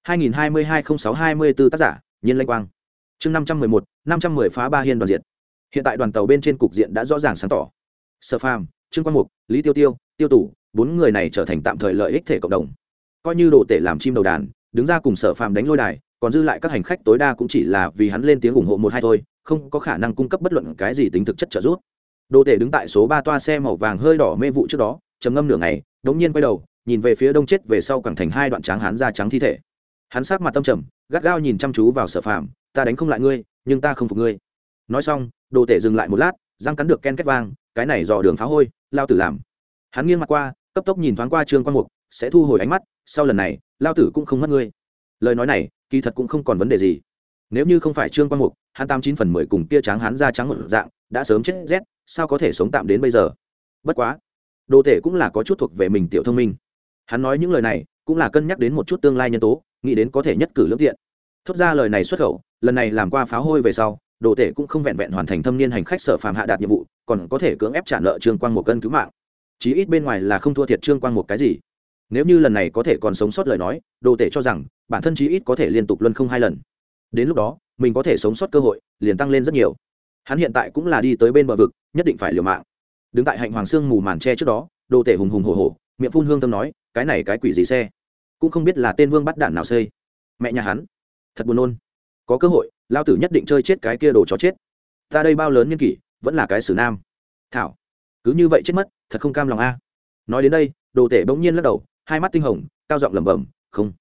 2022-06-24 tác giả, Nhiên Lanh Quang. Chương 511, 510 phá ba hiên đoàn diện. Hiện tại đoàn tàu bên trên cục diện đã rõ ràng sáng tỏ. Sở Phàm, Trương Quang Mục, Lý Tiêu Tiêu, Tiêu Tủ, 4 người này trở thành tạm thời lợi ích thể cộng đồng. Coi như đồ tể làm chim đầu đàn, đứng ra cùng Sở Phàm đánh lôi đài, còn dư lại các hành khách tối đa cũng chỉ là vì hắn lên tiếng ủng hộ 1-2 thôi, không có khả năng cung cấp bất luận cái gì tính thực chất trợ giúp. Đồ tể đứng tại số 3 toa xe màu vàng hơi đỏ mê vụ trước đó, trầm ngâm nửa ngày, đống nhiên quay đầu, nhìn về phía đông chết về sau quẳng thành 2 đoạn tráng hán da trắng thi thể. Hắn sắc mặt tâm trầm, gắt gao nhìn chăm chú vào Sở Phàm, ta đánh không lại ngươi, nhưng ta không phục ngươi. Nói xong, đồ tể dừng lại một lát, răng cắn được ken két vang, cái này dò đường phá hôi, lao tử làm. Hắn nghiêng mặt qua, cấp tốc nhìn thoáng qua Trương Quang Mục, sẽ thu hồi ánh mắt, sau lần này, lao tử cũng không mất ngươi. Lời nói này, kỳ thật cũng không còn vấn đề gì. Nếu như không phải Trương Quang Mục, hắn 89/10 cùng kia tráng hắn da trắng một dạng, đã sớm chết rét, sao có thể sống tạm đến bây giờ. Bất quá, đồ tể cũng là có chút thuộc về mình tiểu thông minh. Hắn nói những lời này, cũng là cân nhắc đến một chút tương lai nhân tố, nghĩ đến có thể nhất cử lưỡng tiện. Thốt ra lời này xuất khẩu, lần này làm qua pháo hôi về sau, đồ tể cũng không vẹn vẹn hoàn thành thâm niên hành khách Sở Phàm hạ đạt nhiệm vụ, còn có thể cưỡng ép trả nợ Trương Quang Mục cân cứu mạng. Chí ít bên ngoài là không thua thiệt Trương Quang Mục cái gì. Nếu như lần này có thể còn sống sót lời nói, đồ tể cho rằng bản thân chí ít có thể liên tục luân không 2 lần. Đến lúc đó, mình có thể sống sót cơ hội liền tăng lên rất nhiều. Hắn hiện tại cũng là đi tới bên bờ vực, nhất định phải liều mạng. Đứng tại hạnh hoàng sương mù màn tre trước đó, đồ tể hùng hùng hổ hổ, miệng phun hương thơm nói, cái này cái quỷ gì xe, cũng không biết là tên vương bắt đạn nào xây. Mẹ nhà hắn, thật buồn nôn. Có cơ hội, lao tử nhất định chơi chết cái kia đồ chó chết. Ta đây bao lớn niên kỷ, vẫn là cái xử nam. Thảo, cứ như vậy chết mất, thật không cam lòng a. Nói đến đây, đồ tể bỗng nhiên lắc đầu, hai mắt tinh hồng, cao giọng lẩm bẩm, không,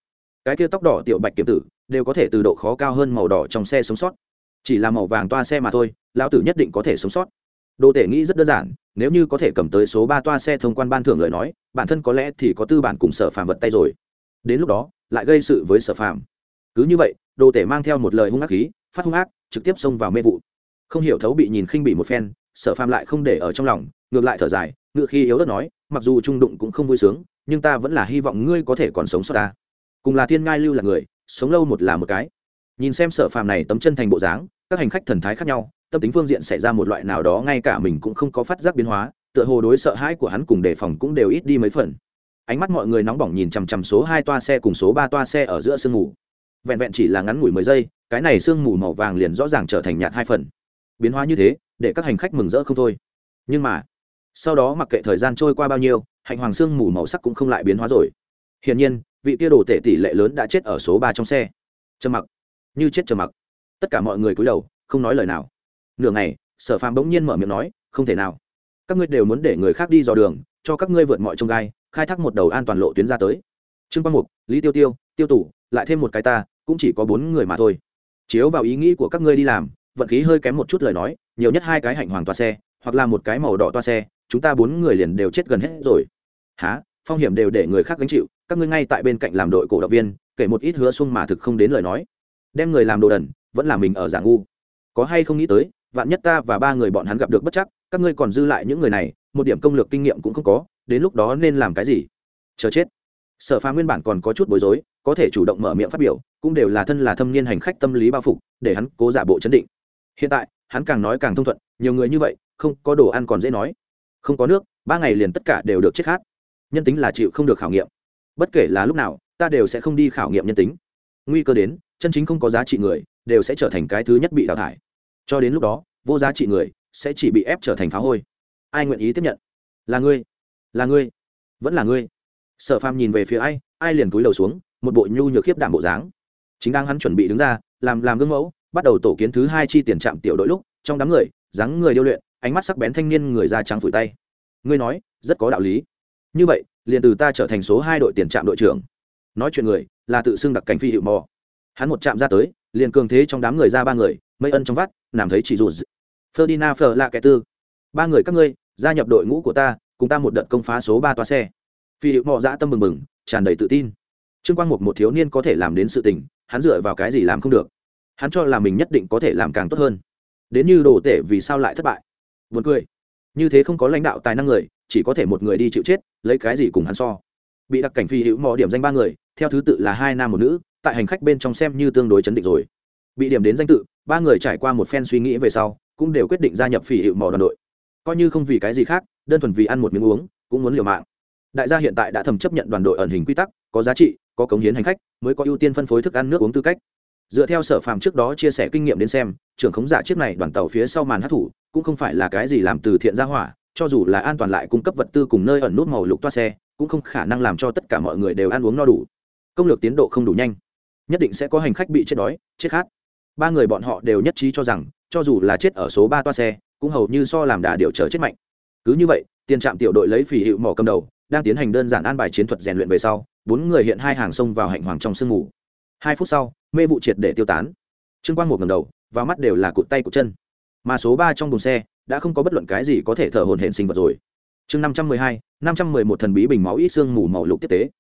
cái kia tóc đỏ tiểu bạch kiểm tử đều có thể từ độ khó cao hơn màu đỏ trong xe sống sót, chỉ là màu vàng toa xe mà thôi, lão tử nhất định có thể sống sót. Đồ Tể nghĩ rất đơn giản, nếu như có thể cầm tới số 3 toa xe thông quan ban thưởng lời nói, bản thân có lẽ thì có tư bản cùng Sở Phàm vật tay rồi. Đến lúc đó, lại gây sự với Sở Phàm. Cứ như vậy, Đồ Tể mang theo một lời hung ác khí, phát hung ác, trực tiếp xông vào mê vụ. Không hiểu thấu bị nhìn khinh bỉ một phen, Sở Phàm lại không để ở trong lòng, ngược lại thở dài, ngựa khi yếu ớt nói, mặc dù trung đụng cũng không vui sướng, nhưng ta vẫn là hy vọng ngươi có thể còn sống sót ta. Cùng là thiên ngai lưu là người, sống lâu một là một cái. Nhìn xem Sở Phàm này tấm chân thành bộ dáng, các hành khách thần thái khác nhau, tâm tính phương diện xảy ra một loại nào đó ngay cả mình cũng không có phát giác biến hóa, tựa hồ đối sợ hãi của hắn cùng đề phòng cũng đều ít đi mấy phần. Ánh mắt mọi người nóng bỏng nhìn chằm chằm số 2 toa xe cùng số 3 toa xe ở giữa sương mù. Vẹn vẹn chỉ là ngắn ngủi 10 giây, cái này sương mù màu vàng liền rõ ràng trở thành nhạt hai phần. Biến hóa như thế, để các hành khách mừng rỡ không thôi. Nhưng mà, sau đó mặc kệ thời gian trôi qua bao nhiêu, hành hoàng sương mù màu sắc cũng không lại biến hóa rồi. Hiển nhiên, vị kia Đồ Tể tỷ lệ lớn đã chết ở số 3 trong xe. Trầm mặc, như chết trầm mặc. Tất cả mọi người cúi đầu, không nói lời nào. Nửa ngày, Sở Phàm bỗng nhiên mở miệng nói, không thể nào, các ngươi đều muốn để người khác đi dò đường, cho các ngươi vượt mọi chông gai, khai thác một đầu an toàn lộ tuyến ra tới. Trương Quang Mục, Lý Tiêu Tiêu, Tiêu Tủ, lại thêm một cái ta, cũng chỉ có 4 người mà thôi. Chiếu vào ý nghĩ của các ngươi đi làm, vận khí hơi kém một chút lời nói, nhiều nhất 2 cái hạnh hoàng toa xe, hoặc là một cái màu đỏ toa xe, chúng ta 4 người liền đều chết gần hết rồi. Hả? Phong hiểm đều để người khác gánh chịu, các ngươi ngay tại bên cạnh làm đội cổ động viên, kể một ít hứa sung mà thực không đến lời nói, đem người làm đồ đần, vẫn là mình ở giả ngu. Có hay không nghĩ tới, vạn nhất ta và 3 người bọn hắn gặp được bất chắc, các ngươi còn dư lại những người này, một điểm công lược kinh nghiệm cũng không có, đến lúc đó nên làm cái gì? Chờ chết. Sở Phàm nguyên bản còn có chút bối rối, có thể chủ động mở miệng phát biểu, cũng đều là thân là thâm niên hành khách tâm lý bao phục, để hắn cố giả bộ chấn định. Hiện tại, hắn càng nói càng thông thuận, nhiều người như vậy, không có đồ ăn còn dễ nói, không có nước, 3 ngày liền tất cả đều được chết khát. Nhân tính là chịu không được khảo nghiệm. Bất kể là lúc nào, ta đều sẽ không đi khảo nghiệm nhân tính. Nguy cơ đến, chân chính không có giá trị người, đều sẽ trở thành cái thứ nhất bị đào thải. Cho đến lúc đó, vô giá trị người sẽ chỉ bị ép trở thành phá hôi. Ai nguyện ý tiếp nhận? Là ngươi, là ngươi, vẫn là ngươi. Sở Phàm nhìn về phía ai liền cúi đầu xuống, một bộ nhu nhược khiếp đảm bộ dáng. Chính đang hắn chuẩn bị đứng ra làm gương mẫu, bắt đầu tổ kiến thứ 2 chi tiền trạm tiểu đội lúc, trong đám người dáng người điêu luyện, ánh mắt sắc bén thanh niên người da trắng phủi tay. Ngươi nói rất có đạo lý. Như vậy liền từ ta trở thành số 2 đội tiền trạm đội trưởng. Nói chuyện người là tự xưng Đặc Cảnh Phi Hiệu Mò. Hắn một chạm ra tới, liền cường thế trong đám người ra 3 người, Mây Ân trong vắt làm thấy chỉ dù Ferdinand Phở là kẻ tư. 3 người các ngươi gia nhập đội ngũ của ta, cùng ta một đợt công phá số 3 toa xe. Phi Hiệu Mò dã tâm bừng bừng, tràn đầy tự tin. Trương Quang Mục một thiếu niên có thể làm đến sự tình, hắn dựa vào cái gì làm không được? Hắn cho là mình nhất định có thể làm càng tốt hơn. Đến như Đồ Tể vì sao lại thất bại? Buồn cười. Như thế không có lãnh đạo tài năng người, chỉ có thể một người đi chịu chết, lấy cái gì cùng hắn so? Bị Đặc Cảnh Phi Hữu Mò điểm danh 3 người, theo thứ tự là 2 nam 1 nữ, tại hành khách bên trong xem như tương đối chấn định rồi. Bị điểm đến danh tự, 3 người trải qua một phen suy nghĩ về sau, cũng đều quyết định gia nhập Phỉ Hữu Mò đoàn đội. Coi như không vì cái gì khác, đơn thuần vì ăn một miếng uống, cũng muốn liều mạng. Đại gia hiện tại đã thầm chấp nhận đoàn đội ẩn hình quy tắc, có giá trị, có cống hiến hành khách, mới có ưu tiên phân phối thức ăn nước uống tư cách. Dựa theo Sở Phàm trước đó chia sẻ kinh nghiệm đến xem, trưởng khống giả chiếc này đoàn tàu phía sau màn hắc thủ, cũng không phải là cái gì làm từ thiện gia hỏa, cho dù là an toàn lại cung cấp vật tư cùng nơi ẩn nút màu lục toa xe, cũng không khả năng làm cho tất cả mọi người đều ăn uống no đủ. Công lược tiến độ không đủ nhanh, nhất định sẽ có hành khách bị chết đói, chết khát. 3 người bọn họ đều nhất trí cho rằng, cho dù là chết ở số 3 toa xe, cũng hầu như so làm đà điều chờ chết mạnh. Cứ như vậy, tiền trạm tiểu đội lấy Phỉ Hữu Mò cầm đầu, đang tiến hành đơn giản an bài chiến thuật rèn luyện về sau, 4 người hiện 2 hàng xông vào hạnh hoàng trong sương mù. 2 phút sau, mê vụ triệt để tiêu tán. Trương Quang một ngẩng đầu, vào mắt đều là cụt tay cụt chân. Mà số 3 trong buồng xe đã không có bất luận cái gì có thể thở hổn hển sinh vật rồi. Chương 512, 511 thần bí bình máu ít xương mù màu lục tiếp tế.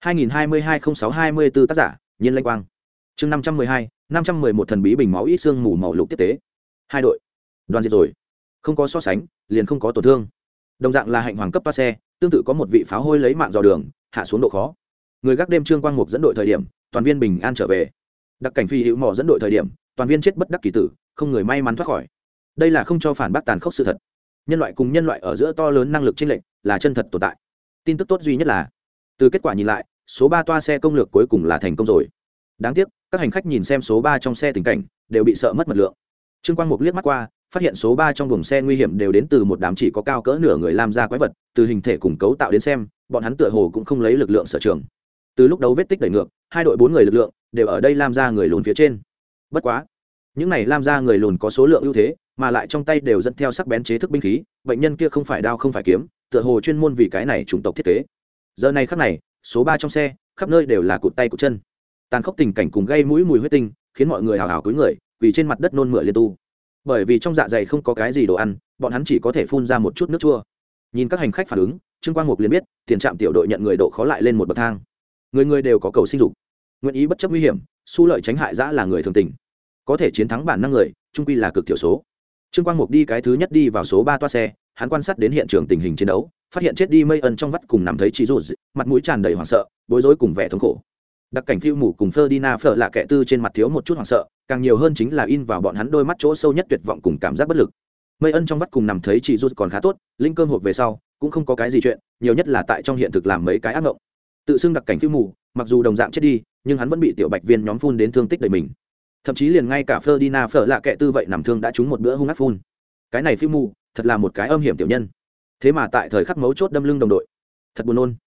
2022-06-24 tác giả, Nhiên Lanh Quang. Chương 512, 511 thần bí bình máu ít xương mù màu lục tiếp tế. 2 đội, đoàn diệt rồi. Không có so sánh, liền không có tổn thương. Đồng dạng là hạnh hoàng cấp toa xe, tương tự có một vị pháo hôi lấy mạng dò đường, hạ xuống độ khó. Người gác đêm Trương Quang Mục dẫn đội thời điểm, toàn viên bình an trở về. Đặc Cảnh Phi Hữu Mò dẫn đội thời điểm, toàn viên chết bất đắc kỳ tử, không người may mắn thoát khỏi. Đây là không cho phản bác tàn khốc sự thật. Nhân loại cùng nhân loại ở giữa to lớn năng lực chênh lệch là chân thật tồn tại. Tin tức tốt duy nhất là, từ kết quả nhìn lại, số 3 toa xe công lược cuối cùng là thành công rồi. Đáng tiếc, các hành khách nhìn xem số 3 trong xe tình cảnh, đều bị sợ mất mật lượng. Trương Quang Mục liếc mắt qua, phát hiện số 3 trong buồng xe nguy hiểm đều đến từ một đám chỉ có cao cỡ nửa người làm ra quái vật, từ hình thể cùng cấu tạo đến xem, bọn hắn tựa hồ cũng không lấy lực lượng sở trường. Từ lúc đấu vết tích đẩy ngược, 2 đội 4 người lực lượng đều ở đây làm ra người lùn phía trên. Bất quá, những này làm ra người lùn có số lượng ưu thế, mà lại trong tay đều dẫn theo sắc bén chế thức binh khí, bệnh nhân kia không phải đao không phải kiếm, tựa hồ chuyên môn vì cái này chủng tộc thiết kế. Giờ này khắc này, số 3 trong xe, khắp nơi đều là cụt tay cụt chân. Tàn khốc tình cảnh cùng gây mũi mùi huyết tinh khiến mọi người hào hào cúi người vì trên mặt đất nôn mửa liên tu. Bởi vì trong dạ dày không có cái gì đồ ăn, bọn hắn chỉ có thể phun ra một chút nước chua. Nhìn các hành khách phản ứng, Trương Quang Mục liền biết tiền trạm tiểu đội nhận người độ khó lại lên một bậc thang. Người người đều có cầu sinh dục, nguyện ý bất chấp nguy hiểm su lợi tránh hại dã là người thường tình, có thể chiến thắng bản năng người trung quy là cực thiểu số. Trương Quang Mục đi cái thứ nhất đi vào số 3 toa xe, hắn quan sát đến hiện trường tình hình chiến đấu, phát hiện chết đi Mây Ân trong vắt cùng nằm thấy chị rụt, mặt mũi tràn đầy hoảng sợ, bối rối cùng vẻ thống khổ. Đặc cảnh phiêu mù cùng Ferdinand Phở lạ kẻ tư trên mặt thiếu một chút hoảng sợ, càng nhiều hơn chính là in vào bọn hắn đôi mắt chỗ sâu nhất tuyệt vọng cùng cảm giác bất lực. Mây Ân trong vắt cùng nằm thấy chị rụt còn khá tốt, linh cơm hộp về sau cũng không có cái gì chuyện, nhiều nhất là tại trong hiện thực làm mấy cái ác mộng. Tự xưng đặc cảnh phiêu mù, mặc dù đồng dạng chết đi, nhưng hắn vẫn bị tiểu bạch viên nhóm phun đến thương tích đầy mình. Thậm chí liền ngay cả Ferdinand Phở lạ kẻ tư vậy nằm thương đã trúng một bữa hung ác phun. Cái này phiêu mù thật là một cái âm hiểm tiểu nhân, thế mà tại thời khắc mấu chốt đâm lưng đồng đội, thật buồn nôn.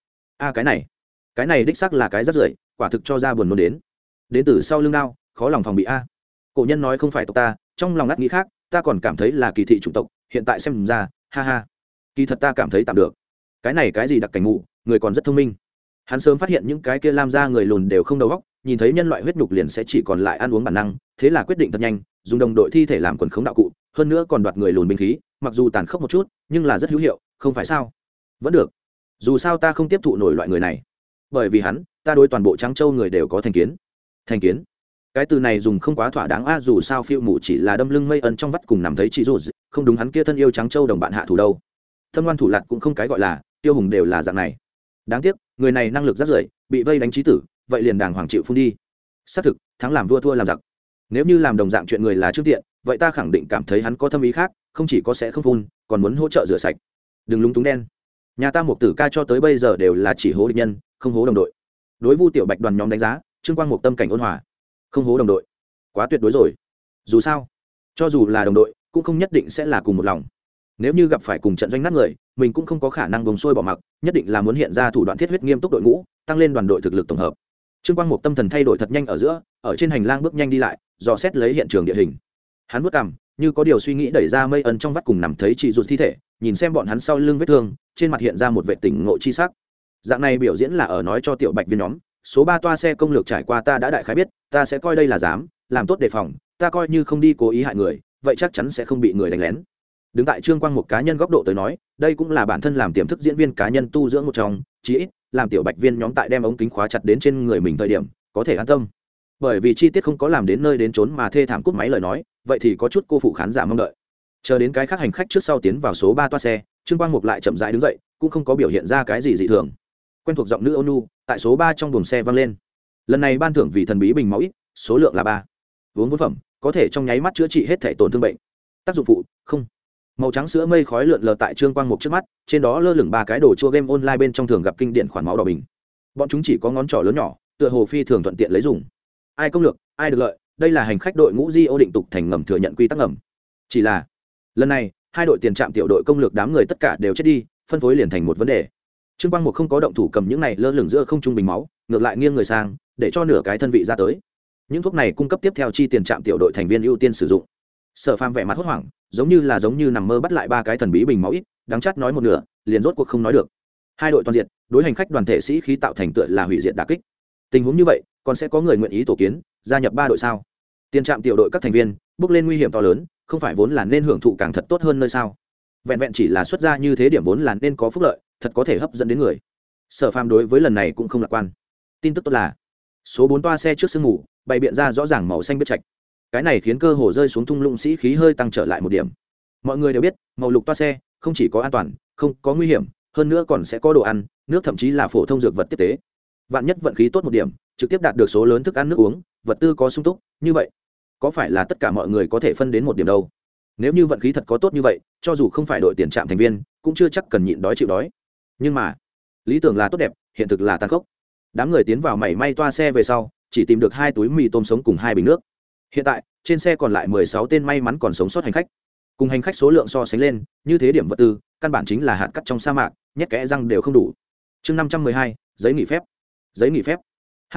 Cái này đích xác là cái rất rưởi, quả thực cho ra buồn nôn đến từ sau lưng đao, khó lòng phòng bị a. Cổ nhân nói không phải tộc ta, trong lòng ngắt nghĩ khác, ta còn cảm thấy là kỳ thị chủng tộc, hiện tại xem ra, ha ha, kỳ thật ta cảm thấy tạm được. Cái này cái gì đặc cảnh mụ, người còn rất thông minh. Hắn sớm phát hiện những cái kia lam gia người lùn đều không đầu óc, nhìn thấy nhân loại huyết nhục liền sẽ chỉ còn lại ăn uống bản năng, thế là quyết định thật nhanh, dùng đồng đội thi thể làm quần khống đạo cụ, hơn nữa còn đoạt người lùn binh khí, mặc dù tàn khốc một chút, nhưng là rất hữu hiệu, không phải sao? Vẫn được. Dù sao ta không tiếp thụ nổi loại người này. Bởi vì hắn, ta đối toàn bộ Trắng Châu người đều có thành kiến. Thành kiến? Cái từ này dùng không quá thỏa đáng a, dù sao phiêu mù chỉ là đâm lưng Mây Ân trong vắt cùng nằm thấy chị rụt, không đúng hắn kia thân yêu Trắng Châu đồng bạn hạ thủ đâu. Thâm ngoan thủ lạt cũng không cái gọi là, tiêu hùng đều là dạng này. Đáng tiếc, người này năng lực rất rưởi, bị vây đánh chí tử, vậy liền đàng hoàng chịu phun đi. Xác thực, thắng làm vua thua làm giặc. Nếu như làm đồng dạng chuyện người là trước tiện, vậy ta khẳng định cảm thấy hắn có thâm ý khác, không chỉ có sẽ không phun, còn muốn hỗ trợ rửa sạch. Đừng lúng túng đen. Nhà ta Mục Tử ca cho tới bây giờ đều là chỉ hố địch nhân, không hố đồng đội. Đối Vu Tiểu Bạch đoàn nhóm đánh giá, Trương Quang Mục tâm cảnh ôn hòa, không hố đồng đội, quá tuyệt đối rồi. Dù sao, cho dù là đồng đội, cũng không nhất định sẽ là cùng một lòng. Nếu như gặp phải cùng trận doanh nát người, mình cũng không có khả năng bồng xuôi bỏ mặc, nhất định là muốn hiện ra thủ đoạn thiết huyết nghiêm túc đội ngũ, tăng lên đoàn đội thực lực tổng hợp. Trương Quang Mục tâm thần thay đổi thật nhanh ở giữa, ở trên hành lang bước nhanh đi lại, dò xét lấy hiện trường địa hình. Hắn vuốt cằm, như có điều suy nghĩ đẩy ra Mây Ân trong vắt cùng nằm thấy chị rụt thi thể, nhìn xem bọn hắn sau lưng vết thương, trên mặt hiện ra một vẻ tỉnh ngộ chi sắc. Dạng này biểu diễn là ở nói cho tiểu bạch viên nhóm, số 3 toa xe công lược trải qua ta đã đại khái biết, ta sẽ coi đây là dám làm tốt đề phòng, ta coi như không đi cố ý hại người, vậy chắc chắn sẽ không bị người đánh lén. Đứng tại Trương Quang một cá nhân góc độ tới nói, đây cũng là bản thân làm tiềm thức diễn viên cá nhân tu dưỡng một trong, chí ít làm tiểu bạch viên nhóm tại đem ống kính khóa chặt đến trên người mình thời điểm có thể an tâm. Bởi vì chi tiết không có làm đến nơi đến chốn mà thê thảm cút máy lời nói, vậy thì có chút cô phụ khán giả mong đợi. Chờ đến cái khác hành khách trước sau tiến vào số 3 toa xe, Trương Quang Mục lại chậm rãi đứng dậy, cũng không có biểu hiện ra cái gì dị thường. Quen thuộc giọng nữ ônu tại số 3 trong buồng xe vang lên. Lần này ban thưởng vì thần bí bình máu ít, số lượng là 3. Uống vốn phẩm, có thể trong nháy mắt chữa trị hết thể tổn thương bệnh. Tác dụng phụ, không. Màu trắng sữa mây khói lượn lờ tại Trương Quang Mục trước mắt, trên đó lơ lửng 3 cái đồ chua game online bên trong thường gặp kinh điển khoản máu đỏ bình. Bọn chúng chỉ có ngón trỏ lớn nhỏ, tựa hồ phi thường thuận tiện lấy dùng. Ai công lược, ai được lợi, đây là hành khách đội ngũ Rio định tục thành ngầm thừa nhận quy tắc ngầm. Chỉ là, lần này, hai đội tiền trạm tiểu đội công lược đám người tất cả đều chết đi, phân phối liền thành một vấn đề. Trương Quang Mục không có động thủ cầm những này lơ lửng giữa không trung bình máu, ngược lại nghiêng người sang, để cho nửa cái thân vị ra tới. Những thuốc này cung cấp tiếp theo chi tiền trạm tiểu đội thành viên ưu tiên sử dụng. Sở Phàm vẻ mặt hốt hoảng, giống như nằm mơ bắt lại 3 cái thần bí bình máu ít, đắng chát nói một nửa, liền rốt cuộc không nói được. Hai đội toàn diện, đối hành khách đoàn thể sĩ khí tạo thành tựa là hủy diệt đả kích. Tình huống như vậy, còn sẽ có người nguyện ý tổ kiến, gia nhập 3 đội sao? Tiền trạm tiểu đội các thành viên bước lên nguy hiểm to lớn, không phải vốn là nên hưởng thụ càng thật tốt hơn nơi sao? Vẹn vẹn chỉ là xuất ra như thế điểm vốn là nên có phúc lợi, thật có thể hấp dẫn đến người. Sở Phàm đối với lần này cũng không lạc quan. Tin tức tốt là số 4 toa xe trước sương mù bày biện ra rõ ràng màu xanh biết trạch, cái này khiến cơ hồ rơi xuống thung lũng sĩ khí hơi tăng trở lại một điểm. Mọi người đều biết màu lục toa xe không chỉ có an toàn, không có nguy hiểm, hơn nữa còn sẽ có đồ ăn, nước, thậm chí là phổ thông dược vật tiếp tế. Vạn nhất vận khí tốt một điểm, trực tiếp đạt được số lớn thức ăn nước uống, vật tư có sung túc, như vậy có phải là tất cả mọi người có thể phân đến một điểm đâu? Nếu như vận khí thật có tốt như vậy, cho dù không phải đội tiền trạm thành viên, cũng chưa chắc cần nhịn đói chịu đói. Nhưng mà lý tưởng là tốt đẹp, hiện thực là tàn khốc. Đám người tiến vào mảy may toa xe về sau, chỉ tìm được 2 túi mì tôm sống cùng 2 bình nước. Hiện tại trên xe còn lại 16 tên may mắn còn sống sót hành khách. Cùng hành khách số lượng so sánh lên, như thế điểm vật tư căn bản chính là hạt cát trong sa mạc, nhét kẽ răng đều không đủ. Chương 512, giấy nghỉ phép. Giấy nghỉ phép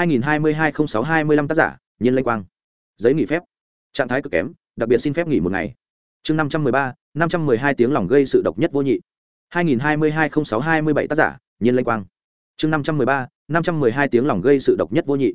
2022-06-25 tác giả Nhiên Lanh Quang. Giấy nghỉ phép trạng thái cực kém, đặc biệt xin phép nghỉ một ngày. Chương 513, 512 tiếng lòng gây sự độc nhất vô nhị. 2022-06-27 tác giả Nhiên Lanh Quang. Chương 513, 512 tiếng lòng gây sự độc nhất vô nhị.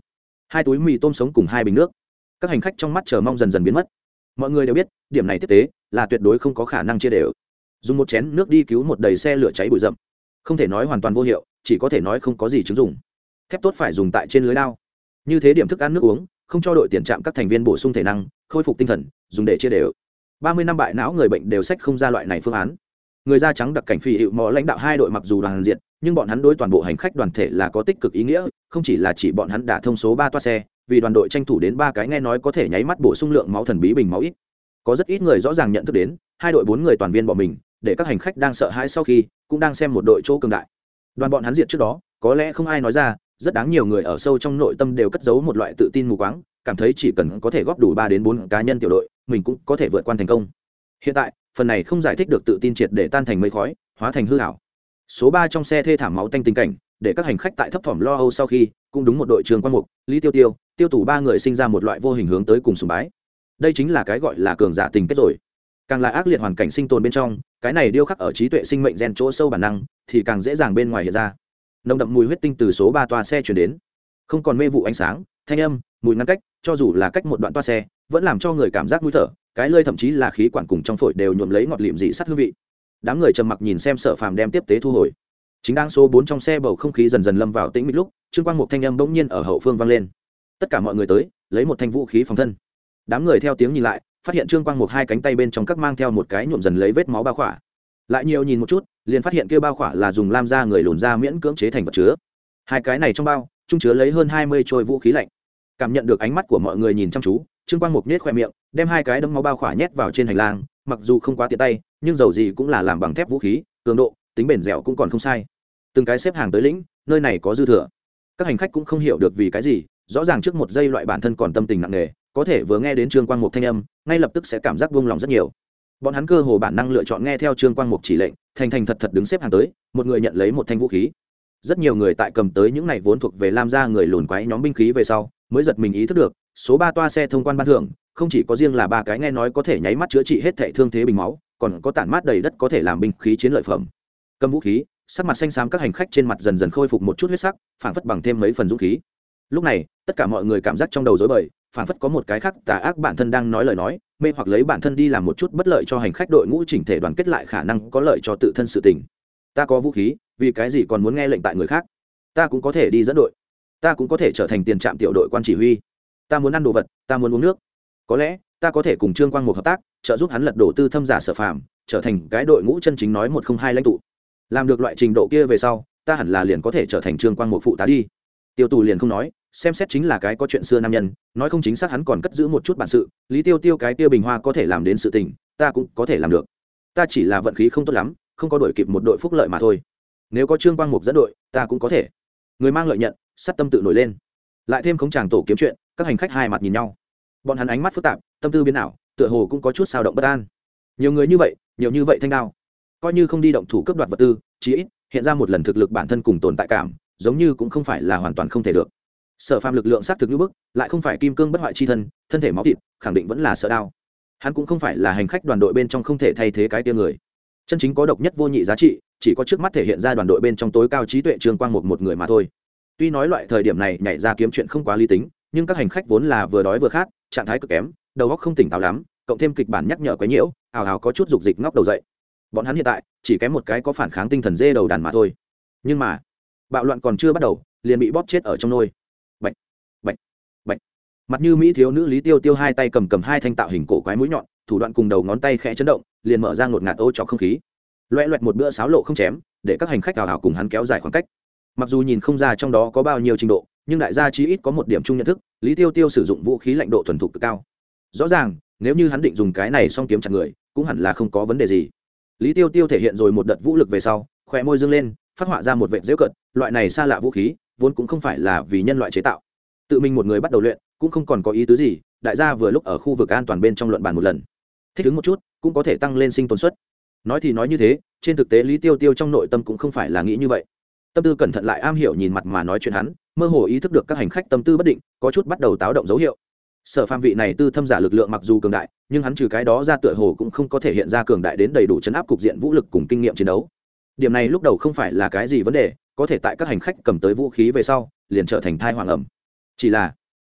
2 túi mì tôm sống cùng 2 bình nước. Các hành khách trong mắt chờ mong dần dần biến mất. Mọi người đều biết điểm này tiếp tế là tuyệt đối không có khả năng chia đều. Dùng một chén nước đi cứu một đầy xe lửa cháy bụi rậm, không thể nói hoàn toàn vô hiệu, chỉ có thể nói không có gì chứng dụng. Thép tốt phải dùng tại trên lưới lao. Như thế điểm thức ăn nước uống, không cho đội tiền trạm các thành viên bổ sung thể năng, khôi phục tinh thần, dùng để chia đều. 30 năm bại não người bệnh đều sách không ra loại này phương án. Người da trắng đặc cảnh phi hiệu mò lãnh đạo 2 đội mặc dù đoàn diện, nhưng bọn hắn đối toàn bộ hành khách đoàn thể là có tích cực ý nghĩa, không chỉ là chỉ bọn hắn đã thông số 3 toa xe, vì đoàn đội tranh thủ đến 3 cái nghe nói có thể nháy mắt bổ sung lượng máu thần bí bình máu ít. Có rất ít người rõ ràng nhận thức đến, 2 đội 4 người toàn viên bỏ mình, để các hành khách đang sợ hãi sau khi cũng đang xem một đội chỗ cường đại. Đoàn bọn hắn diệt trước đó, có lẽ không ai nói ra, rất đáng nhiều người ở sâu trong nội tâm đều cất giấu một loại tự tin mù quáng, cảm thấy chỉ cần có thể góp đủ 3 đến 4 cá nhân tiểu đội, mình cũng có thể vượt qua thành công. Hiện tại, phần này không giải thích được tự tin triệt để tan thành mây khói, hóa thành hư ảo. Số 3 trong xe thê thảm máu tanh tình cảnh, để các hành khách tại thấp thỏm lo âu sau khi, cũng đúng một đội trường Quan Mục, Lý Tiêu Tiêu, Tiêu Tủ 3 người sinh ra một loại vô hình hướng tới cùng sùng bái. Đây chính là cái gọi là cường giả tình kết rồi. Càng là ác liệt hoàn cảnh sinh tồn bên trong, cái này điêu khắc ở trí tuệ sinh mệnh gen chỗ sâu bản năng, thì càng dễ dàng bên ngoài hiện ra. Nồng đậm mùi huyết tinh từ số 3 toa xe truyền đến, không còn mê vụ ánh sáng, thanh âm, mùi ngăn cách, cho dù là cách một đoạn toa xe, vẫn làm cho người cảm giác mũi thở, cái lưỡi thậm chí là khí quản cùng trong phổi đều nhuộm lấy ngọt lịm dị sắt hương vị. Đám người trầm mặc nhìn xem Sở Phàm đem tiếp tế thu hồi. Chính đang số 4 trong xe bầu không khí dần dần lâm vào tĩnh mịch lúc, Trương Quang Mục thanh âm bỗng nhiên ở hậu phương vang lên. Tất cả mọi người tới, lấy một thanh vũ khí phòng thân. Đám người theo tiếng nhìn lại, phát hiện Trương Quang Mục 2 cánh tay bên trong các mang theo một cái nhuộm dần lấy vết máu bao khỏa. Lại nhiều nhìn một chút, liền phát hiện kia bao khỏa là dùng lam da người lùn da miễn cưỡng chế thành vật chứa. 2 cái này trong bao, trung chứa lấy hơn 20 trôi vũ khí lạnh. Cảm nhận được ánh mắt của mọi người nhìn chăm chú, Trương Quang Mục nhếch khoe miệng, đem 2 cái đấm máu bao khỏa nhét vào trên hành lang, mặc dù không quá tiện tay, nhưng dầu gì cũng là làm bằng thép vũ khí, cường độ, tính bền dẻo cũng còn không sai. Từng cái xếp hàng tới lĩnh, nơi này có dư thừa. Các hành khách cũng không hiểu được vì cái gì, rõ ràng trước một giây loại bản thân còn tâm tình nặng nề, có thể vừa nghe đến Trương Quang Mục thanh âm, ngay lập tức sẽ cảm giác buông lòng rất nhiều. Bọn hắn cơ hồ bản năng lựa chọn nghe theo Trương Quang Mục chỉ lệnh, thành thành thật thật đứng xếp hàng tới, một người nhận lấy một thanh vũ khí. Rất nhiều người tại cầm tới những này vốn thuộc về lam gia người lùn quái nhóm binh khí về sau, mới giật mình ý thức được, số 3 toa xe thông quan ban thưởng, không chỉ có riêng là 3 cái nghe nói có thể nháy mắt chữa trị hết thảy thương thế bình máu, còn có tản mát đầy đất có thể làm binh khí chiến lợi phẩm. Cầm vũ khí, sắc mặt xanh xám các hành khách trên mặt dần dần khôi phục một chút huyết sắc, phảng phất bằng thêm mấy phần dũng khí. Lúc này, tất cả mọi người cảm giác trong đầu rối bời, phảng phất có một cái khác tà ác bản thân đang nói lời nói, mê hoặc lấy bản thân đi làm một chút bất lợi cho hành khách đội ngũ chỉnh thể đoàn kết lại khả năng có lợi cho tự thân sự tình. Ta có vũ khí, vì cái gì còn muốn nghe lệnh tại người khác? Ta cũng có thể đi dẫn đội, ta cũng có thể trở thành tiền trạm tiểu đội quan chỉ huy. Ta muốn ăn đồ vật, ta muốn uống nước. Có lẽ, ta có thể cùng Trương Quang Mục hợp tác, trợ giúp hắn lật đổ tư thâm giả Sở Phàm, trở thành cái đội ngũ chân chính nói 102 lãnh tụ. Làm được loại trình độ kia về sau, ta hẳn là liền có thể trở thành Trương Quang Mục phụ tá đi. Tiêu Tù liền không nói, xem xét chính là cái có chuyện xưa nam nhân, nói không chính xác hắn còn cất giữ một chút bản sự. Lý Tiêu Tiêu cái tiêu bình hoa có thể làm đến sự tình, ta cũng có thể làm được. Ta chỉ là vận khí không tốt lắm, không có đội kịp một đội phúc lợi mà thôi. Nếu có Trương Quang Mục dẫn đội, ta cũng có thể. Người mang lợi nhận, sát tâm tự nổi lên. Lại thêm khống tràng tổ kiếm chuyện, các hành khách hai mặt nhìn nhau. Bọn hắn ánh mắt phức tạp, tâm tư biến ảo, tựa hồ cũng có chút xao động bất an. Nhiều người như vậy, nhiều như vậy thanh đao, coi như không đi động thủ cướp đoạt vật tư, chí ít hiện ra một lần thực lực bản thân cùng tồn tại cảm, giống như cũng không phải là hoàn toàn không thể được. Sở Phàm lực lượng sát thực như bức, lại không phải kim cương bất hoại chi thân, thân thể máu thịt, khẳng định vẫn là sợ đao. Hắn cũng không phải là hành khách đoàn đội bên trong không thể thay thế cái tia người. Chân chính có độc nhất vô nhị giá trị, chỉ có trước mắt thể hiện ra đoàn đội bên trong tối cao trí tuệ Trương Quang một người mà thôi. Tuy nói loại thời điểm này nhảy ra kiếm chuyện không quá lý tính, nhưng các hành khách vốn là vừa đói vừa khát, trạng thái cực kém, đầu óc không tỉnh táo lắm, cộng thêm kịch bản nhắc nhở quấy nhiễu, ào ào có chút dục dịch ngóc đầu dậy. Bọn hắn hiện tại chỉ kém một cái có phản kháng tinh thần dê đầu đàn mà thôi. Nhưng mà, bạo loạn còn chưa bắt đầu, liền bị bóp chết ở trong nôi. Bạch, bạch, bạch. Mặt như mỹ thiếu nữ Lý Tiêu Tiêu hai tay cầm hai thanh tạo hình cổ quái mũi nhọn, thủ đoạn cùng đầu ngón tay khẽ chấn động, liền mở ra ngột ngạt ô trọc không khí. Loẹt loẹt một bữa sáo lộ không chém, để các hành khách ào ào cùng hắn kéo dài khoảng cách. Mặc dù nhìn không ra trong đó có bao nhiêu trình độ, nhưng đại gia chí ít có một điểm chung nhận thức, Lý Tiêu Tiêu sử dụng vũ khí lạnh độ thuần thục cực cao. Rõ ràng, nếu như hắn định dùng cái này song kiếm chặt người, cũng hẳn là không có vấn đề gì. Lý Tiêu Tiêu thể hiện rồi một đợt vũ lực về sau, khóe môi dương lên, phát họa ra một vệt giễu cợt, loại này xa lạ vũ khí, vốn cũng không phải là vì nhân loại chế tạo. Tự mình một người bắt đầu luyện, cũng không còn có ý tứ gì, đại gia vừa lúc ở khu vực an toàn bên trong luận bàn một lần. Thích ứng một chút, cũng có thể tăng lên sinh tồn suất. Nói thì nói như thế, trên thực tế Lý Tiêu Tiêu trong nội tâm cũng không phải là nghĩ như vậy. Tâm tư cẩn thận lại am hiểu nhìn mặt mà nói chuyện hắn, mơ hồ ý thức được các hành khách tâm tư bất định, có chút bắt đầu táo động dấu hiệu. Sở Phàm vị này tư thâm giả lực lượng mặc dù cường đại, nhưng hắn trừ cái đó ra tựa hồ cũng không có thể hiện ra cường đại đến đầy đủ chấn áp cục diện vũ lực cùng kinh nghiệm chiến đấu. Điểm này lúc đầu không phải là cái gì vấn đề, có thể tại các hành khách cầm tới vũ khí về sau, liền trở thành thai hoàng ẩm. Chỉ là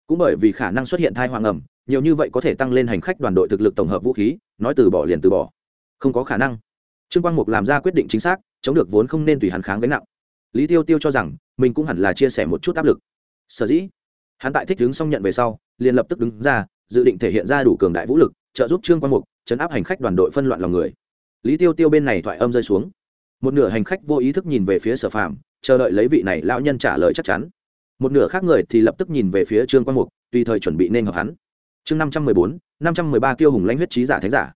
cũng bởi vì khả năng xuất hiện thai hoàng ẩm nhiều như vậy có thể tăng lên hành khách đoàn đội thực lực tổng hợp vũ khí, nói từ bỏ liền từ bỏ không có khả năng. Trương Quang Mục làm ra quyết định chính xác, chống được vốn không nên tùy hắn kháng gánh nặng. Lý Tiêu Tiêu cho rằng mình cũng hẳn là chia sẻ một chút áp lực. Sở dĩ hắn tại thích đứng xong nhận về sau, liền lập tức đứng ra, dự định thể hiện ra đủ cường đại vũ lực, trợ giúp Trương Quang Mục chấn áp hành khách đoàn đội phân loạn lòng người. Lý Tiêu Tiêu bên này thoại âm rơi xuống, một nửa hành khách vô ý thức nhìn về phía Sở Phàm, chờ đợi lấy vị này lão nhân trả lời chắc chắn. Một nửa khác người thì lập tức nhìn về phía Trương Quang Mục, tùy thời chuẩn bị nên hợp hắn. Chương 514, 513 kiêu hùng lãnh huyết trí giả thánh giả.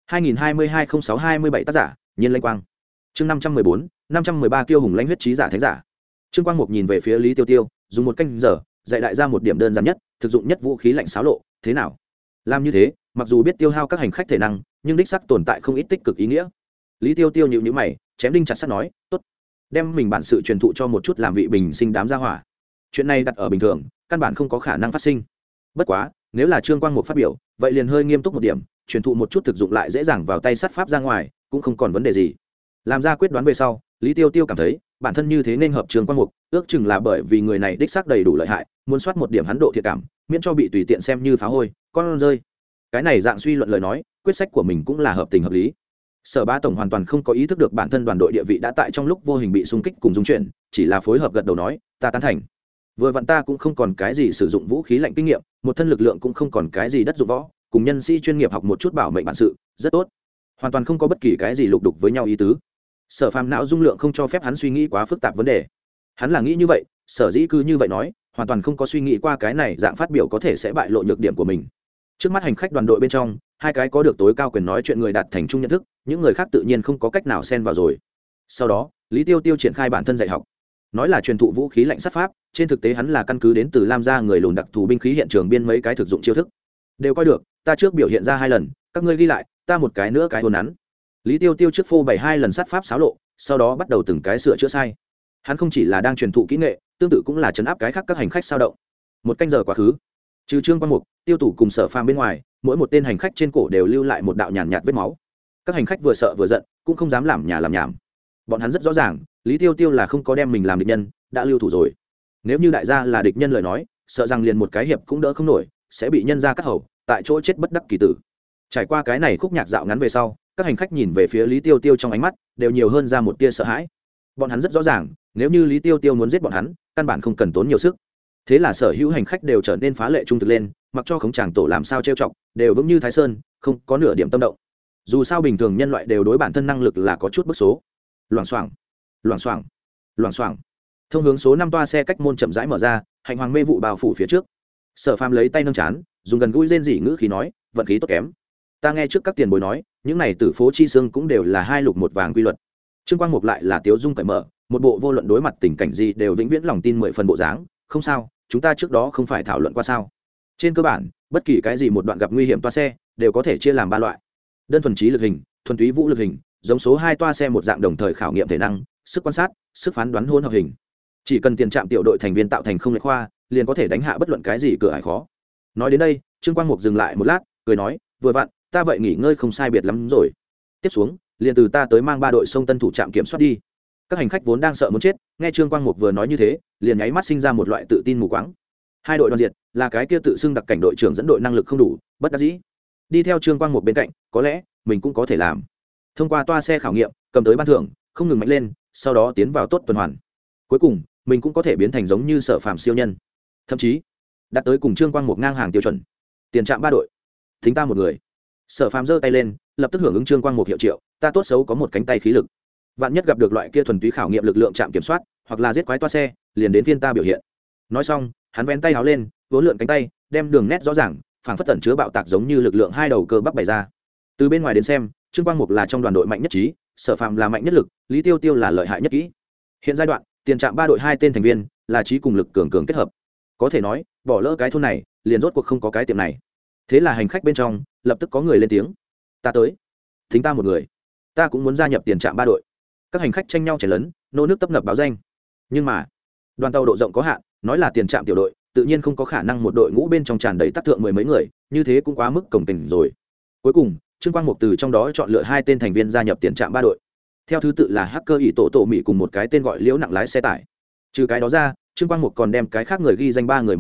2022-06-27 tác giả, Nhiên Lãnh Quang. Chương 514, 513 kiêu hùng lãnh huyết trí giả thánh giả. Trương Quang Mục nhìn về phía Lý Tiêu Tiêu, dùng một canh giờ, dạy đại gia một điểm đơn giản nhất, thực dụng nhất vũ khí lạnh xáo lộ, thế nào? Làm như thế, mặc dù biết tiêu hao các hành khách thể năng, nhưng đích xác tồn tại không ít tích cực ý nghĩa. Lý Tiêu Tiêu nhíu nhíu mày, chém đinh chặt sắt nói, "Tốt." Đem mình bản sự truyền thụ cho một chút làm vị bình sinh đám gia hỏa. Chuyện này đặt ở bình thường, căn bản không có khả năng phát sinh. Bất quá, nếu là Trương Quang Mục phát biểu, vậy liền hơi nghiêm túc một điểm, truyền thụ một chút thực dụng lại dễ dàng vào tay sát pháp ra ngoài, cũng không còn vấn đề gì. Làm ra quyết đoán về sau, Lý Tiêu Tiêu cảm thấy, bản thân như thế nên hợp Trương Quang Mục, ước chừng là bởi vì người này đích xác đầy đủ lợi hại, muốn soát một điểm hắn độ thiện cảm, miễn cho bị tùy tiện xem như phá hôi, con rơi. Cái này dạng suy luận lời nói, quyết sách của mình cũng là hợp tình hợp lý. Sở Bá tổng hoàn toàn không có ý thức được bản thân đoàn đội địa vị đã tại trong lúc vô hình bị xung kích cùng dung chuyển, chỉ là phối hợp gật đầu nói, "Ta tán thành." Vừa vặn ta cũng không còn cái gì sử dụng vũ khí lạnh kinh nghiệm, một thân lực lượng cũng không còn cái gì đất dụng võ, cùng nhân sĩ chuyên nghiệp học một chút bảo mệnh bản sự, rất tốt. Hoàn toàn không có bất kỳ cái gì lục đục với nhau ý tứ. Sở Phàm não dung lượng không cho phép hắn suy nghĩ quá phức tạp vấn đề. Hắn là nghĩ như vậy, sở dĩ cứ như vậy nói, hoàn toàn không có suy nghĩ qua cái này dạng phát biểu có thể sẽ bại lộ nhược điểm của mình. Trước mắt hành khách đoàn đội bên trong, hai cái có được tối cao quyền nói chuyện người đạt thành chung nhận thức, những người khác tự nhiên không có cách nào xen vào rồi. Sau đó, Lý Tiêu Tiêu triển khai bản thân dạy học. Nói là truyền thụ vũ khí lạnh sát pháp, trên thực tế hắn là căn cứ đến từ Lam gia người lùn đặc thù binh khí hiện trường biên mấy cái thực dụng chiêu thức. Đều coi được, ta trước biểu hiện ra 2 lần, các ngươi ghi lại, ta một cái nữa cái hồn nắn. Lý Tiêu Tiêu trước phô bày 2 lần sát pháp xáo lộ, sau đó bắt đầu từng cái sửa chữa sai. Hắn không chỉ là đang truyền thụ kỹ nghệ, tương tự cũng là trấn áp cái khác các hành khách sao động. Một canh giờ quá khứ, trừ Trương Quang Mục, Tiêu Tủ cùng Sở Phàm bên ngoài, mỗi một tên hành khách trên cổ đều lưu lại một đạo nhàn nhạt vết máu. Các hành khách vừa sợ vừa giận, cũng không dám làm nhảm. Bọn hắn rất rõ ràng, Lý Tiêu Tiêu là không có đem mình làm địch nhân, đã lưu thủ rồi. Nếu như đại gia là địch nhân lời nói, sợ rằng liền một cái hiệp cũng đỡ không nổi, sẽ bị nhân gia cắt hầu, tại chỗ chết bất đắc kỳ tử. Trải qua cái này khúc nhạc dạo ngắn về sau, các hành khách nhìn về phía Lý Tiêu Tiêu trong ánh mắt đều nhiều hơn ra một tia sợ hãi. Bọn hắn rất rõ ràng, nếu như Lý Tiêu Tiêu muốn giết bọn hắn, căn bản không cần tốn nhiều sức. Thế là sở hữu hành khách đều trở nên phá lệ trung thực lên, mặc cho khống chàng tổ làm sao trêu chọc, đều vững như Thái Sơn, không có nửa điểm tâm động. Dù sao bình thường nhân loại đều đối bản thân năng lực là có chút bức số. Loảng xoảng, loảng xoảng, loảng xoảng. Thông hướng số 5 toa xe cách môn chậm rãi mở ra, hành hoàng mê vụ bao phủ phía trước. Sở Phàm lấy tay nâng chán, dùng gần gũi rên rỉ ngữ khí nói, vận khí tốt kém. Ta nghe trước các tiền bối nói, những này tử phố chi xương cũng đều là 2 lục 1 vàng quy luật. Trương Quang Mục lại là tiếu dung cởi mở, một bộ vô luận đối mặt tình cảnh gì đều vĩnh viễn lòng tin 10 phần bộ dáng, không sao, chúng ta trước đó không phải thảo luận qua sao? Trên cơ bản, bất kỳ cái gì một đoạn gặp nguy hiểm toa xe, đều có thể chia làm 3 loại. Đơn thuần trí lực hình, thuần túy vũ lực hình, giống số 2 toa xe một dạng đồng thời khảo nghiệm thể năng, sức quan sát, sức phán đoán hỗn hợp hình. Chỉ cần tiền trạm tiểu đội thành viên tạo thành không lệch khoa, liền có thể đánh hạ bất luận cái gì cửa ải khó. Nói đến đây, Trương Quang Mục dừng lại một lát, cười nói, vừa vặn, ta vậy nghỉ ngơi không sai biệt lắm rồi. Tiếp xuống, liền từ ta tới mang 3 đội sông tân thủ trạm kiểm soát đi. Các hành khách vốn đang sợ muốn chết, nghe Trương Quang Mục vừa nói như thế, liền nháy mắt sinh ra một loại tự tin mù quáng. 2 đội đoàn diệt, là cái kia tự xưng đặc cảnh đội trưởng dẫn đội năng lực không đủ, bất đắc dĩ. Đi theo Trương Quang Mục bên cạnh, có lẽ mình cũng có thể làm. Thông qua toa xe khảo nghiệm, cầm tới ban thưởng, không ngừng mạnh lên, sau đó tiến vào tốt tuần hoàn. Cuối cùng, mình cũng có thể biến thành giống như Sở Phàm siêu nhân, thậm chí đạt tới cùng Trương Quang Mục ngang hàng tiêu chuẩn. Tiền trạm 3 đội, thính ta một người. Sở Phàm giơ tay lên, lập tức hưởng ứng Trương Quang Mục hiệu triệu, ta tốt xấu có một cánh tay khí lực. Vạn nhất gặp được loại kia thuần túy khảo nghiệm lực lượng trạm kiểm soát, hoặc là giết quái toa xe, liền đến phiên ta biểu hiện. Nói xong, hắn vén tay háo lên, vốn lượn cánh tay, đem đường nét rõ ràng, phảng phất tẩn chứa bạo tạc giống như lực lượng 2 đầu cơ bắp bày ra. Từ bên ngoài đến xem, Trương Quang Mục là trong đoàn đội mạnh nhất trí, Sở Phàm là mạnh nhất lực, Lý Tiêu Tiêu là lợi hại nhất kỹ. Hiện giai đoạn, tiền trạm 3 đội 2 tên thành viên là trí cùng lực cường cường kết hợp. Có thể nói, bỏ lỡ cái thôn này, liền rốt cuộc không có cái tiệm này. Thế là hành khách bên trong, lập tức có người lên tiếng. Ta tới. Thính ta một người. Ta cũng muốn gia nhập tiền trạm 3 đội. Các hành khách tranh nhau chảy lớn, nô nước tấp nập báo danh. Nhưng mà, đoàn tàu độ rộng có hạn, nói là tiền trạm tiểu đội, tự nhiên không có khả năng một đội ngũ bên trong tràn đầy tác thượng 10 mấy người, như thế cũng quá mức cồng kềnh rồi. Cuối cùng, Trương Quang Mục từ trong đó chọn lựa 2 tên thành viên gia nhập tiền trạm 3 đội. Theo thứ tự là hacker ỷ tổ mỹ cùng một cái tên gọi Liễu nặng lái xe tải. Trừ cái đó ra, Trương Quang Mục còn đem cái khác người ghi danh 3 người một đội,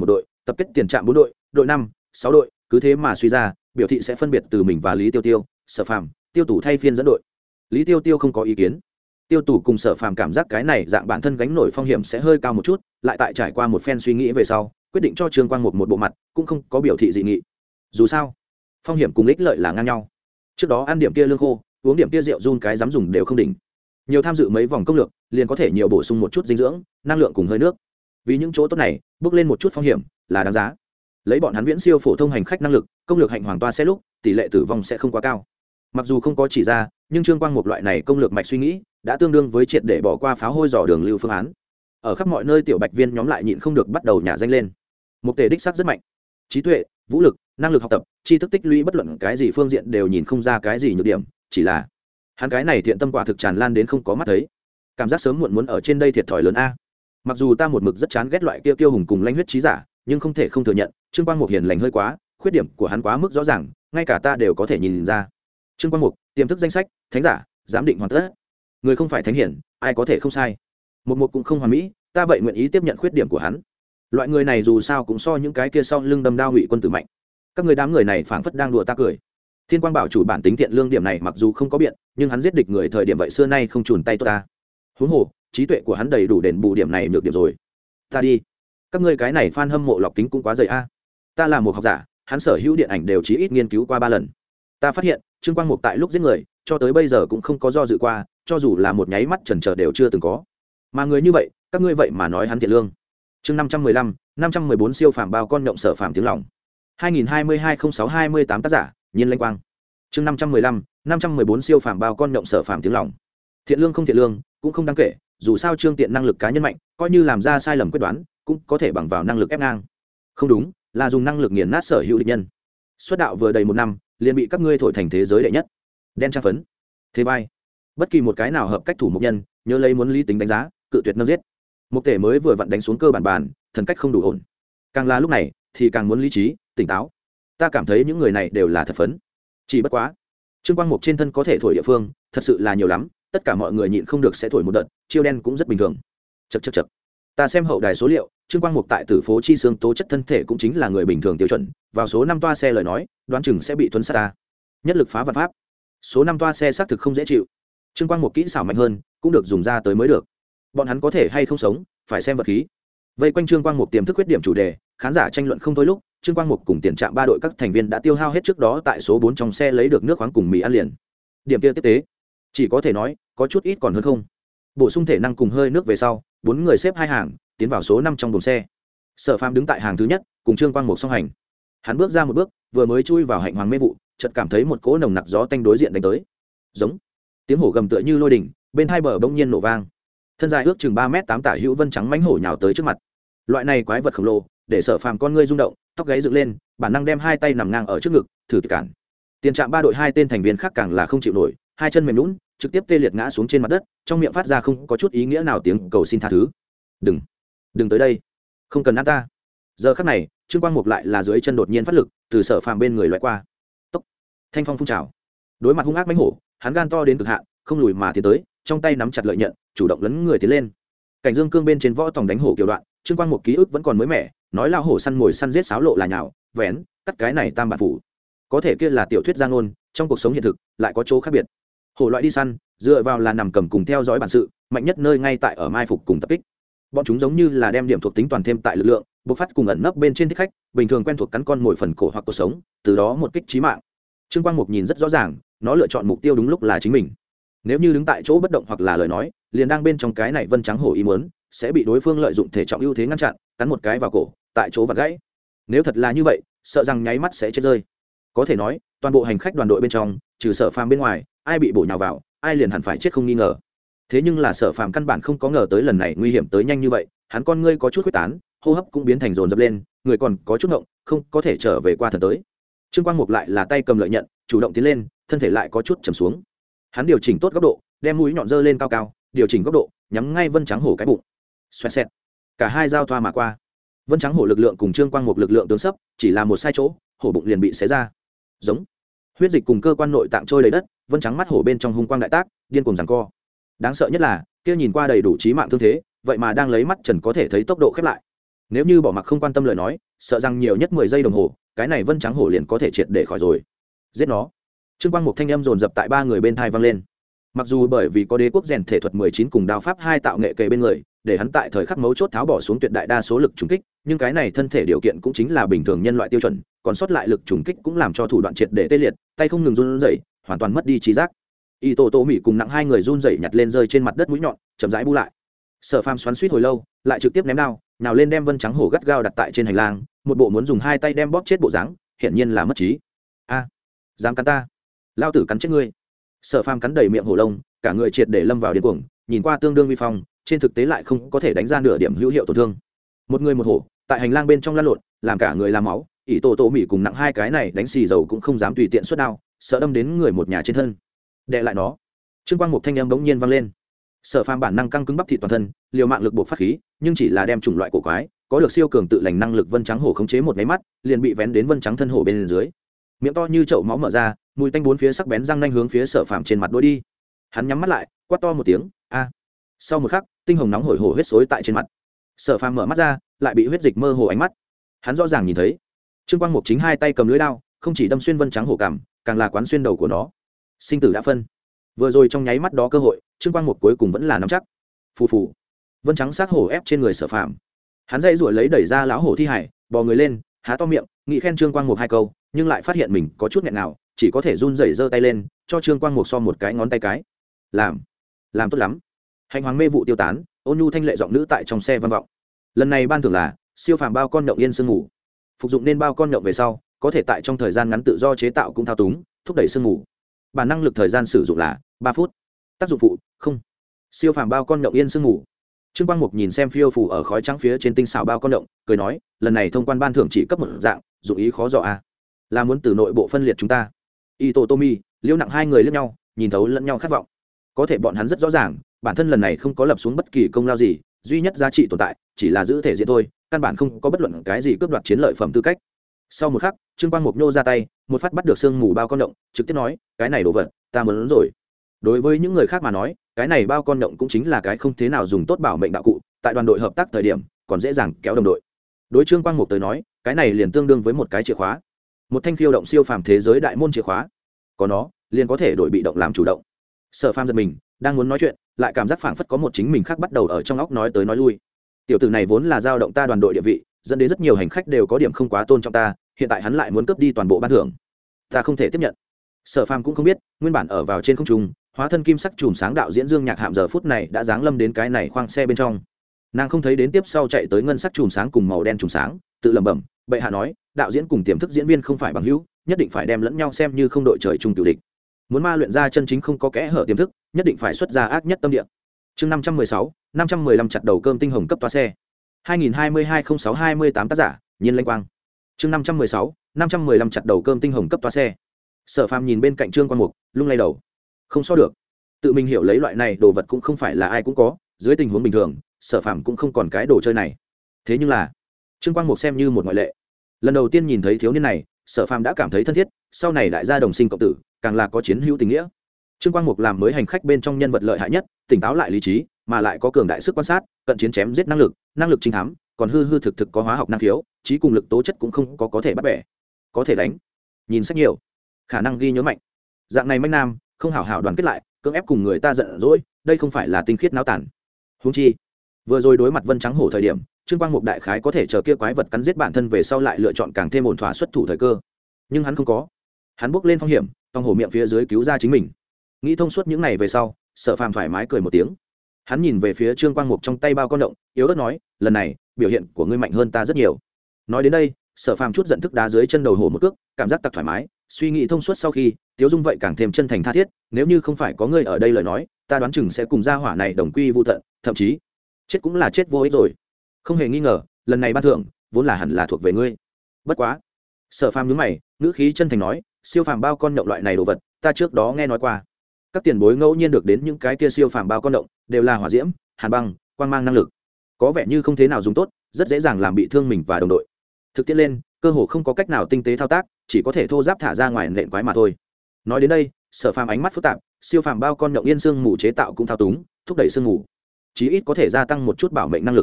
tập kết tiền trạm 4 đội, đội 5, 6 đội, cứ thế mà suy ra, biểu thị sẽ phân biệt từ mình và Lý Tiêu Tiêu, Sở Phàm, Tiêu Tủ thay phiên dẫn đội. Lý Tiêu Tiêu không có ý kiến. Tiêu Tủ cùng Sở Phàm cảm giác cái này dạng bản thân gánh nổi phong hiểm sẽ hơi cao một chút, lại tại trải qua một phen suy nghĩ về sau, quyết định cho Trương Quang một bộ mặt, cũng không có biểu thị dị nghị. Dù sao, phong hiểm cùng ích lợi là ngang nhau. Trước đó ăn điểm kia lương khô, uống điểm kia rượu run cái dám dùng đều không đỉnh. Nhiều tham dự mấy vòng công lược, liền có thể nhiều bổ sung một chút dinh dưỡng, năng lượng cùng hơi nước. Vì những chỗ tốt này, bước lên một chút phong hiểm là đáng giá. Lấy bọn hắn viễn siêu phổ thông hành khách năng lực, công lược hạnh hoàng toa xe lúc, tỷ lệ tử vong sẽ không quá cao. Mặc dù không có chỉ ra, nhưng Trương Quang một loại này công lược mạch suy nghĩ, đã tương đương với triệt để bỏ qua pháo hôi dò đường lưu phương án. Ở khắp mọi nơi tiểu bạch viên nhóm lại nhịn không được bắt đầu nhả danh lên. Một tề đích sắc rất mạnh, trí tuệ, vũ lực, năng lực học tập, tri thức tích lũy bất luận cái gì phương diện đều nhìn không ra cái gì nhược điểm, chỉ là hắn cái này thiện tâm quả thực tràn lan đến không có mắt thấy, cảm giác sớm muộn muốn ở trên đây thiệt thòi lớn a. Mặc dù ta một mực rất chán ghét loại kia kiêu hùng cùng lanh huyết trí giả, nhưng không thể không thừa nhận Trương Quang Mục hiền lành hơi quá, khuyết điểm của hắn quá mức rõ ràng, ngay cả ta đều có thể nhìn ra. Trương Quang Mục tiềm thức danh sách thánh giả giám định hoàn tất, người không phải thánh hiển, ai có thể không sai. Một cũng không hoàn mỹ, ta vậy nguyện ý tiếp nhận khuyết điểm của hắn. Loại người này dù sao cũng so những cái kia sau lưng đâm đao ngụy quân tử mạnh. Các người đám người này phảng phất đang đùa ta cười. Thiên Quang bảo chủ bản tính thiện lương điểm này mặc dù không có biện, nhưng hắn giết địch người thời điểm vậy xưa nay không chùn tay tốt ta. Huống hồ trí tuệ của hắn đầy đủ đền bù điểm này nhược điểm rồi. Ta đi, các ngươi cái này fan hâm mộ lọc kính cũng quá dày a. Ta là một học giả, hắn sở hữu điện ảnh đều chí ít nghiên cứu qua 3 lần. Ta phát hiện Trương Quang Mục tại lúc giết người cho tới bây giờ cũng không có do dự qua, cho dù là một nháy mắt chần chờ đều chưa từng có. Mà người như vậy, các ngươi vậy mà nói hắn thiện lương. Chương 515, 514 siêu phàm bao con nhộng Sở Phàm tiếng lòng. 2022-06-28 tác giả, Nhiên Lanh Quang. Chương 515, 514 siêu phàm bao con nhộng Sở Phàm tiếng lòng. Thiện lương không thiện lương, cũng không đáng kể, dù sao Trương Tiện năng lực cá nhân mạnh, coi như làm ra sai lầm quyết đoán, cũng có thể bằng vào năng lực ép ngang. Không đúng, là dùng năng lực nghiền nát sở hữu địch nhân. Xuất đạo vừa đầy 1 năm, liền bị các ngươi thổi thành thế giới đệ nhất. Đen trang phấn, thế vai. Bất kỳ một cái nào hợp cách thủ mục nhân, nhớ lấy muốn lý tính đánh giá, cự tuyệt nâng giết. Mục Tể mới vừa vặn đánh xuống cơ bản bàn, thần cách không đủ ổn. Càng là lúc này, thì càng muốn lý trí, tỉnh táo. Ta cảm thấy những người này đều là thật phấn. Chỉ bất quá, Trương Quang Mục trên thân có thể thổi địa phương, thật sự là nhiều lắm, tất cả mọi người nhịn không được sẽ thổi một đợt, chiêu đen cũng rất bình thường. Chậc. Ta xem hậu đài số liệu, Trương Quang Mục tại Tử Phố Chi Xương tố chất thân thể cũng chính là người bình thường tiêu chuẩn, vào số 5 toa xe lời nói, đoán chừng sẽ bị tuấn sát ta. Nhất lực phá vạn pháp. Số 5 toa xe xác thực không dễ chịu. Trương Quang Mục kỹ xảo mạnh hơn, cũng được dùng ra tới mới được. Bọn hắn có thể hay không sống, phải xem vật khí. Vây quanh Trương Quang Mục tiềm thức khuyết điểm chủ đề, khán giả tranh luận không thôi lúc, Trương Quang Mục cùng tiền trạm 3 đội các thành viên đã tiêu hao hết trước đó tại số 4 trong xe lấy được nước khoáng cùng mì ăn liền. Điểm kia tiếp tế, chỉ có thể nói, có chút ít còn hơn không. Bổ sung thể năng cùng hơi nước về sau, 4 người xếp 2 hàng, tiến vào số 5 trong buồng xe. Sở Phàm đứng tại hàng thứ nhất, cùng Trương Quang Mục song hành. Hắn bước ra một bước, vừa mới chui vào hạnh hoàng mê vụ, chợt cảm thấy một cỗ nồng nặc gió tanh đối diện đánh tới. Giống, tiếng hổ gầm tựa như lôi đỉnh, bên hai bờ bỗng nhiên nổ vang. Thân dài ước chừng 3m8 tả hữu vân trắng mãnh hổ nhào tới trước mặt. Loại này quái vật khổng lồ, để Sở Phàm con ngươi rung động, tóc gáy dựng lên, bản năng đem 2 tay nằm ngang ở trước ngực, thử cản. Tiền trạm 3 đội 2 tên thành viên khác càng là không chịu nổi, 2 chân mềm nhũn, trực tiếp tê liệt ngã xuống trên mặt đất, trong miệng phát ra không có chút ý nghĩa nào tiếng cầu xin tha thứ. Đừng tới đây, không cần ăn ta. Giờ khắc này, Trương Quang Mục lại là dưới chân đột nhiên phát lực, từ Sở Phàm bên người loại qua. Tốc, thanh phong phun trào. Đối mặt hung ác mãnh hổ, hắn gan to đến cực hạn, không lùi mà tiến tới, trong tay nắm chặt lợi nhận, chủ động lấn người tiến lên. Cảnh Dương cương bên trên võ tòng đánh hổ kiểu đoạn, Trương Quang Mục ký ức vẫn còn mới mẻ, nói lao hổ săn mồi săn giết sáo lộ là nhào, vén, cắt cái này tam bản phủ. Có thể kia là tiểu thuyết giang ngôn, trong cuộc sống hiện thực lại có chỗ khác biệt. Hổ loại đi săn, dựa vào là nằm cầm cùng theo dõi bản sự, mạnh nhất nơi ngay tại ở mai phục cùng tập kích. Bọn chúng giống như là đem điểm thuộc tính toàn thêm tại lực lượng, bộc phát cùng ẩn nấp bên trên thích khách, bình thường quen thuộc cắn con mồi phần cổ hoặc cuộc sống, từ đó một kích chí mạng. Trương Quang Mục nhìn rất rõ ràng, nó lựa chọn mục tiêu đúng lúc là chính mình. Nếu như đứng tại chỗ bất động hoặc là lời nói, liền đang bên trong cái này vân trắng hổ ý muốn, sẽ bị đối phương lợi dụng thể trọng ưu thế ngăn chặn, cắn một cái vào cổ, tại chỗ vặn gãy. Nếu thật là như vậy, sợ rằng nháy mắt sẽ chết rơi. Có thể nói, toàn bộ hành khách đoàn đội bên trong, trừ Sở Phàm bên ngoài, ai bị bổ nhào vào, ai liền hẳn phải chết không nghi ngờ. Thế nhưng là Sở Phàm căn bản không có ngờ tới lần này nguy hiểm tới nhanh như vậy, hắn con ngươi có chút huyết tán, hô hấp cũng biến thành dồn dập lên, người còn có chút ngộng, không có thể trở về qua thần tới. Trương Quang Mục lại là tay cầm lợi nhận, chủ động tiến lên, thân thể lại có chút trầm xuống. Hắn điều chỉnh tốt góc độ, đem mũi nhọn dơ lên cao cao, điều chỉnh góc độ, nhắm ngay vân trắng hổ cái bụng. Xoẹt xẹt. Cả hai giao thoa mà qua. Vân trắng hổ lực lượng cùng Trương Quang Mục lực lượng tương sấp, chỉ là một sai chỗ, hổ bụng liền bị xé ra. Giống. Huyết dịch cùng cơ quan nội tạng trôi đầy đất, vân trắng mắt hổ bên trong hung quang đại tác, điên cuồng giằng co. Đáng sợ nhất là, kia nhìn qua đầy đủ chí mạng thương thế, vậy mà đang lấy mắt trần có thể thấy tốc độ khép lại. Nếu như bỏ mặc không quan tâm lời nói, sợ rằng nhiều nhất 10 giây đồng hồ cái này vân trắng hổ liền có thể triệt để khỏi rồi. Giết nó. Trương Quang Mục thanh âm dồn dập tại ba người bên thai vang lên. Mặc dù bởi vì có đế quốc rèn thể thuật 19 cùng đao pháp 2 tạo nghệ kề bên người, để hắn tại thời khắc mấu chốt tháo bỏ xuống tuyệt đại đa số lực trùng kích, nhưng cái này thân thể điều kiện cũng chính là bình thường nhân loại tiêu chuẩn, còn sót lại lực trùng kích cũng làm cho thủ đoạn triệt để tê liệt, tay không ngừng run rẩy, hoàn toàn mất đi trí giác. Y Tô Tô Mỹ cùng nặng hai người run rẩy nhặt lên rơi trên mặt đất mũi nhọn, chậm rãi bu lại. Sở Phàm xoắn xuýt hồi lâu, lại trực tiếp ném đao, nào lên đem vân trắng hổ gắt gao đặt tại trên hành lang, một bộ muốn dùng hai tay đem bóp chết bộ dáng, hiển nhiên là mất trí. A, dám cắn ta, lao tử cắn chết ngươi. Sở Phàm cắn đầy miệng hổ lông, cả người triệt để lâm vào điên cuồng, nhìn qua tương đương vi phong, trên thực tế lại không có thể đánh ra nửa điểm hữu hiệu tổn thương. Một người một hổ, tại hành lang bên trong lăn lộn, làm cả người làm máu, ỷ tổ tổ mỹ cùng nặng hai cái này đánh xì dầu cũng không dám tùy tiện xuất đao, sợ đâm đến người một nhà trên thân. Đè lại nó. Trương Quang Mục thanh âm bỗng nhiên vang lên. Sở Phàm bản năng căng cứng bắp thịt toàn thân, liều mạng lực buộc phát khí, nhưng chỉ là đem chủng loại cổ quái, có được siêu cường tự lành năng lực vân trắng hổ khống chế một máy mắt, liền bị vén đến vân trắng thân hổ bên dưới. Miệng to như chậu máu mở ra, mùi tanh bốn phía sắc bén răng nanh hướng phía Sở Phàm trên mặt đôi đi. Hắn nhắm mắt lại, quát to một tiếng, a. Sau một khắc, tinh hồng nóng hổi hổ huyết xối tại trên mặt. Sở Phàm mở mắt ra, lại bị huyết dịch mơ hồ ánh mắt. Hắn rõ ràng nhìn thấy, Trương Quang Mục chính hai tay cầm lưỡi đao, không chỉ đâm xuyên vân trắng hổ cằm, càng là quán xuyên đầu của nó. Sinh tử đã phân. Vừa rồi trong nháy mắt đó cơ hội, Trương Quang Mục cuối cùng vẫn là nắm chắc. Phù phù. Vân trắng sát hổ ép trên người Sở Phàm. Hắn dây ruổi lấy đẩy ra lão hổ thi hải, bò người lên, há to miệng, nghĩ khen Trương Quang Mục hai câu, nhưng lại phát hiện mình có chút nghẹn nào, chỉ có thể run rẩy giơ tay lên, cho Trương Quang Mục so một cái ngón tay cái. Làm tốt lắm. Hành hoàng mê vụ tiêu tán, ôn nhu thanh lệ giọng nữ tại trong xe vang vọng. Lần này ban thưởng là siêu phàm bao con nhộng yên sương ngủ. Phục dụng nên bao con nhộng về sau, có thể tại trong thời gian ngắn tự do chế tạo cũng thao túng, thúc đẩy sương ngủ. Bản năng lực thời gian sử dụng là 3 phút. Tác dụng phụ không. Siêu phàm bao con nhộng yên sương ngủ. Trương Quang Mục nhìn xem phiêu phủ ở khói trắng phía trên tinh xảo bao con nhộng, cười nói, lần này thông quan ban thưởng chỉ cấp một dạng, dụng ý khó dò a. Là muốn từ nội bộ phân liệt chúng ta. Ito Tomi, Liễu Nặng hai người liếc nhau, nhìn thấu lẫn nhau khát vọng. Có thể bọn hắn rất rõ ràng, bản thân lần này không có lập xuống bất kỳ công lao gì, duy nhất giá trị tồn tại chỉ là giữ thể diện thôi, căn bản không có bất luận cái gì cướp đoạt chiến lợi phẩm tư cách. Sau một khắc, Trương Quang Mục nhô ra tay, một phát bắt được xương mù bao con động, trực tiếp nói, cái này đồ vật ta muốn rồi. Đối với những người khác mà nói, cái này bao con động cũng chính là cái không thế nào dùng tốt bảo mệnh đạo cụ, tại đoàn đội hợp tác thời điểm còn dễ dàng kéo đồng đội. Đối Trương Quang Mục tới nói, cái này liền tương đương với một cái chìa khóa, một thanh khiêu động siêu phàm thế giới đại môn chìa khóa. Có nó, liền có thể đổi bị động làm chủ động. Sở Phàm giật mình, đang muốn nói chuyện, lại cảm giác phảng phất có một chính mình khác bắt đầu ở trong óc nói tới nói lui. Tiểu tử này vốn là dao động ta đoàn đội địa vị, dẫn đến rất nhiều hành khách đều có điểm không quá tôn trọng ta, hiện tại hắn lại muốn cướp đi toàn bộ ban thưởng, ta không thể tiếp nhận. Sở Phàm cũng không biết, nguyên bản ở vào trên không trung, hóa thân kim sắc chùm sáng đạo diễn Dương Nhạc Hạm giờ phút này đã giáng lâm đến cái này khoang xe bên trong. Nàng không thấy đến tiếp sau chạy tới ngân sắc chùm sáng cùng màu đen chùm sáng, tự lẩm bẩm, bệ hạ nói, đạo diễn cùng tiềm thức diễn viên không phải bằng hữu, nhất định phải đem lẫn nhau xem như không đội trời chung tiểu địch. Muốn ma luyện ra chân chính không có kẽ hở tiềm thức, nhất định phải xuất ra ác nhất tâm địa. Chương 516, 515 chặt đầu cơm tinh hồng cấp toa xe. 2022-06-28 tác giả, Nhiên Lanh Quang. Chương 516, 515 chặt đầu cơm tinh hồng cấp toa xe. Sở Phàm nhìn bên cạnh Trương Quang Mục, lung lay đầu. Không so được. Tự mình hiểu lấy loại này đồ vật cũng không phải là ai cũng có, dưới tình huống bình thường, Sở Phàm cũng không còn cái đồ chơi này. Thế nhưng là, Trương Quang Mục xem như một ngoại lệ. Lần đầu tiên nhìn thấy thiếu niên này, Sở Phàm đã cảm thấy thân thiết, sau này đại gia đồng sinh cộng tử, càng là có chiến hữu tình nghĩa. Trương Quang Mục làm mới hành khách bên trong nhân vật lợi hại nhất, tỉnh táo lại lý trí, mà lại có cường đại sức quan sát, cận chiến chém giết năng lực trinh thám, còn hư hư thực thực có hóa học năng khiếu, trí cùng lực tố chất cũng không có thể bắt bẻ. Có thể đánh, nhìn sách nhiều, khả năng ghi nhớ mạnh. Dạng này manh nam, không hảo hảo đoàn kết lại, cưỡng ép cùng người ta giận dỗi, đây không phải là tinh khiết náo tản. Huống chi, vừa rồi đối mặt Vân Trắng Hổ thời điểm, Trương Quang Mục đại khái có thể chờ kia quái vật cắn giết bản thân về sau lại lựa chọn càng thêm ổn thỏa xuất thủ thời cơ. Nhưng hắn không có. Hắn bước lên phong hiểm, tòng hổ miệng phía dưới cứu ra chính mình. Nghĩ thông suốt những này về sau, Sở Phàm thoải mái cười một tiếng. Hắn nhìn về phía Trương Quang Mục trong tay bao con động, yếu ớt nói, lần này biểu hiện của ngươi mạnh hơn ta rất nhiều. Nói đến đây, Sở Phàm chút giận thức đá dưới chân đầu hổ một cước, cảm giác tặc thoải mái, suy nghĩ thông suốt sau khi, Tiếu Dung vậy càng thêm chân thành tha thiết, nếu như không phải có ngươi ở đây lời nói, ta đoán chừng sẽ cùng gia hỏa này đồng quy vu tận, thậm chí chết cũng là chết vô ích rồi. Không hề nghi ngờ, lần này ban thưởng vốn là hẳn là thuộc về ngươi. Bất quá, Sở Phàm nhướng mày, ngữ khí chân thành nói, siêu phàm bao con nhộng loại này đồ vật, ta trước đó nghe nói qua. Các tiền bối ngẫu nhiên được đến những cái kia siêu phàm bao con động, đều là hỏa diễm, hàn băng, quang mang năng lực, có vẻ như không thế nào dùng tốt, rất dễ dàng làm bị thương mình và đồng đội. Thực tiễn lên, cơ hồ không có cách nào tinh tế thao tác, chỉ có thể thô giáp thả ra ngoài nện quái mà thôi. Nói đến đây, Sở Phàm ánh mắt phức tạp, siêu phàm bao con nhộng yên xương mù chế tạo cũng thao túng, thúc đẩy xương mù, chí ít có thể gia tăng một chút bảo mệnh năng lực.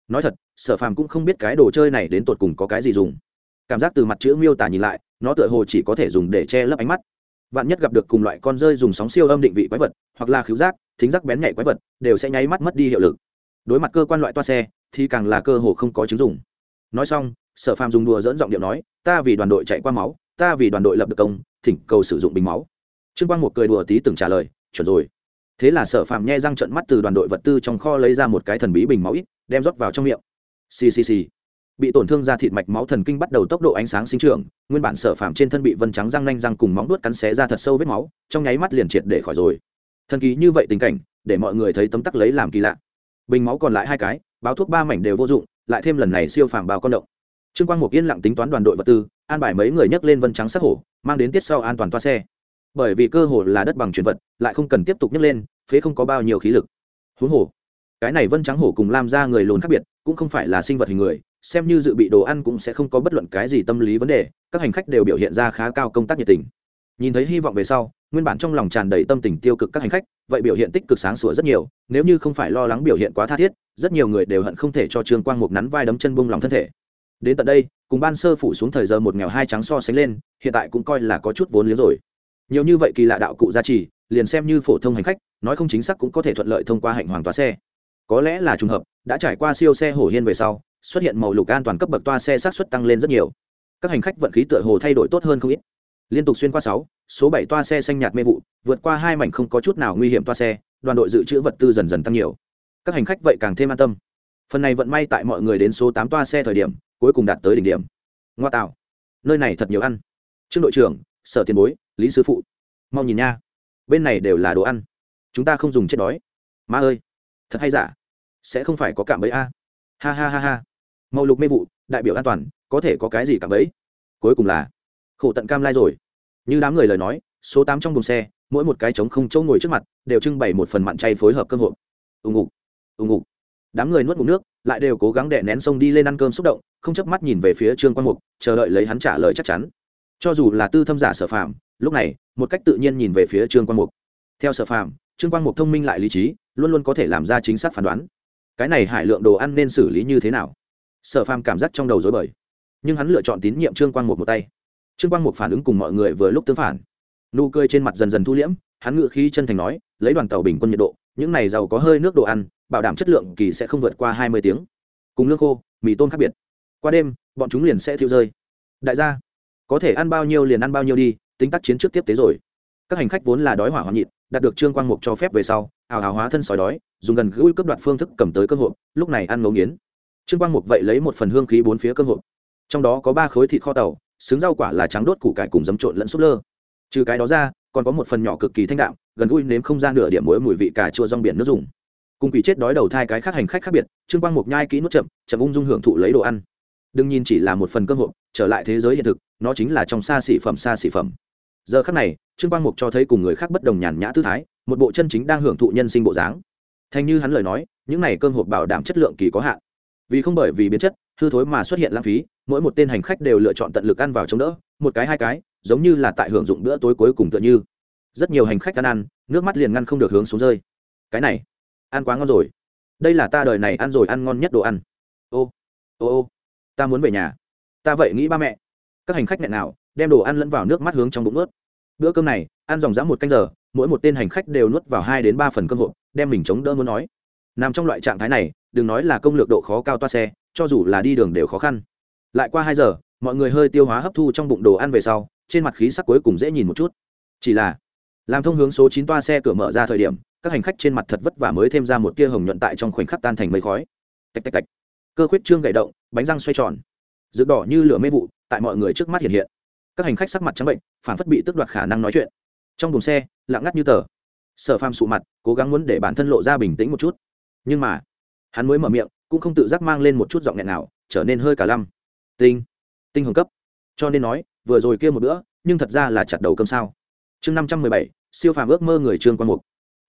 nói thật Sở Phàm cũng không biết cái đồ chơi này đến tột cùng có cái gì dùng. Cảm giác từ mặt chữ miêu tả nhìn lại, nó tựa hồ chỉ có thể dùng để che lấp ánh mắt. Vạn nhất gặp được cùng loại con rơi dùng sóng siêu âm định vị quái vật, hoặc là khứu giác, thính giác bén nhạy quái vật, đều sẽ nháy mắt mất đi hiệu lực. Đối mặt cơ quan loại toa xe, thì càng là cơ hồ không có chứng dùng. Nói xong, Sở Phàm dùng đùa dẫn giọng điệu nói, ta vì đoàn đội chạy qua máu, ta vì đoàn đội lập được công, thỉnh cầu sử dụng bình máu. Trương Quang một cười đùa tí từng trả lời, chuẩn rồi. Thế là Sở Phàm nhe răng trợn mắt từ đoàn đội vật tư trong kho lấy ra một cái thần bí bình máu ít, đem rót vào trong miệng. Xì xì xì. Bị tổn thương da thịt mạch máu thần kinh bắt đầu tốc độ ánh sáng sinh trưởng, nguyên bản Sở Phàm trên thân bị vân trắng răng nanh răng cùng móng vuốt cắn xé ra thật sâu vết máu, trong nháy mắt liền triệt để khỏi rồi. Thần kỳ như vậy tình cảnh, để mọi người thấy tấm tắc lấy làm kỳ lạ. Bình máu còn lại 2 cái, báo thuốc 3 mảnh đều vô dụng, lại thêm lần này siêu phàm bao con động. Trương Quang Mục yên lặng tính toán đoàn đội vật tư, an bài mấy người nhấc lên vân trắng sắc hổ, mang đến tiết sau an toàn toa xe. Bởi vì cơ hồ là đất bằng chuyển vật, lại không cần tiếp tục nhấc lên, phế không có bao nhiêu khí lực. Huống hồ, cái này vân trắng hổ cùng lam gia người lùn khác biệt, cũng không phải là sinh vật hình người, xem như dự bị đồ ăn cũng sẽ không có bất luận cái gì tâm lý vấn đề, các hành khách đều biểu hiện ra khá cao công tác nhiệt tình. Nhìn thấy hy vọng về sau, nguyên bản trong lòng tràn đầy tâm tình tiêu cực các hành khách, vậy biểu hiện tích cực sáng sủa rất nhiều, nếu như không phải lo lắng biểu hiện quá tha thiết, rất nhiều người đều hận không thể cho Trương Quang Mục nắn vai đấm chân bung lòng thân thể. Đến tận đây, cùng ban sơ phủ xuống thời giờ một nghèo hai trắng so sánh lên, hiện tại cũng coi là có chút vốn liếng rồi. Nhiều như vậy kỳ lạ đạo cụ gia trì, liền xem như phổ thông hành khách, nói không chính xác cũng có thể thuận lợi thông qua hạnh hoàng toa xe. Có lẽ là trùng hợp, đã trải qua siêu xe hổ hiên về sau, xuất hiện màu lục an toàn cấp bậc toa xe xác suất tăng lên rất nhiều. Các hành khách vận khí tựa hồ thay đổi tốt hơn không ít. Liên tục xuyên qua 6, số 7 toa xe xanh nhạt mê vụ, vượt qua 2 mảnh không có chút nào nguy hiểm toa xe, đoàn đội dự trữ vật tư dần dần tăng nhiều. Các hành khách vậy càng thêm an tâm. Phần này vận may tại mọi người đến số 8 toa xe thời điểm, cuối cùng đạt tới đỉnh điểm. Ngoa tạo, nơi này thật nhiều ăn. Trương đội trưởng, Sở tiền bối, Lý sư phụ, mau nhìn nha, bên này đều là đồ ăn, chúng ta không dùng chết đói. Má ơi, thật hay giả, sẽ không phải có cạm bẫy a? Ha ha ha ha. Màu lục mê vụ, đại biểu an toàn, có thể có cái gì cạm bẫy? Cuối cùng là khổ tận cam lai rồi. Như đám người lời nói, số 8 trong buồng xe, mỗi một cái trống không chỗ ngồi trước mặt, đều trưng bày một phần mặn chay phối hợp cơm hộp. Ùng ục, ùng ục. Đám người nuốt ngụm nước, lại đều cố gắng đè nén sông đi lên ăn cơm xúc động, không chớp mắt nhìn về phía Trương Quang Mục, chờ đợi lấy hắn trả lời chắc chắn. Cho dù là tư thâm giả Sở Phàm, lúc này, một cách tự nhiên nhìn về phía Trương Quang Mục. Theo Sở Phàm, Trương Quang Mục thông minh lại lý trí, luôn luôn có thể làm ra chính xác phán đoán. Cái này hải lượng đồ ăn nên xử lý như thế nào? Sở Phàm cảm giác trong đầu rối bời, nhưng hắn lựa chọn tín nhiệm Trương Quang Mục một tay. Trương Quang Mục phản ứng cùng mọi người vừa lúc tương phản, nụ cười trên mặt dần dần thu liễm, hắn ngự khí chân thành nói, lấy đoàn tàu bình quân nhiệt độ, những này giàu có hơi nước đồ ăn, bảo đảm chất lượng kỳ sẽ không vượt qua 20 tiếng. Cùng lương khô, mì tôm khác biệt. Qua đêm, bọn chúng liền sẽ thiêu rơi. Đại gia, có thể ăn bao nhiêu liền ăn bao nhiêu đi, tính tác chiến trước tiếp tế rồi. Các hành khách vốn là đói hỏa hoạn nhịn, đạt được Trương Quang Mục cho phép về sau, ào ào hóa thân sói đói, dùng gần gũi cấp đoạt phương thức cầm tới cơm hộp, lúc này ăn ngấu nghiến. Trương Quang Mục vậy lấy một phần hương khí bốn phía cơm hộp, trong đó có 3 khối thịt kho tàu, xứng rau quả là trắng đốt củ cải cùng giấm trộn lẫn súp lơ. Trừ cái đó ra, còn có một phần nhỏ cực kỳ thanh đạm, gần gũi nếm không ra nửa điểm muối mùi vị cà chua rong biển nước dùng. Cùng quỷ chết đói đầu thai cái khác hành khách khác biệt, Trương Quang Mục nhai kỹ nuốt chậm, chậm ung dung hưởng thụ lấy đồ ăn. Đừng nhìn chỉ là một phần cơm hộp, trở lại thế giới hiện thực, nó chính là trong xa xỉ phẩm. Giờ khắc này, Trương Quang Mục cho thấy cùng người khác bất đồng nhàn nhã tư thái, một bộ chân chính đang hưởng thụ nhân sinh bộ dáng. Thành như hắn lời nói, những này cơm hộp bảo đảm chất lượng kỳ có hạn. Vì không bởi vì biến chất, hư thối mà xuất hiện lãng phí, mỗi một tên hành khách đều lựa chọn tận lực ăn vào chống đỡ, một cái hai cái, giống như là tại hưởng dụng bữa tối cuối cùng tựa như. Rất nhiều hành khách ăn, nước mắt liền ngăn không được hướng xuống rơi. Cái này, ăn quá ngon rồi. Đây là ta đời này ăn rồi ăn ngon nhất đồ ăn. Ô, ô, ta muốn về nhà. Ta vậy nghĩ ba mẹ. Các hành khách nghẹn nào, đem đồ ăn lẫn vào nước mắt hướng trong bụng nuốt. Bữa cơm này, ăn dòng dã 1 canh giờ, mỗi một tên hành khách đều nuốt vào 2 đến 3 phần cơm hộp, đem mình chống đỡ muốn nói. Nằm trong loại trạng thái này, đừng nói là công lược độ khó cao toa xe, cho dù là đi đường đều khó khăn. Lại qua 2 giờ, mọi người hơi tiêu hóa hấp thu trong bụng đồ ăn về sau, trên mặt khí sắc cuối cùng dễ nhìn một chút. Chỉ là, làm thông hướng số 9 toa xe cửa mở ra thời điểm, các hành khách trên mặt thật vất vả mới thêm ra một tia hồng nhuận tại trong khoảnh khắc tan thành mây khói. Tạch tạch tạch. Cơ khuyết trương gảy động, bánh răng xoay tròn. Rực đỏ như lửa mê vụ, tại mọi người trước mắt hiện hiện. Các hành khách sắc mặt trắng bệnh, phản phất bị tước đoạt khả năng nói chuyện. Trong buồng xe, lặng ngắt như tờ. Sở Phàm sụ mặt, cố gắng muốn để bản thân lộ ra bình tĩnh một chút. Nhưng mà, hắn mới mở miệng, cũng không tự giác mang lên một chút giọng nghẹn nào, trở nên hơi cả lăm. Tinh hồng cấp. Cho nên nói, vừa rồi kia một bữa, nhưng thật ra là chặt đầu cơm sao. Chương 517, siêu phàm ước mơ người Trương Quang Mục.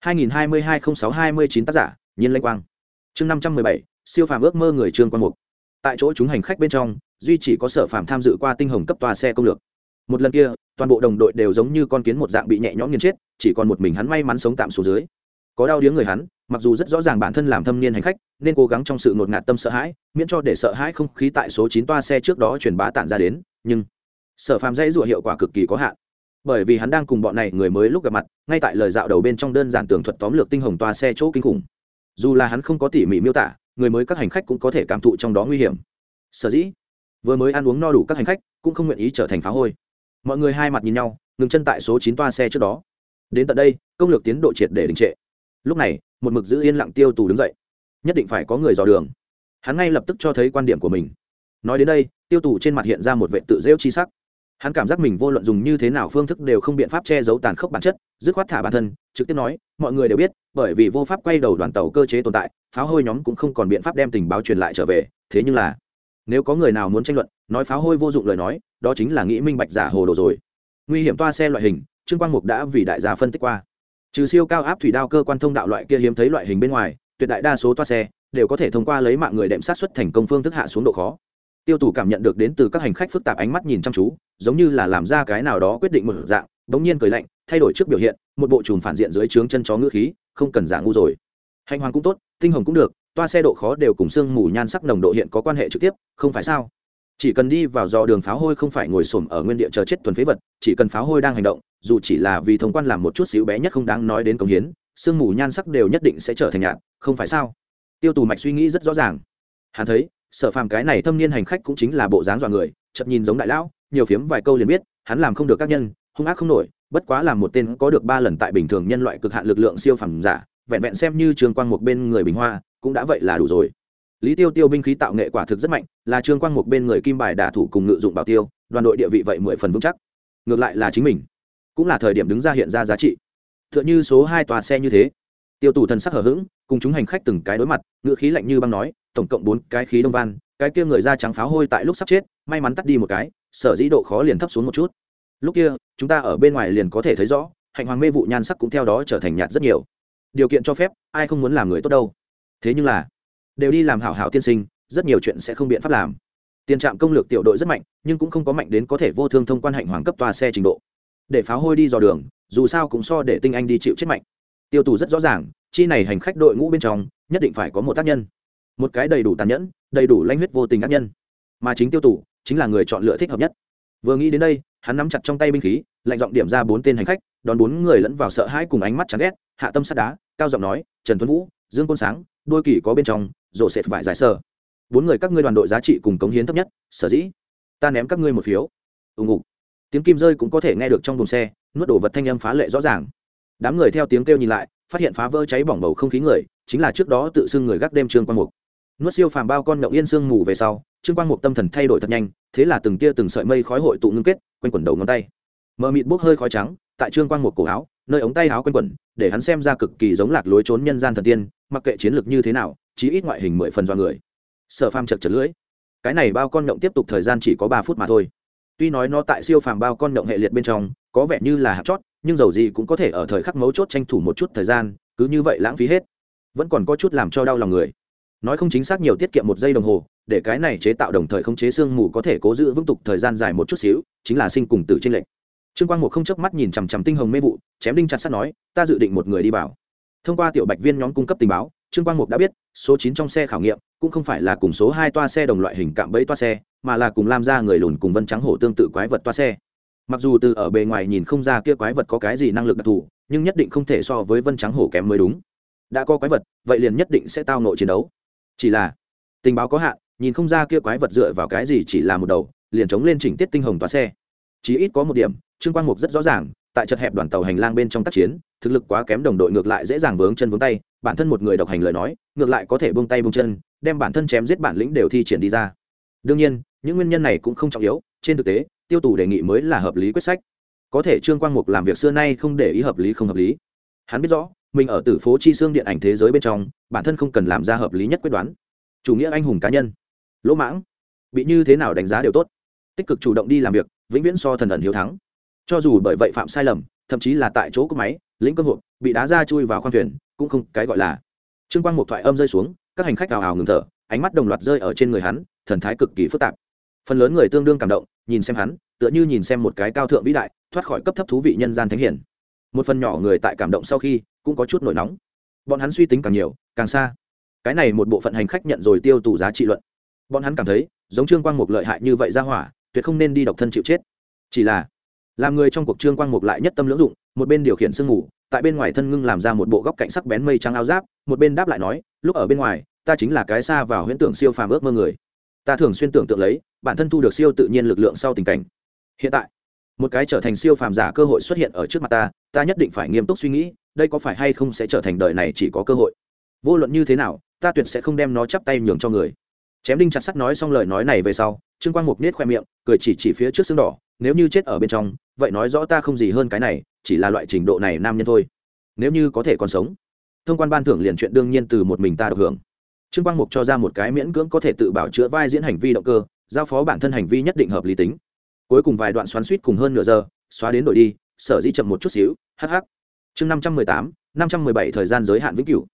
2022-06-29 tác giả, Nhiên Lanh Quang. Chương 517, siêu phàm ước mơ người Trương Quang Mục. Tại chỗ chúng hành khách bên trong, duy chỉ có Sở Phàm tham dự qua tinh hồng cấp toa xe công lược. Một lần kia, toàn bộ đồng đội đều giống như con kiến một dạng bị nhẹ nhõm nghiền chết, chỉ còn một mình hắn may mắn sống tạm xuống dưới. Có đau điếng người hắn, mặc dù rất rõ ràng bản thân làm thâm niên hành khách nên cố gắng trong sự ngột ngạt tâm sợ hãi miễn cho để sợ hãi không khí tại số 9 toa xe trước đó truyền bá tản ra đến, nhưng Sở Phàm dãy rủa hiệu quả cực kỳ có hạn, bởi vì hắn đang cùng bọn này người mới lúc gặp mặt, ngay tại lời dạo đầu bên trong đơn giản tường thuật tóm lược tinh hồng toa xe chỗ kinh khủng. Dù là hắn không có tỉ mỉ miêu tả, người mới các hành khách cũng có thể cảm thụ trong đó nguy hiểm. Sở dĩ vừa mới ăn uống no đủ các hành khách cũng không nguyện ý trở thành phá hôi. Mọi người hai mặt nhìn nhau, ngừng chân tại số 9 toa xe trước đó. Đến tận đây, công lược tiến độ triệt để đình trệ. Lúc này, một mực giữ yên lặng Tiêu Tù đứng dậy, nhất định phải có người dò đường. Hắn ngay lập tức cho thấy quan điểm của mình. Nói đến đây, Tiêu Tù trên mặt hiện ra một vẻ tự giễu chi sắc. Hắn cảm giác mình vô luận dùng như thế nào phương thức đều không biện pháp che giấu tàn khốc bản chất, dứt khoát thả bản thân, trực tiếp nói, mọi người đều biết, bởi vì vô pháp quay đầu đoàn tàu cơ chế tồn tại, pháo hôi nhóm cũng không còn biện pháp đem tình báo truyền lại trở về, thế nhưng là, nếu có người nào muốn tranh luận, nói pháo hôi vô dụng lời nói, đó chính là nghĩ minh bạch giả hồ đồ rồi. Nguy hiểm toa xe loại hình, Trương Quang Mục đã vì đại gia phân tích qua. Trừ siêu cao áp thủy đao cơ quan thông đạo loại kia hiếm thấy loại hình bên ngoài, tuyệt đại đa số toa xe đều có thể thông qua lấy mạng người đệm sát xuất thành công phương thức hạ xuống độ khó. Tiêu Tù cảm nhận được đến từ các hành khách phức tạp ánh mắt nhìn chăm chú, giống như là làm ra cái nào đó quyết định một dạng, bỗng nhiên cười lạnh, thay đổi trước biểu hiện, một bộ trùm phản diện dưới trướng chân chó ngữ khí, không cần giả ngu rồi. Hành hoàng cũng tốt, tinh hồng cũng được, toa xe độ khó đều cùng xương mù nhan sắc nồng độ hiện có quan hệ trực tiếp, không phải sao? Chỉ cần đi vào dò đường pháo hôi không phải ngồi xổm ở nguyên địa chờ chết thuần phế vật, chỉ cần pháo hôi đang hành động, dù chỉ là vì thông quan làm một chút xíu bé nhất không đáng nói đến công hiến, xương mù nhan sắc đều nhất định sẽ trở thành nhạt, không phải sao? Tiêu Tù mạch suy nghĩ rất rõ ràng. Hắn thấy, Sở Phàm cái này thâm niên hành khách cũng chính là bộ dáng dọa người, chợt nhìn giống đại lão, nhiều phiếm vài câu liền biết, hắn làm không được các nhân, hung ác không nổi, bất quá làm một tên có được 3 lần tại bình thường nhân loại cực hạn lực lượng siêu phàm giả, vẹn vẹn xem như Trương Quang một bên người bình hoa, cũng đã vậy là đủ rồi. Lý Tiêu Tiêu binh khí tạo nghệ quả thực rất mạnh, là Trương Quang một bên người kim bài đả thủ cùng ngự dụng bảo tiêu, đoàn đội địa vị vậy 10 phần vững chắc. Ngược lại là chính mình, cũng là thời điểm đứng ra hiện ra giá trị. Tựa như số 2 tòa xe như thế. Tiêu Tù thần sắc hờ hững, cùng chúng hành khách từng cái đối mặt, ngữ khí lạnh như băng nói, tổng cộng 4 cái khí đông van, cái kia người da trắng pháo hôi tại lúc sắp chết, may mắn tắt đi một cái, sở dĩ độ khó liền thấp xuống một chút. Lúc kia, chúng ta ở bên ngoài liền có thể thấy rõ, hạnh hoàng mê vụ nhan sắc cũng theo đó trở thành nhạt rất nhiều. Điều kiện cho phép, ai không muốn làm người tốt đâu. Thế nhưng là, đều đi làm hảo hảo tiên sinh, rất nhiều chuyện sẽ không biện pháp làm. Tiền trạm công lược tiểu đội rất mạnh, nhưng cũng không có mạnh đến có thể vô thương thông quan hạnh hoàng cấp tòa xe trình độ. Để pháo hôi đi dò đường, dù sao cũng so để tinh anh đi chịu chết mạnh. Tiêu Tù rất rõ ràng, chi này hành khách đội ngũ bên trong, nhất định phải có một tác nhân, một cái đầy đủ tàn nhẫn, đầy đủ lanh huyết vô tình ác nhân, mà chính Tiêu Tù chính là người chọn lựa thích hợp nhất. Vừa nghĩ đến đây, hắn nắm chặt trong tay binh khí, lạnh giọng điểm ra 4 tên hành khách, đón 4 người lẫn vào sợ hãi cùng ánh mắt chán ghét, hạ tâm sắt đá, cao giọng nói, Trần Tuấn Vũ, Dương Côn Sáng, đôi kỳ có bên trong, rổ sệt vải giải sở. 4 người các ngươi đoàn đội giá trị cùng cống hiến thấp nhất, sở dĩ ta ném các ngươi một phiếu. Ùng ục. Tiếng kim rơi cũng có thể nghe được trong buồng xe, nuốt đổ vật thanh âm phá lệ rõ ràng. Đám người theo tiếng kêu nhìn lại, phát hiện phá vỡ cháy bỏng bầu không khí người, chính là trước đó tự xưng người gác đêm Trương Quang Mục. Nuốt siêu phàm bao con nhậu yên sương mù về sau, Trương Quang Mục tâm thần thay đổi thật nhanh, thế là từng tia từng sợi mây khói hội tụ ngưng kết, quanh quẩn đầu ngón tay. Mờ mịt bốc hơi khói trắng, tại Trương Quang Mục cổ áo, nơi ống tay áo quanh quẩn, để hắn xem ra cực kỳ giống lạc lối trốn nhân gian thần tiên, mặc kệ chiến lược như thế nào, chí ít ngoại hình 10 phần do người. Sở Phàm chật chật lưỡi. Cái này bao con nhậu tiếp tục thời gian chỉ có 3 phút mà thôi. Tuy nói nó tại siêu phàm bao con nhậu hệ liệt bên trong, có vẻ như là hạt chót, nhưng dầu gì cũng có thể ở thời khắc mấu chốt tranh thủ một chút thời gian, cứ như vậy lãng phí hết, vẫn còn có chút làm cho đau lòng người. Nói không chính xác nhiều tiết kiệm 1 giây đồng hồ, để cái này chế tạo đồng thời khống chế xương mù có thể cố giữ vững tục thời gian dài một chút xíu, chính là sinh cùng tử trên lệnh. Trương Quang Mục không chớp mắt nhìn chằm chằm tinh hồng mê vụ, chém đinh chặt sắt nói, ta dự định một người đi vào. Thông qua tiểu bạch viên nhóm cung cấp tình báo, Trương Quang Mục đã biết, số 9 trong xe khảo nghiệm cũng không phải là cùng số 2 toa xe đồng loại hình cạm bẫy toa xe, mà là cùng Lam gia người lùn cùng Vân Trắng Hổ tương tự quái vật toa xe. Mặc dù từ ở bề ngoài nhìn không ra kia quái vật có cái gì năng lực đặc thù, nhưng nhất định không thể so với Vân Trắng Hổ kém mới đúng. Đã có quái vật, vậy liền nhất định sẽ tao nội chiến đấu. Chỉ là tình báo có hạn, nhìn không ra kia quái vật dựa vào cái gì chỉ là một đầu, liền chống lên chỉnh tiết tinh hồng toa xe. Chỉ ít có một điểm, Trương Quang Mục rất rõ ràng, tại chật hẹp đoàn tàu hành lang bên trong tác chiến, thực lực quá kém đồng đội ngược lại dễ dàng vướng chân vướng tay, bản thân một người độc hành lời nói, ngược lại có thể buông tay buông chân, đem bản thân chém giết bản lĩnh đều thi triển đi ra. Đương nhiên, những nguyên nhân này cũng không trọng yếu, trên thực tế, Tiêu Tù đề nghị mới là hợp lý quyết sách. Có thể Trương Quang Mục làm việc xưa nay không để ý hợp lý không hợp lý. Hắn biết rõ, mình ở Tử Phố Chi Xương điện ảnh thế giới bên trong, bản thân không cần làm ra hợp lý nhất quyết đoán. Chủ nghĩa anh hùng cá nhân, lỗ mãng, bị như thế nào đánh giá đều tốt. Tích cực chủ động đi làm việc, vĩnh viễn so thần ẩn hiếu thắng. Cho dù bởi vậy phạm sai lầm, thậm chí là tại chỗ cúp máy, lĩnh cơ hội, bị đá ra chui vào khoang thuyền, cũng không cái gọi là. Trương Quang Mục thoại âm rơi xuống, các hành khách ào ào ngừng thở, ánh mắt đồng loạt rơi ở trên người hắn, thần thái cực kỳ phức tạp. Phần lớn người tương đương cảm động, nhìn xem hắn, tựa như nhìn xem một cái cao thượng vĩ đại, thoát khỏi cấp thấp thú vị nhân gian thánh hiển. Một phần nhỏ người tại cảm động sau khi, cũng có chút nổi nóng. bọn hắn suy tính càng nhiều càng xa. Cái này một bộ phận hành khách nhận rồi tiêu tù giá trị luận. Bọn hắn cảm thấy giống Trương Quang Mục lợi hại như vậy ra hỏa tuyệt không nên đi độc thân chịu chết. Chỉ là làm người trong cuộc Trương Quang Mục lại nhất tâm lưỡng dụng, một bên điều khiển sương mù tại bên ngoài thân ngưng làm ra một bộ góc cạnh sắc bén mây trắng áo giáp, một bên đáp lại nói, lúc ở bên ngoài ta chính là cái xa vào huyễn tưởng siêu phàm ước mơ người. Ta thường xuyên tưởng tượng lấy bản thân thu được siêu tự nhiên lực lượng sau tình cảnh. Hiện tại một cái trở thành siêu phàm giả cơ hội xuất hiện ở trước mặt ta nhất định phải nghiêm túc suy nghĩ, đây có phải hay không sẽ trở thành đời này chỉ có cơ hội. Vô luận như thế nào ta tuyệt sẽ không đem nó chắp tay nhường cho người. Chém đinh chặt sắt nói xong lời nói này về sau, Trương Quang Mục nết khoe miệng cười chỉ phía trước xương đỏ, nếu như chết ở bên trong vậy nói rõ ta không gì hơn cái này, chỉ là loại trình độ này nam nhân thôi. Nếu như có thể còn sống, thông quan ban thưởng liền chuyện đương nhiên từ một mình ta được hưởng. Trương Quang Mục cho ra một cái miễn cưỡng có thể tự bảo chữa vai diễn hành vi động cơ, giao phó bản thân hành vi nhất định hợp lý tính. Cuối cùng vài đoạn xoắn suýt cùng hơn nửa giờ xóa đến đổi đi, sở dĩ chậm một chút xíu. Hh. Chương 518, 517 thời gian giới hạn vĩnh cửu.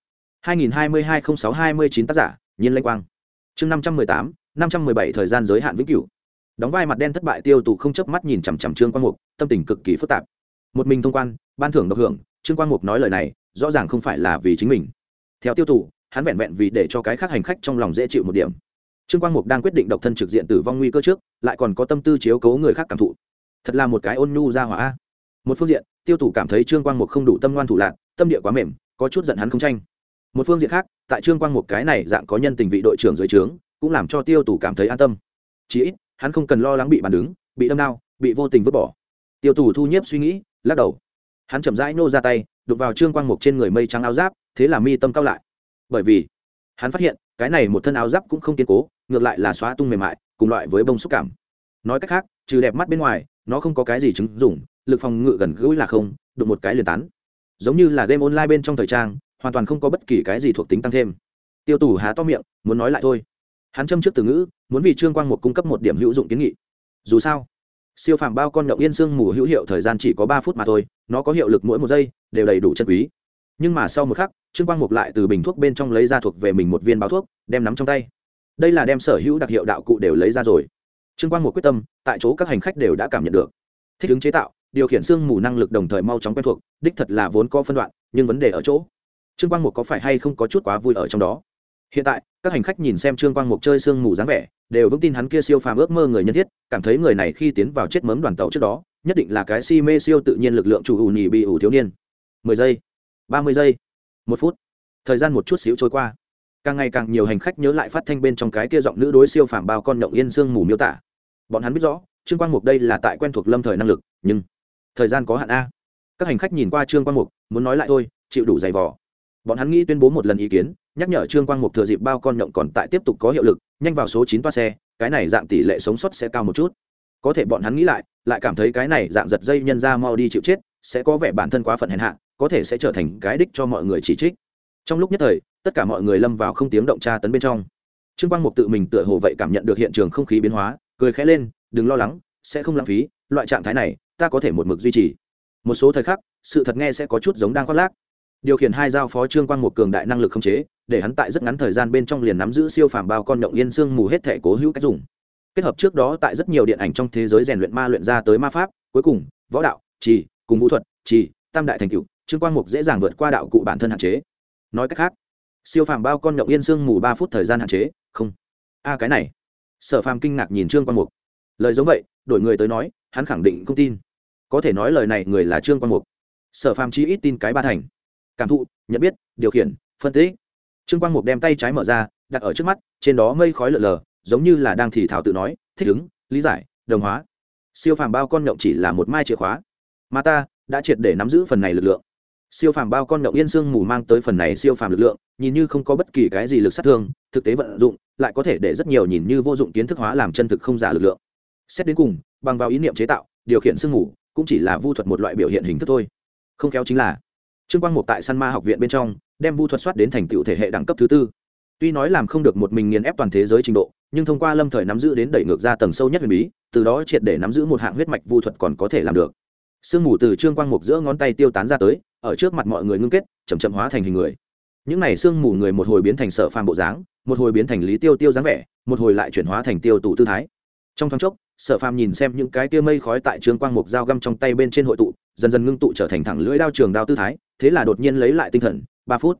2022-06-29 tác giả Nhiên Lanh Quang. Chương 518, 517 thời gian giới hạn vĩnh cửu. Đóng vai mặt đen thất bại tiêu tù không chớp mắt nhìn chằm chằm Trương Quang Mục, tâm tình cực kỳ phức tạp. Một mình thông quan, ban thưởng độc hưởng, Trương Quang Mục nói lời này rõ ràng không phải là vì chính mình. Theo tiêu tù, hắn vẹn vẹn vì để cho cái khác hành khách trong lòng dễ chịu một điểm. Trương Quang Mục đang quyết định độc thân trực diện tử vong nguy cơ trước, lại còn có tâm tư chiếu cố người khác cảm thụ. Thật là một cái ôn nhu ra hỏa. Một phương diện, tiêu tù cảm thấy Trương Quang Mục không đủ tâm ngoan thủ lạn, tâm địa quá mềm, có chút giận hắn không tranh. Một phương diện khác, tại Trương Quang Mục cái này dạng có nhân tình vị đội trưởng dưới trướng, cũng làm cho tiêu tù cảm thấy an tâm. Chỉ ít hắn không cần lo lắng bị bàn đứng, bị đâm đao, bị vô tình vứt bỏ. Tiêu tù thu nhiếp suy nghĩ, lắc đầu. Hắn chậm rãi nô ra tay, đụng vào Trương Quang Mục trên người mây trắng áo giáp, thế là mi tâm cao lại. Bởi vì hắn phát hiện cái này một thân áo giáp cũng không kiên cố, ngược lại là xóa tung mềm mại, cùng loại với bông xúc cảm. Nói cách khác, trừ đẹp mắt bên ngoài, nó không có cái gì chứng dụng, lực phòng ngự gần gũi là không, đụng một cái liền tán. Giống như là game online bên trong thời trang, hoàn toàn không có bất kỳ cái gì thuộc tính tăng thêm. Tiêu tù há to miệng muốn nói lại thôi, hắn châm trước từ ngữ muốn vì Trương Quang Mục cung cấp một điểm hữu dụng kiến nghị. Dù sao siêu phàm bao con nhộng yên sương mù hữu hiệu thời gian chỉ có 3 phút mà thôi, nó có hiệu lực mỗi một giây đều đầy đủ chân quý. Nhưng mà sau một khắc, Trương Quang Mục lại từ bình thuốc bên trong lấy ra thuộc về mình một viên báo thuốc, đem nắm trong tay. Đây là đem sở hữu đặc hiệu đạo cụ đều lấy ra rồi. Trương Quang Mục quyết tâm, tại chỗ các hành khách đều đã cảm nhận được thích ứng chế tạo điều khiển sương mù năng lực, đồng thời mau chóng quen thuộc, đích thật là vốn có phân đoạn, nhưng vấn đề ở chỗ Trương Quang Mục có phải hay không có chút quá vui ở trong đó. Hiện tại các hành khách nhìn xem Trương Quang Mục chơi sương mù dáng vẻ, đều vững tin hắn kia siêu phàm ước mơ người nhân thiết, cảm thấy người này khi tiến vào chết mớm đoàn tàu trước đó nhất định là cái si mê siêu tự nhiên lực lượng chủ ủ nhì bị ủ thiếu niên. 10 giây, 30 giây, 1 phút, thời gian một chút xíu trôi qua. Càng ngày càng nhiều hành khách nhớ lại phát thanh bên trong cái kia giọng nữ đối siêu phàm bao con nhộng yên sương mù miêu tả. Bọn hắn biết rõ Trương Quang Mục đây là tại quen thuộc lâm thời năng lực, nhưng thời gian có hạn a. Các hành khách nhìn qua Trương Quang Mục muốn nói lại thôi, chịu đủ dày vò. Bọn hắn nghĩ tuyên bố một lần ý kiến, nhắc nhở Trương Quang Mục thừa dịp bao con nhộng còn tại tiếp tục có hiệu lực, nhanh vào số 9 toa xe, cái này dạng tỷ lệ sống sót sẽ cao một chút. Có thể bọn hắn nghĩ lại cảm thấy cái này dạng giật dây nhân ra mau đi chịu chết, sẽ có vẻ bản thân quá phận hèn hạ, có thể sẽ trở thành cái đích cho mọi người chỉ trích. Trong lúc nhất thời, tất cả mọi người lâm vào không tiếng động tra tấn bên trong. Trương Quang Mục tự mình tựa hồ vậy cảm nhận được hiện trường không khí biến hóa, cười khẽ lên, đừng lo lắng, sẽ không lãng phí, loại trạng thái này ta có thể một mực duy trì. Một số thời khắc sự thật nghe sẽ có chút giống đang khoác lác. Điều khiển hai giao phó Trương Quang Mục cường đại năng lực khống chế, để hắn tại rất ngắn thời gian bên trong liền nắm giữ siêu phàm bao con nhộng yên sương mù hết thể cố hữu cách dùng. Kết hợp trước đó tại rất nhiều điện ảnh trong thế giới rèn luyện ma luyện ra tới ma pháp, cuối cùng võ đạo chỉ cùng vũ thuật chỉ tam đại thành tựu, Trương Quang Mục dễ dàng vượt qua đạo cụ bản thân hạn chế. Nói cách khác, siêu phàm bao con nhộng yên sương mù 3 phút thời gian hạn chế không cái này. Sở Phàm kinh ngạc nhìn Trương Quang Mục, lời giống vậy đổi người tới nói hắn khẳng định không tin. Có thể nói lời này người là Trương Quang Mục, Sở Phàm chí ít tin cái 3 thành. Cảm thụ, nhận biết, điều khiển, phân tích. Trương Quang Mục đem tay trái mở ra, đặt ở trước mắt, trên đó mây khói lượn lờ, giống như là đang thì thảo tự nói, thích ứng, lý giải, đồng hóa. Siêu phàm bao con nhộng chỉ là một mai chìa khóa, mà ta đã triệt để nắm giữ phần này lực lượng. Siêu phàm bao con nhộng yên sương mù mang tới phần này siêu phàm lực lượng, nhìn như không có bất kỳ cái gì lực sát thương, thực tế vận dụng lại có thể để rất nhiều nhìn như vô dụng kiến thức hóa làm chân thực không giả lực lượng. Xét đến cùng, bằng vào ý niệm chế tạo, điều khiển sương mù cũng chỉ là vu thuật một loại biểu hiện hình thức thôi. Không khéo chính là Trương Quang Mục tại Săn Ma học viện bên trong đem vu thuật soát đến thành tựu thể hệ đẳng cấp thứ 4. Tuy nói làm không được một mình nghiền ép toàn thế giới trình độ, nhưng thông qua lâm thời nắm giữ đến đẩy ngược ra tầng sâu nhất huyền bí, từ đó triệt để nắm giữ một hạng huyết mạch vu thuật còn có thể làm được. Sương mù từ Trương Quang Mục giữa ngón tay tiêu tán ra tới, ở trước mặt mọi người ngưng kết, chậm chậm hóa thành hình người. Những này sương mù người một hồi biến thành Sở Phàm bộ dáng, một hồi biến thành Lý Tiêu Tiêu dáng vẻ, một hồi lại chuyển hóa thành Tiêu Tụ tư thái. Trong thoáng chốc, Sở Phàm nhìn xem những cái kia mây khói tại Trương Quang Mục dao găm trong tay bên trên hội tụ, dần dần ngưng tụ trở thành thẳng lưỡi đao trường đao tư thái, thế là đột nhiên lấy lại tinh thần. 3 phút,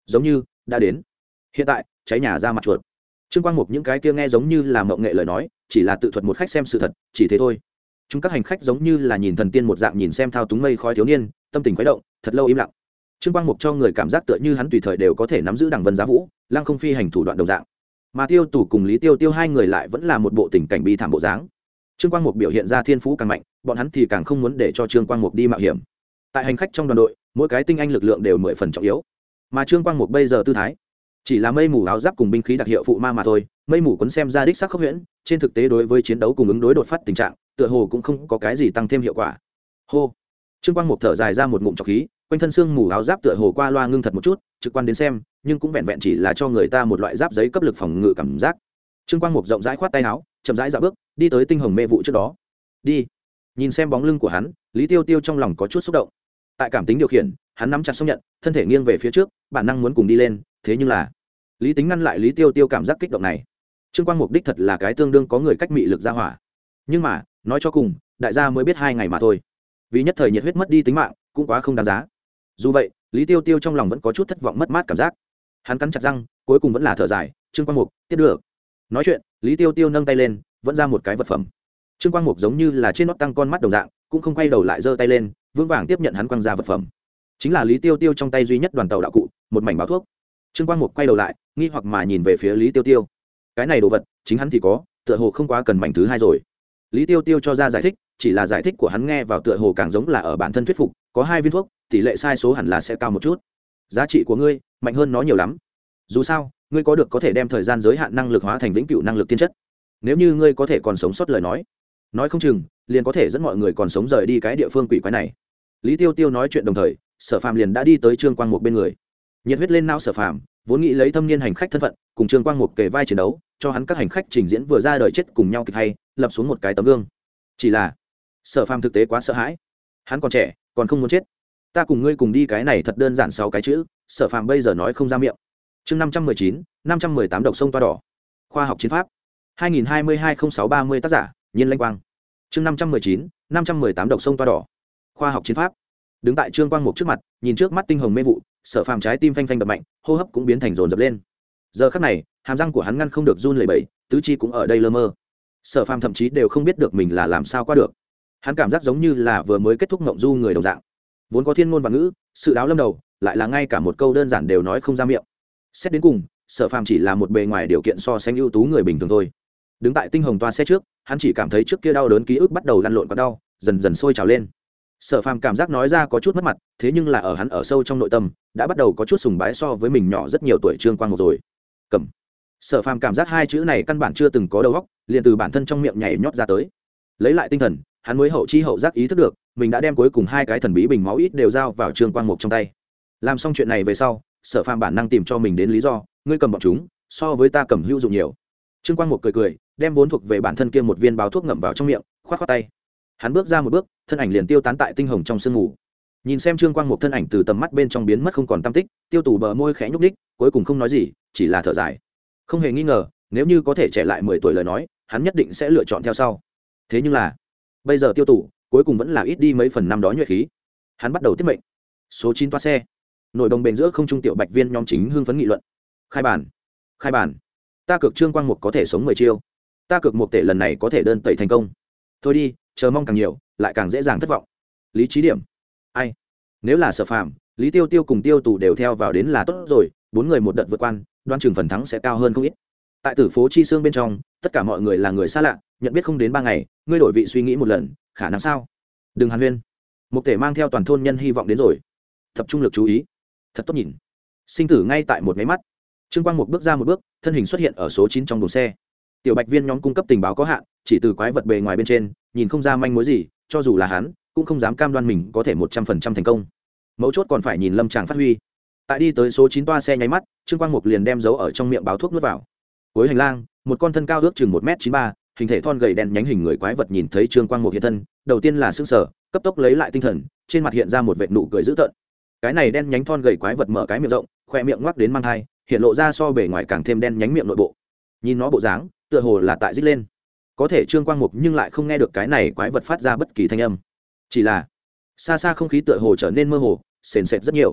giống như đã đến. Hiện tại cháy nhà ra mặt chuột. Trương Quang Mục những cái kia nghe giống như là mộng nghệ lời nói, chỉ là tự thuật một khách xem sự thật, chỉ thế thôi. Chúng các hành khách giống như là nhìn thần tiên một dạng nhìn xem thao túng mây khói thiếu niên, tâm tình khuấy động, thật lâu im lặng. Trương Quang Mục cho người cảm giác tựa như hắn tùy thời đều có thể nắm giữ đằng vân giá vũ, lăng không phi hành thủ đoạn đồng dạng. Mà Tiêu Tủ cùng Lý Tiêu Tiêu hai người lại vẫn là một bộ tình cảnh bi thảm bộ dáng. Trương Quang Mục biểu hiện ra thiên phú càng mạnh, bọn hắn thì càng không muốn để cho Trương Quang Mục đi mạo hiểm. Tại hành khách trong đoàn đội, mỗi cái tinh anh lực lượng đều 10 phần trọng yếu. Mà Trương Quang Mục bây giờ tư thái, chỉ là mây mù áo giáp cùng binh khí đặc hiệu phụ ma mà thôi, mây mù quấn xem ra đích sắc khốc huyễn, trên thực tế đối với chiến đấu cùng ứng đối đột phát tình trạng, tựa hồ cũng không có cái gì tăng thêm hiệu quả. Hô. Trương Quang Mục thở dài ra một ngụm trọc khí, quanh thân xương mù áo giáp tựa hồ qua loa ngưng thật một chút, trực quan đến xem, nhưng cũng vẹn vẹn chỉ là cho người ta một loại giáp giấy cấp lực phòng ngự cảm giác. Trương Quang Mục rộng rãi khoát tay áo, chậm rãi dạo bước, đi tới tinh hồng mê vụ trước đó. Đi. Nhìn xem bóng lưng của hắn, Lý Tiêu Tiêu trong lòng có chút xúc động. Tại cảm tính điều khiển, hắn nắm chặt song nhận, thân thể nghiêng về phía trước, bản năng muốn cùng đi lên, thế nhưng là Lý Tính ngăn lại Lý Tiêu Tiêu cảm giác kích động này. Trương Quang Mục đích thật là cái tương đương có người cách mị lực ra hỏa, nhưng mà nói cho cùng, đại gia mới biết 2 ngày mà thôi, vì nhất thời nhiệt huyết mất đi tính mạng cũng quá không đáng giá. Dù vậy, Lý Tiêu Tiêu trong lòng vẫn có chút thất vọng mất mát cảm giác. Hắn cắn chặt răng, cuối cùng vẫn là thở dài. Trương Quang Mục, tiếp được. Nói chuyện, Lý Tiêu Tiêu nâng tay lên, vẫn ra một cái vật phẩm. Trương Quang Mục giống như là trên nót tăng con mắt đồng dạng, cũng không quay đầu lại giơ tay lên, vững vàng tiếp nhận hắn quăng ra vật phẩm. Chính là Lý Tiêu Tiêu trong tay duy nhất đoàn tàu đạo cụ, một mảnh báo thuốc. Trương Quang Mục quay đầu lại, nghi hoặc mà nhìn về phía Lý Tiêu Tiêu. Cái này đồ vật, chính hắn thì có, tựa hồ không quá cần mảnh thứ hai rồi. Lý Tiêu Tiêu cho ra giải thích, chỉ là giải thích của hắn nghe vào tựa hồ càng giống là ở bản thân thuyết phục, có 2 viên thuốc, tỷ lệ sai số hẳn là sẽ cao một chút. Giá trị của ngươi mạnh hơn nó nhiều lắm. Dù sao, ngươi có được có thể đem thời gian giới hạn năng lực hóa thành vĩnh cửu năng lực tiên chất. Nếu như ngươi có thể còn sống sót lời nói không chừng liền có thể dẫn mọi người còn sống rời đi cái địa phương quỷ quái này. Lý Tiêu Tiêu nói chuyện đồng thời, Sở Phàm liền đã đi tới Trương Quang Mục bên người. Nhiệt huyết lên não Sở Phàm, vốn nghĩ lấy thâm niên hành khách thân phận, cùng Trương Quang Mục kề vai chiến đấu, cho hắn các hành khách trình diễn vừa ra đời chết cùng nhau kịch hay, lập xuống một cái tấm gương. Chỉ là Sở Phàm thực tế quá sợ hãi. Hắn còn trẻ, còn không muốn chết. Ta cùng ngươi cùng đi, cái này thật đơn giản 6 cái chữ, Sở Phàm bây giờ nói không ra miệng. Chương 519, 518 độc sông toa đỏ. Khoa học chiến pháp. 2022-06-30 tác giả, Nhiên Lanh Quang. Chương 519, 518 độc sông toa đỏ. Khoa học chiến pháp. Đứng tại Trương Quang Mục trước mặt, nhìn trước mắt tinh hồng mê vụ, Sở Phàm trái tim phanh phanh đập mạnh, hô hấp cũng biến thành dồn dập lên. Giờ khắc này, hàm răng của hắn ngăn không được run lẩy bẩy, tứ chi cũng ở đây lơ mơ. Sở Phàm thậm chí đều không biết được mình là làm sao qua được. Hắn cảm giác giống như là vừa mới kết thúc ngộng du người đồng dạng. Vốn có thiên ngôn và ngữ, sự đáo lâm đầu, lại là ngay cả một câu đơn giản đều nói không ra miệng. Xét đến cùng, Sở Phàm chỉ là một bề ngoài điều kiện so sánh ưu tú người bình thường thôi. Đứng tại tinh hồng toa xe trước, hắn chỉ cảm thấy trước kia đau đớn ký ức bắt đầu lăn lộn và đau, dần dần sôi trào lên. Sở Phàm cảm giác nói ra có chút mất mặt, thế nhưng là ở hắn ở sâu trong nội tâm, đã bắt đầu có chút sùng bái so với mình nhỏ rất nhiều tuổi Trương Quang Mục rồi. Cầm. Sở Phàm cảm giác 2 chữ này căn bản chưa từng có đầu óc, liền từ bản thân trong miệng nhảy nhót ra tới. Lấy lại tinh thần, hắn mới hậu chi hậu giác ý thức được, mình đã đem cuối cùng 2 cái thần bí bình máu ít đều giao vào Trương Quang Mục trong tay. Làm xong chuyện này về sau, Sở Phàm bản năng tìm cho mình đến lý do, ngươi cầm bọn chúng, so với ta cầm hữu dụng nhiều. Trương Quang Mục cười cười, đem vốn thuộc về bản thân kia một viên báo thuốc ngậm vào trong miệng, khoát khoát tay. Hắn bước ra một bước, thân ảnh liền tiêu tán tại tinh hồng trong sương mù. Nhìn xem Trương Quang Mục thân ảnh từ tầm mắt bên trong biến mất không còn tăm tích, Tiêu Tủ bờ môi khẽ nhúc nhích, cuối cùng không nói gì, chỉ là thở dài. Không hề nghi ngờ, nếu như có thể trẻ lại 10 tuổi lời nói, hắn nhất định sẽ lựa chọn theo sau. Thế nhưng là, bây giờ Tiêu Tủ cuối cùng vẫn là ít đi mấy phần năm đó nhuệ khí. Hắn bắt đầu tiếp mệnh. Số 9 toa xe. Nội đồng bền giữa không trung tiểu bạch viên nhóm chính hưng phấn nghị luận. Khai bản, khai bản. Ta cược Trương Quang Mục có thể sống 10 chiêu. Ta cược một tể lần này có thể đơn tẩy thành công. Thôi đi, chờ mong càng nhiều, lại càng dễ dàng thất vọng. Lý trí điểm. Ai? Nếu là Sở Phàm, Lý Tiêu Tiêu cùng Tiêu Tủ đều theo vào đến là tốt rồi, 4 người một đợt vượt quan, đoan chừng phần thắng sẽ cao hơn không ít. Tại Tử phố Chi Sương bên trong, tất cả mọi người là người xa lạ, nhận biết không đến 3 ngày, ngươi đổi vị suy nghĩ một lần, khả năng sao? Đừng hàn huyên. Một tể mang theo toàn thôn nhân hy vọng đến rồi. Tập trung lực chú ý. Thật tốt nhìn. Sinh tử ngay tại một cái mắt. Trương Quang Mục bước ra một bước, thân hình xuất hiện ở số 9 trong buồng xe. Tiểu bạch viên nhóm cung cấp tình báo có hạn, chỉ từ quái vật bề ngoài bên trên, nhìn không ra manh mối gì, cho dù là hắn, cũng không dám cam đoan mình có thể 100% thành công. Mấu chốt còn phải nhìn lâm tràng phát huy. Tại đi tới số 9 toa xe nháy mắt, Trương Quang Mục liền đem giấu ở trong miệng báo thuốc nuốt vào. Cuối hành lang, một con thân cao ước chừng 1m93, hình thể thon gầy đen nhánh hình người quái vật nhìn thấy Trương Quang Mục hiện thân, đầu tiên là sững sờ, cấp tốc lấy lại tinh thần, trên mặt hiện ra một vệt nụ cười dữ tợn. Cái này đen nhánh thon gầy quái vật mở cái miệng rộng, khoe miệng ngoác đến mang hai, hiện lộ ra so bề ngoài càng thêm đen nhánh miệng nội bộ. Nhìn nó bộ dáng, tựa hồ là tại rít lên. Có thể Trương Quang Mục nhưng lại không nghe được cái này quái vật phát ra bất kỳ thanh âm. Chỉ là xa xa không khí tựa hồ trở nên mơ hồ, sền sệt rất nhiều.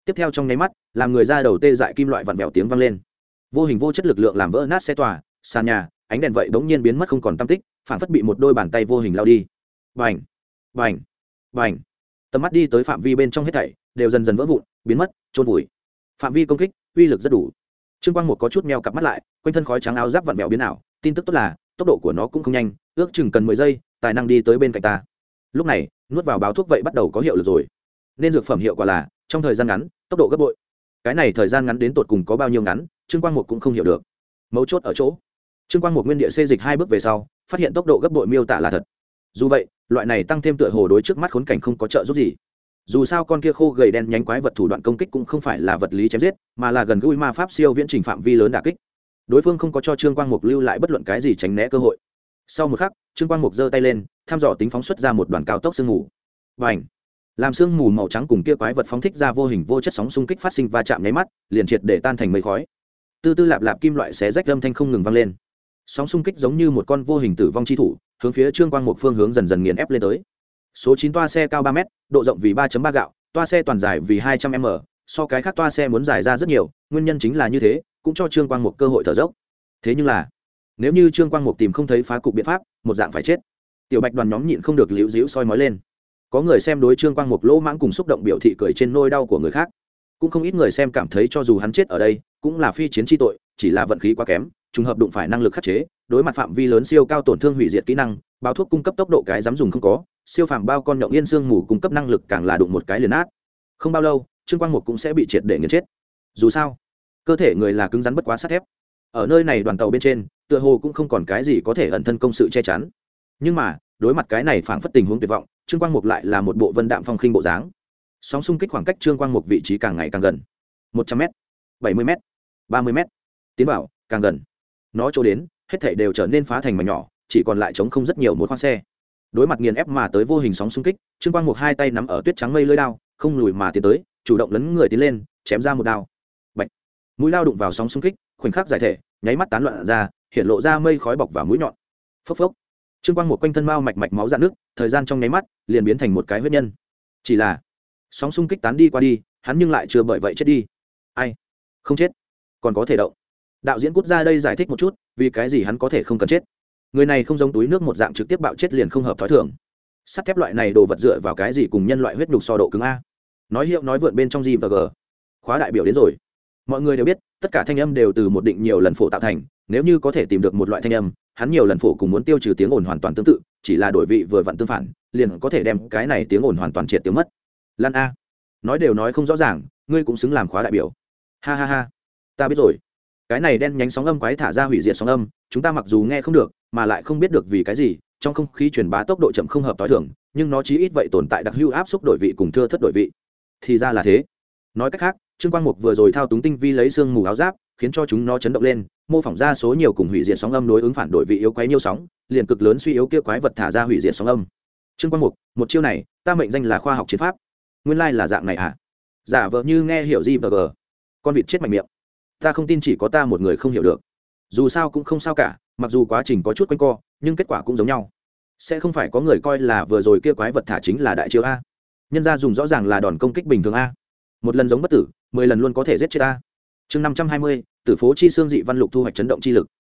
tiếp theo trong nháy mắt làm người ra đầu tê dại kim loại vặn vẹo tiếng vang lên, vô hình vô chất lực lượng làm vỡ nát xe tòa sàn nhà, ánh đèn vậy bỗng nhiên biến mất không còn tăm tích, phản phất bị một đôi bàn tay vô hình lao đi. Bành, bành, bành. Tầm mắt đi tới phạm vi bên trong hết thảy đều dần dần vỡ vụn, biến mất, trôn vùi. Phạm vi công kích uy lực rất đủ. Trương Quang Một có chút meo cặp mắt lại, quanh thân khói trắng áo giáp vặn vẹo biến ảo, tin tức tốt là tốc độ của nó cũng không nhanh, ước chừng cần 10 giây tài năng đi tới bên cạnh ta. Lúc này nuốt vào báo thuốc vậy bắt đầu có hiệu lực rồi, nên dược phẩm hiệu quả là trong thời gian ngắn tốc độ gấp bội. Cái này thời gian ngắn đến tột cùng có bao nhiêu ngắn, Trương Quang Một cũng không hiểu được. Mấu chốt ở chỗ Trương Quang Một nguyên địa xê dịch 2 bước về sau, phát hiện tốc độ gấp bội miêu tả là thật. Dù vậy, loại này tăng thêm tựa hồ đối trước mắt khốn cảnh không có trợ giúp gì. Dù sao con kia khô gầy đen nhánh quái vật thủ đoạn công kích cũng không phải là vật lý chém giết, mà là gần gũi ma pháp siêu viễn trình phạm vi lớn đả kích. Đối phương không có cho Trương Quang Mục lưu lại bất luận cái gì tránh né cơ hội. Sau một khắc, Trương Quang Mục giơ tay lên, thăm dò tính phóng xuất ra một đoàn cao tốc sương mù. Bành! Làm sương mù màu trắng cùng kia quái vật phóng thích ra vô hình vô chất sóng xung kích phát sinh va chạm nháy mắt, liền triệt để tan thành mây khói. Từ từ lạp lạp kim loại xé rách âm thanh không ngừng vang lên. Sóng xung kích giống như một con vô hình tử vong chi thủ, hướng phía Trương Quang Mục phương hướng dần dần nghiền ép lên tới. Số 9 toa xe cao 3 m, độ rộng vì 3.3 gạo, toa xe toàn dài vì 200 m, so cái khác toa xe muốn dài ra rất nhiều, nguyên nhân chính là như thế, cũng cho Trương Quang Mục cơ hội thở dốc. Thế nhưng là, nếu như Trương Quang Mục tìm không thấy phá cục biện pháp, một dạng phải chết. Tiểu Bạch đoàn nhóm nhịn không được liễu díu soi mói lên. Có người xem đối Trương Quang Mục lỗ mãng cùng xúc động biểu thị cười trên nỗi đau của người khác, cũng không ít người xem cảm thấy cho dù hắn chết ở đây, cũng là phi chiến chi tội, chỉ là vận khí quá kém, trùng hợp đụng phải năng lực khắc chế, đối mặt phạm vi lớn siêu cao tổn thương hủy diệt kỹ năng, bao thuốc cung cấp tốc độ cái dám dùng không có, siêu phàm bao con nhộng yên xương mù cung cấp năng lực càng là đụng một cái liền nát. Không bao lâu, Trương Quang Mục cũng sẽ bị triệt để nghiền chết. Dù sao, cơ thể người là cứng rắn bất quá sắt thép. Ở nơi này đoàn tàu bên trên, tựa hồ cũng không còn cái gì có thể ẩn thân công sự che chắn. Nhưng mà, đối mặt cái này phảng phất tình huống tuyệt vọng, Trương Quang Mục lại là một bộ vân đạm phong khinh bộ dáng. Sóng xung kích khoảng cách Trương Quang Mục vị trí càng ngày càng gần. 100m, 70m, 30m. Tiến vào, càng gần. Nó chỗ đến, hết thảy đều trở nên phá thành mảnh nhỏ, chỉ còn lại trống không rất nhiều một khoang xe. Đối mặt nghiền ép mà tới vô hình sóng xung kích, Trương Quang Mục hai tay nắm ở tuyết trắng mây lưỡi đao, không lùi mà tiến tới, chủ động lấn người tiến lên, chém ra một đao. Bạch. Mũi đao đụng vào sóng xung kích, khoảnh khắc giải thể, nháy mắt tán loạn ra, hiện lộ ra mây khói bọc vào mũi nhọn. Phốc phốc. Trương Quang Mục quanh thân mao mạch mạch máu rạn nước, thời gian trong nháy mắt liền biến thành một cái huyết nhân. Chỉ là sóng xung kích tán đi qua đi, hắn nhưng lại chưa bởi vậy chết đi. Ai? Không chết, còn có thể động. Đạo diễn Cút ra đây giải thích một chút, vì cái gì hắn có thể không cần chết. Người này không giống túi nước một dạng trực tiếp bạo chết liền không hợp thói thường. Sắt thép loại này đồ vật dựa vào cái gì cùng nhân loại huyết nhục so độ cứng a? Nói hiệu nói vượn bên trong gì và g. Khóa đại biểu đến rồi. Mọi người đều biết, tất cả thanh âm đều từ một định nhiều lần phổ tạo thành, nếu như có thể tìm được một loại thanh âm, hắn nhiều lần phổ cùng muốn tiêu trừ tiếng ồn hoàn toàn tương tự, chỉ là đổi vị vừa vặn tương phản, liền có thể đem cái này tiếng ồn hoàn toàn triệt tiêu mất. Lan a, nói đều nói không rõ ràng, ngươi cũng xứng làm khóa đại biểu. Ha ha ha, ta biết rồi. Cái này đen nhánh sóng âm quái thả ra hủy diệt sóng âm, chúng ta mặc dù nghe không được, mà lại không biết được vì cái gì, trong không khí truyền bá tốc độ chậm không hợp tối thường, nhưng nó chí ít vậy tồn tại đặc hữu áp xúc đổi vị cùng thưa thất đổi vị. Thì ra là thế. Nói cách khác, Trương Quang Mục vừa rồi thao túng tinh vi lấy xương mù áo giáp, khiến cho chúng nó chấn động lên, mô phỏng ra số nhiều cùng hủy diệt sóng âm đối ứng phản đổi vị yếu quấy nhiêu sóng, liền cực lớn suy yếu kia quái vật thả ra hủy diệt sóng âm. Trương Quang Mục, một chiêu này, ta mệnh danh là khoa học chiến pháp. Nguyên lai là dạng này à? Giả vờ như nghe hiểu gì và g. Con vịt chết mạnh miệng. Ta không tin chỉ có ta một người không hiểu được. Dù sao cũng không sao cả, mặc dù quá trình có chút quanh co, nhưng kết quả cũng giống nhau. Sẽ không phải có người coi là vừa rồi kia quái vật thả chính là đại chiêu a. Nhân ra dùng rõ ràng là đòn công kích bình thường a. Một lần giống bất tử, 10 lần luôn có thể giết chết a. Chương 520, Tử phố chi xương dị văn lục thu hoạch chấn động chi lực.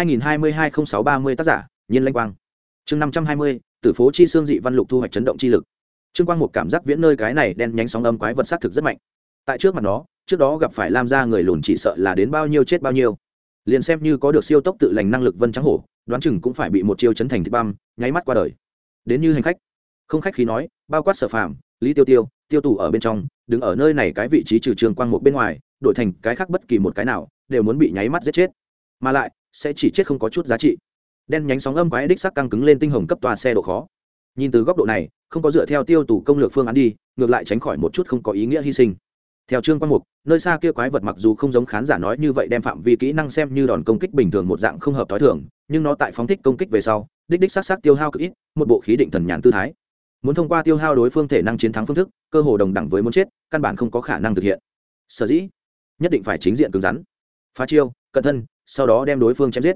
2022-06-30 tác giả, Nhiên Lanh Quang. Chương 520, Tử phố chi xương dị văn lục thu hoạch chấn động chi lực. Trương Quang một cảm giác viễn nơi cái này đen nhánh sóng âm quái vật sát thực rất mạnh. Tại trước mặt nó, trước đó gặp phải Lam gia người lùn chỉ sợ là đến bao nhiêu chết bao nhiêu. Liền xem như có được siêu tốc tự lành năng lực vân trắng hổ, đoán chừng cũng phải bị một chiêu chấn thành thịt băm, nháy mắt qua đời. Đến như hành khách, không khách khí nói, bao quát Sở Phàm, Lý Tiêu Tiêu, Tiêu Tù ở bên trong, đứng ở nơi này cái vị trí trừ Trương Quang một bên ngoài, đổi thành cái khác bất kỳ một cái nào, đều muốn bị nháy mắt giết chết. Mà lại, sẽ chỉ chết không có chút giá trị. Đen nhánh sóng âm quái đích sắc căng cứng lên tinh hồng cấp tòa xe độ khó. Nhìn từ góc độ này, không có dựa theo Tiêu Tù công lược phương án đi, ngược lại tránh khỏi một chút không có ý nghĩa hy sinh. Theo Trương Quang Mục, nơi xa kia quái vật mặc dù không giống khán giả nói như vậy đem phạm vi kỹ năng xem như đòn công kích bình thường một dạng không hợp tối thường, nhưng nó tại phóng thích công kích về sau, đích xác tiêu hao cực ít, một bộ khí định thần nhàn tư thái. Muốn thông qua tiêu hao đối phương thể năng chiến thắng phương thức, cơ hồ đồng đẳng với muốn chết, căn bản không có khả năng thực hiện. Sở dĩ, nhất định phải chính diện cứng rắn, phá chiêu, cận thân, sau đó đem đối phương chém giết.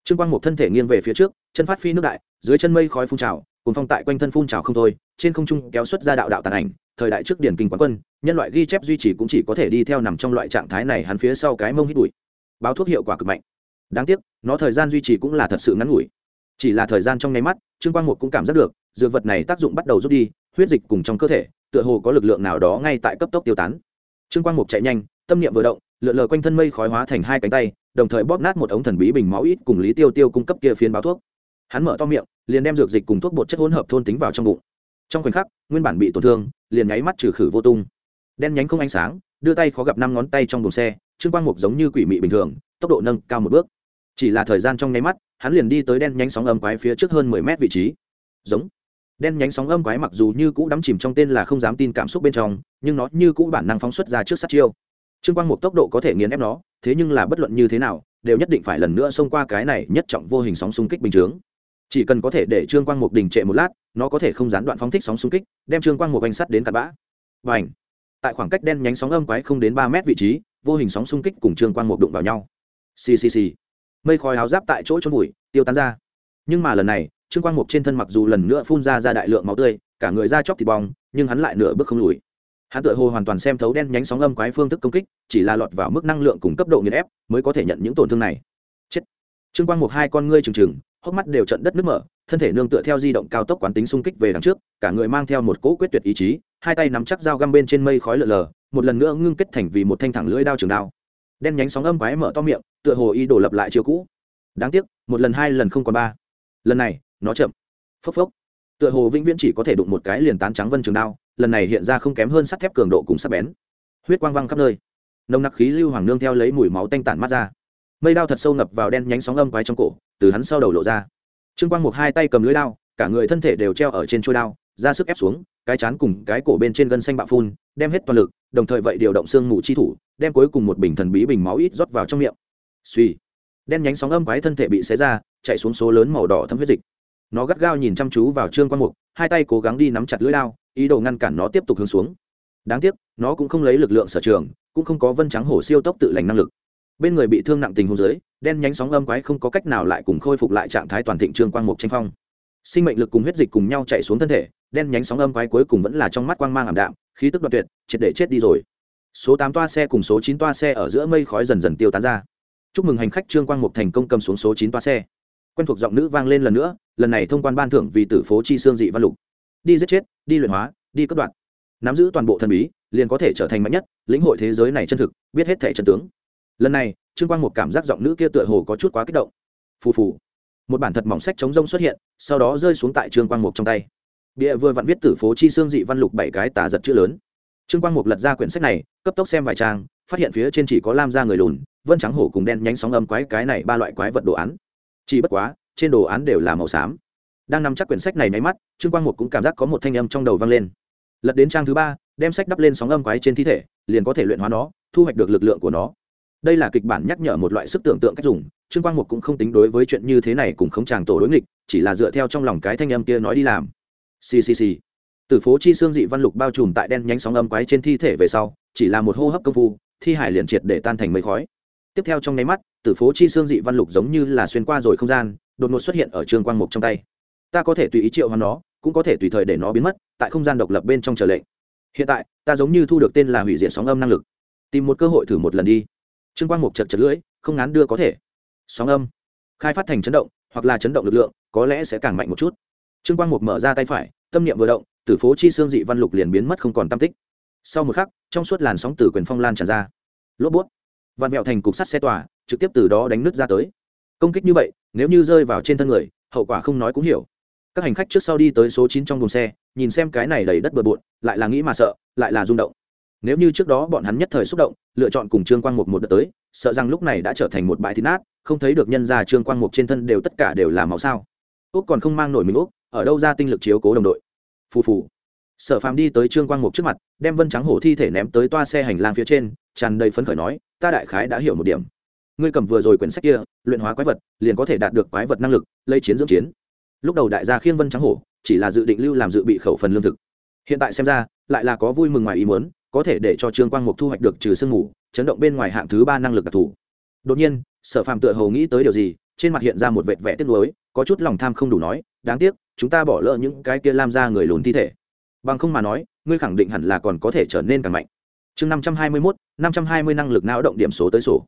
Trương Quang Mục thân thể nghiêng về phía trước, chân phát phi nước đại, dưới chân mây khói phun trào, cuốn phong tại quanh thân phun trào không thôi, trên không trung kéo xuất ra đạo đạo tàn ảnh, thời đại trước điển kinh quán quân, nhân loại ghi chép duy trì cũng chỉ có thể đi theo nằm trong loại trạng thái này, hắn phía sau cái mông hít bụi. Báo thuốc hiệu quả cực mạnh. Đáng tiếc, nó thời gian duy trì cũng là thật sự ngắn ngủi. Chỉ là thời gian trong nháy mắt, Trương Quang Mục cũng cảm giác được, dược vật này tác dụng bắt đầu rút đi, huyết dịch cùng trong cơ thể, tựa hồ có lực lượng nào đó ngay tại cấp tốc tiêu tán. Trương Quang Mục chạy nhanh, tâm niệm vừa động, lượn lờ quanh thân mây khói hóa thành hai cánh tay, đồng thời bóp nát một ống thần bí bình máu ít cùng Lý Tiêu Tiêu cung cấp kia phiến báo thuốc. Hắn mở to miệng, liền đem dược dịch cùng thuốc bột chất hỗn hợp thôn tính vào trong bụng. Trong khoảnh khắc, nguyên bản bị tổn thương, liền nháy mắt trừ khử vô tung. Đen nhánh không ánh sáng, đưa tay khó gặp năm ngón tay trong buồng xe, Trương Quang Mục giống như quỷ mị bình thường, tốc độ nâng cao một bước. Chỉ là thời gian trong nháy mắt, hắn liền đi tới đen nhánh sóng âm quái phía trước hơn 10 mét vị trí. Giống. Đen nhánh sóng âm quái mặc dù như cũ đắm chìm trong tên là không dám tin cảm xúc bên trong, nhưng nó như cũ bản năng phóng xuất ra trước sát chiêu. Trương Quang Mục tốc độ có thể nghiền ép nó, thế nhưng là bất luận như thế nào, đều nhất định phải lần nữa xông qua cái này nhất trọng vô hình sóng xung kích bình chướng. Chỉ cần có thể để Trương Quang Mục đình trệ một lát, nó có thể không gián đoạn phóng thích sóng xung kích, đem Trương Quang Mục anh sắt đến cặn bã. Bành! Tại khoảng cách đen nhánh sóng âm quái không đến 3 mét vị trí, vô hình sóng xung kích cùng Trương Quang Mục đụng vào nhau. Xì xì xì. Mây khói áo giáp tại chỗ chôn bụi, tiêu tán ra. Nhưng mà lần này, Trương Quang Mục trên thân mặc dù lần nữa phun ra đại lượng máu tươi, cả người da chóc thịt bong, nhưng hắn lại nửa bước không lùi. Hắn tựa hồ hoàn toàn xem thấu đen nhánh sóng âm quái phương thức công kích, chỉ là lọt vào mức năng lượng cùng cấp độ nghiền ép, mới có thể nhận những tổn thương này. Chết. Trương Quang Mục hai con ngươi trừng trừng, hốc mắt đều trận đất nước mở, thân thể nương tựa theo di động cao tốc quán tính xung kích về đằng trước, cả người mang theo một cỗ quyết tuyệt ý chí, hai tay nắm chắc dao găm bên trên mây khói lờ lờ, một lần nữa ngưng kết thành vì một thanh thẳng lưỡi đao trường đao. Đen nhánh sóng âm quái mở to miệng, tựa hồ ý đồ lập lại chiêu cũ. Đáng tiếc, một lần hai lần không còn ba. Lần này, nó chậm. Phốc phốc. Tựa hồ vĩnh viễn chỉ có thể đụng một cái liền tán trắng vân trường đao, lần này hiện ra không kém hơn sắt thép cường độ cùng sắc bén. Huyết quang văng khắp nơi. Nồng nặc khí lưu hoàng nương theo lấy mùi máu tanh tản mắt ra. Mây đao thật sâu ngập vào đen nhánh sóng âm quái trong cổ, từ hắn sau đầu lộ ra. Trương Quang Mục hai tay cầm lưỡi đao, cả người thân thể đều treo ở trên chuôi đao, ra sức ép xuống, cái chán cùng cái cổ bên trên gân xanh bạo phun, đem hết toàn lực, đồng thời vậy điều động xương mù chi thủ, đem cuối cùng một bình thần bí bình máu ít rót vào trong miệng. Suy, đen nhánh sóng âm quái thân thể bị xé ra, chạy xuống số lớn màu đỏ thấm huyết dịch. Nó gắt gao nhìn chăm chú vào Trương Quang Mục, hai tay cố gắng đi nắm chặt lưỡi đao, ý đồ ngăn cản nó tiếp tục hướng xuống. Đáng tiếc, nó cũng không lấy lực lượng sở trường, cũng không có vân trắng hổ siêu tốc tự lành năng lực. Bên người bị thương nặng tình huống dưới, đen nhánh sóng âm quái không có cách nào lại cùng khôi phục lại trạng thái toàn thịnh Trương Quang Mục tranh phong. Sinh mệnh lực cùng huyết dịch cùng nhau chạy xuống thân thể, đen nhánh sóng âm quái cuối cùng vẫn là trong mắt quang mang ảm đạm, khí tức đoạn tuyệt, triệt để chết đi rồi. Số 8 toa xe cùng số 9 toa xe ở giữa mây khói dần dần tiêu tán ra. Chúc mừng hành khách Trương Quang Mục thành công cầm xuống số 9 toa xe. Quen thuộc giọng nữ vang lên lần nữa, lần này thông quan ban thưởng vì tử phố chi xương dị văn lục. Đi giết chết, đi luyện hóa, đi cấp đoạn. Nắm giữ toàn bộ thần bí, liền có thể trở thành mạnh nhất, lĩnh hội thế giới này chân thực, biết hết thể chân tướng. Lần này, Trương Quang Mục cảm giác giọng nữ kia tựa hồ có chút quá kích động. Phù phù. Một bản thật mỏng sách chống rông xuất hiện, sau đó rơi xuống tại Trương Quang Mục trong tay. Bìa vừa vặn viết tử phố chi xương dị văn lục 7 cái tà giật chữ lớn. Trương Quang Mục lật ra quyển sách này, cấp tốc xem vài trang, phát hiện phía trên chỉ có lam da người lùn, vân trắng hổ cùng đen nhánh sóng âm quái cái này ba loại quái vật đồ án. Chỉ bất quá, trên đồ án đều là màu xám. Đang nắm chắc quyển sách này nháy mắt, Trương Quang Mục cũng cảm giác có một thanh âm trong đầu vang lên. Lật đến trang thứ 3, đem sách đắp lên sóng âm quái trên thi thể, liền có thể luyện hóa nó, thu hoạch được lực lượng của nó. Đây là kịch bản nhắc nhở một loại sức tưởng tượng cách dùng, Trương Quang Mục cũng không tính đối với chuyện như thế này cùng không chàng tổ đối nghịch, chỉ là dựa theo trong lòng cái thanh âm kia nói đi làm. Xì xì xì. Tử phố chi xương dị văn lục bao trùm tại đen nhánh sóng âm quái trên thi thể về sau, chỉ là một hô hấp công phu, thi hải liền triệt để tan thành mây khói. Tiếp theo trong nháy mắt, tử phố chi xương dị văn lục giống như là xuyên qua rồi không gian, đột ngột xuất hiện ở Trương Quang Mục trong tay. Ta có thể tùy ý triệu hoán nó, cũng có thể tùy thời để nó biến mất, tại không gian độc lập bên trong chờ lệnh. Hiện tại, ta giống như thu được tên là hủy diệt sóng âm năng lực. Tìm một cơ hội thử một lần đi. Trương Quang Mục chật chật lưỡi, không ngán đưa có thể. Sóng âm, khai phát thành chấn động, hoặc là chấn động lực lượng, có lẽ sẽ càng mạnh một chút. Trương Quang Mục mở ra tay phải, tâm niệm vừa động, tử phố chi xương dị văn lục liền biến mất không còn tăm tích. Sau một khắc, trong suốt làn sóng tử quyền phong lan tràn ra. Lốp bút, vặn vẹo thành cục sắt xe tỏa, trực tiếp từ đó đánh nứt ra tới. Công kích như vậy, nếu như rơi vào trên thân người, hậu quả không nói cũng hiểu. Các hành khách trước sau đi tới số 9 trong buồng xe, nhìn xem cái này đầy đất bừa bộn, lại là nghĩ mà sợ, lại là rung động. Nếu như trước đó bọn hắn nhất thời xúc động, lựa chọn cùng Trương Quang Mục một đợt tới, sợ rằng lúc này đã trở thành một bãi thịt nát, không thấy được nhân ra Trương Quang Mục trên thân đều tất cả đều là máu sao. Úc còn không mang nổi mình Úc, ở đâu ra tinh lực chiếu cố đồng đội. Phù phù. Sở Phàm đi tới Trương Quang Mục trước mặt, đem vân trắng hổ thi thể ném tới toa xe hành lang phía trên, tràn đầy phấn khởi nói, ta đại khái đã hiểu một điểm. Ngươi cầm vừa rồi quyển sách kia, luyện hóa quái vật, liền có thể đạt được quái vật năng lực, lấy chiến dưỡng chiến. Lúc đầu đại gia khiêng vân trắng hổ, chỉ là dự định lưu làm dự bị khẩu phần lương thực. Hiện tại xem ra, lại là có vui mừng ngoài ý muốn, có thể để cho Trương Quang Mục thu hoạch được trừ sương mù, chấn động bên ngoài hạng thứ 3 năng lực đặc thù. Đột nhiên, Sở Phàm tựa hồ nghĩ tới điều gì, trên mặt hiện ra một vệt vẻ tiếc nuối, có chút lòng tham không đủ nói, đáng tiếc chúng ta bỏ lỡ những cái kia lam ra người lùn thi thể, bằng không mà nói ngươi khẳng định hẳn là còn có thể trở nên càng mạnh. Chương 521, 520 năng lực não động điểm số tới sổ.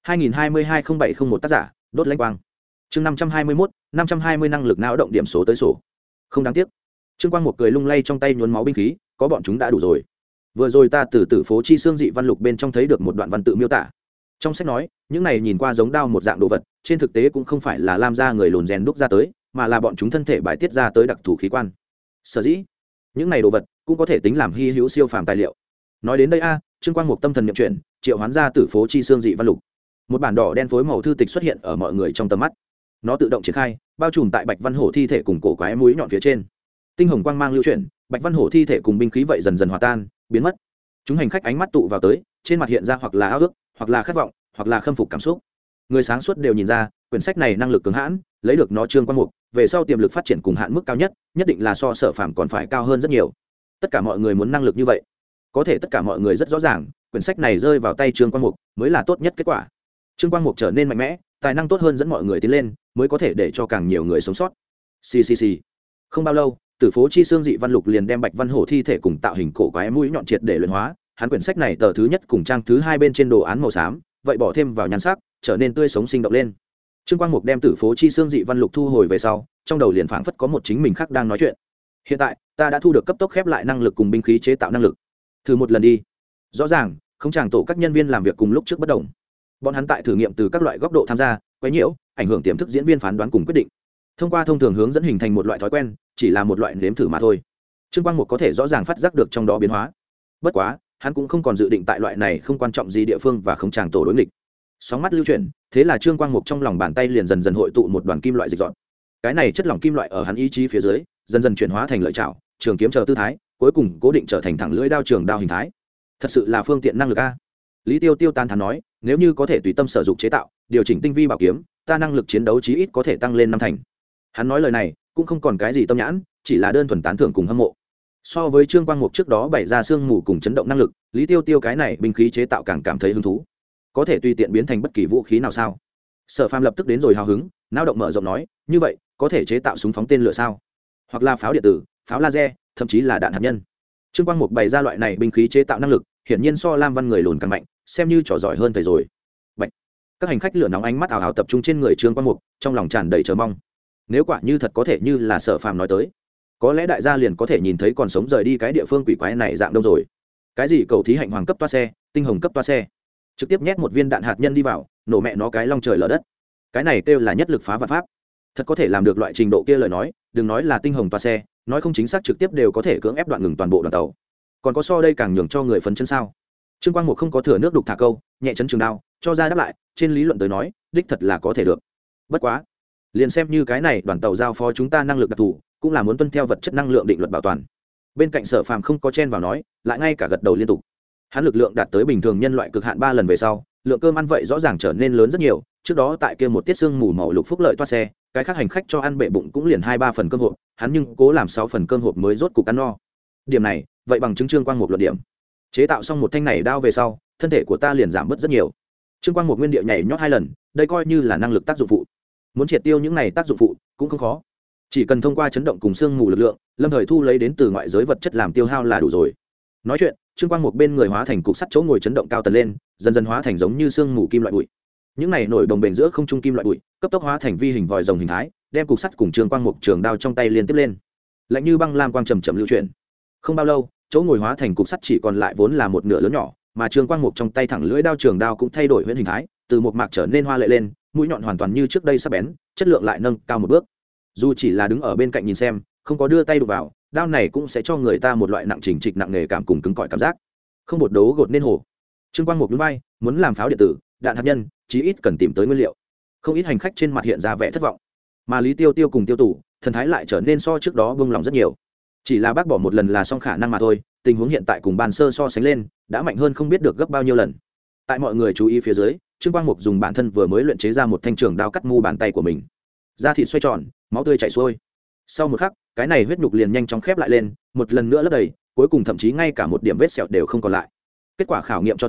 2022-0701 tác giả, đốt lãnh quang. Chương 521, 520 năng lực não động điểm số tới sổ. Không đáng tiếc. Trương Quang một cười lung lay trong tay nhuốm máu binh khí, có bọn chúng đã đủ rồi. Vừa rồi ta từ tử phố chi xương dị văn lục bên trong thấy được một đoạn văn tự miêu tả. Trong sách nói, những này nhìn qua giống đao một dạng đồ vật, trên thực tế cũng không phải là lam ra người lùn rèn đúc ra tới, mà là bọn chúng thân thể bài tiết ra tới đặc thù khí quan. Sở dĩ, những này đồ vật cũng có thể tính làm hy hữu siêu phàm tài liệu. Nói đến đây Trương Quang Mục tâm thần niệm chuyển, triệu hoán ra tử phố chi xương dị văn lục. Một bản đỏ đen phối màu thư tịch xuất hiện ở mọi người trong tầm mắt. Nó tự động triển khai, bao trùm tại Bạch Văn Hổ thi thể cùng cổ quái mũi nhọn phía trên. Tinh hồng quang mang lưu chuyển, Bạch Văn Hổ thi thể cùng binh khí vậy dần dần hòa tan, biến mất. Chúng hành khách ánh mắt tụ vào tới, trên mặt hiện ra hoặc là ao ước, hoặc là khát vọng, hoặc là khâm phục cảm xúc. Người sáng suốt đều nhìn ra, quyển sách này năng lực cứng hãn, lấy được nó Trương Quang Mục, về sau tiềm lực phát triển cùng hạn mức cao nhất, nhất định là so Sở Phàm còn phải cao hơn rất nhiều. Tất cả mọi người muốn năng lực như vậy. Có thể tất cả mọi người rất rõ ràng, quyển sách này rơi vào tay Trương Quang Mục mới là tốt nhất kết quả. Trương Quang Mục trở nên mạnh mẽ, tài năng tốt hơn dẫn mọi người tiến lên, mới có thể để cho càng nhiều người sống sót. Xì. Không bao lâu, tử phố chi xương dị văn lục liền đem Bạch Văn Hổ thi thể cùng tạo hình cổ quái mũi nhọn triệt để luyện hóa. Hắn quyển sách này tờ thứ nhất cùng trang thứ hai bên trên đồ án màu xám, vậy bỏ thêm vào nhan sắc, trở nên tươi sống sinh động lên. Trương Quang Mục đem tử phố chi xương dị văn lục thu hồi về sau, trong đầu liền phảng phất có một chính mình khác đang nói chuyện. Hiện tại, ta đã thu được cấp tốc khép lại năng lực cùng binh khí chế tạo năng lực. Thử một lần đi. Rõ ràng, không chàng tổ các nhân viên làm việc cùng lúc trước bất đồng. Bọn hắn tại thử nghiệm từ các loại góc độ tham gia, quấy nhiễu, ảnh hưởng tiềm thức diễn viên phán đoán cùng quyết định. Thông qua thông thường hướng dẫn hình thành một loại thói quen, chỉ là một loại nếm thử mà thôi. Trương Quang Mục có thể rõ ràng phát giác được trong đó biến hóa. Bất quá, hắn cũng không còn dự định tại loại này không quan trọng gì địa phương và không chàng tổ đối nghịch. Sóng mắt lưu chuyển, thế là Trương Quang Mục trong lòng bàn tay liền dần dần hội tụ một đoàn kim loại dịch dọn. Cái này chất lỏng kim loại ở hắn ý chí phía dưới, dần dần chuyển hóa thành lợi chảo, trường kiếm chờ tư thái, cuối cùng cố định trở thành thẳng lưỡi đao trường đao hình thái. Thật sự là phương tiện năng lực a. Lý Tiêu Tiêu tán thán nói, nếu như có thể tùy tâm sử dụng chế tạo, điều chỉnh tinh vi bảo kiếm, ta năng lực chiến đấu chí ít có thể tăng lên 5 thành. Hắn nói lời này, cũng không còn cái gì tâm nhãn, chỉ là đơn thuần tán thưởng cùng hâm mộ. So với Trương Quang Mục trước đó bày ra xương mù cùng chấn động năng lực, Lý Tiêu Tiêu cái này binh khí chế tạo càng cảm thấy hứng thú. Có thể tùy tiện biến thành bất kỳ vũ khí nào sao? Sở Phàm lập tức đến rồi hào hứng, não động mở rộng nói, như vậy, có thể chế tạo súng phóng tên lửa sao? Hoặc là pháo điện tử, pháo laser, thậm chí là đạn hạt nhân. Trương Quang Mục bày ra loại này binh khí chế tạo năng lực, hiển nhiên so Lam Văn người lùn càng mạnh, xem như trò giỏi hơn thầy rồi. Bạch. Các hành khách lửa nóng ánh mắt ảo ảo tập trung trên người Trương Quang Mục, trong lòng tràn đầy chờ mong. Nếu quả như thật có thể như là Sở Phàm nói tới, có lẽ đại gia liền có thể nhìn thấy còn sống rời đi cái địa phương quỷ quái này dạng đông rồi. Cái gì cầu thí hạnh hoàng cấp toa xe, tinh hồng cấp toa xe, trực tiếp nhét một viên đạn hạt nhân đi vào, nổ mẹ nó cái long trời lở đất. Cái này kêu là nhất lực phá vạn pháp. Thật có thể làm được loại trình độ kia lời nói, đừng nói là tinh hồng toa xe, nói không chính xác trực tiếp đều có thể cưỡng ép đoạn ngừng toàn bộ đoàn tàu. Còn có so đây càng nhường cho người phấn chấn sao? Trương Quang Mục không có thừa nước đục thả câu, nhẹ chấn trường đao, cho ra đáp lại, trên lý luận tới nói, đích thật là có thể được. Bất quá, liền xem như cái này đoàn tàu giao phó chúng ta năng lực đặc thù, cũng là muốn tuân theo vật chất năng lượng định luật bảo toàn. Bên cạnh Sở Phàm không có chen vào nói, lại ngay cả gật đầu liên tục. Hắn lực lượng đạt tới bình thường nhân loại cực hạn 3 lần về sau, lượng cơm ăn vậy rõ ràng trở nên lớn rất nhiều. Trước đó tại kia một tiết xương mù màu lục phúc lợi toa xe, cái khác hành khách cho ăn bệ bụng cũng liền 2-3 phần cơm hộp, hắn nhưng cố làm 6 phần cơm hộp mới rốt cục ăn no. Điểm này, vậy bằng chứng Trương Quang Mục luận điểm. Chế tạo xong một thanh này đao về sau, thân thể của ta liền giảm bớt rất nhiều. Trương Quang Mục nguyên địa nhảy nhót 2 lần, đây coi như là năng lực tác dụng phụ. Muốn triệt tiêu những này tác dụng phụ cũng không khó, chỉ cần thông qua chấn động cùng xương mù lực lượng, lâm thời thu lấy đến từ ngoại giới vật chất làm tiêu hao là đủ rồi. Nói chuyện, Trương Quang Mục bên người hóa thành cục sắt chỗ ngồi chấn động cao tần lên, dần dần hóa thành giống như xương mù kim loại bụi. Những này nổi đồng bền giữa không trung kim loại bụi, cấp tốc hóa thành vi hình vòi rồng hình thái, đem cục sắt cùng Trương Quang Mục trường đao trong tay liên tiếp lên. Lạnh như băng lam quang chậm chậm lưu chuyển. Không bao lâu, chỗ ngồi hóa thành cục sắt chỉ còn lại vốn là một nửa lớn nhỏ, mà Trương Quang Mục trong tay thẳng lưỡi đao trường đao cũng thay đổi huyễn hình thái, từ một mạc trở nên hoa lệ lên, mũi nhọn hoàn toàn như trước đây sắc bén, chất lượng lại nâng cao một bước. Dù chỉ là đứng ở bên cạnh nhìn xem, không có đưa tay đụng vào, đao này cũng sẽ cho người ta một loại nặng chỉnh trịch nặng nề cảm cùng cứng cỏi cảm giác. Không bột đấu gột nên hổ. Trương Quang Mục nhún vai, muốn làm pháo điện tử, đạn hạt nhân, chí ít cần tìm tới nguyên liệu. Không ít hành khách trên mặt hiện ra vẻ thất vọng, mà Lý Tiêu Tiêu cùng Tiêu Tủ, thần thái lại trở nên so trước đó buông lòng rất nhiều. Chỉ là bác bỏ một lần là xong khả năng mà thôi, tình huống hiện tại cùng ban sơ so sánh lên, đã mạnh hơn không biết được gấp bao nhiêu lần. Tại mọi người chú ý phía dưới, Trương Quang Mục dùng bản thân vừa mới luyện chế ra một thanh trường đao cắt mu bàn tay của mình. Da thịt xoay tròn, máu tươi chảy xuôi. Sau một khắc, cái này huyết nhục liền nhanh chóng khép lại lên, một lần nữa lấp đầy, cuối cùng thậm chí ngay cả một điểm vết sẹo đều không còn lại. Kết quả khảo nghiệm cho thấy,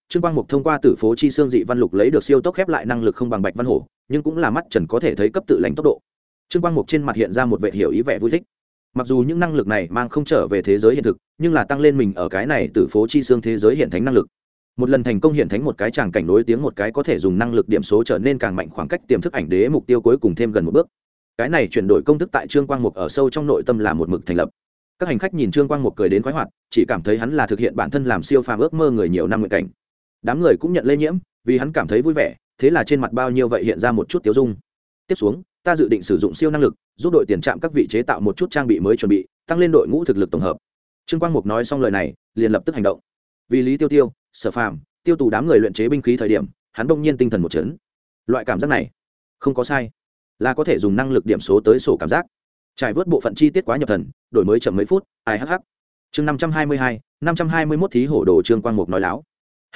Trương Quang Mục thông qua Tử Phố Chi Xương dị văn lục lấy được siêu tốc khép lại năng lực không bằng Bạch Văn Hổ, nhưng cũng là mắt trần có thể thấy cấp tự lãnh tốc độ. Trương Quang Mục trên mặt hiện ra một vẻ hiểu ý vẻ vui thích. Mặc dù những năng lực này mang không trở về thế giới hiện thực, nhưng là tăng lên mình ở cái này Tử Phố Chi Xương thế giới hiện thánh năng lực. Một lần thành công hiện thánh một cái tràng cảnh nối tiếng một cái có thể dùng năng lực điểm số trở nên càng mạnh, khoảng cách tiềm thức ảnh đế mục tiêu cuối cùng thêm gần một bước. Cái này chuyển đổi công thức tại Trương Quang Mục ở sâu trong nội tâm là một mực thành lập. Các hành khách nhìn Trương Quang Mục cười đến khoái hoạt, chỉ cảm thấy hắn là thực hiện bản thân làm siêu phàm ước mơ người nhiều năm nguyện cảnh. Đám người cũng nhận lây nhiễm, vì hắn cảm thấy vui vẻ, thế là trên mặt bao nhiêu vậy hiện ra một chút tiêu dung. Tiếp xuống, ta dự định sử dụng siêu năng lực, giúp đội tiền trạm các vị chế tạo một chút trang bị mới chuẩn bị, tăng lên đội ngũ thực lực tổng hợp. Trương Quang Mục nói xong lời này, liền lập tức hành động. Vì Lý Tiêu Tiêu, Sở Phàm, Tiêu Tù đám người luyện chế binh khí thời điểm, hắn bỗng nhiên tinh thần một chấn. Loại cảm giác này, không có sai, là có thể dùng năng lực điểm số tới sổ cảm giác. Trải vớt bộ phận chi tiết quá nhập thần, đổi mới chậm mấy phút, ai hắc. Chương 522, 521 thí hổ đồ. Trương Quang Mục nói láo.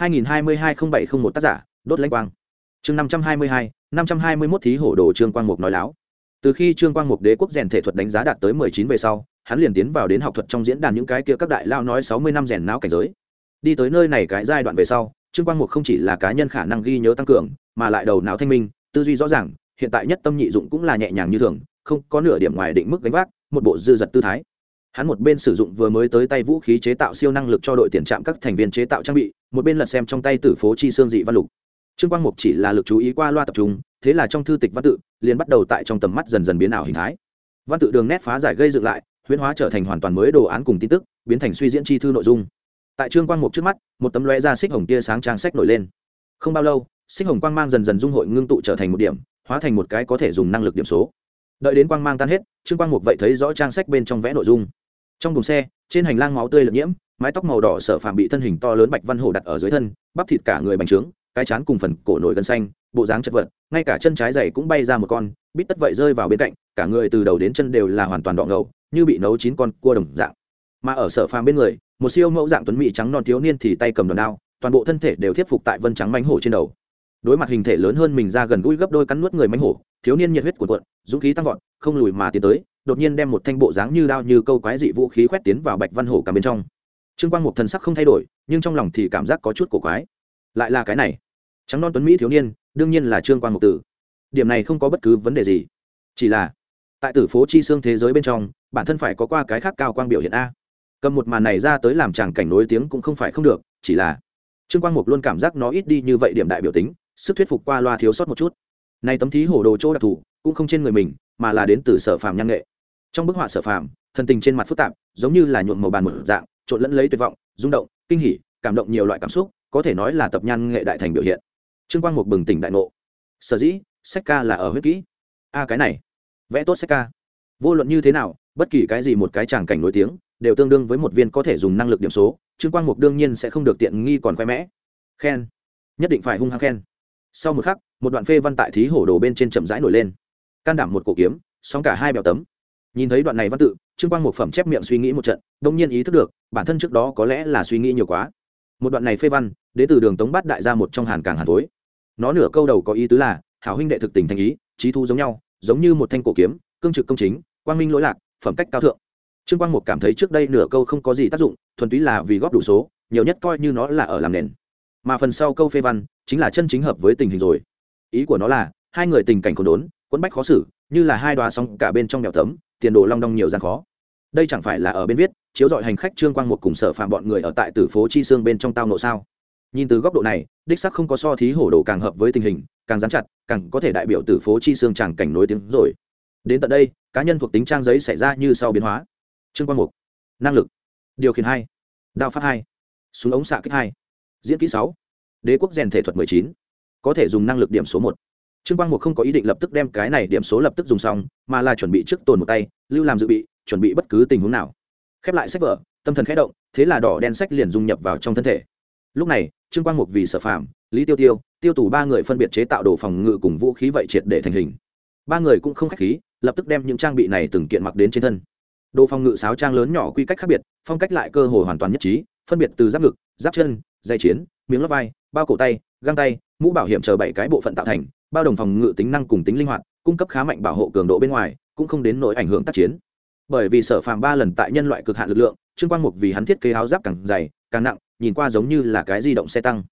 2022-0701 tác giả, đốt lãnh quang. Chương 522, 521 thí hổ đồ. Trương Quang Mục nói láo. Từ khi Trương Quang Mục đế quốc rèn thể thuật đánh giá đạt tới 19 về sau, hắn liền tiến vào đến học thuật trong diễn đàn những cái kia các đại lao nói 60 năm rèn não cảnh giới. Đi tới nơi này cái giai đoạn về sau, Trương Quang Mục không chỉ là cá nhân khả năng ghi nhớ tăng cường, mà lại đầu não thanh minh, tư duy rõ ràng, hiện tại nhất tâm nhị dụng cũng là nhẹ nhàng như thường, không có nửa điểm ngoài định mức gánh vác, một bộ dư dật tư thái. Hắn một bên sử dụng vừa mới tới tay vũ khí chế tạo siêu năng lực cho đội tiền trạm các thành viên chế tạo trang bị, một bên lật xem trong tay Tử Phố Chi Xương dị văn lục. Trương Quang Mục chỉ là lực chú ý qua loa tập trung, thế là trong thư tịch văn tự liền bắt đầu tại trong tầm mắt dần dần biến ảo hình thái. Văn tự đường nét phá giải gây dựng lại, huyễn hóa trở thành hoàn toàn mới đồ án cùng tin tức, biến thành suy diễn chi thư nội dung. Tại Trương Quang Mục trước mắt, một tấm lóe ra xích hồng tia sáng trang sách nổi lên. Không bao lâu, xích hồng quang mang dần dần dung hội ngưng tụ trở thành một điểm, hóa thành một cái có thể dùng năng lực điểm số. Đợi đến quang mang tan hết, Trương Quang Mục vậy thấy rõ trang sách bên trong vẽ nội dung. Trong buồng xe, trên hành lang máu tươi lợm nhiễm, mái tóc màu đỏ Sở Phàm bị thân hình to lớn Bạch Văn Hổ đặt ở dưới thân, bắp thịt cả người bành trướng, cái trán cùng phần cổ nổi gân xanh, bộ dáng chật vật, ngay cả chân trái giày cũng bay ra một con, bít tất vậy rơi vào bên cạnh, cả người từ đầu đến chân đều là hoàn toàn đỏ ngầu, như bị nấu chín con cua đồng dạng. Mà ở Sở Phàm bên người, một siêu mẫu dạng tuấn mỹ trắng non thiếu niên thì tay cầm đòn đao, toàn bộ thân thể đều thiết phục tại vân trắng mãnh hổ trên đầu. Đối mặt hình thể lớn hơn mình ra gần gũi gấp đôi cắn nuốt người mãnh hổ, thiếu niên nhiệt huyết cuồn cuộn, dũng khí tăng vọt, không lùi mà tiến tới, đột nhiên đem một thanh bộ dáng như đao như câu quái dị vũ khí khoét tiến vào Bạch Văn Hổ cả bên trong. Trương Quang Mục thần sắc không thay đổi, nhưng trong lòng thì cảm giác có chút cổ quái. Lại là cái này? Trắng non tuấn mỹ thiếu niên, đương nhiên là Trương Quang Mục tử. Điểm này không có bất cứ vấn đề gì. Chỉ là, tại Tử Phố Chi Xương thế giới bên trong, bản thân phải có qua cái khác cao quang biểu hiện a. Cầm một màn này ra tới làm chàng cảnh nối tiếng cũng không phải không được, chỉ là Trương Quang Mục luôn cảm giác nó ít đi như vậy điểm đại biểu tính, sức thuyết phục qua loa thiếu sót một chút. Này tấm thí hổ đồ chỗ đặc thù, cũng không trên người mình, mà là đến từ Sở Phàm nhan nghệ. Trong bức họa Sở Phàm, thân tình trên mặt phức tạp, giống như là nhuộm màu bàn một dạng, trộn lẫn lấy tuyệt vọng, rung động, kinh hỉ, cảm động nhiều loại cảm xúc, có thể nói là tập nhan nghệ đại thành biểu hiện. Trương Quang Mục bừng tỉnh đại ngộ. Sở dĩ, sách ca là ở huyết kỹ. Cái này, vẽ tốt sách ca. Vô luận như thế nào, bất kỳ cái gì một cái tràng cảnh nổi tiếng, đều tương đương với một viên có thể dùng năng lực điểm số. Trương Quang Mục đương nhiên sẽ không được tiện nghi còn khoe mẽ. Khen, nhất định phải hung hăng khen. Sau một khắc, một đoạn phê văn tại thí hổ đồ bên trên chậm rãi nổi lên. Can đảm một cổ kiếm, song cả hai bèo tấm. Nhìn thấy đoạn này văn tự, Trương Quang Mục phẩm chép miệng suy nghĩ một trận, đông nhiên ý thức được, bản thân trước đó có lẽ là suy nghĩ nhiều quá. Một đoạn này phê văn, đến từ Đường Tống Bát đại gia một trong Hàn Càng Hàn Thối. Nó nửa câu đầu có ý tứ là, hảo huynh đệ thực tình thành ý, chí thu giống nhau, giống như một thanh cổ kiếm, cương trực công chính, quang minh lỗi lạc, phẩm cách cao thượng. Trương Quang Mục cảm thấy trước đây nửa câu không có gì tác dụng, thuần túy là vì góp đủ số, nhiều nhất coi như nó là ở làm nền. Mà phần sau câu phê văn chính là chân chính hợp với tình hình rồi. Ý của nó là hai người tình cảnh khốn đốn, quẫn bách khó xử, như là hai đoá sóng cả bên trong bèo tấm, tiền đồ long đong nhiều gian khó. Đây chẳng phải là ở bên viết chiếu dọi hành khách Trương Quang Mục cùng Sở Phàm bọn người ở tại Tử Phố Chi Xương bên trong tao nộ sao? Nhìn từ góc độ này, đích xác không có so thí hổ đồ càng hợp với tình hình, càng dán chặt, càng có thể đại biểu Tử Phố Chi Xương tràng cảnh nối tiếng rồi. Đến tận đây, cá nhân thuộc tính trang giấy xảy ra như sau biến hóa. Trương Quang Mục, năng lực, điều khiển 2, đao pháp 2, súng ống xạ kích 2, diễn kỹ 6, đế quốc rèn thể thuật 19, có thể dùng năng lực điểm số 1. Trương Quang Mục không có ý định lập tức đem cái này điểm số lập tức dùng xong, mà là chuẩn bị trước tồn một tay, lưu làm dự bị, chuẩn bị bất cứ tình huống nào. Khép lại sách vở, tâm thần khẽ động, thế là đỏ đen sách liền dung nhập vào trong thân thể. Lúc này, Trương Quang Mục vì Sở Phàm, Lý Tiêu Tiêu, Tiêu Tù ba người phân biệt chế tạo đồ phòng ngự cùng vũ khí vậy triệt để thành hình. Ba người cũng không khách khí, lập tức đem những trang bị này từng kiện mặc đến trên thân. Đồ phòng ngự sáo trang lớn nhỏ quy cách khác biệt, phong cách lại cơ hồ hoàn toàn nhất trí, phân biệt từ giáp ngực, giáp chân, dây chiến, miếng lót vai, bao cổ tay, găng tay, mũ bảo hiểm chờ 7 cái bộ phận tạo thành, bao đồng phòng ngự tính năng cùng tính linh hoạt, cung cấp khá mạnh bảo hộ cường độ bên ngoài, cũng không đến nỗi ảnh hưởng tác chiến. Bởi vì Sở Phàm 3 lần tại nhân loại cực hạn lực lượng, Trương Quang Mục vì hắn thiết kế áo giáp càng dày, càng nặng, nhìn qua giống như là cái di động xe tăng.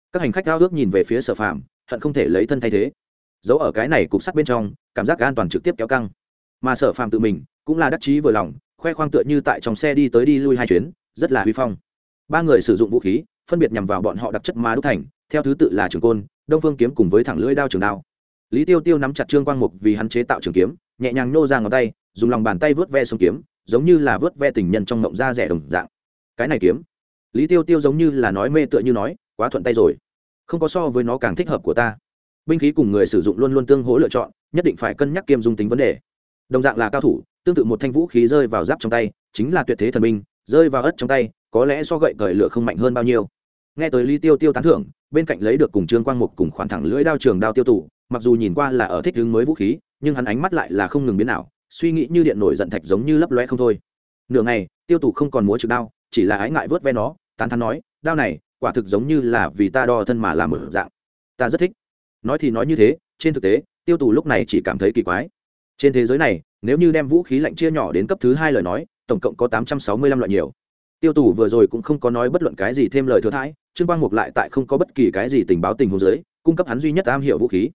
Các hành khách ao ước nhìn về phía Sở Phàm, hận không thể lấy thân thay thế. Giấu ở cái này cục sắt bên trong, cảm giác an toàn trực tiếp kéo căng. Mà Sở Phàm tự mình cũng là đắc chí vừa lòng, khoe khoang tựa như tại trong xe đi tới đi lui 2 chuyến, rất là huy phong. 3 người sử dụng vũ khí, phân biệt nhằm vào bọn họ đặc chất ma đúc thành, theo thứ tự là trường côn, đông phương kiếm cùng với thẳng lưỡi đao trường đao. Lý Tiêu Tiêu nắm chặt Trương Quang Mục vì hắn chế tạo trường kiếm, nhẹ nhàng nô ra ngón tay, dùng lòng bàn tay vớt ve sông kiếm, giống như là vớt ve tình nhân trong mộng da rẻ đồng dạng. Cái này kiếm, Lý Tiêu Tiêu giống như là nói mê tựa như nói, quá thuận tay rồi, không có so với nó càng thích hợp của ta. Binh khí cùng người sử dụng luôn luôn tương hỗ lựa chọn, nhất định phải cân nhắc kiêm dung tính vấn đề. Đồng dạng là cao thủ, tương tự một thanh vũ khí rơi vào giáp trong tay, chính là tuyệt thế thần binh, rơi vào ất trong tay, có lẽ so gậy cởi lửa không mạnh hơn bao nhiêu. Nghe tới Lý Tiêu Tiêu tán thưởng, bên cạnh lấy được cùng Trương Quang Mục cùng khoản thẳng lưỡi đao trường đao Tiêu Tủ, mặc dù nhìn qua là ở thích hướng mới vũ khí, nhưng hắn ánh mắt lại là không ngừng biến ảo, suy nghĩ như điện nổi giận thạch giống như lấp lóe không thôi. Nửa ngày, Tiêu Tủ không còn múa trực đao, chỉ là ái ngại vớt ve nó, tán thán nói, đao này, quả thực giống như là vì ta đo thân mà làm một dạng, ta rất thích. Nói thì nói như thế, trên thực tế, Tiêu Tủ lúc này chỉ cảm thấy kỳ quái. Trên thế giới này, nếu như đem vũ khí lạnh chia nhỏ đến cấp thứ 2 lời nói, tổng cộng có 865 loại nhiều. Tiêu Tủ vừa rồi cũng không có nói bất luận cái gì thêm lời thừa thãi, Trương Quang Mục lại tại không có bất kỳ cái gì tình báo tình huống dưới, cung cấp hắn duy nhất am hiểu vũ khí.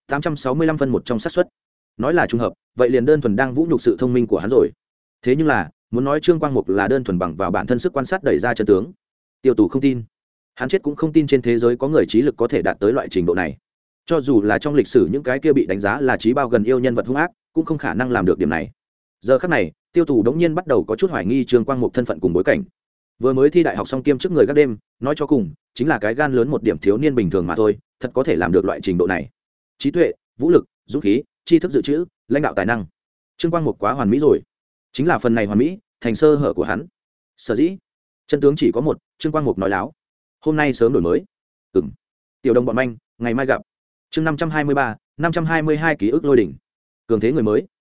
865 phân một trong xác suất. Nói là trùng hợp, vậy liền đơn thuần đang vũ nhục sự thông minh của hắn rồi. Thế nhưng là, muốn nói Trương Quang Mục là đơn thuần bằng vào bản thân sức quan sát đẩy ra chân tướng. Tiêu Tủ không tin. Hắn chết cũng không tin trên thế giới có người trí lực có thể đạt tới loại trình độ này. Cho dù là trong lịch sử những cái kia bị đánh giá là trí bao gần yêu nhân vật hung ác, cũng không khả năng làm được điểm này. Giờ khắc này, Tiêu Tủ đống nhiên bắt đầu có chút hoài nghi Trương Quang Mục thân phận cùng bối cảnh. Vừa mới thi đại học xong kiêm trước người các đêm, nói cho cùng, chính là cái gan lớn một điểm thiếu niên bình thường mà thôi, thật có thể làm được loại trình độ này. Trí tuệ, vũ lực, dũng khí, tri thức dự trữ, lãnh đạo tài năng. Trương Quang Mục quá hoàn mỹ rồi. Chính là phần này hoàn mỹ, thành sơ hở của hắn. Sở dĩ, chân tướng chỉ có một, Trương Quang Mục nói láo. Hôm nay sớm đổi mới. Tiểu đồng bọn manh, ngày mai gặp. Chương 523, 522 ký ức lôi đỉnh. Cường thế người mới.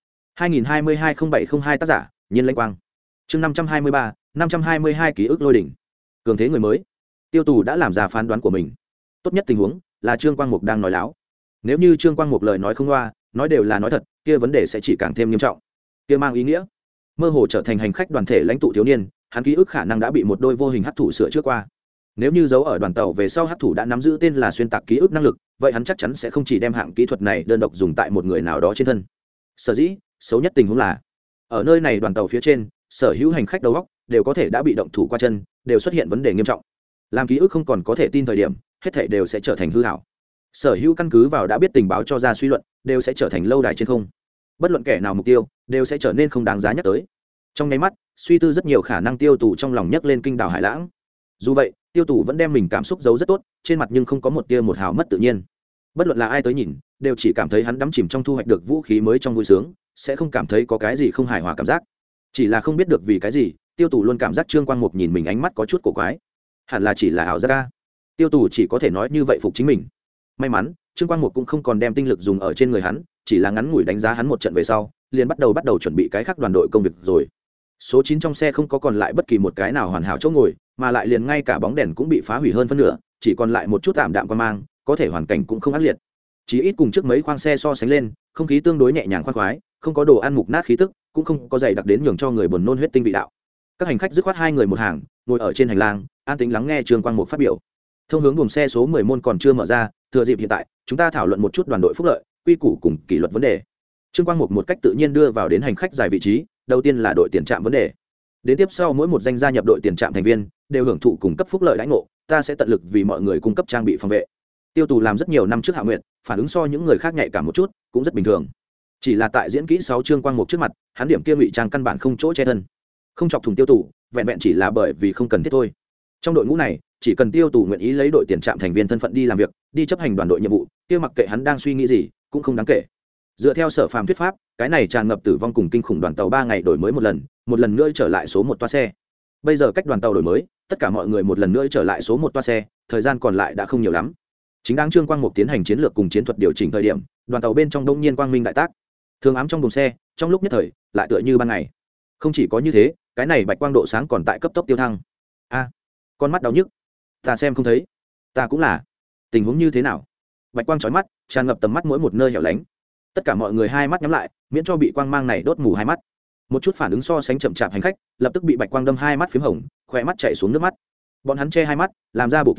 2022-0702 tác giả, Nhiên Lãnh Quang. Chương 523, 522 ký ức lôi đỉnh. Cường thế người mới. Tiêu Tù đã làm ra phán đoán của mình. Tốt nhất tình huống là Trương Quang Mục đang nói láo. Nếu như Trương Quang Mục lời nói không loa, nói đều là nói thật, kia vấn đề sẽ chỉ càng thêm nghiêm trọng. Kia mang ý nghĩa, mơ hồ trở thành hành khách đoàn thể lãnh tụ thiếu niên, hắn ký ức khả năng đã bị một đôi vô hình hắc thủ sửa trước qua. Nếu như giấu ở đoàn tàu về sau hắc thủ đã nắm giữ tên là xuyên tạc ký ức năng lực, vậy hắn chắc chắn sẽ không chỉ đem hạng kỹ thuật này đơn độc dùng tại một người nào đó trên thân. Sở dĩ, xấu nhất tình huống là, ở nơi này đoàn tàu phía trên, sở hữu hành khách đầu óc đều có thể đã bị động thủ qua chân, đều xuất hiện vấn đề nghiêm trọng. Làm ký ức không còn có thể tin thời điểm, hết thảy đều sẽ trở thành hư ảo. Sở hữu căn cứ vào đã biết tình báo cho ra suy luận, đều sẽ trở thành lâu đài trên không. Bất luận kẻ nào mục tiêu, đều sẽ trở nên không đáng giá nhắc tới. Trong nháy mắt, suy tư rất nhiều khả năng Tiêu Tù trong lòng nhấc lên kinh đảo hải lãng. Dù vậy, Tiêu Tù vẫn đem mình cảm xúc giấu rất tốt, trên mặt nhưng không có một tia một hào mất tự nhiên. Bất luận là ai tới nhìn, đều chỉ cảm thấy hắn đắm chìm trong thu hoạch được vũ khí mới trong vui sướng, sẽ không cảm thấy có cái gì không hài hòa cảm giác. Chỉ là không biết được vì cái gì, Tiêu Tù luôn cảm giác Trương Quang Mục nhìn mình ánh mắt có chút cổ quái. Hẳn là chỉ là ảo giác a. Tiêu Tù chỉ có thể nói như vậy phục chính mình. May mắn, Trương Quang Mục cũng không còn đem tinh lực dùng ở trên người hắn, chỉ là ngắn ngủi đánh giá hắn một trận về sau, liền bắt đầu chuẩn bị cái khác đoàn đội công việc rồi. Số 9 trong xe không có còn lại bất kỳ một cái nào hoàn hảo chỗ ngồi, mà lại liền ngay cả bóng đèn cũng bị phá hủy hơn phân nửa, chỉ còn lại một chút tạm đạm quan mang, có thể hoàn cảnh cũng không ác liệt. Chỉ ít cùng trước mấy khoang xe so sánh lên, không khí tương đối nhẹ nhàng khoan khoái, không có đồ ăn mục nát khí tức, cũng không có dày đặc đến nhường cho người buồn nôn huyết tinh vị đạo. Các hành khách dứt khoát 2 người một hàng, ngồi ở trên hành lang, an tĩnh lắng nghe Trương Quang Mục phát biểu. Thông hướng buồng xe số 10 môn còn chưa mở ra, thừa dịp hiện tại, chúng ta thảo luận một chút đoàn đội phúc lợi, quy củ cùng kỷ luật vấn đề. Trương Quang Mục một cách tự nhiên đưa vào đến hành khách giải vị trí, đầu tiên là đội tiền trạm vấn đề. Đến tiếp sau mỗi một danh gia nhập đội tiền trạm thành viên đều hưởng thụ cung cấp phúc lợi đãi ngộ, ta sẽ tận lực vì mọi người cung cấp trang bị phòng vệ. Tiêu Tù làm rất nhiều năm trước hạ nguyện, phản ứng so những người khác nhạy cảm một chút, cũng rất bình thường. Chỉ là tại diễn kỹ 6 Trương Quang Mục trước mặt, hắn điểm kia ngụy trang căn bản không chỗ che thân. Không chọc thủng Tiêu Tù, vẹn vẹn chỉ là bởi vì không cần thiết thôi. Trong đội ngũ này, chỉ cần Tiêu Tù nguyện ý lấy đội tiền trạm thành viên thân phận đi làm việc, đi chấp hành đoàn đội nhiệm vụ, kia mặc kệ hắn đang suy nghĩ gì, cũng không đáng kể. Dựa theo Sở Phàm thuyết pháp, cái này tràn ngập tử vong cùng kinh khủng đoàn tàu 3 ngày đổi mới một lần nữa trở lại số 1 toa xe. Bây giờ cách đoàn tàu đổi mới, tất cả mọi người một lần nữa trở lại số 1 toa xe, thời gian còn lại đã không nhiều lắm. Chính đáng Trương Quang Mục tiến hành chiến lược cùng chiến thuật điều chỉnh thời điểm, đoàn tàu bên trong đông nhiên quang minh đại tác. Thường ám trong buồng xe, trong lúc nhất thời, lại tựa như ban ngày. Không chỉ có như thế, cái này bạch quang độ sáng còn tại cấp tốc tiêu thăng. A, con mắt đau nhức. Ta xem không thấy. Ta cũng là. Tình huống như thế nào? Bạch quang chói mắt, tràn ngập tầm mắt mỗi một nơi hẻo lánh. Tất cả mọi người hai mắt nhắm lại, miễn cho bị quang mang này đốt mù hai mắt. Một chút phản ứng so sánh chậm chạp hành khách, lập tức bị bạch quang đâm hai mắt phím hồng, khóe mắt chảy xuống nước mắt. Bọn hắn che hai mắt, làm ra bổ cứu,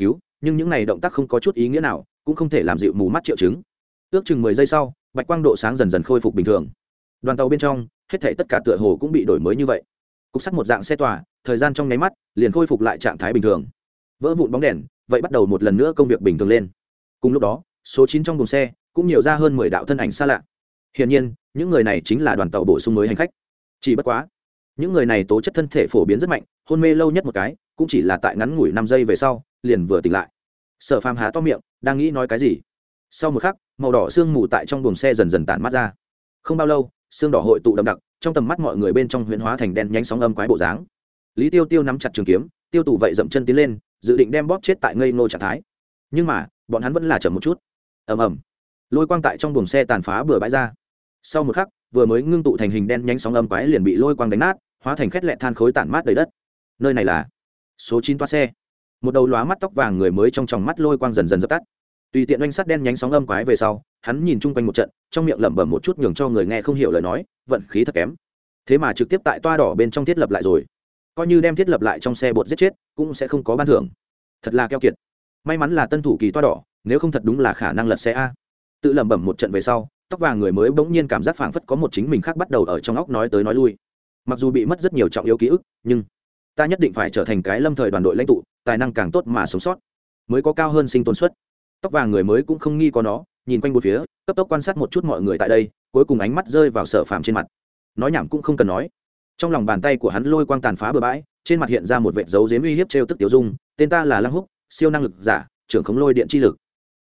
nhưng những này động tác không có chút ý nghĩa nào, cũng không thể làm dịu mù mắt triệu chứng. Ước chừng 10 giây sau, bạch quang độ sáng dần dần khôi phục bình thường. Đoàn tàu bên trong hết thảy tất cả tựa hồ cũng bị đổi mới như vậy. Cục sắt một dạng xe tòa, thời gian trong nháy mắt liền khôi phục lại trạng thái bình thường. Vỡ vụn bóng đèn, vậy bắt đầu một lần nữa công việc bình thường lên. Cùng lúc đó, số 9 trong buồng xe cũng nhiều ra hơn 10 đạo thân ảnh xa lạ. Hiển nhiên, những người này chính là đoàn tàu bổ sung mới hành khách. Chỉ bất quá, những người này tố chất thân thể phổ biến rất mạnh, hôn mê lâu nhất một cái cũng chỉ là tại ngắn ngủi 5 giây về sau liền vừa tỉnh lại. Sở Phàm há to miệng, đang nghĩ nói cái gì. Sau một khắc, màu đỏ sương mù tại trong buồng xe dần dần tản mát ra. Không bao lâu, sương đỏ hội tụ đậm đặc, trong tầm mắt mọi người bên trong huyễn hóa thành đen nhánh sóng âm quái bộ dáng. Lý Tiêu Tiêu nắm chặt trường kiếm, Tiêu Tù vậy dậm chân tiến lên, dự định đem bóp chết tại ngây ngô trạng thái. Nhưng mà, bọn hắn vẫn là chậm một chút. Ầm ầm. Lôi quang tại trong buồng xe tàn phá bừa bãi ra. Sau một khắc, vừa mới ngưng tụ thành hình đen nhánh sóng âm quái liền bị lôi quang đánh nát, hóa thành khét lẹt than khối tản mát đầy đất. Nơi này là số 9 toa xe. Một đầu lóa mắt tóc vàng người mới trong tròng mắt lôi quang dần dần dập tắt. Tùy tiện oanh sắt đen nhánh sóng âm quái về sau, hắn nhìn chung quanh một trận, trong miệng lẩm bẩm một chút nhường cho người nghe không hiểu lời nói, vận khí thật kém. Thế mà trực tiếp tại toa đỏ bên trong thiết lập lại rồi. Coi như đem thiết lập lại trong xe bột giết chết, cũng sẽ không có ban thưởng. Thật là keo kiệt. May mắn là tân thủ kỳ toa đỏ, nếu không thật đúng là khả năng lật xe a. Tự lẩm bẩm một trận về sau, tóc vàng người mới bỗng nhiên cảm giác phảng phất có một chính mình khác bắt đầu ở trong óc nói tới nói lui. Mặc dù bị mất rất nhiều trọng yếu ký ức, nhưng ta nhất định phải trở thành cái lâm thời đoàn đội lãnh tụ, tài năng càng tốt mà sống sót, mới có cao hơn sinh tồn suất. Tóc vàng người mới cũng không nghi có nó, nhìn quanh bốn phía, cấp tốc quan sát một chút mọi người tại đây, cuối cùng ánh mắt rơi vào Sở Phàm trên mặt. Nói nhảm cũng không cần nói, trong lòng bàn tay của hắn lôi quang tàn phá bừa bãi, trên mặt hiện ra một vệt dấu giếm uy hiếp trêu tức tiểu dung, tên ta là Lăng Húc, siêu năng lực giả, trưởng khống lôi điện chi lực.